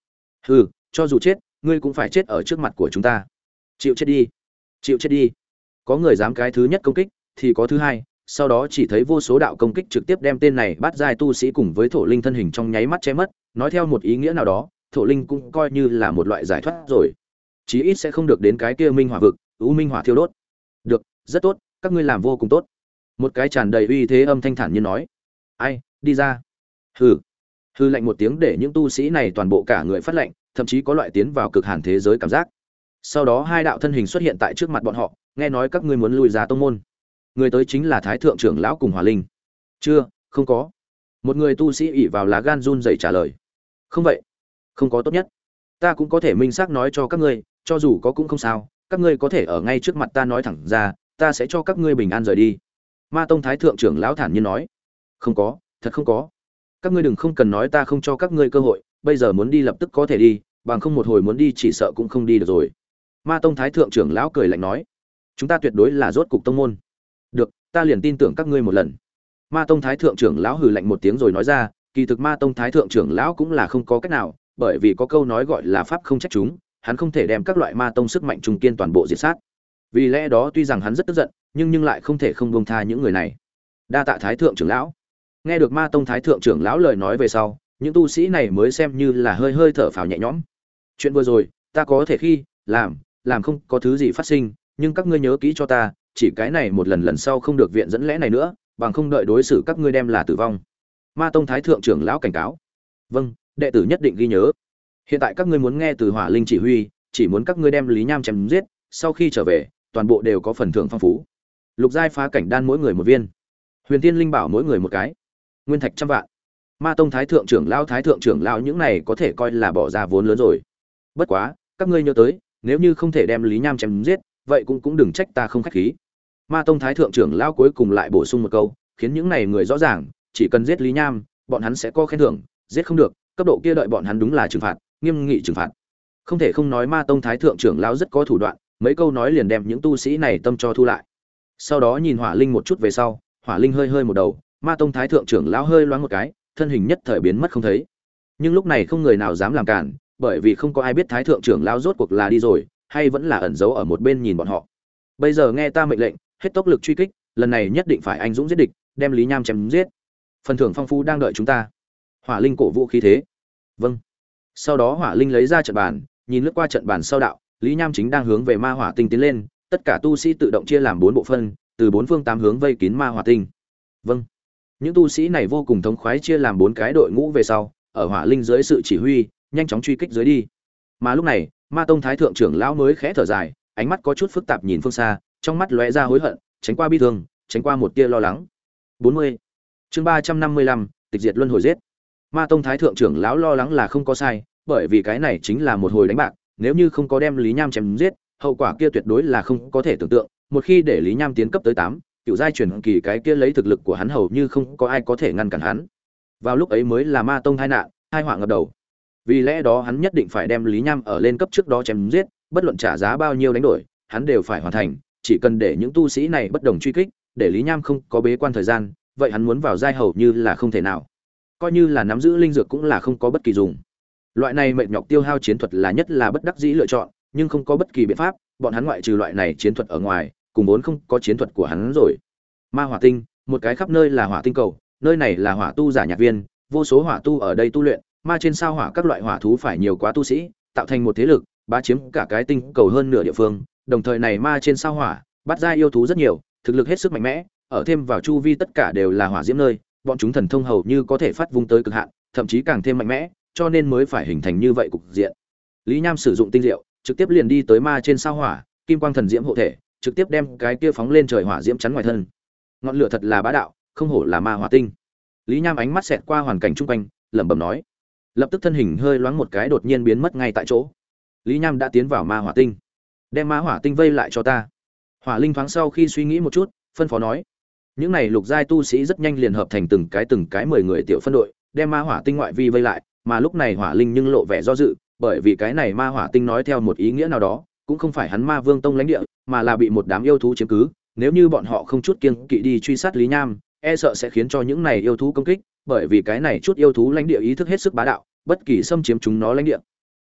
A: Hừ, cho dù chết, ngươi cũng phải chết ở trước mặt của chúng ta. Chịu chết đi, chịu chết đi. Có người dám cái thứ nhất công kích, thì có thứ hai, sau đó chỉ thấy vô số đạo công kích trực tiếp đem tên này bắt giai tu sĩ cùng với thổ linh thân hình trong nháy mắt che mất, nói theo một ý nghĩa nào đó, thổ linh cũng coi như là một loại giải thoát rồi. Chí ít sẽ không được đến cái kia minh hỏa vực, u minh hỏa thiêu đốt. Được, rất tốt, các ngươi làm vô cùng tốt. Một cái tràn đầy uy thế âm thanh thản như nói. Ai, đi ra. Hừ. Hừ lạnh một tiếng để những tu sĩ này toàn bộ cả người phát lạnh, thậm chí có loại tiến vào cực hàn thế giới cảm giác. Sau đó hai đạo thân hình xuất hiện tại trước mặt bọn họ, nghe nói các ngươi muốn lùi ra tông môn. Người tới chính là Thái thượng trưởng lão cùng Hỏa Linh. Chưa, không có. Một người tu sĩ ỷ vào lá gan run rẩy trả lời. Không vậy, không có tốt nhất. Ta cũng có thể minh xác nói cho các ngươi, cho dù có cũng không sao, các ngươi có thể ở ngay trước mặt ta nói thẳng ra, ta sẽ cho các ngươi bình an rời đi. Ma tông Thái thượng trưởng lão thản nhiên nói. Không có, thật không có. Các ngươi đừng không cần nói ta không cho các ngươi cơ hội, bây giờ muốn đi lập tức có thể đi, bằng không một hồi muốn đi chỉ sợ cũng không đi được rồi. Ma tông Thái thượng trưởng lão cười lạnh nói. Chúng ta tuyệt đối là rốt cục tông môn. Được, ta liền tin tưởng các ngươi một lần. Ma tông Thái thượng trưởng lão hừ lạnh một tiếng rồi nói ra, kỳ thực Ma tông Thái thượng trưởng lão cũng là không có cách nào, bởi vì có câu nói gọi là pháp không trách chúng, hắn không thể đem các loại ma tông sức mạnh trùng kiên toàn bộ diệt sát. Vì lẽ đó tuy rằng hắn rất tức giận, nhưng lại không thể không buông tha những người này. Đa tạ Thái thượng trưởng lão. Nghe được Ma tông Thái thượng trưởng lão lời nói về sau, những tu sĩ này mới xem như là hơi hơi thở phào nhẹ nhõm. Chuyện vừa rồi, ta có thể khi làm không có thứ gì phát sinh, nhưng các ngươi nhớ kỹ cho ta, chỉ cái này một lần sau không được viện dẫn lẽ này nữa, bằng không đợi đối xử các ngươi đem là tử vong. Ma tông Thái thượng trưởng lão cảnh cáo. Vâng, đệ tử nhất định ghi nhớ. Hiện tại các ngươi muốn nghe từ Hỏa Linh chỉ huy, chỉ muốn các ngươi đem Lý Nham chém giết, sau khi trở về, toàn bộ đều có phần thưởng phong phú. Lục giai phá cảnh đan mỗi người một viên, huyền tiên linh bảo mỗi người một cái, nguyên thạch 100 vạn. Ma tông Thái thượng trưởng lão những này có thể coi là bỏ ra vốn lớn rồi. Bất quá, các ngươi nhớ tới, nếu như không thể đem Lý Nham chém giết, vậy cũng đừng trách ta không khách khí. Ma tông Thái thượng trưởng lão cuối cùng lại bổ sung một câu, khiến những này người rõ ràng, chỉ cần giết Lý Nham, bọn hắn sẽ có khen thưởng, giết không được, cấp độ kia đợi bọn hắn đúng là trừng phạt, nghiêm nghị trừng phạt. Không thể không nói Ma tông Thái thượng trưởng lão rất có thủ đoạn, mấy câu nói liền đem những tu sĩ này tâm cho thu lại. Sau đó nhìn Hỏa Linh một chút về sau, Hỏa Linh hơi hơi một đầu, Ma tông Thái thượng trưởng lão hơi loáng một cái, thân hình nhất thời biến mất không thấy. Nhưng lúc này không người nào dám làm cản, bởi vì không có ai biết Thái thượng trưởng lão rốt cuộc là đi rồi, hay vẫn là ẩn giấu ở một bên nhìn bọn họ. Bây giờ nghe ta mệnh lệnh, hết tốc lực truy kích, lần này nhất định phải anh dũng giết địch, đem Lý Nham chém giết. Phần thưởng phong phú đang đợi chúng ta. Hỏa Linh cổ vũ khí thế. Vâng. Sau đó Hỏa Linh lấy ra trận bàn, nhìn lướt qua trận bàn sau đạo, Lý Nham chính đang hướng về ma hỏa tinh tiến lên, tất cả tu sĩ tự động chia làm 4 bộ phân, từ 4 phương 8 hướng vây kín ma hỏa tinh. Vâng. Những tu sĩ này vô cùng thống khoái chia làm 4 cái đội ngũ về sau, ở Hỏa Linh dưới sự chỉ huy, nhanh chóng truy kích dưới đi. Mà lúc này, Ma tông Thái thượng trưởng lão mới khẽ thở dài, ánh mắt có chút phức tạp nhìn phương xa, trong mắt lóe ra hối hận, tránh qua bi thương, tránh qua một tia lo lắng. 40. Chương 355, tịch diệt luân hồi giết. Ma tông Thái thượng trưởng lão lo lắng là không có sai, bởi vì cái này chính là một hồi đánh bạc, nếu như không có đem Lý Nham chém giết, hậu quả kia tuyệt đối là không có thể tưởng tượng, một khi để Lý Nham tiến cấp tới 8, cựu giai truyền kỳ cái kia lấy thực lực của hắn hầu như không có ai có thể ngăn cản hắn. Vào lúc ấy mới là Ma tông tai nạn, tai họa ngập đầu. Vì lẽ đó hắn nhất định phải đem Lý Nham ở lên cấp trước đó chém giết, bất luận trả giá bao nhiêu đánh đổi, hắn đều phải hoàn thành, chỉ cần để những tu sĩ này bất đồng truy kích, để Lý Nham không có bế quan thời gian, vậy hắn muốn vào giai hầu như là không thể nào. Coi như là nắm giữ linh dược cũng là không có bất kỳ dùng. Loại này mệt nhọc tiêu hao chiến thuật là nhất là bất đắc dĩ lựa chọn, nhưng không có bất kỳ biện pháp, bọn hắn ngoại trừ loại này chiến thuật ở ngoài, cùng vốn không có chiến thuật của hắn rồi. Ma hỏa tinh, một cái khắp nơi là hỏa tinh cầu, nơi này là hỏa tu giả nhạc viên, vô số hỏa tu ở đây tu luyện, ma trên sao hỏa các loại hỏa thú phải nhiều quá tu sĩ, tạo thành một thế lực, bá chiếm cả cái tinh cầu hơn nửa địa phương, đồng thời này ma trên sao hỏa, bắt ra yêu thú rất nhiều, thực lực hết sức mạnh mẽ, ở thêm vào chu vi tất cả đều là hỏa diễm nơi, bọn chúng thần thông hầu như có thể phát vung tới cực hạn, thậm chí càng thêm mạnh mẽ, cho nên mới phải hình thành như vậy cục diện. Lý Nham sử dụng tinh diệu, trực tiếp liền đi tới ma trên sao hỏa, kim quang thần diễm hộ thể, trực tiếp đem cái kia phóng lên trời hỏa diễm chắn ngoài thân. Ngọn lửa thật là bá đạo, không hổ là ma hỏa tinh. Lý Nham ánh mắt xẹt qua hoàn cảnh xung quanh, lẩm bẩm nói. Lập tức thân hình hơi loáng một cái đột nhiên biến mất ngay tại chỗ. Lý Nham đã tiến vào ma hỏa tinh. Đem ma hỏa tinh vây lại cho ta. Hỏa Linh thoáng sau khi suy nghĩ một chút, phân phó nói. Những này lục giai tu sĩ rất nhanh liền hợp thành từng cái 10 người tiểu phân đội, đem ma hỏa tinh ngoại vi vây lại, mà lúc này Hỏa Linh nhưng lộ vẻ do dự, bởi vì cái này ma hỏa tinh nói theo một ý nghĩa nào đó, cũng không phải hắn Ma Vương Tông lãnh địa, mà là bị một đám yêu thú chiếm cứ, nếu như bọn họ không chút kiêng kỵ đi truy sát Lý Nham, e sợ sẽ khiến cho những này yêu thú công kích, bởi vì cái này chút yêu thú lãnh địa ý thức hết sức bá đạo, bất kỳ xâm chiếm chúng nó lãnh địa.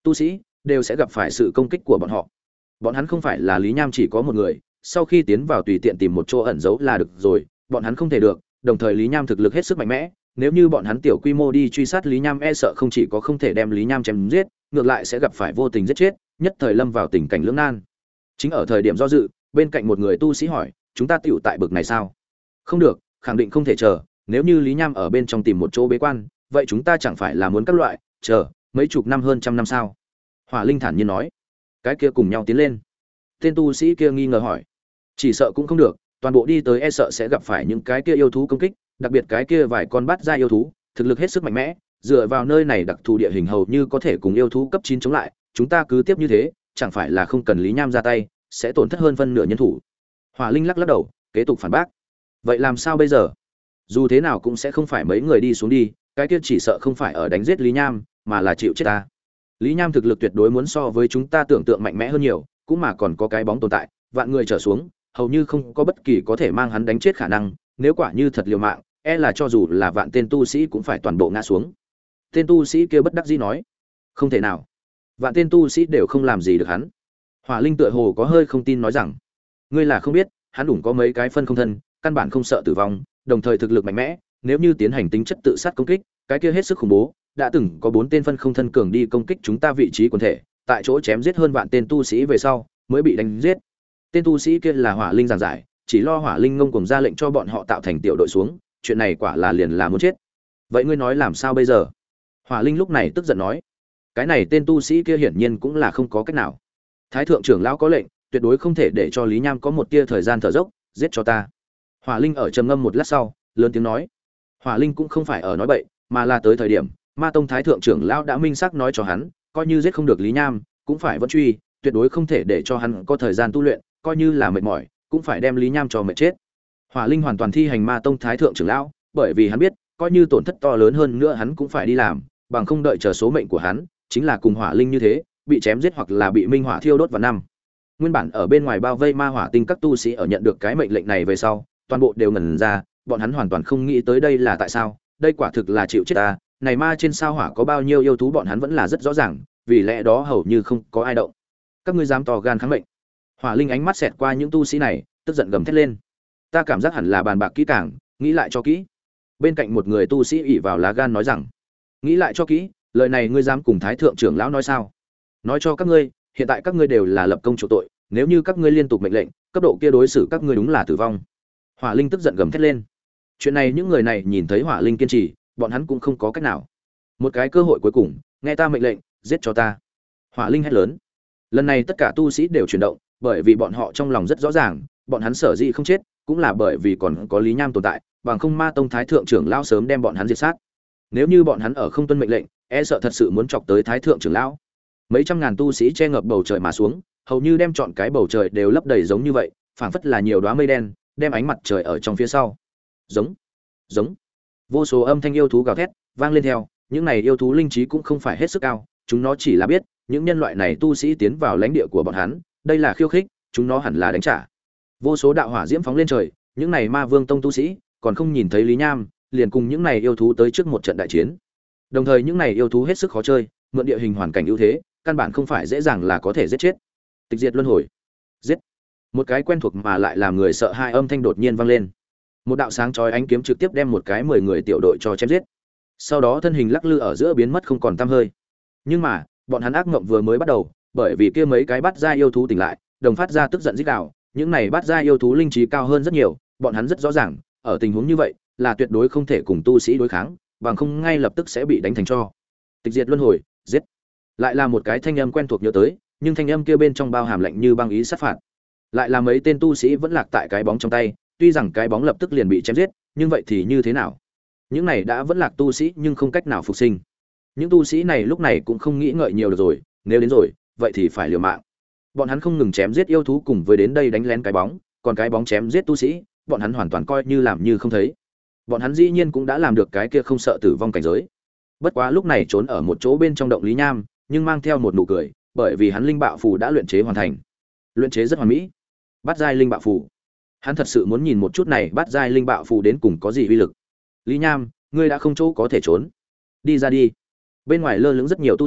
A: tu sĩ đều sẽ gặp phải sự công kích của bọn họ. Bọn hắn không phải là Lý Nham chỉ có một người, sau khi tiến vào tùy tiện tìm một chỗ ẩn giấu là được rồi, bọn hắn không thể được, đồng thời Lý Nham thực lực hết sức mạnh mẽ, nếu như bọn hắn tiểu quy mô đi truy sát Lý Nham e sợ không chỉ có không thể đem Lý Nham chém giết, ngược lại sẽ gặp phải vô tình giết chết, nhất thời lâm vào tình cảnh lưỡng nan. Chính ở thời điểm do dự, bên cạnh một người tu sĩ hỏi, chúng ta tiểu tại bực này sao? Không được, khẳng định không thể chờ, nếu như Lý Nham ở bên trong tìm một chỗ bế quan, vậy chúng ta chẳng phải là muốn các loại chờ mấy chục năm hơn trăm năm sao? Hỏa Linh thản nhiên nói. Cái kia cùng nhau tiến lên. Tên tu sĩ kia nghi ngờ hỏi. Chỉ sợ cũng không được, toàn bộ đi tới e sợ sẽ gặp phải những cái kia yêu thú công kích, đặc biệt cái kia vài con bắt ra yêu thú, thực lực hết sức mạnh mẽ, dựa vào nơi này đặc thù địa hình hầu như có thể cùng yêu thú cấp 9 chống lại, chúng ta cứ tiếp như thế, chẳng phải là không cần Lý Nham ra tay, sẽ tổn thất hơn phân nửa nhân thủ. Hỏa Linh lắc lắc đầu, kế tục phản bác. Vậy làm sao bây giờ? Dù thế nào cũng sẽ không phải mấy người đi xuống đi, cái kia chỉ sợ không phải ở đánh giết Lý Nham, mà là chịu chết ta. Lý Nham thực lực tuyệt đối muốn so với chúng ta tưởng tượng mạnh mẽ hơn nhiều, cũng mà còn có cái bóng tồn tại, vạn người trở xuống, hầu như không có bất kỳ có thể mang hắn đánh chết khả năng, nếu quả như thật liều mạng, e là cho dù là vạn tên tu sĩ cũng phải toàn bộ ngã xuống. Tên tu sĩ kia bất đắc dĩ nói, không thể nào, vạn tên tu sĩ đều không làm gì được hắn. Hỏa Linh tựa hồ có hơi không tin nói rằng, ngươi là không biết, hắn đủ có mấy cái phân không thân, căn bản không sợ tử vong, đồng thời thực lực mạnh mẽ, nếu như tiến hành tính chất tự sát công kích, cái kia hết sức khủng bố, đã từng có 4 tên phân không thân cường đi công kích chúng ta vị trí quần thể, tại chỗ chém giết hơn vạn tên tu sĩ về sau, mới bị đánh giết. Tên tu sĩ kia là Hỏa Linh giảng giải, chỉ lo Hỏa Linh ngông cuồng ra lệnh cho bọn họ tạo thành tiểu đội xuống, chuyện này quả là liền là muốn chết. Vậy ngươi nói làm sao bây giờ? Hỏa Linh lúc này tức giận nói, cái này tên tu sĩ kia hiển nhiên cũng là không có cách nào. Thái thượng trưởng lão có lệnh, tuyệt đối không thể để cho Lý Nham có một tia thời gian thở dốc, giết cho ta. Hỏa Linh ở trầm ngâm một lát sau, lớn tiếng nói. Hỏa Linh cũng không phải ở nói bậy, mà là tới thời điểm, Ma tông thái thượng trưởng lão đã minh xác nói cho hắn, coi như giết không được Lý Nham, cũng phải vẫn truy, tuyệt đối không thể để cho hắn có thời gian tu luyện, coi như là mệt mỏi, cũng phải đem Lý Nham cho mệt chết. Hỏa Linh hoàn toàn thi hành Ma tông thái thượng trưởng lão, bởi vì hắn biết, coi như tổn thất to lớn hơn nữa hắn cũng phải đi làm, bằng không đợi chờ số mệnh của hắn, chính là cùng Hỏa Linh như thế, bị chém giết hoặc là bị minh hỏa thiêu đốt vào năm. Nguyên bản ở bên ngoài bao vây ma hỏa tinh các tu sĩ ở nhận được cái mệnh lệnh này về sau, toàn bộ đều ngẩn ra, bọn hắn hoàn toàn không nghĩ tới đây là tại sao, đây quả thực là chịu chết ta, này ma trên sao hỏa có bao nhiêu yêu thú bọn hắn vẫn là rất rõ ràng, vì lẽ đó hầu như không có ai động. Các ngươi dám to gan kháng mệnh? Hỏa Linh ánh mắt xẹt qua những tu sĩ này, tức giận gầm thét lên. Ta cảm giác hẳn là bàn bạc kỹ càng, nghĩ lại cho kỹ. Bên cạnh một người tu sĩ ỷ vào lá gan nói rằng, nghĩ lại cho kỹ, lời này ngươi dám cùng thái thượng trưởng lão nói sao? Nói cho các ngươi, hiện tại các ngươi đều là lập công chủ tội, nếu như các ngươi liên tục mệnh lệnh, cấp độ kia đối xử các ngươi đúng là tử vong. Hỏa Linh tức giận gầm thét lên. Chuyện này những người này nhìn thấy Hỏa Linh kiên trì, bọn hắn cũng không có cách nào. Một cái cơ hội cuối cùng, nghe ta mệnh lệnh, giết cho ta. Hỏa Linh hét lớn. Lần này tất cả tu sĩ đều chuyển động, bởi vì bọn họ trong lòng rất rõ ràng, bọn hắn sở dĩ không chết, cũng là bởi vì còn có Lý Nham tồn tại, bằng không Ma tông thái thượng trưởng lão sớm đem bọn hắn diệt sát. Nếu như bọn hắn ở không tuân mệnh lệnh, e sợ thật sự muốn chọc tới thái thượng trưởng lão. Mấy trăm ngàn tu sĩ che ngập bầu trời mà xuống, hầu như đem trọn cái bầu trời đều lấp đầy giống như vậy, phảng phất là nhiều đóa mây đen, đem ánh mặt trời ở trong phía sau. Giống, giống. Vô số âm thanh yêu thú gào thét, vang lên theo, những này yêu thú linh trí cũng không phải hết sức cao, chúng nó chỉ là biết, những nhân loại này tu sĩ tiến vào lãnh địa của bọn hắn, đây là khiêu khích, chúng nó hẳn là đánh trả. Vô số đạo hỏa diễm phóng lên trời, những này Ma Vương tông tu sĩ còn không nhìn thấy Lý Nham, liền cùng những này yêu thú tới trước một trận đại chiến. Đồng thời những này yêu thú hết sức khó chơi, mượn địa hình hoàn cảnh ưu thế, căn bản không phải dễ dàng là có thể giết chết. Tịch diệt luân hồi. Giết. Một cái quen thuộc mà lại làm người sợ hai âm thanh đột nhiên vang lên. Một đạo sáng chói ánh kiếm trực tiếp đem một cái 10 người tiểu đội cho chém giết. Sau đó thân hình lắc lư ở giữa biến mất không còn tăm hơi. Nhưng mà, bọn hắn ác mộng vừa mới bắt đầu, bởi vì kia mấy cái bắt ra yêu thú tỉnh lại, đồng phát ra tức giận rít gào, những này bắt ra yêu thú linh trí cao hơn rất nhiều, bọn hắn rất rõ ràng, ở tình huống như vậy, là tuyệt đối không thể cùng tu sĩ đối kháng, bằng không ngay lập tức sẽ bị đánh thành tro. Tịch diệt luân hồi, giết. Lại là một cái thanh âm quen thuộc nhớ tới, nhưng thanh âm kia bên trong bao hàm lạnh như băng ý sát phạt. Lại là mấy tên tu sĩ vẫn lạc tại cái bóng trong tay, tuy rằng cái bóng lập tức liền bị chém giết, nhưng vậy thì như thế nào? Những này đã vẫn lạc tu sĩ nhưng không cách nào phục sinh. Những tu sĩ này lúc này cũng không nghĩ ngợi nhiều được rồi, nếu đến rồi, vậy thì phải liều mạng. Bọn hắn không ngừng chém giết yêu thú cùng với đến đây đánh lén cái bóng, còn cái bóng chém giết tu sĩ, bọn hắn hoàn toàn coi như làm như không thấy. Bọn hắn dĩ nhiên cũng đã làm được cái kia không sợ tử vong cảnh giới. Bất quá lúc này trốn ở một chỗ bên trong động Lý Nham, nhưng mang theo một nụ cười, bởi vì hắn linh bạo phù đã luyện chế hoàn thành. Luyện chế rất hoàn mỹ. Bát giai linh bạo phù. Hắn thật sự muốn nhìn một chút này bát giai linh bạo phù đến cùng có gì uy lực. Lý Nham, ngươi đã không chỗ có thể trốn. Đi ra đi. Bên ngoài lơ lửng rất nhiều tu sĩ,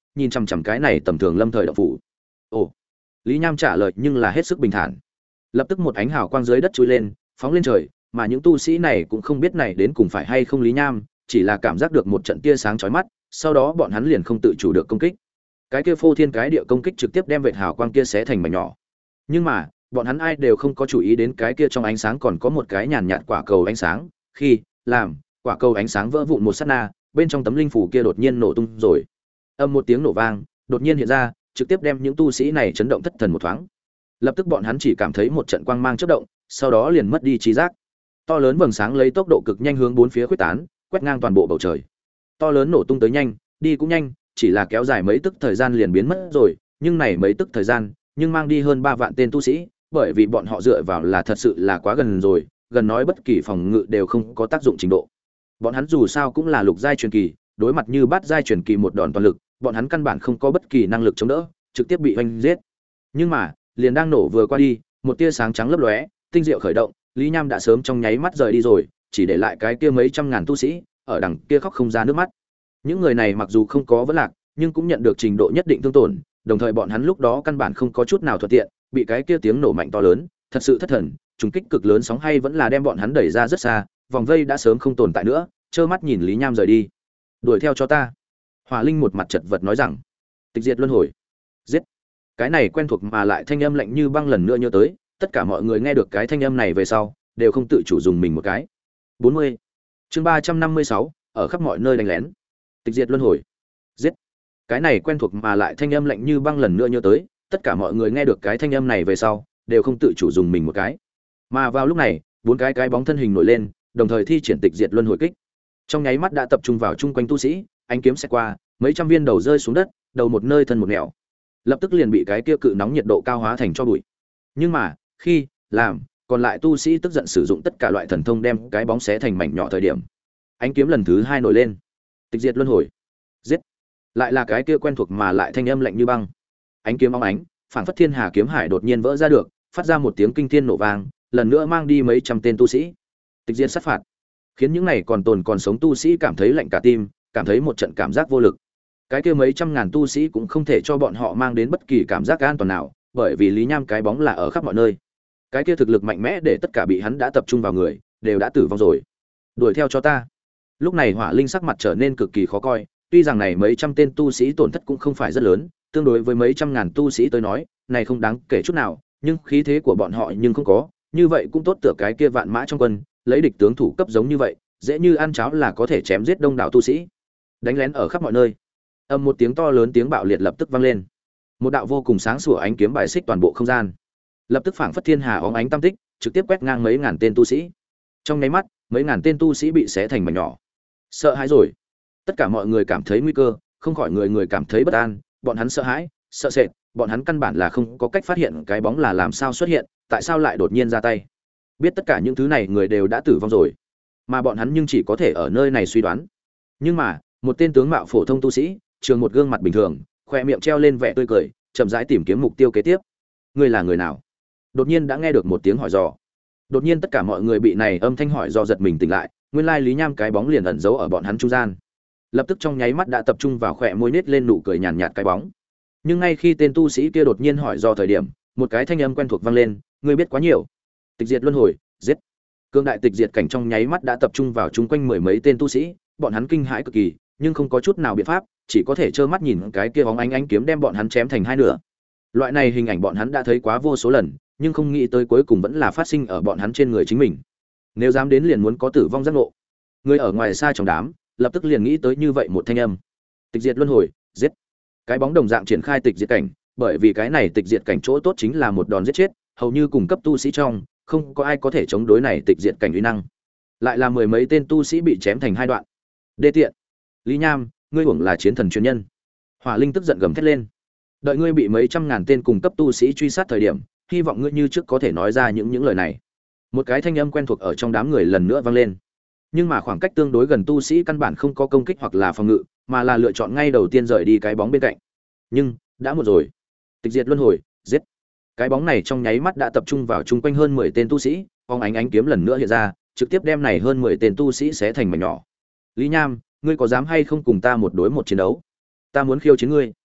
A: nhìn chằm chằm cái này tầm thường lâm thời động phủ. Ồ. Lý Nham trả lời nhưng là hết sức bình thản. Lập tức một ánh hào quang dưới đất chui lên, phóng lên trời, mà những tu sĩ này cũng không biết này đến cùng phải hay không Lý Nham, chỉ là cảm giác được một trận tia sáng chói mắt, sau đó bọn hắn liền không tự chủ được công kích. Cái kia phô thiên cái địa công kích trực tiếp đem vệt hào quang kia xé thành mảnh nhỏ. Nhưng mà, bọn hắn ai đều không có chú ý đến cái kia trong ánh sáng còn có một cái nhàn nhạt quả cầu ánh sáng, khi làm quả cầu ánh sáng vỡ vụn một sát na, bên trong tấm linh phủ kia đột nhiên nổ tung rồi. Âm một tiếng nổ vang, đột nhiên hiện ra, trực tiếp đem những tu sĩ này chấn động thất thần một thoáng. Lập tức bọn hắn chỉ cảm thấy một trận quang mang chớp động, sau đó liền mất đi trí giác. To lớn vầng sáng lấy tốc độ cực nhanh hướng bốn phía khuếch tán, quét ngang toàn bộ bầu trời. To lớn nổ tung tới nhanh, đi cũng nhanh, chỉ là kéo dài mấy tức thời gian liền biến mất rồi, nhưng này mấy tức thời gian, nhưng mang đi hơn 3 vạn tên tu sĩ, bởi vì bọn họ dựa vào là thật sự là quá gần rồi, gần nói bất kỳ phòng ngự đều không có tác dụng trình độ. Bọn hắn dù sao cũng là lục giai truyền kỳ, đối mặt như bát giai truyền kỳ một đòn toàn lực, bọn hắn căn bản không có bất kỳ năng lực chống đỡ, trực tiếp bị hoành giết. Nhưng mà, liền đang nổ vừa qua đi, một tia sáng trắng lấp lóe, tinh diệu khởi động, Lý Nham đã sớm trong nháy mắt rời đi rồi, chỉ để lại cái kia mấy trăm ngàn tu sĩ, ở đằng kia khóc không ra nước mắt. Những người này mặc dù không có vấn lạc, nhưng cũng nhận được trình độ nhất định thương tổn, đồng thời bọn hắn lúc đó căn bản không có chút nào thuận tiện, bị cái kia tiếng nổ mạnh to lớn, thật sự thất thần, trùng kích cực lớn sóng hay vẫn là đem bọn hắn đẩy ra rất xa, vòng vây đã sớm không tồn tại nữa, trơ mắt nhìn Lý Nham rời đi. Đuổi theo cho ta. Hỏa Linh một mặt chật vật nói rằng, tịch diệt luân hồi. Giết. Cái này quen thuộc mà lại thanh âm lạnh như băng lần nữa nhớ tới, tất cả mọi người nghe được cái thanh âm này về sau, đều không tự chủ dùng mình một cái. 40. Chương 356, ở khắp mọi nơi đánh lén. Tịch diệt luân hồi. Giết. Cái này quen thuộc mà lại thanh âm lạnh như băng lần nữa nhớ tới, tất cả mọi người nghe được cái thanh âm này về sau, đều không tự chủ dùng mình một cái. Mà vào lúc này, bốn cái bóng thân hình nổi lên, đồng thời thi triển tịch diệt luân hồi kích. Trong nháy mắt đã tập trung vào chung quanh tu sĩ, ánh kiếm sẽ qua, mấy trăm viên đầu rơi xuống đất, đầu một nơi thân một nẻo. Lập tức liền bị cái kia cự nóng nhiệt độ cao hóa thành cho bụi. Nhưng mà, khi làm, còn lại tu sĩ tức giận sử dụng tất cả loại thần thông đem cái bóng xé thành mảnh nhỏ thời điểm, ánh kiếm lần thứ 2 nổi lên. Tịch diệt luân hồi. Giết. Lại là cái kia quen thuộc mà lại thanh âm lạnh như băng. Ánh kiếm óng ánh, phảng phất thiên hà kiếm hải đột nhiên vỡ ra được, phát ra một tiếng kinh thiên nổ vang, lần nữa mang đi mấy trăm tên tu sĩ. Tịch diệt sát phạt, khiến những này còn sống tu sĩ cảm thấy lạnh cả tim, cảm thấy một trận cảm giác vô lực. Cái kia mấy trăm ngàn tu sĩ cũng không thể cho bọn họ mang đến bất kỳ cảm giác an toàn nào, bởi vì Lý Nham cái bóng là ở khắp mọi nơi. Cái kia thực lực mạnh mẽ để tất cả bị hắn đã tập trung vào người, đều đã tử vong rồi. Đuổi theo cho ta. Lúc này Hỏa Linh sắc mặt trở nên cực kỳ khó coi, tuy rằng này mấy trăm tên tu sĩ tổn thất cũng không phải rất lớn, tương đối với mấy trăm ngàn tu sĩ tới nói, này không đáng kể chút nào, nhưng khí thế của bọn họ nhưng không có, như vậy cũng tốt tựa cái kia vạn mã trong quân, lấy địch tướng thủ cấp giống như vậy, dễ như ăn cháo là có thể chém giết đông đảo tu sĩ. Đánh lén ở khắp mọi nơi. Âm một tiếng to lớn tiếng bạo liệt lập tức vang lên. Một đạo vô cùng sáng sủa ánh kiếm bài xích toàn bộ không gian. Lập tức phảng phất thiên hà óng ánh tam tích, trực tiếp quét ngang mấy ngàn tên tu sĩ. Trong nháy mắt, mấy ngàn tên tu sĩ bị xé thành mảnh nhỏ. Sợ hãi rồi. Tất cả mọi người cảm thấy nguy cơ, không khỏi người người cảm thấy bất an, bọn hắn sợ hãi, sợ sệt, bọn hắn căn bản là không có cách phát hiện cái bóng là làm sao xuất hiện, tại sao lại đột nhiên ra tay. Biết tất cả những thứ này người đều đã tử vong rồi, mà bọn hắn nhưng chỉ có thể ở nơi này suy đoán. Nhưng mà, một tên tướng mạo phổ thông tu sĩ, trường một gương mặt bình thường, khoe miệng treo lên vẻ tươi cười, chậm rãi tìm kiếm mục tiêu kế tiếp. Ngươi là người nào? Đột nhiên đã nghe được một tiếng hỏi dò. Đột nhiên tất cả mọi người bị này âm thanh hỏi dò giật mình tỉnh lại, nguyên lai Lý Nham cái bóng liền ẩn giấu ở bọn hắn trung gian. Lập tức trong nháy mắt đã tập trung vào khóe môi nết lên nụ cười nhàn nhạt cái bóng. Nhưng ngay khi tên tu sĩ kia đột nhiên hỏi dò thời điểm, một cái thanh âm quen thuộc vang lên, ngươi biết quá nhiều. Tịch diệt luân hồi, giết. Cương đại tịch diệt cảnh trong nháy mắt đã tập trung vào chung quanh mười mấy tên tu sĩ, bọn hắn kinh hãi cực kỳ, nhưng không có chút nào biện pháp, chỉ có thể trơ mắt nhìn cái kia bóng ánh kiếm đem bọn hắn chém thành hai nửa. Loại này hình ảnh bọn hắn đã thấy quá vô số lần, nhưng không nghĩ tới cuối cùng vẫn là phát sinh ở bọn hắn trên người chính mình. Nếu dám đến liền muốn có tử vong giác ngộ. Người ở ngoài xa trong đám, lập tức liền nghĩ tới như vậy một thanh âm. Tịch diệt luân hồi, giết. Cái bóng đồng dạng triển khai tịch diệt cảnh, bởi vì cái này tịch diệt cảnh chỗ tốt chính là một đòn giết chết, hầu như cùng cấp tu sĩ trong, không có ai có thể chống đối này tịch diệt cảnh uy năng. Lại là mười mấy tên tu sĩ bị chém thành hai đoạn. Đê tiện. Lý Nham, ngươi hưởng là chiến thần truyền nhân. Hỏa Linh tức giận gầm thét lên. Đợi ngươi bị mấy trăm ngàn tên cùng cấp tu sĩ truy sát thời điểm, hy vọng ngươi như trước có thể nói ra những lời này. Một cái thanh âm quen thuộc ở trong đám người lần nữa vang lên. Nhưng mà khoảng cách tương đối gần tu sĩ căn bản không có công kích hoặc là phòng ngự, mà là lựa chọn ngay đầu tiên rời đi cái bóng bên cạnh. Nhưng đã một rồi. Tịch diệt luân hồi, giết. Cái bóng này trong nháy mắt đã tập trung vào chung quanh hơn 10 tên tu sĩ, phóng ánh kiếm lần nữa hiện ra, trực tiếp đem này hơn 10 tên tu sĩ xé thành mảnh nhỏ. Lý Nham, ngươi có dám hay không cùng ta một đối một chiến đấu? Ta muốn khiêu chiến ngươi.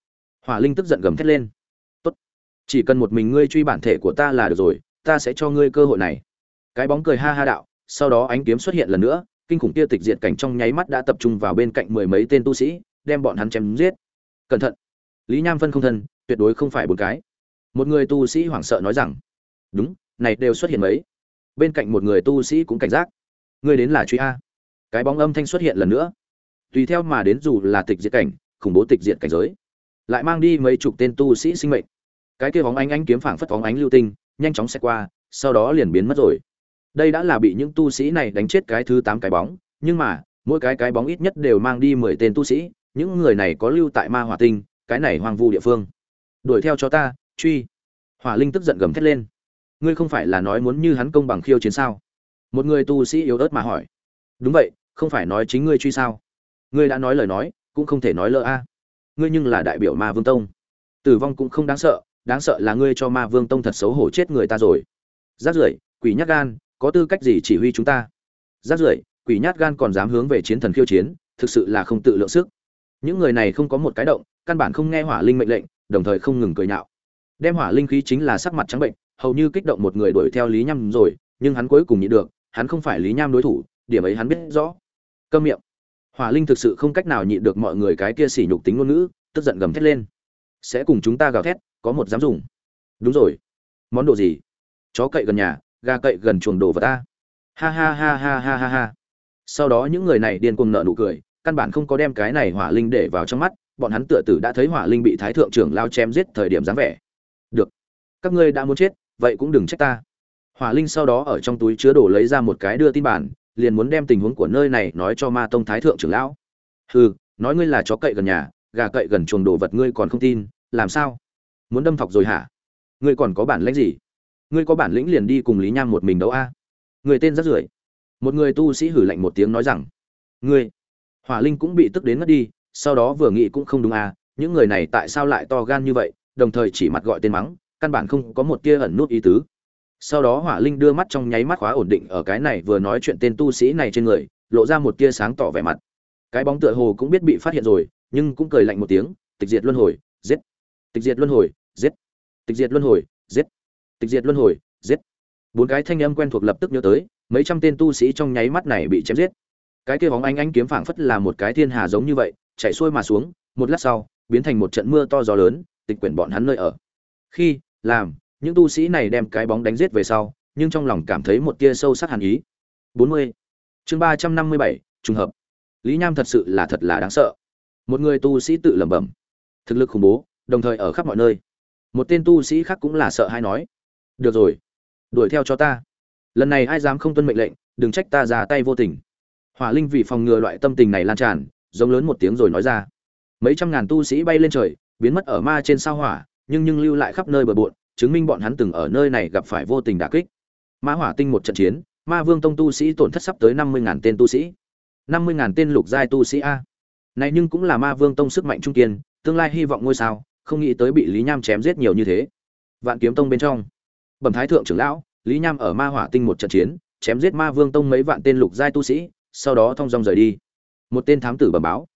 A: Hỏa Linh tức giận gầm thét lên. Tốt, chỉ cần một mình ngươi truy bản thể của ta là được rồi, ta sẽ cho ngươi cơ hội này. Cái bóng cười ha ha đạo, sau đó ánh kiếm xuất hiện lần nữa, kinh khủng kia tịch diệt cảnh trong nháy mắt đã tập trung vào bên cạnh mười mấy tên tu sĩ, đem bọn hắn chém giết. Cẩn thận, Lý Nham phân không thân, tuyệt đối không phải bốn cái. Một người tu sĩ hoảng sợ nói rằng, đúng, này đều xuất hiện mấy. Bên cạnh một người tu sĩ cũng cảnh giác, ngươi đến là truy a. Cái bóng âm thanh xuất hiện lần nữa, tùy theo mà đến dù là tịch diệt cảnh, khủng bố tịch diệt cảnh giới, lại mang đi mấy chục tên tu sĩ sinh mệnh. Cái kia bóng ánh kiếm phảng phất bóng ánh lưu tinh, nhanh chóng xẹt qua, sau đó liền biến mất rồi. Đây đã là bị những tu sĩ này đánh chết cái thứ 8 cái bóng, nhưng mà, mỗi cái bóng ít nhất đều mang đi 10 tên tu sĩ, những người này có lưu tại Ma Hỏa Tinh, cái này hoang vu địa phương. Đuổi theo cho ta, truy. Hỏa Linh tức giận gầm thét lên. Ngươi không phải là nói muốn như hắn công bằng khiêu chiến sao? Một người tu sĩ yếu ớt mà hỏi. Đúng vậy, không phải nói chính ngươi truy sao? Ngươi đã nói lời nói, cũng không thể nói lỡ a. Ngươi nhưng là đại biểu Ma Vương Tông. Tử vong cũng không đáng sợ là ngươi cho Ma Vương Tông thật xấu hổ chết người ta rồi. Rác rưởi, quỷ nhát gan, có tư cách gì chỉ huy chúng ta? Rác rưởi, quỷ nhát gan còn dám hướng về chiến thần khiêu chiến, thực sự là không tự lượng sức. Những người này không có một cái động, căn bản không nghe Hỏa Linh mệnh lệnh, đồng thời không ngừng cười nhạo. Đem Hỏa Linh khí chính là sắc mặt trắng bệnh, hầu như kích động một người đuổi theo Lý Nham rồi, nhưng hắn cuối cùng nhịn được, hắn không phải Lý Nham đối thủ, điểm ấy hắn biết rõ. Câm miệng. Hỏa Linh thực sự không cách nào nhịn được mọi người cái kia sỉ nhục tính ngôn ngữ, tức giận gầm thét lên. Sẽ cùng chúng ta gào thét, có một dám dùng. Đúng rồi. Món đồ gì? Chó cậy gần nhà, gà cậy gần chuồng đồ vật ta. Ha ha ha ha ha ha ha. Sau đó những người này điên cuồng nở nụ cười, căn bản không có đem cái này Hỏa Linh để vào trong mắt, bọn hắn tựa tử đã thấy Hỏa Linh bị Thái thượng trưởng lao chém giết thời điểm dáng vẻ. Được, các ngươi đã muốn chết, vậy cũng đừng trách ta. Hỏa Linh sau đó ở trong túi chứa đồ lấy ra một cái đưa tin bản, liền muốn đem tình huống của nơi này nói cho Ma Tông Thái thượng trưởng lão. Hừ, nói ngươi là chó cậy gần nhà, gà cậy gần chuồng đồ vật ngươi còn không tin, làm sao? Muốn đâm thọc rồi hả? Ngươi còn có bản lĩnh gì? Ngươi có bản lĩnh liền đi cùng Lý Nham một mình đấu a. Người tên rất rưởi. Một người tu sĩ hử lạnh một tiếng nói rằng, ngươi. Hỏa Linh cũng bị tức đến ngất đi, sau đó vừa nghĩ cũng không đúng a, những người này tại sao lại to gan như vậy, đồng thời chỉ mặt gọi tên mắng, căn bản không có một tia ẩn nút ý tứ. Sau đó Hỏa Linh đưa mắt trong nháy mắt khóa ổn định ở cái này vừa nói chuyện tên tu sĩ này trên người, lộ ra một tia sáng tỏ vẻ mặt. Cái bóng tựa hồ cũng biết bị phát hiện rồi, nhưng cũng cười lạnh một tiếng, tịch diệt luân hồi, giết. Tịch diệt luân hồi, giết. Tịch diệt luân hồi, giết. Tịch diệt luân hồi, giết. Bốn cái thanh âm quen thuộc lập tức nhớ tới, mấy trăm tên tu sĩ trong nháy mắt này bị chém giết. Cái kia bóng ánh kiếm phảng phất là một cái thiên hà giống như vậy, chảy xuôi mà xuống, một lát sau, biến thành một trận mưa to gió lớn, tịch quyển bọn hắn nơi ở. Khi làm những tu sĩ này đem cái bóng đánh giết về sau, nhưng trong lòng cảm thấy một tia sâu sắc hàn ý. 40. Chương 357, trùng hợp. Lý Nham thật sự là thật là đáng sợ. Một người tu sĩ tự lẩm bẩm. Thực lực khủng bố, đồng thời ở khắp mọi nơi. Một tên tu sĩ khác cũng là sợ hãi nói: "Được rồi, đuổi theo cho ta. Lần này ai dám không tuân mệnh lệnh, đừng trách ta ra tay vô tình." Hỏa Linh vì phòng ngừa loại tâm tình này lan tràn, giống lớn một tiếng rồi nói ra. Mấy trăm ngàn tu sĩ bay lên trời, biến mất ở ma trên sao hỏa, nhưng lưu lại khắp nơi bờ bộn, chứng minh bọn hắn từng ở nơi này gặp phải vô tình đả kích. Ma Hỏa Tinh một trận chiến, Ma Vương Tông tu sĩ tổn thất sắp tới 50.000 tên tu sĩ. 50.000 tên lục giai tu sĩ a. Này nhưng cũng là Ma Vương Tông sức mạnh trung kiên, tương lai hy vọng ngôi sao, không nghĩ tới bị Lý Nham chém giết nhiều như thế. Vạn Kiếm Tông bên trong, Bẩm Thái thượng trưởng lão, Lý Nham ở Ma Hỏa Tinh một trận chiến, chém giết Ma Vương Tông mấy vạn tên lục giai tu sĩ, sau đó thong dong rời đi. Một tên thám tử bẩm báo.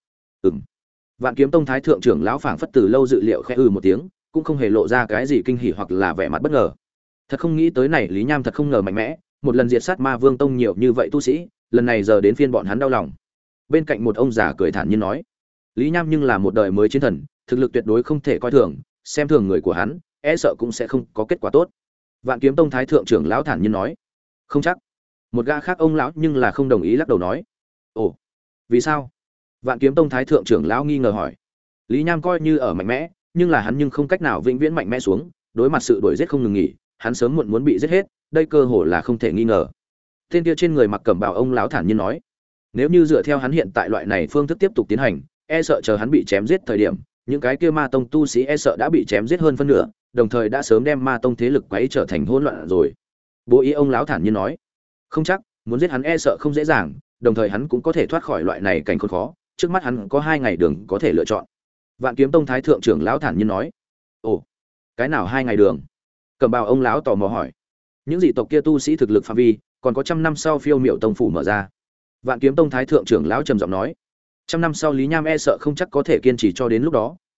A: Vạn Kiếm Tông Thái thượng trưởng lão phảng phất từ lâu dự liệu khẽ một tiếng, cũng không hề lộ ra cái gì kinh hỉ hoặc là vẻ mặt bất ngờ. Thật không nghĩ tới này Lý Nham thật không ngờ mạnh mẽ, một lần diệt sát Ma Vương Tông nhiều như vậy tu sĩ, lần này giờ đến phiên bọn hắn đau lòng. Bên cạnh một ông già cười thản nhiên nói: Lý Nham nhưng là một đời mới chiến thần, thực lực tuyệt đối không thể coi thường, xem thường người của hắn, e sợ cũng sẽ không có kết quả tốt. Vạn Kiếm Tông Thái thượng trưởng lão thản nhiên nói: Không chắc. Một gã khác ông lão nhưng là không đồng ý lắc đầu nói: Ồ, vì sao? Vạn Kiếm Tông Thái thượng trưởng lão nghi ngờ hỏi. Lý Nham coi như ở mạnh mẽ, nhưng là hắn nhưng không cách nào vĩnh viễn mạnh mẽ xuống, đối mặt sự đuổi giết không ngừng nghỉ, hắn sớm muộn muốn bị giết hết, đây cơ hội là không thể nghi ngờ. Tên kia trên người mặc cẩm bào ông lão thản nhiên nói: Nếu như dựa theo hắn hiện tại loại này phương thức tiếp tục tiến hành, e sợ chờ hắn bị chém giết thời điểm, những cái kia Ma Tông tu sĩ e sợ đã bị chém giết hơn phân nửa, đồng thời đã sớm đem Ma Tông thế lực quấy trở thành hỗn loạn rồi. Bố ý ông lão thản nhiên nói: Không chắc, muốn giết hắn e sợ không dễ dàng, đồng thời hắn cũng có thể thoát khỏi loại này cảnh khốn khó, trước mắt hắn có 2 ngày đường có thể lựa chọn. Vạn Kiếm Tông Thái thượng trưởng lão thản nhiên nói: Ồ, cái nào 2 ngày đường? Cẩm bào ông lão tò mò hỏi. Những dị tộc kia tu sĩ thực lực phạm vi, còn có 100 năm sau Phiêu Miểu Tông phủ mở ra. Vạn Kiếm Tông Thái thượng trưởng lão trầm giọng nói: 100 năm sau Lý Nham e sợ không chắc có thể kiên trì cho đến lúc đó,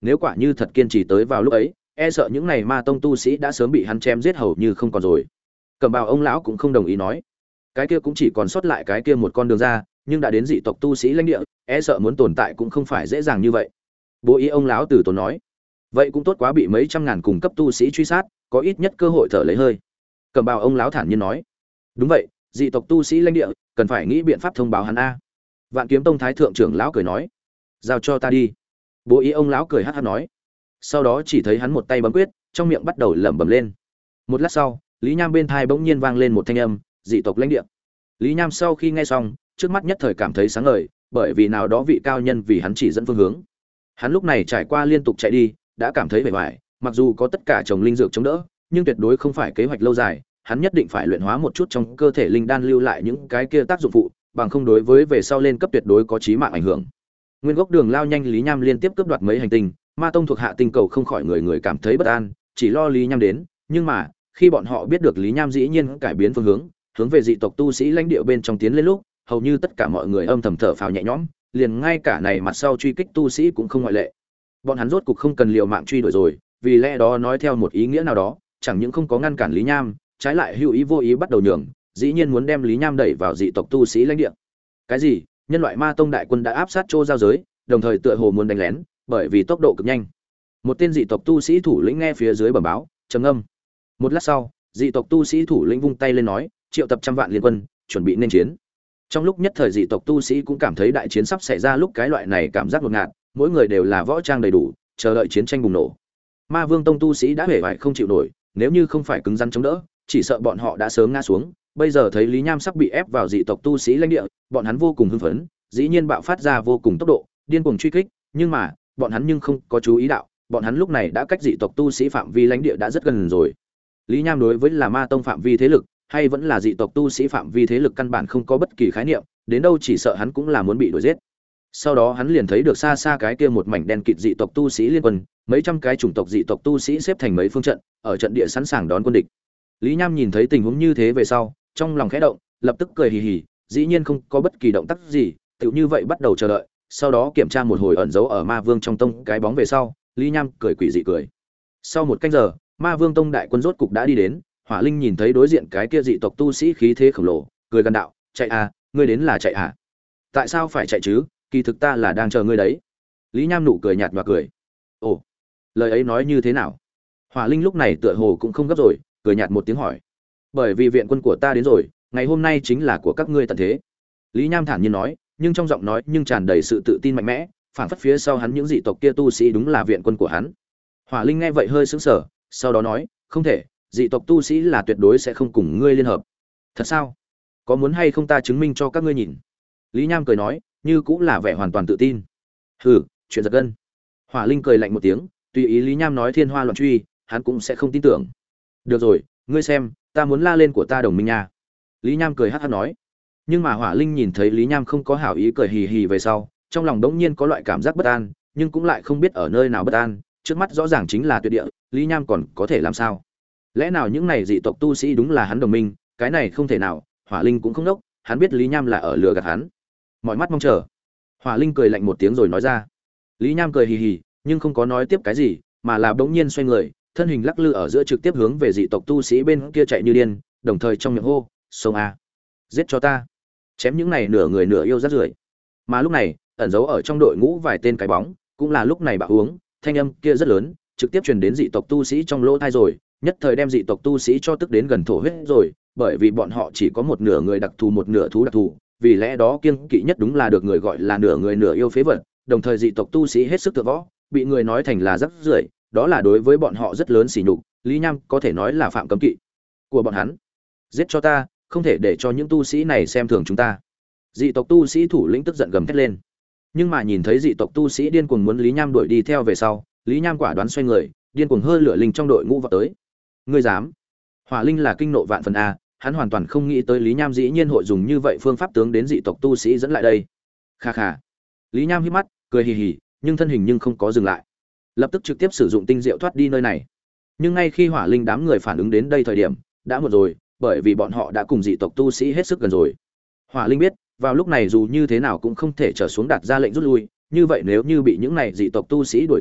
A: Nếu quả như thật kiên trì tới vào lúc ấy, e sợ những này ma tông tu sĩ đã sớm bị hắn chém giết hầu như không còn rồi. Cẩm bào ông lão cũng không đồng ý nói, cái kia cũng chỉ còn sót lại cái kia một con đường ra, nhưng đã đến dị tộc tu sĩ lãnh địa, e sợ muốn tồn tại cũng không phải dễ dàng như vậy. Bố ý ông lão từ tốn nói, vậy cũng tốt quá, bị mấy trăm ngàn cùng cấp tu sĩ truy sát, có ít nhất cơ hội thở lấy hơi. Cẩm bào ông lão thản nhiên nói, đúng vậy, dị tộc tu sĩ lãnh địa cần phải nghĩ biện pháp thông báo hắn a. Vạn Kiếm Tông thái thượng trưởng lão cười nói, giao cho ta đi. Bố ý ông lão cười hắt hắt nói, sau đó chỉ thấy hắn một tay bấm quyết, trong miệng bắt đầu lẩm bẩm lên. Một lát sau, Lý Nham bên thai bỗng nhiên vang lên một thanh âm, dị tộc lãnh địa. Lý Nham sau khi nghe xong, trước mắt nhất thời cảm thấy sáng ngời, bởi vì nào đó vị cao nhân vì hắn chỉ dẫn phương hướng. Hắn lúc này trải qua liên tục chạy đi, đã cảm thấy bề ngoài, mặc dù có tất cả trồng linh dược chống đỡ, nhưng tuyệt đối không phải kế hoạch lâu dài, hắn nhất định phải luyện hóa một chút trong cơ thể linh đan lưu lại những cái kia tác dụng phụ, bằng không đối với về sau lên cấp tuyệt đối có chí mạng ảnh hưởng. Nguyên gốc đường lao nhanh, Lý Nham liên tiếp cướp đoạt mấy hành tinh, ma tông thuộc hạ tinh cầu không khỏi người người cảm thấy bất an, chỉ lo Lý Nham đến, nhưng mà, khi bọn họ biết được Lý Nham dĩ nhiên cải biến phương hướng về dị tộc tu sĩ lãnh địa bên trong tiến lên lúc, hầu như tất cả mọi người âm thầm thở phào nhẹ nhõm, liền ngay cả này mặt sau truy kích tu sĩ cũng không ngoại lệ. Bọn hắn rốt cục không cần liều mạng truy đuổi rồi, vì lẽ đó nói theo một ý nghĩa nào đó, chẳng những không có ngăn cản Lý Nham, trái lại hữu ý vô ý bắt đầu nhường, dĩ nhiên muốn đem Lý Nham đẩy vào dị tộc tu sĩ lãnh địa. Cái gì? Nhân loại ma tông đại quân đã áp sát Trô giao giới, đồng thời tựa hồ muốn đánh lén, bởi vì tốc độ cực nhanh. Một tên dị tộc tu sĩ thủ lĩnh nghe phía dưới bẩm báo, trầm ngâm. Một lát sau, dị tộc tu sĩ thủ lĩnh vung tay lên nói, triệu tập trăm vạn liên quân, chuẩn bị nên chiến. Trong lúc nhất thời dị tộc tu sĩ cũng cảm thấy đại chiến sắp xảy ra, lúc cái loại này cảm giác ngột ngạt, mỗi người đều là võ trang đầy đủ, chờ đợi chiến tranh bùng nổ. Ma Vương Tông tu sĩ đã hề vải không chịu nổi, nếu như không phải cứng rắn chống đỡ, chỉ sợ bọn họ đã sớm ngã xuống. Bây giờ thấy Lý Nham sắp bị ép vào dị tộc tu sĩ lãnh địa, bọn hắn vô cùng hưng phấn, dĩ nhiên bạo phát ra vô cùng tốc độ, điên cuồng truy kích, nhưng mà, bọn hắn nhưng không có chú ý đạo, bọn hắn lúc này đã cách dị tộc tu sĩ phạm vi lãnh địa đã rất gần rồi. Lý Nham đối với là ma tông phạm vi thế lực, hay vẫn là dị tộc tu sĩ phạm vi thế lực căn bản không có bất kỳ khái niệm, đến đâu chỉ sợ hắn cũng là muốn bị đuổi giết. Sau đó hắn liền thấy được xa xa cái kia một mảnh đen kịt dị tộc tu sĩ liên quân, mấy trăm cái chủng tộc dị tộc tu sĩ xếp thành mấy phương trận, ở trận địa sẵn sàng đón quân địch. Lý Nham nhìn thấy tình huống như thế về sau, trong lòng khẽ động, lập tức cười hì hì, dĩ nhiên không có bất kỳ động tác gì, tựu như vậy bắt đầu chờ đợi, sau đó kiểm tra một hồi ẩn giấu ở Ma Vương trong tông cái bóng về sau, Lý Nham cười quỷ dị cười. Sau một canh giờ, Ma Vương tông đại quân rốt cục đã đi đến, Hỏa Linh nhìn thấy đối diện cái kia dị tộc tu sĩ khí thế khổng lồ, cười gần đạo, "Chạy à, ngươi đến là chạy à? Tại sao phải chạy chứ, kỳ thực ta là đang chờ ngươi đấy." Lý Nham nụ cười nhạt và cười. "Ồ, lời ấy nói như thế nào?" Hỏa Linh lúc này tựa hồ cũng không gấp rồi, cười nhạt một tiếng hỏi. "Bởi vì viện quân của ta đến rồi, ngày hôm nay chính là của các ngươi tận thế." Lý Nham thản nhiên nói, nhưng trong giọng nói nhưng tràn đầy sự tự tin mạnh mẽ, phảng phất phía sau hắn những dị tộc kia tu sĩ đúng là viện quân của hắn. Hỏa Linh nghe vậy hơi sững sờ, sau đó nói, "Không thể, dị tộc tu sĩ là tuyệt đối sẽ không cùng ngươi liên hợp." "Thật sao? Có muốn hay không ta chứng minh cho các ngươi nhìn?" Lý Nham cười nói, như cũng là vẻ hoàn toàn tự tin. "Hừ, chuyện giật gân." Hỏa Linh cười lạnh một tiếng, tùy ý Lý Nham nói thiên hoa loạn truy, hắn cũng sẽ không tin tưởng. "Được rồi, ngươi xem, ta muốn la lên của ta đồng minh nha." Lý Nham cười hắc hắc nói. Nhưng mà Hỏa Linh nhìn thấy Lý Nham không có hảo ý cười hì hì về sau, trong lòng đống nhiên có loại cảm giác bất an, nhưng cũng lại không biết ở nơi nào bất an, trước mắt rõ ràng chính là tuyệt địa, Lý Nham còn có thể làm sao? Lẽ nào những này dị tộc tu sĩ đúng là hắn đồng minh, cái này không thể nào, Hỏa Linh cũng không đốc, hắn biết Lý Nham là ở lừa gạt hắn. Mọi mắt mong chờ. Hỏa Linh cười lạnh một tiếng rồi nói ra. Lý Nham cười hì hì, nhưng không có nói tiếp cái gì, mà là bỗng nhiên xoay người, thân hình lắc lư ở giữa trực tiếp hướng về dị tộc tu sĩ bên kia chạy như điên, đồng thời trong miệng hô, "Xông a, giết cho ta, chém những này nửa người nửa yêu rác rưởi." Mà lúc này, ẩn giấu ở trong đội ngũ vài tên cái bóng, cũng là lúc này bạo uống, thanh âm kia rất lớn, trực tiếp truyền đến dị tộc tu sĩ trong lỗ tai rồi, nhất thời đem dị tộc tu sĩ cho tức đến gần thổ huyết rồi, bởi vì bọn họ chỉ có một nửa người đặc thù một nửa thú đặc thù, vì lẽ đó kiêng kỵ nhất đúng là được người gọi là nửa người nửa yêu phế vật, đồng thời dị tộc tu sĩ hết sức tự võ, bị người nói thành là rác rưởi, đó là đối với bọn họ rất lớn sỉ nhục, Lý Nham có thể nói là phạm cấm kỵ của bọn hắn. "Giết cho ta, không thể để cho những tu sĩ này xem thường chúng ta." Dị tộc tu sĩ thủ lĩnh tức giận gầm thét lên. Nhưng mà nhìn thấy dị tộc tu sĩ điên cuồng muốn Lý Nham đuổi đi theo về sau, Lý Nham quả đoán xoay người, điên cuồng hơi lửa linh trong đội ngũ vào tới. "Ngươi dám?" Hỏa Linh là kinh nộ vạn phần a, hắn hoàn toàn không nghĩ tới Lý Nham dĩ nhiên hội dùng như vậy phương pháp tướng đến dị tộc tu sĩ dẫn lại đây. Kha kha. Lý Nham híp mắt, cười hì hì, nhưng thân hình nhưng không có dừng lại. Lập tức trực tiếp sử dụng tinh diệu thoát đi nơi này. Nhưng ngay khi Hỏa Linh đám người phản ứng đến đây thời điểm, đã muộn rồi, bởi vì bọn họ đã cùng dị tộc tu sĩ hết sức gần rồi. Hỏa Linh biết, vào lúc này dù như thế nào cũng không thể trở xuống đặt ra lệnh rút lui, như vậy nếu như bị những này dị tộc tu sĩ đuổi theo giết,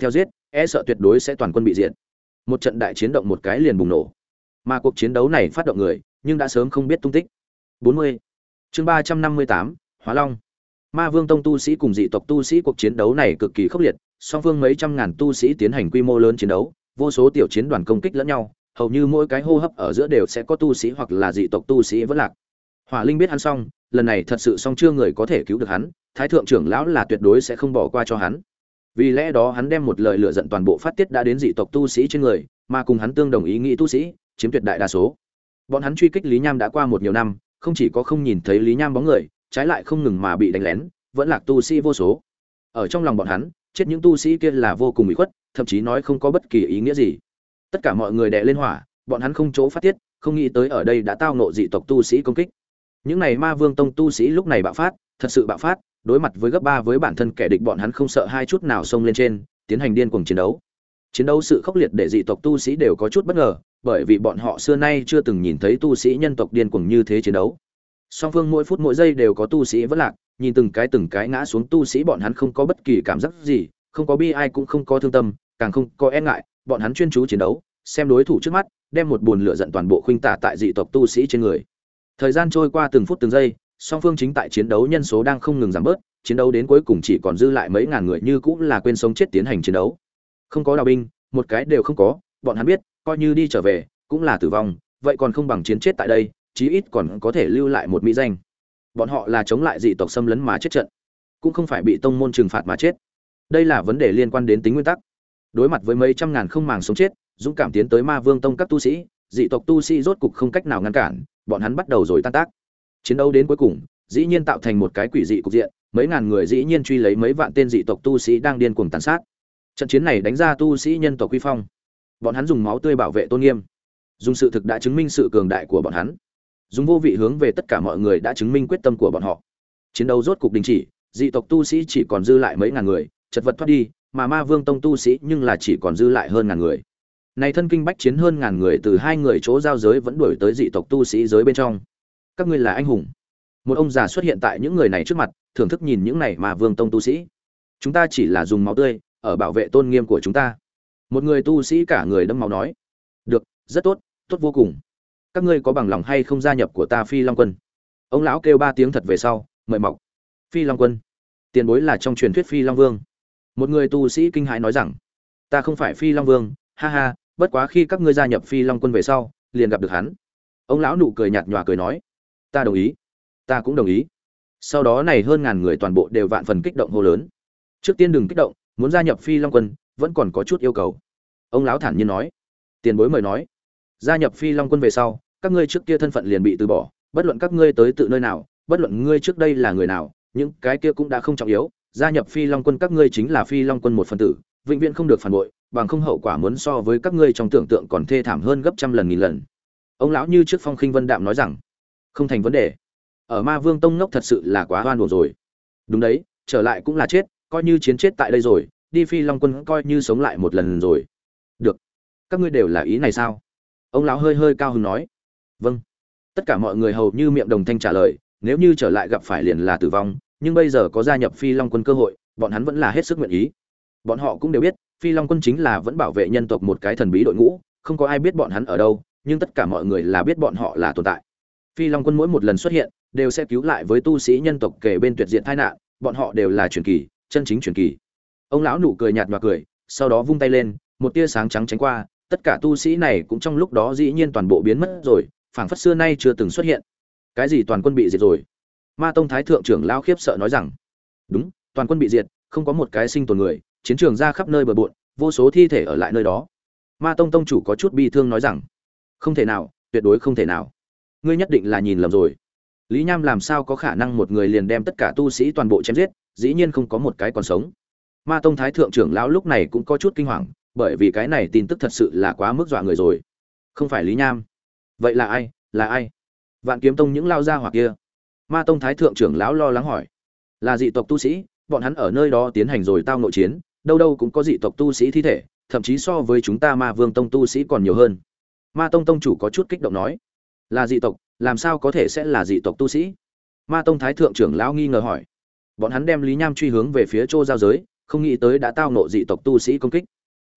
A: e sợ tuyệt đối sẽ toàn quân bị diệt. Một trận đại chiến động một cái liền bùng nổ. Mà cuộc chiến đấu này phát động người, nhưng đã sớm không biết tung tích. 40. Chương 358, Hóa Long. Ma Vương Tông tu sĩ cùng dị tộc tu sĩ cuộc chiến đấu này cực kỳ khốc liệt, song phương mấy trăm ngàn tu sĩ tiến hành quy mô lớn chiến đấu, vô số tiểu chiến đoàn công kích lẫn nhau, hầu như mỗi cái hô hấp ở giữa đều sẽ có tu sĩ hoặc là dị tộc tu sĩ vẫn lạc. Hỏa Linh biết hắn xong, lần này thật sự xong chưa người có thể cứu được hắn, Thái thượng trưởng lão là tuyệt đối sẽ không bỏ qua cho hắn. Vì lẽ đó hắn đem một lời lửa giận toàn bộ phát tiết đã đến dị tộc tu sĩ trên người, mà cùng hắn tương đồng ý nghĩ tu sĩ, chiếm tuyệt đại đa số. Bọn hắn truy kích Lý Nham đã qua một nhiều năm, không chỉ có không nhìn thấy Lý Nham bóng người, trái lại không ngừng mà bị đánh lén, vẫn lạc tu sĩ vô số. Ở trong lòng bọn hắn, chết những tu sĩ kia là vô cùng ủy khuất, thậm chí nói không có bất kỳ ý nghĩa gì. Tất cả mọi người đè lên hỏa, bọn hắn không chỗ phát tiết, không nghĩ tới ở đây đã tao ngộ dị tộc tu sĩ công kích. Những này Ma Vương Tông tu sĩ lúc này bạo phát, thật sự bạo phát, đối mặt với gấp 3 với bản thân kẻ địch bọn hắn không sợ hai chút nào xông lên trên, tiến hành điên cuồng chiến đấu. Chiến đấu sự khốc liệt để dị tộc tu sĩ đều có chút bất ngờ, bởi vì bọn họ xưa nay chưa từng nhìn thấy tu sĩ nhân tộc điên cuồng như thế chiến đấu. Song phương mỗi phút mỗi giây đều có tu sĩ vẫn lạc, nhìn từng cái ngã xuống tu sĩ bọn hắn không có bất kỳ cảm giác gì, không có bi ai cũng không có thương tâm, càng không có e ngại, bọn hắn chuyên chú chiến đấu, xem đối thủ trước mắt, đem một buồn lửa giận toàn bộ khuynh tả tại dị tộc tu sĩ trên người. Thời gian trôi qua từng phút từng giây, song phương chính tại chiến đấu nhân số đang không ngừng giảm bớt, chiến đấu đến cuối cùng chỉ còn dư lại mấy ngàn người như cũng là quên sống chết tiến hành chiến đấu. Không có đào binh, một cái đều không có, bọn hắn biết, coi như đi trở về, cũng là tử vong, vậy còn không bằng chiến chết tại đây, chí ít còn có thể lưu lại một mỹ danh. Bọn họ là chống lại dị tộc xâm lấn mà chết trận, cũng không phải bị tông môn trừng phạt mà chết. Đây là vấn đề liên quan đến tính nguyên tắc. Đối mặt với mấy trăm ngàn không màng sống chết, dũng cảm tiến tới Ma Vương Tông các tu sĩ, dị tộc tu sĩ rốt cục không cách nào ngăn cản, bọn hắn bắt đầu rồi tan tác. Chiến đấu đến cuối cùng, dĩ nhiên tạo thành một cái quỷ dị cục diện, mấy ngàn người dĩ nhiên truy lấy mấy vạn tên dị tộc tu sĩ đang điên cuồng tàn sát. Trận chiến này đánh ra tu sĩ nhân tộc quy phong. Bọn hắn dùng máu tươi bảo vệ tôn nghiêm, dùng sự thực đã chứng minh sự cường đại của bọn hắn, dùng vô vị hướng về tất cả mọi người đã chứng minh quyết tâm của bọn họ. Chiến đấu rốt cục đình chỉ, dị tộc tu sĩ chỉ còn dư lại mấy ngàn người, chật vật thoát đi, mà Ma Vương Tông tu sĩ nhưng là chỉ còn dư lại hơn ngàn người. Này thân kinh bách chiến hơn ngàn người từ hai người chỗ giao giới vẫn đuổi tới dị tộc tu sĩ giới bên trong. Các ngươi là anh hùng. Một ông già xuất hiện tại những người này trước mặt, thưởng thức nhìn những này Ma Vương Tông tu sĩ. Chúng ta chỉ là dùng máu tươi ở bảo vệ tôn nghiêm của chúng ta. Một người tu sĩ cả người đẫm máu nói. Được, rất tốt, tốt vô cùng. Các ngươi có bằng lòng hay không gia nhập của ta Phi Long Quân? Ông lão kêu 3 tiếng thật về sau, mời mọc. Phi Long Quân, tiền bối là trong truyền thuyết Phi Long Vương. Một người tu sĩ kinh hãi nói rằng, ta không phải Phi Long Vương, ha ha, bất quá khi các ngươi gia nhập Phi Long Quân về sau, liền gặp được hắn. Ông lão nụ cười nhạt nhòa cười nói, ta đồng ý, ta cũng đồng ý. Sau đó này hơn ngàn người toàn bộ đều vạn phần kích động hô lớn. Trước tiên đừng kích động, muốn gia nhập Phi Long Quân, vẫn còn có chút yêu cầu. Ông lão thản nhiên nói, tiền bối mời nói. Gia nhập Phi Long Quân về sau, các ngươi trước kia thân phận liền bị từ bỏ, bất luận các ngươi tới tự nơi nào, bất luận ngươi trước đây là người nào, những cái kia cũng đã không trọng yếu, gia nhập Phi Long Quân các ngươi chính là Phi Long Quân một phần tử, vĩnh viễn không được phản bội, bằng không hậu quả muốn so với các ngươi trong tưởng tượng còn thê thảm hơn gấp trăm lần nghìn lần. Ông lão như trước phong khinh vân đạm nói rằng, không thành vấn đề. Ở Ma Vương Tông ngốc thật sự là quá oan uổng rồi. Đúng đấy, trở lại cũng là chết, coi như chiến chết tại đây rồi, đi Phi Long Quân coi như sống lại một lần rồi. Được, các ngươi đều là ý này sao? Ông lão hơi hơi cao hứng nói, vâng. Tất cả mọi người hầu như miệng đồng thanh trả lời, nếu như trở lại gặp phải liền là tử vong, nhưng bây giờ có gia nhập Phi Long Quân cơ hội, bọn hắn vẫn là hết sức nguyện ý. Bọn họ cũng đều biết, Phi Long Quân chính là vẫn bảo vệ nhân tộc một cái thần bí đội ngũ, không có ai biết bọn hắn ở đâu, nhưng tất cả mọi người là biết bọn họ là tồn tại. Phi Long Quân mỗi một lần xuất hiện, đều sẽ cứu lại với tu sĩ nhân tộc kể bên tuyệt diện tai nạn, bọn họ đều là truyền kỳ, chân chính truyền kỳ. Ông lão nụ cười nhạt nhòa cười, sau đó vung tay lên, một tia sáng trắng tránh qua, tất cả tu sĩ này cũng trong lúc đó dĩ nhiên toàn bộ biến mất rồi, phảng phất xưa nay chưa từng xuất hiện. Cái gì toàn quân bị diệt rồi? Ma Tông Thái thượng trưởng lão khiếp sợ nói rằng, đúng, toàn quân bị diệt, không có một cái sinh tồn người, chiến trường ra khắp nơi bừa bộn, vô số thi thể ở lại nơi đó. Ma Tông tông chủ có chút bi thương nói rằng, không thể nào, tuyệt đối không thể nào. Ngươi nhất định là nhìn lầm rồi. Lý Nham làm sao có khả năng một người liền đem tất cả tu sĩ toàn bộ chém giết, dĩ nhiên không có một cái còn sống. Ma Tông Thái thượng trưởng lão lúc này cũng có chút kinh hoàng, bởi vì cái này tin tức thật sự là quá mức dọa người rồi. Không phải Lý Nham. Vậy là ai? Là ai? Vạn Kiếm Tông những lao ra hoặc kia. Ma Tông Thái thượng trưởng lão lo lắng hỏi. Là dị tộc tu sĩ, bọn hắn ở nơi đó tiến hành rồi tao nội chiến, đâu đâu cũng có dị tộc tu sĩ thi thể, thậm chí so với chúng ta Ma Vương Tông tu sĩ còn nhiều hơn. Ma Tông tông chủ có chút kích động nói. Là dị tộc, làm sao có thể sẽ là dị tộc tu sĩ? Ma Tông Thái thượng trưởng lão nghi ngờ hỏi. Bọn hắn đem Lý Nham truy hướng về phía Trô giao giới, không nghĩ tới đã tao nộ dị tộc tu sĩ công kích.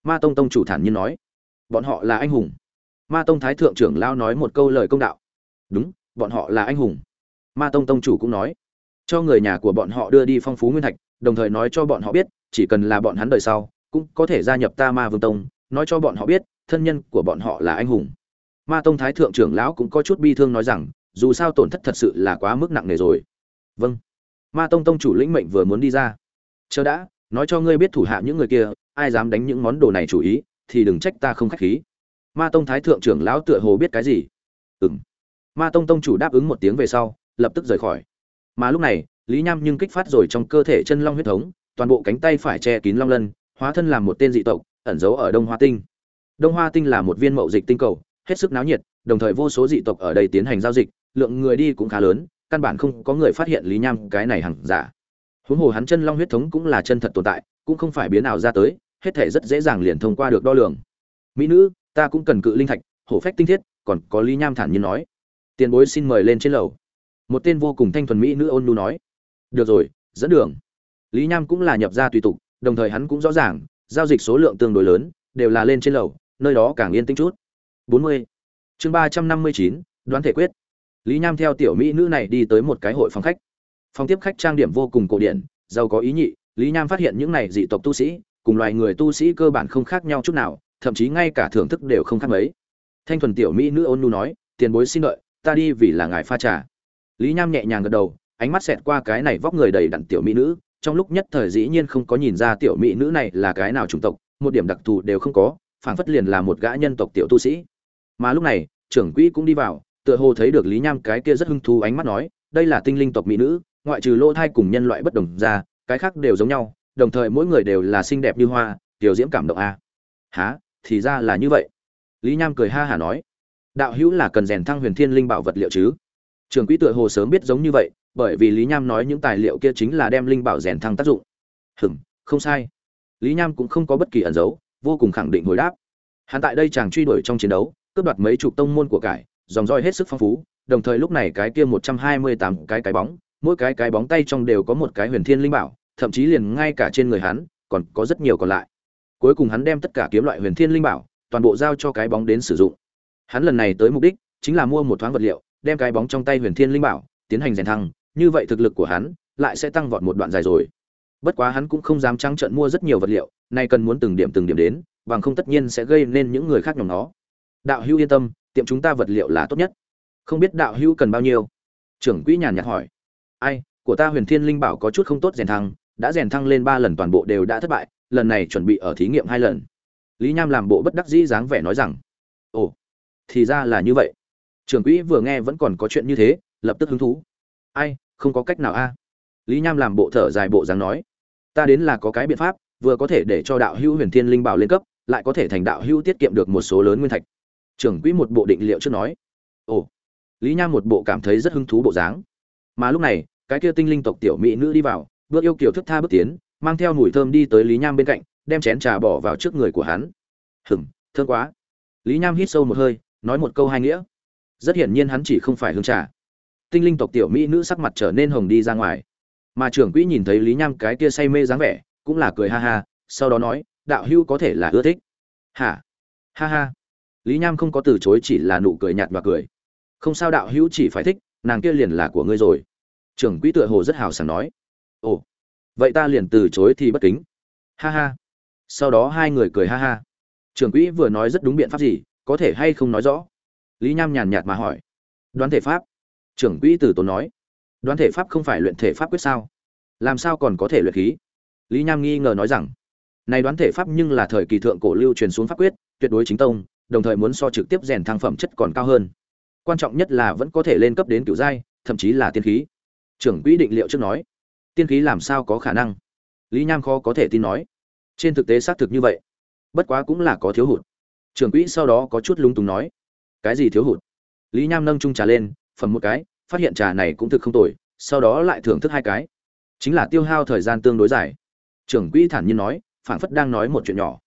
A: Ma tông tông chủ thản nhiên nói. Bọn họ là anh hùng. Ma tông thái thượng trưởng lão nói một câu lời công đạo. Đúng, bọn họ là anh hùng. Ma tông tông chủ cũng nói, cho người nhà của bọn họ đưa đi phong phú nguyên thạch, đồng thời nói cho bọn họ biết, chỉ cần là bọn hắn đời sau, cũng có thể gia nhập ta Ma Vương tông, nói cho bọn họ biết, thân nhân của bọn họ là anh hùng. Ma tông thái thượng trưởng lão cũng có chút bi thương nói rằng, dù sao tổn thất thật sự là quá mức nặng nề rồi. Vâng. Ma tông tông chủ lĩnh mệnh vừa muốn đi ra. Chờ đã, nói cho ngươi biết thủ hạ những người kia, ai dám đánh những món đồ này chủ ý, thì đừng trách ta không khách khí. Ma tông thái thượng trưởng lão tựa hồ biết cái gì. Ừm. Ma tông tông chủ đáp ứng một tiếng về sau, lập tức rời khỏi. Mà lúc này, Lý Nham nhưng kích phát rồi trong cơ thể chân long huyết thống, toàn bộ cánh tay phải che kín long lân, hóa thân làm một tên dị tộc, ẩn giấu ở Đông Hoa Tinh. Đông Hoa Tinh là một viên mậu dịch tinh cầu, hết sức náo nhiệt, đồng thời vô số dị tộc ở đây tiến hành giao dịch, lượng người đi cũng khá lớn, căn bản không có người phát hiện Lý Nham cái này hàng giả. Huống hồ hắn chân long huyết thống cũng là chân thật tồn tại, cũng không phải biến ảo ra tới, hết thể rất dễ dàng liền thông qua được đo lường. Mỹ nữ, ta cũng cần cự linh thạch, hổ phách tinh thiết, còn có Lý Nham thản nhiên nói. Tiền bối xin mời lên trên lầu. Một tên vô cùng thanh thuần mỹ nữ ôn nhu nói. Được rồi, dẫn đường. Lý Nham cũng là nhập gia tùy tục, đồng thời hắn cũng rõ ràng, giao dịch số lượng tương đối lớn, đều là lên trên lầu, nơi đó càng yên tĩnh chút. 40. Chương 359, đoán thể quyết. Lý Nham theo tiểu mỹ nữ này đi tới một cái hội phòng khách. Phòng tiếp khách trang điểm vô cùng cổ điển, giàu có ý nhị, Lý Nham phát hiện những này dị tộc tu sĩ, cùng loài người tu sĩ cơ bản không khác nhau chút nào, thậm chí ngay cả thưởng thức đều không khác mấy. Thanh thuần tiểu mỹ nữ ôn nhu nói, tiền bối xin đợi, ta đi vì là ngài pha trà. Lý Nham nhẹ nhàng gật đầu, ánh mắt xẹt qua cái này vóc người đầy đặn tiểu mỹ nữ, trong lúc nhất thời dĩ nhiên không có nhìn ra tiểu mỹ nữ này là cái nào chủng tộc, một điểm đặc thù đều không có, phảng phất liền là một gã nhân tộc tiểu tu sĩ. Mà lúc này, trưởng quỹ cũng đi vào, tựa hồ thấy được Lý Nham cái kia rất hứng thú ánh mắt nói, đây là tinh linh tộc mỹ nữ, ngoại trừ lỗ thai cùng nhân loại bất đồng ra, cái khác đều giống nhau, đồng thời mỗi người đều là xinh đẹp như hoa, tiểu diễm cảm động a. Hả, thì ra là như vậy. Lý Nham cười ha hả nói, đạo hữu là cần rèn thăng huyền thiên linh bảo vật liệu chứ? Trưởng quỹ tựa hồ sớm biết giống như vậy, bởi vì Lý Nham nói những tài liệu kia chính là đem linh bảo rèn thăng tác dụng. Không sai. Lý Nham cũng không có bất kỳ ẩn giấu, vô cùng khẳng định hồi đáp. Hắn tại đây chàng truy đuổi trong chiến đấu, cướp đoạt mấy chục tông môn của cải, dòng roi hết sức phong phú, đồng thời lúc này cái kia 128 cái bóng, mỗi cái bóng tay trong đều có một cái huyền thiên linh bảo, thậm chí liền ngay cả trên người hắn còn có rất nhiều còn lại. Cuối cùng hắn đem tất cả kiếm loại huyền thiên linh bảo toàn bộ giao cho cái bóng đến sử dụng. Hắn lần này tới mục đích chính là mua một thoáng vật liệu, đem cái bóng trong tay huyền thiên linh bảo tiến hành rèn thăng, như vậy thực lực của hắn lại sẽ tăng vọt một đoạn dài rồi. Bất quá hắn cũng không dám trắng trợn mua rất nhiều vật liệu, nay cần muốn từng điểm đến, bằng không tất nhiên sẽ gây nên những người khác nhòm nó. Đạo hữu yên tâm, tiệm chúng ta vật liệu là tốt nhất. Không biết đạo hữu cần bao nhiêu? Trưởng quỹ nhàn nhạt hỏi. Ai, của ta huyền thiên linh bảo có chút không tốt rèn thăng, đã rèn thăng lên 3 lần toàn bộ đều đã thất bại, lần này chuẩn bị ở thí nghiệm 2 lần. Lý Nham làm bộ bất đắc dĩ dáng vẻ nói rằng. Ồ, thì ra là như vậy. Trưởng quỹ vừa nghe vẫn còn có chuyện như thế, lập tức hứng thú. Ai, không có cách nào a. Lý Nham làm bộ thở dài bộ dáng nói, ta đến là có cái biện pháp, vừa có thể để cho đạo hữu huyền thiên linh bảo lên cấp, lại có thể thành đạo hữu tiết kiệm được một số lớn nguyên thạch. Trưởng quỹ một bộ định liệu trước nói. Ồ. Lý Nham một bộ cảm thấy rất hứng thú bộ dáng. Mà lúc này, cái kia tinh linh tộc tiểu mỹ nữ đi vào, bước yêu kiều thức tha bước tiến, mang theo mùi thơm đi tới Lý Nham bên cạnh, đem chén trà bỏ vào trước người của hắn. Thơm quá. Lý Nham hít sâu một hơi, nói một câu hai nghĩa. Rất hiển nhiên hắn chỉ không phải hương trà. Tinh linh tộc tiểu mỹ nữ sắc mặt trở nên hồng đi ra ngoài. Mà trưởng quỹ nhìn thấy Lý Nham cái kia say mê dáng vẻ, cũng là cười ha ha, sau đó nói, đạo hữu có thể là ưa thích. Hả? Ha ha. Lý Nham không có từ chối, chỉ là nụ cười nhạt và cười. Không sao, đạo hữu chỉ phải thích, nàng kia liền là của ngươi rồi. Trưởng quỹ tựa hồ rất hào sảng nói. Ồ, vậy ta liền từ chối thì bất kính. Ha ha. Sau đó hai người cười ha ha. Trưởng quỹ vừa nói rất đúng biện pháp gì, có thể hay không nói rõ? Lý Nham nhàn nhạt mà hỏi. Đoán thể pháp. Trưởng quỹ từ tốn nói. Đoán thể pháp không phải luyện thể pháp quyết sao? Làm sao còn có thể luyện khí? Lý Nham nghi ngờ nói rằng, này đoán thể pháp nhưng là thời kỳ thượng cổ lưu truyền xuống pháp quyết, tuyệt đối chính tông, đồng thời muốn so trực tiếp rèn thăng phẩm chất còn cao hơn. Quan trọng nhất là vẫn có thể lên cấp đến cửu giai, thậm chí là tiên khí. Trưởng quỹ định liệu trước nói, tiên khí làm sao có khả năng? Lý Nham khó có thể tin nói, trên thực tế xác thực như vậy, bất quá cũng là có thiếu hụt. Trưởng quỹ sau đó có chút lung túng nói, cái gì thiếu hụt? Lý Nham nâng chung trà lên, phẩm một cái, phát hiện trà này cũng thực không tồi, sau đó lại thưởng thức 2 cái, chính là tiêu hao thời gian tương đối dài. Trưởng quỹ thản nhiên nói, phảng phất đang nói một chuyện nhỏ.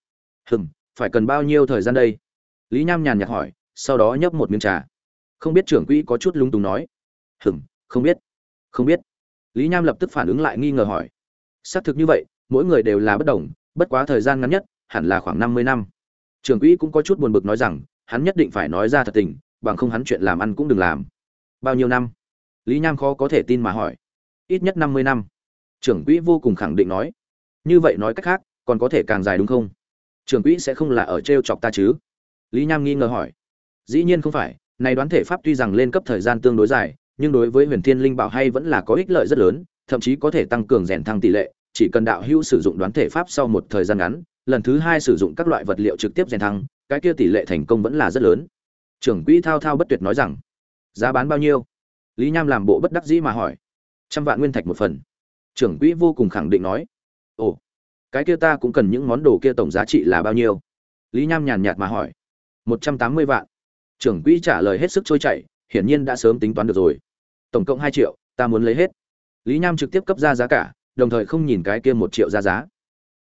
A: Phải cần bao nhiêu thời gian đây? Lý Nham nhàn nhạt hỏi, sau đó nhấp một miếng trà. Không biết. Trưởng quỹ có chút lung túng nói, không biết. Lý Nham lập tức phản ứng lại nghi ngờ hỏi, xác thực như vậy, mỗi người đều là bất đồng, bất quá thời gian ngắn nhất hẳn là khoảng 50 năm. Trưởng quỹ cũng có chút buồn bực nói rằng, hắn nhất định phải nói ra thật tình, bằng không hắn chuyện làm ăn cũng đừng làm. Bao nhiêu năm? Lý Nham khó có thể tin mà hỏi. Ít nhất 50 năm. Trưởng quỹ vô cùng khẳng định nói. Như vậy nói cách khác, còn có thể càng dài đúng không? Trưởng quỹ sẽ không là ở trêu chọc ta chứ? Lý Nham nghi ngờ hỏi. Dĩ nhiên không phải, này đoán thể pháp tuy rằng lên cấp thời gian tương đối dài, nhưng đối với Huyền Thiên Linh Bảo hay vẫn là có ích lợi rất lớn, thậm chí có thể tăng cường rèn thăng tỷ lệ, chỉ cần đạo hữu sử dụng đoán thể pháp sau một thời gian ngắn, lần thứ hai sử dụng các loại vật liệu trực tiếp rèn thăng, cái kia tỷ lệ thành công vẫn là rất lớn. Trưởng quỹ thao thao bất tuyệt nói rằng, giá bán bao nhiêu? Lý Nham làm bộ bất đắc dĩ mà hỏi. 100 vạn nguyên thạch một phần. Trưởng quỹ vô cùng khẳng định nói. Ồ, cái kia ta cũng cần những món đồ kia tổng giá trị là bao nhiêu? Lý Nham nhàn nhạt mà hỏi. 180 vạn. Trưởng quỹ trả lời hết sức trôi chảy, hiển nhiên đã sớm tính toán được rồi. Tổng cộng 2 triệu, ta muốn lấy hết. Lý Nham trực tiếp cấp ra giá cả, đồng thời không nhìn cái kia 1 triệu ra giá.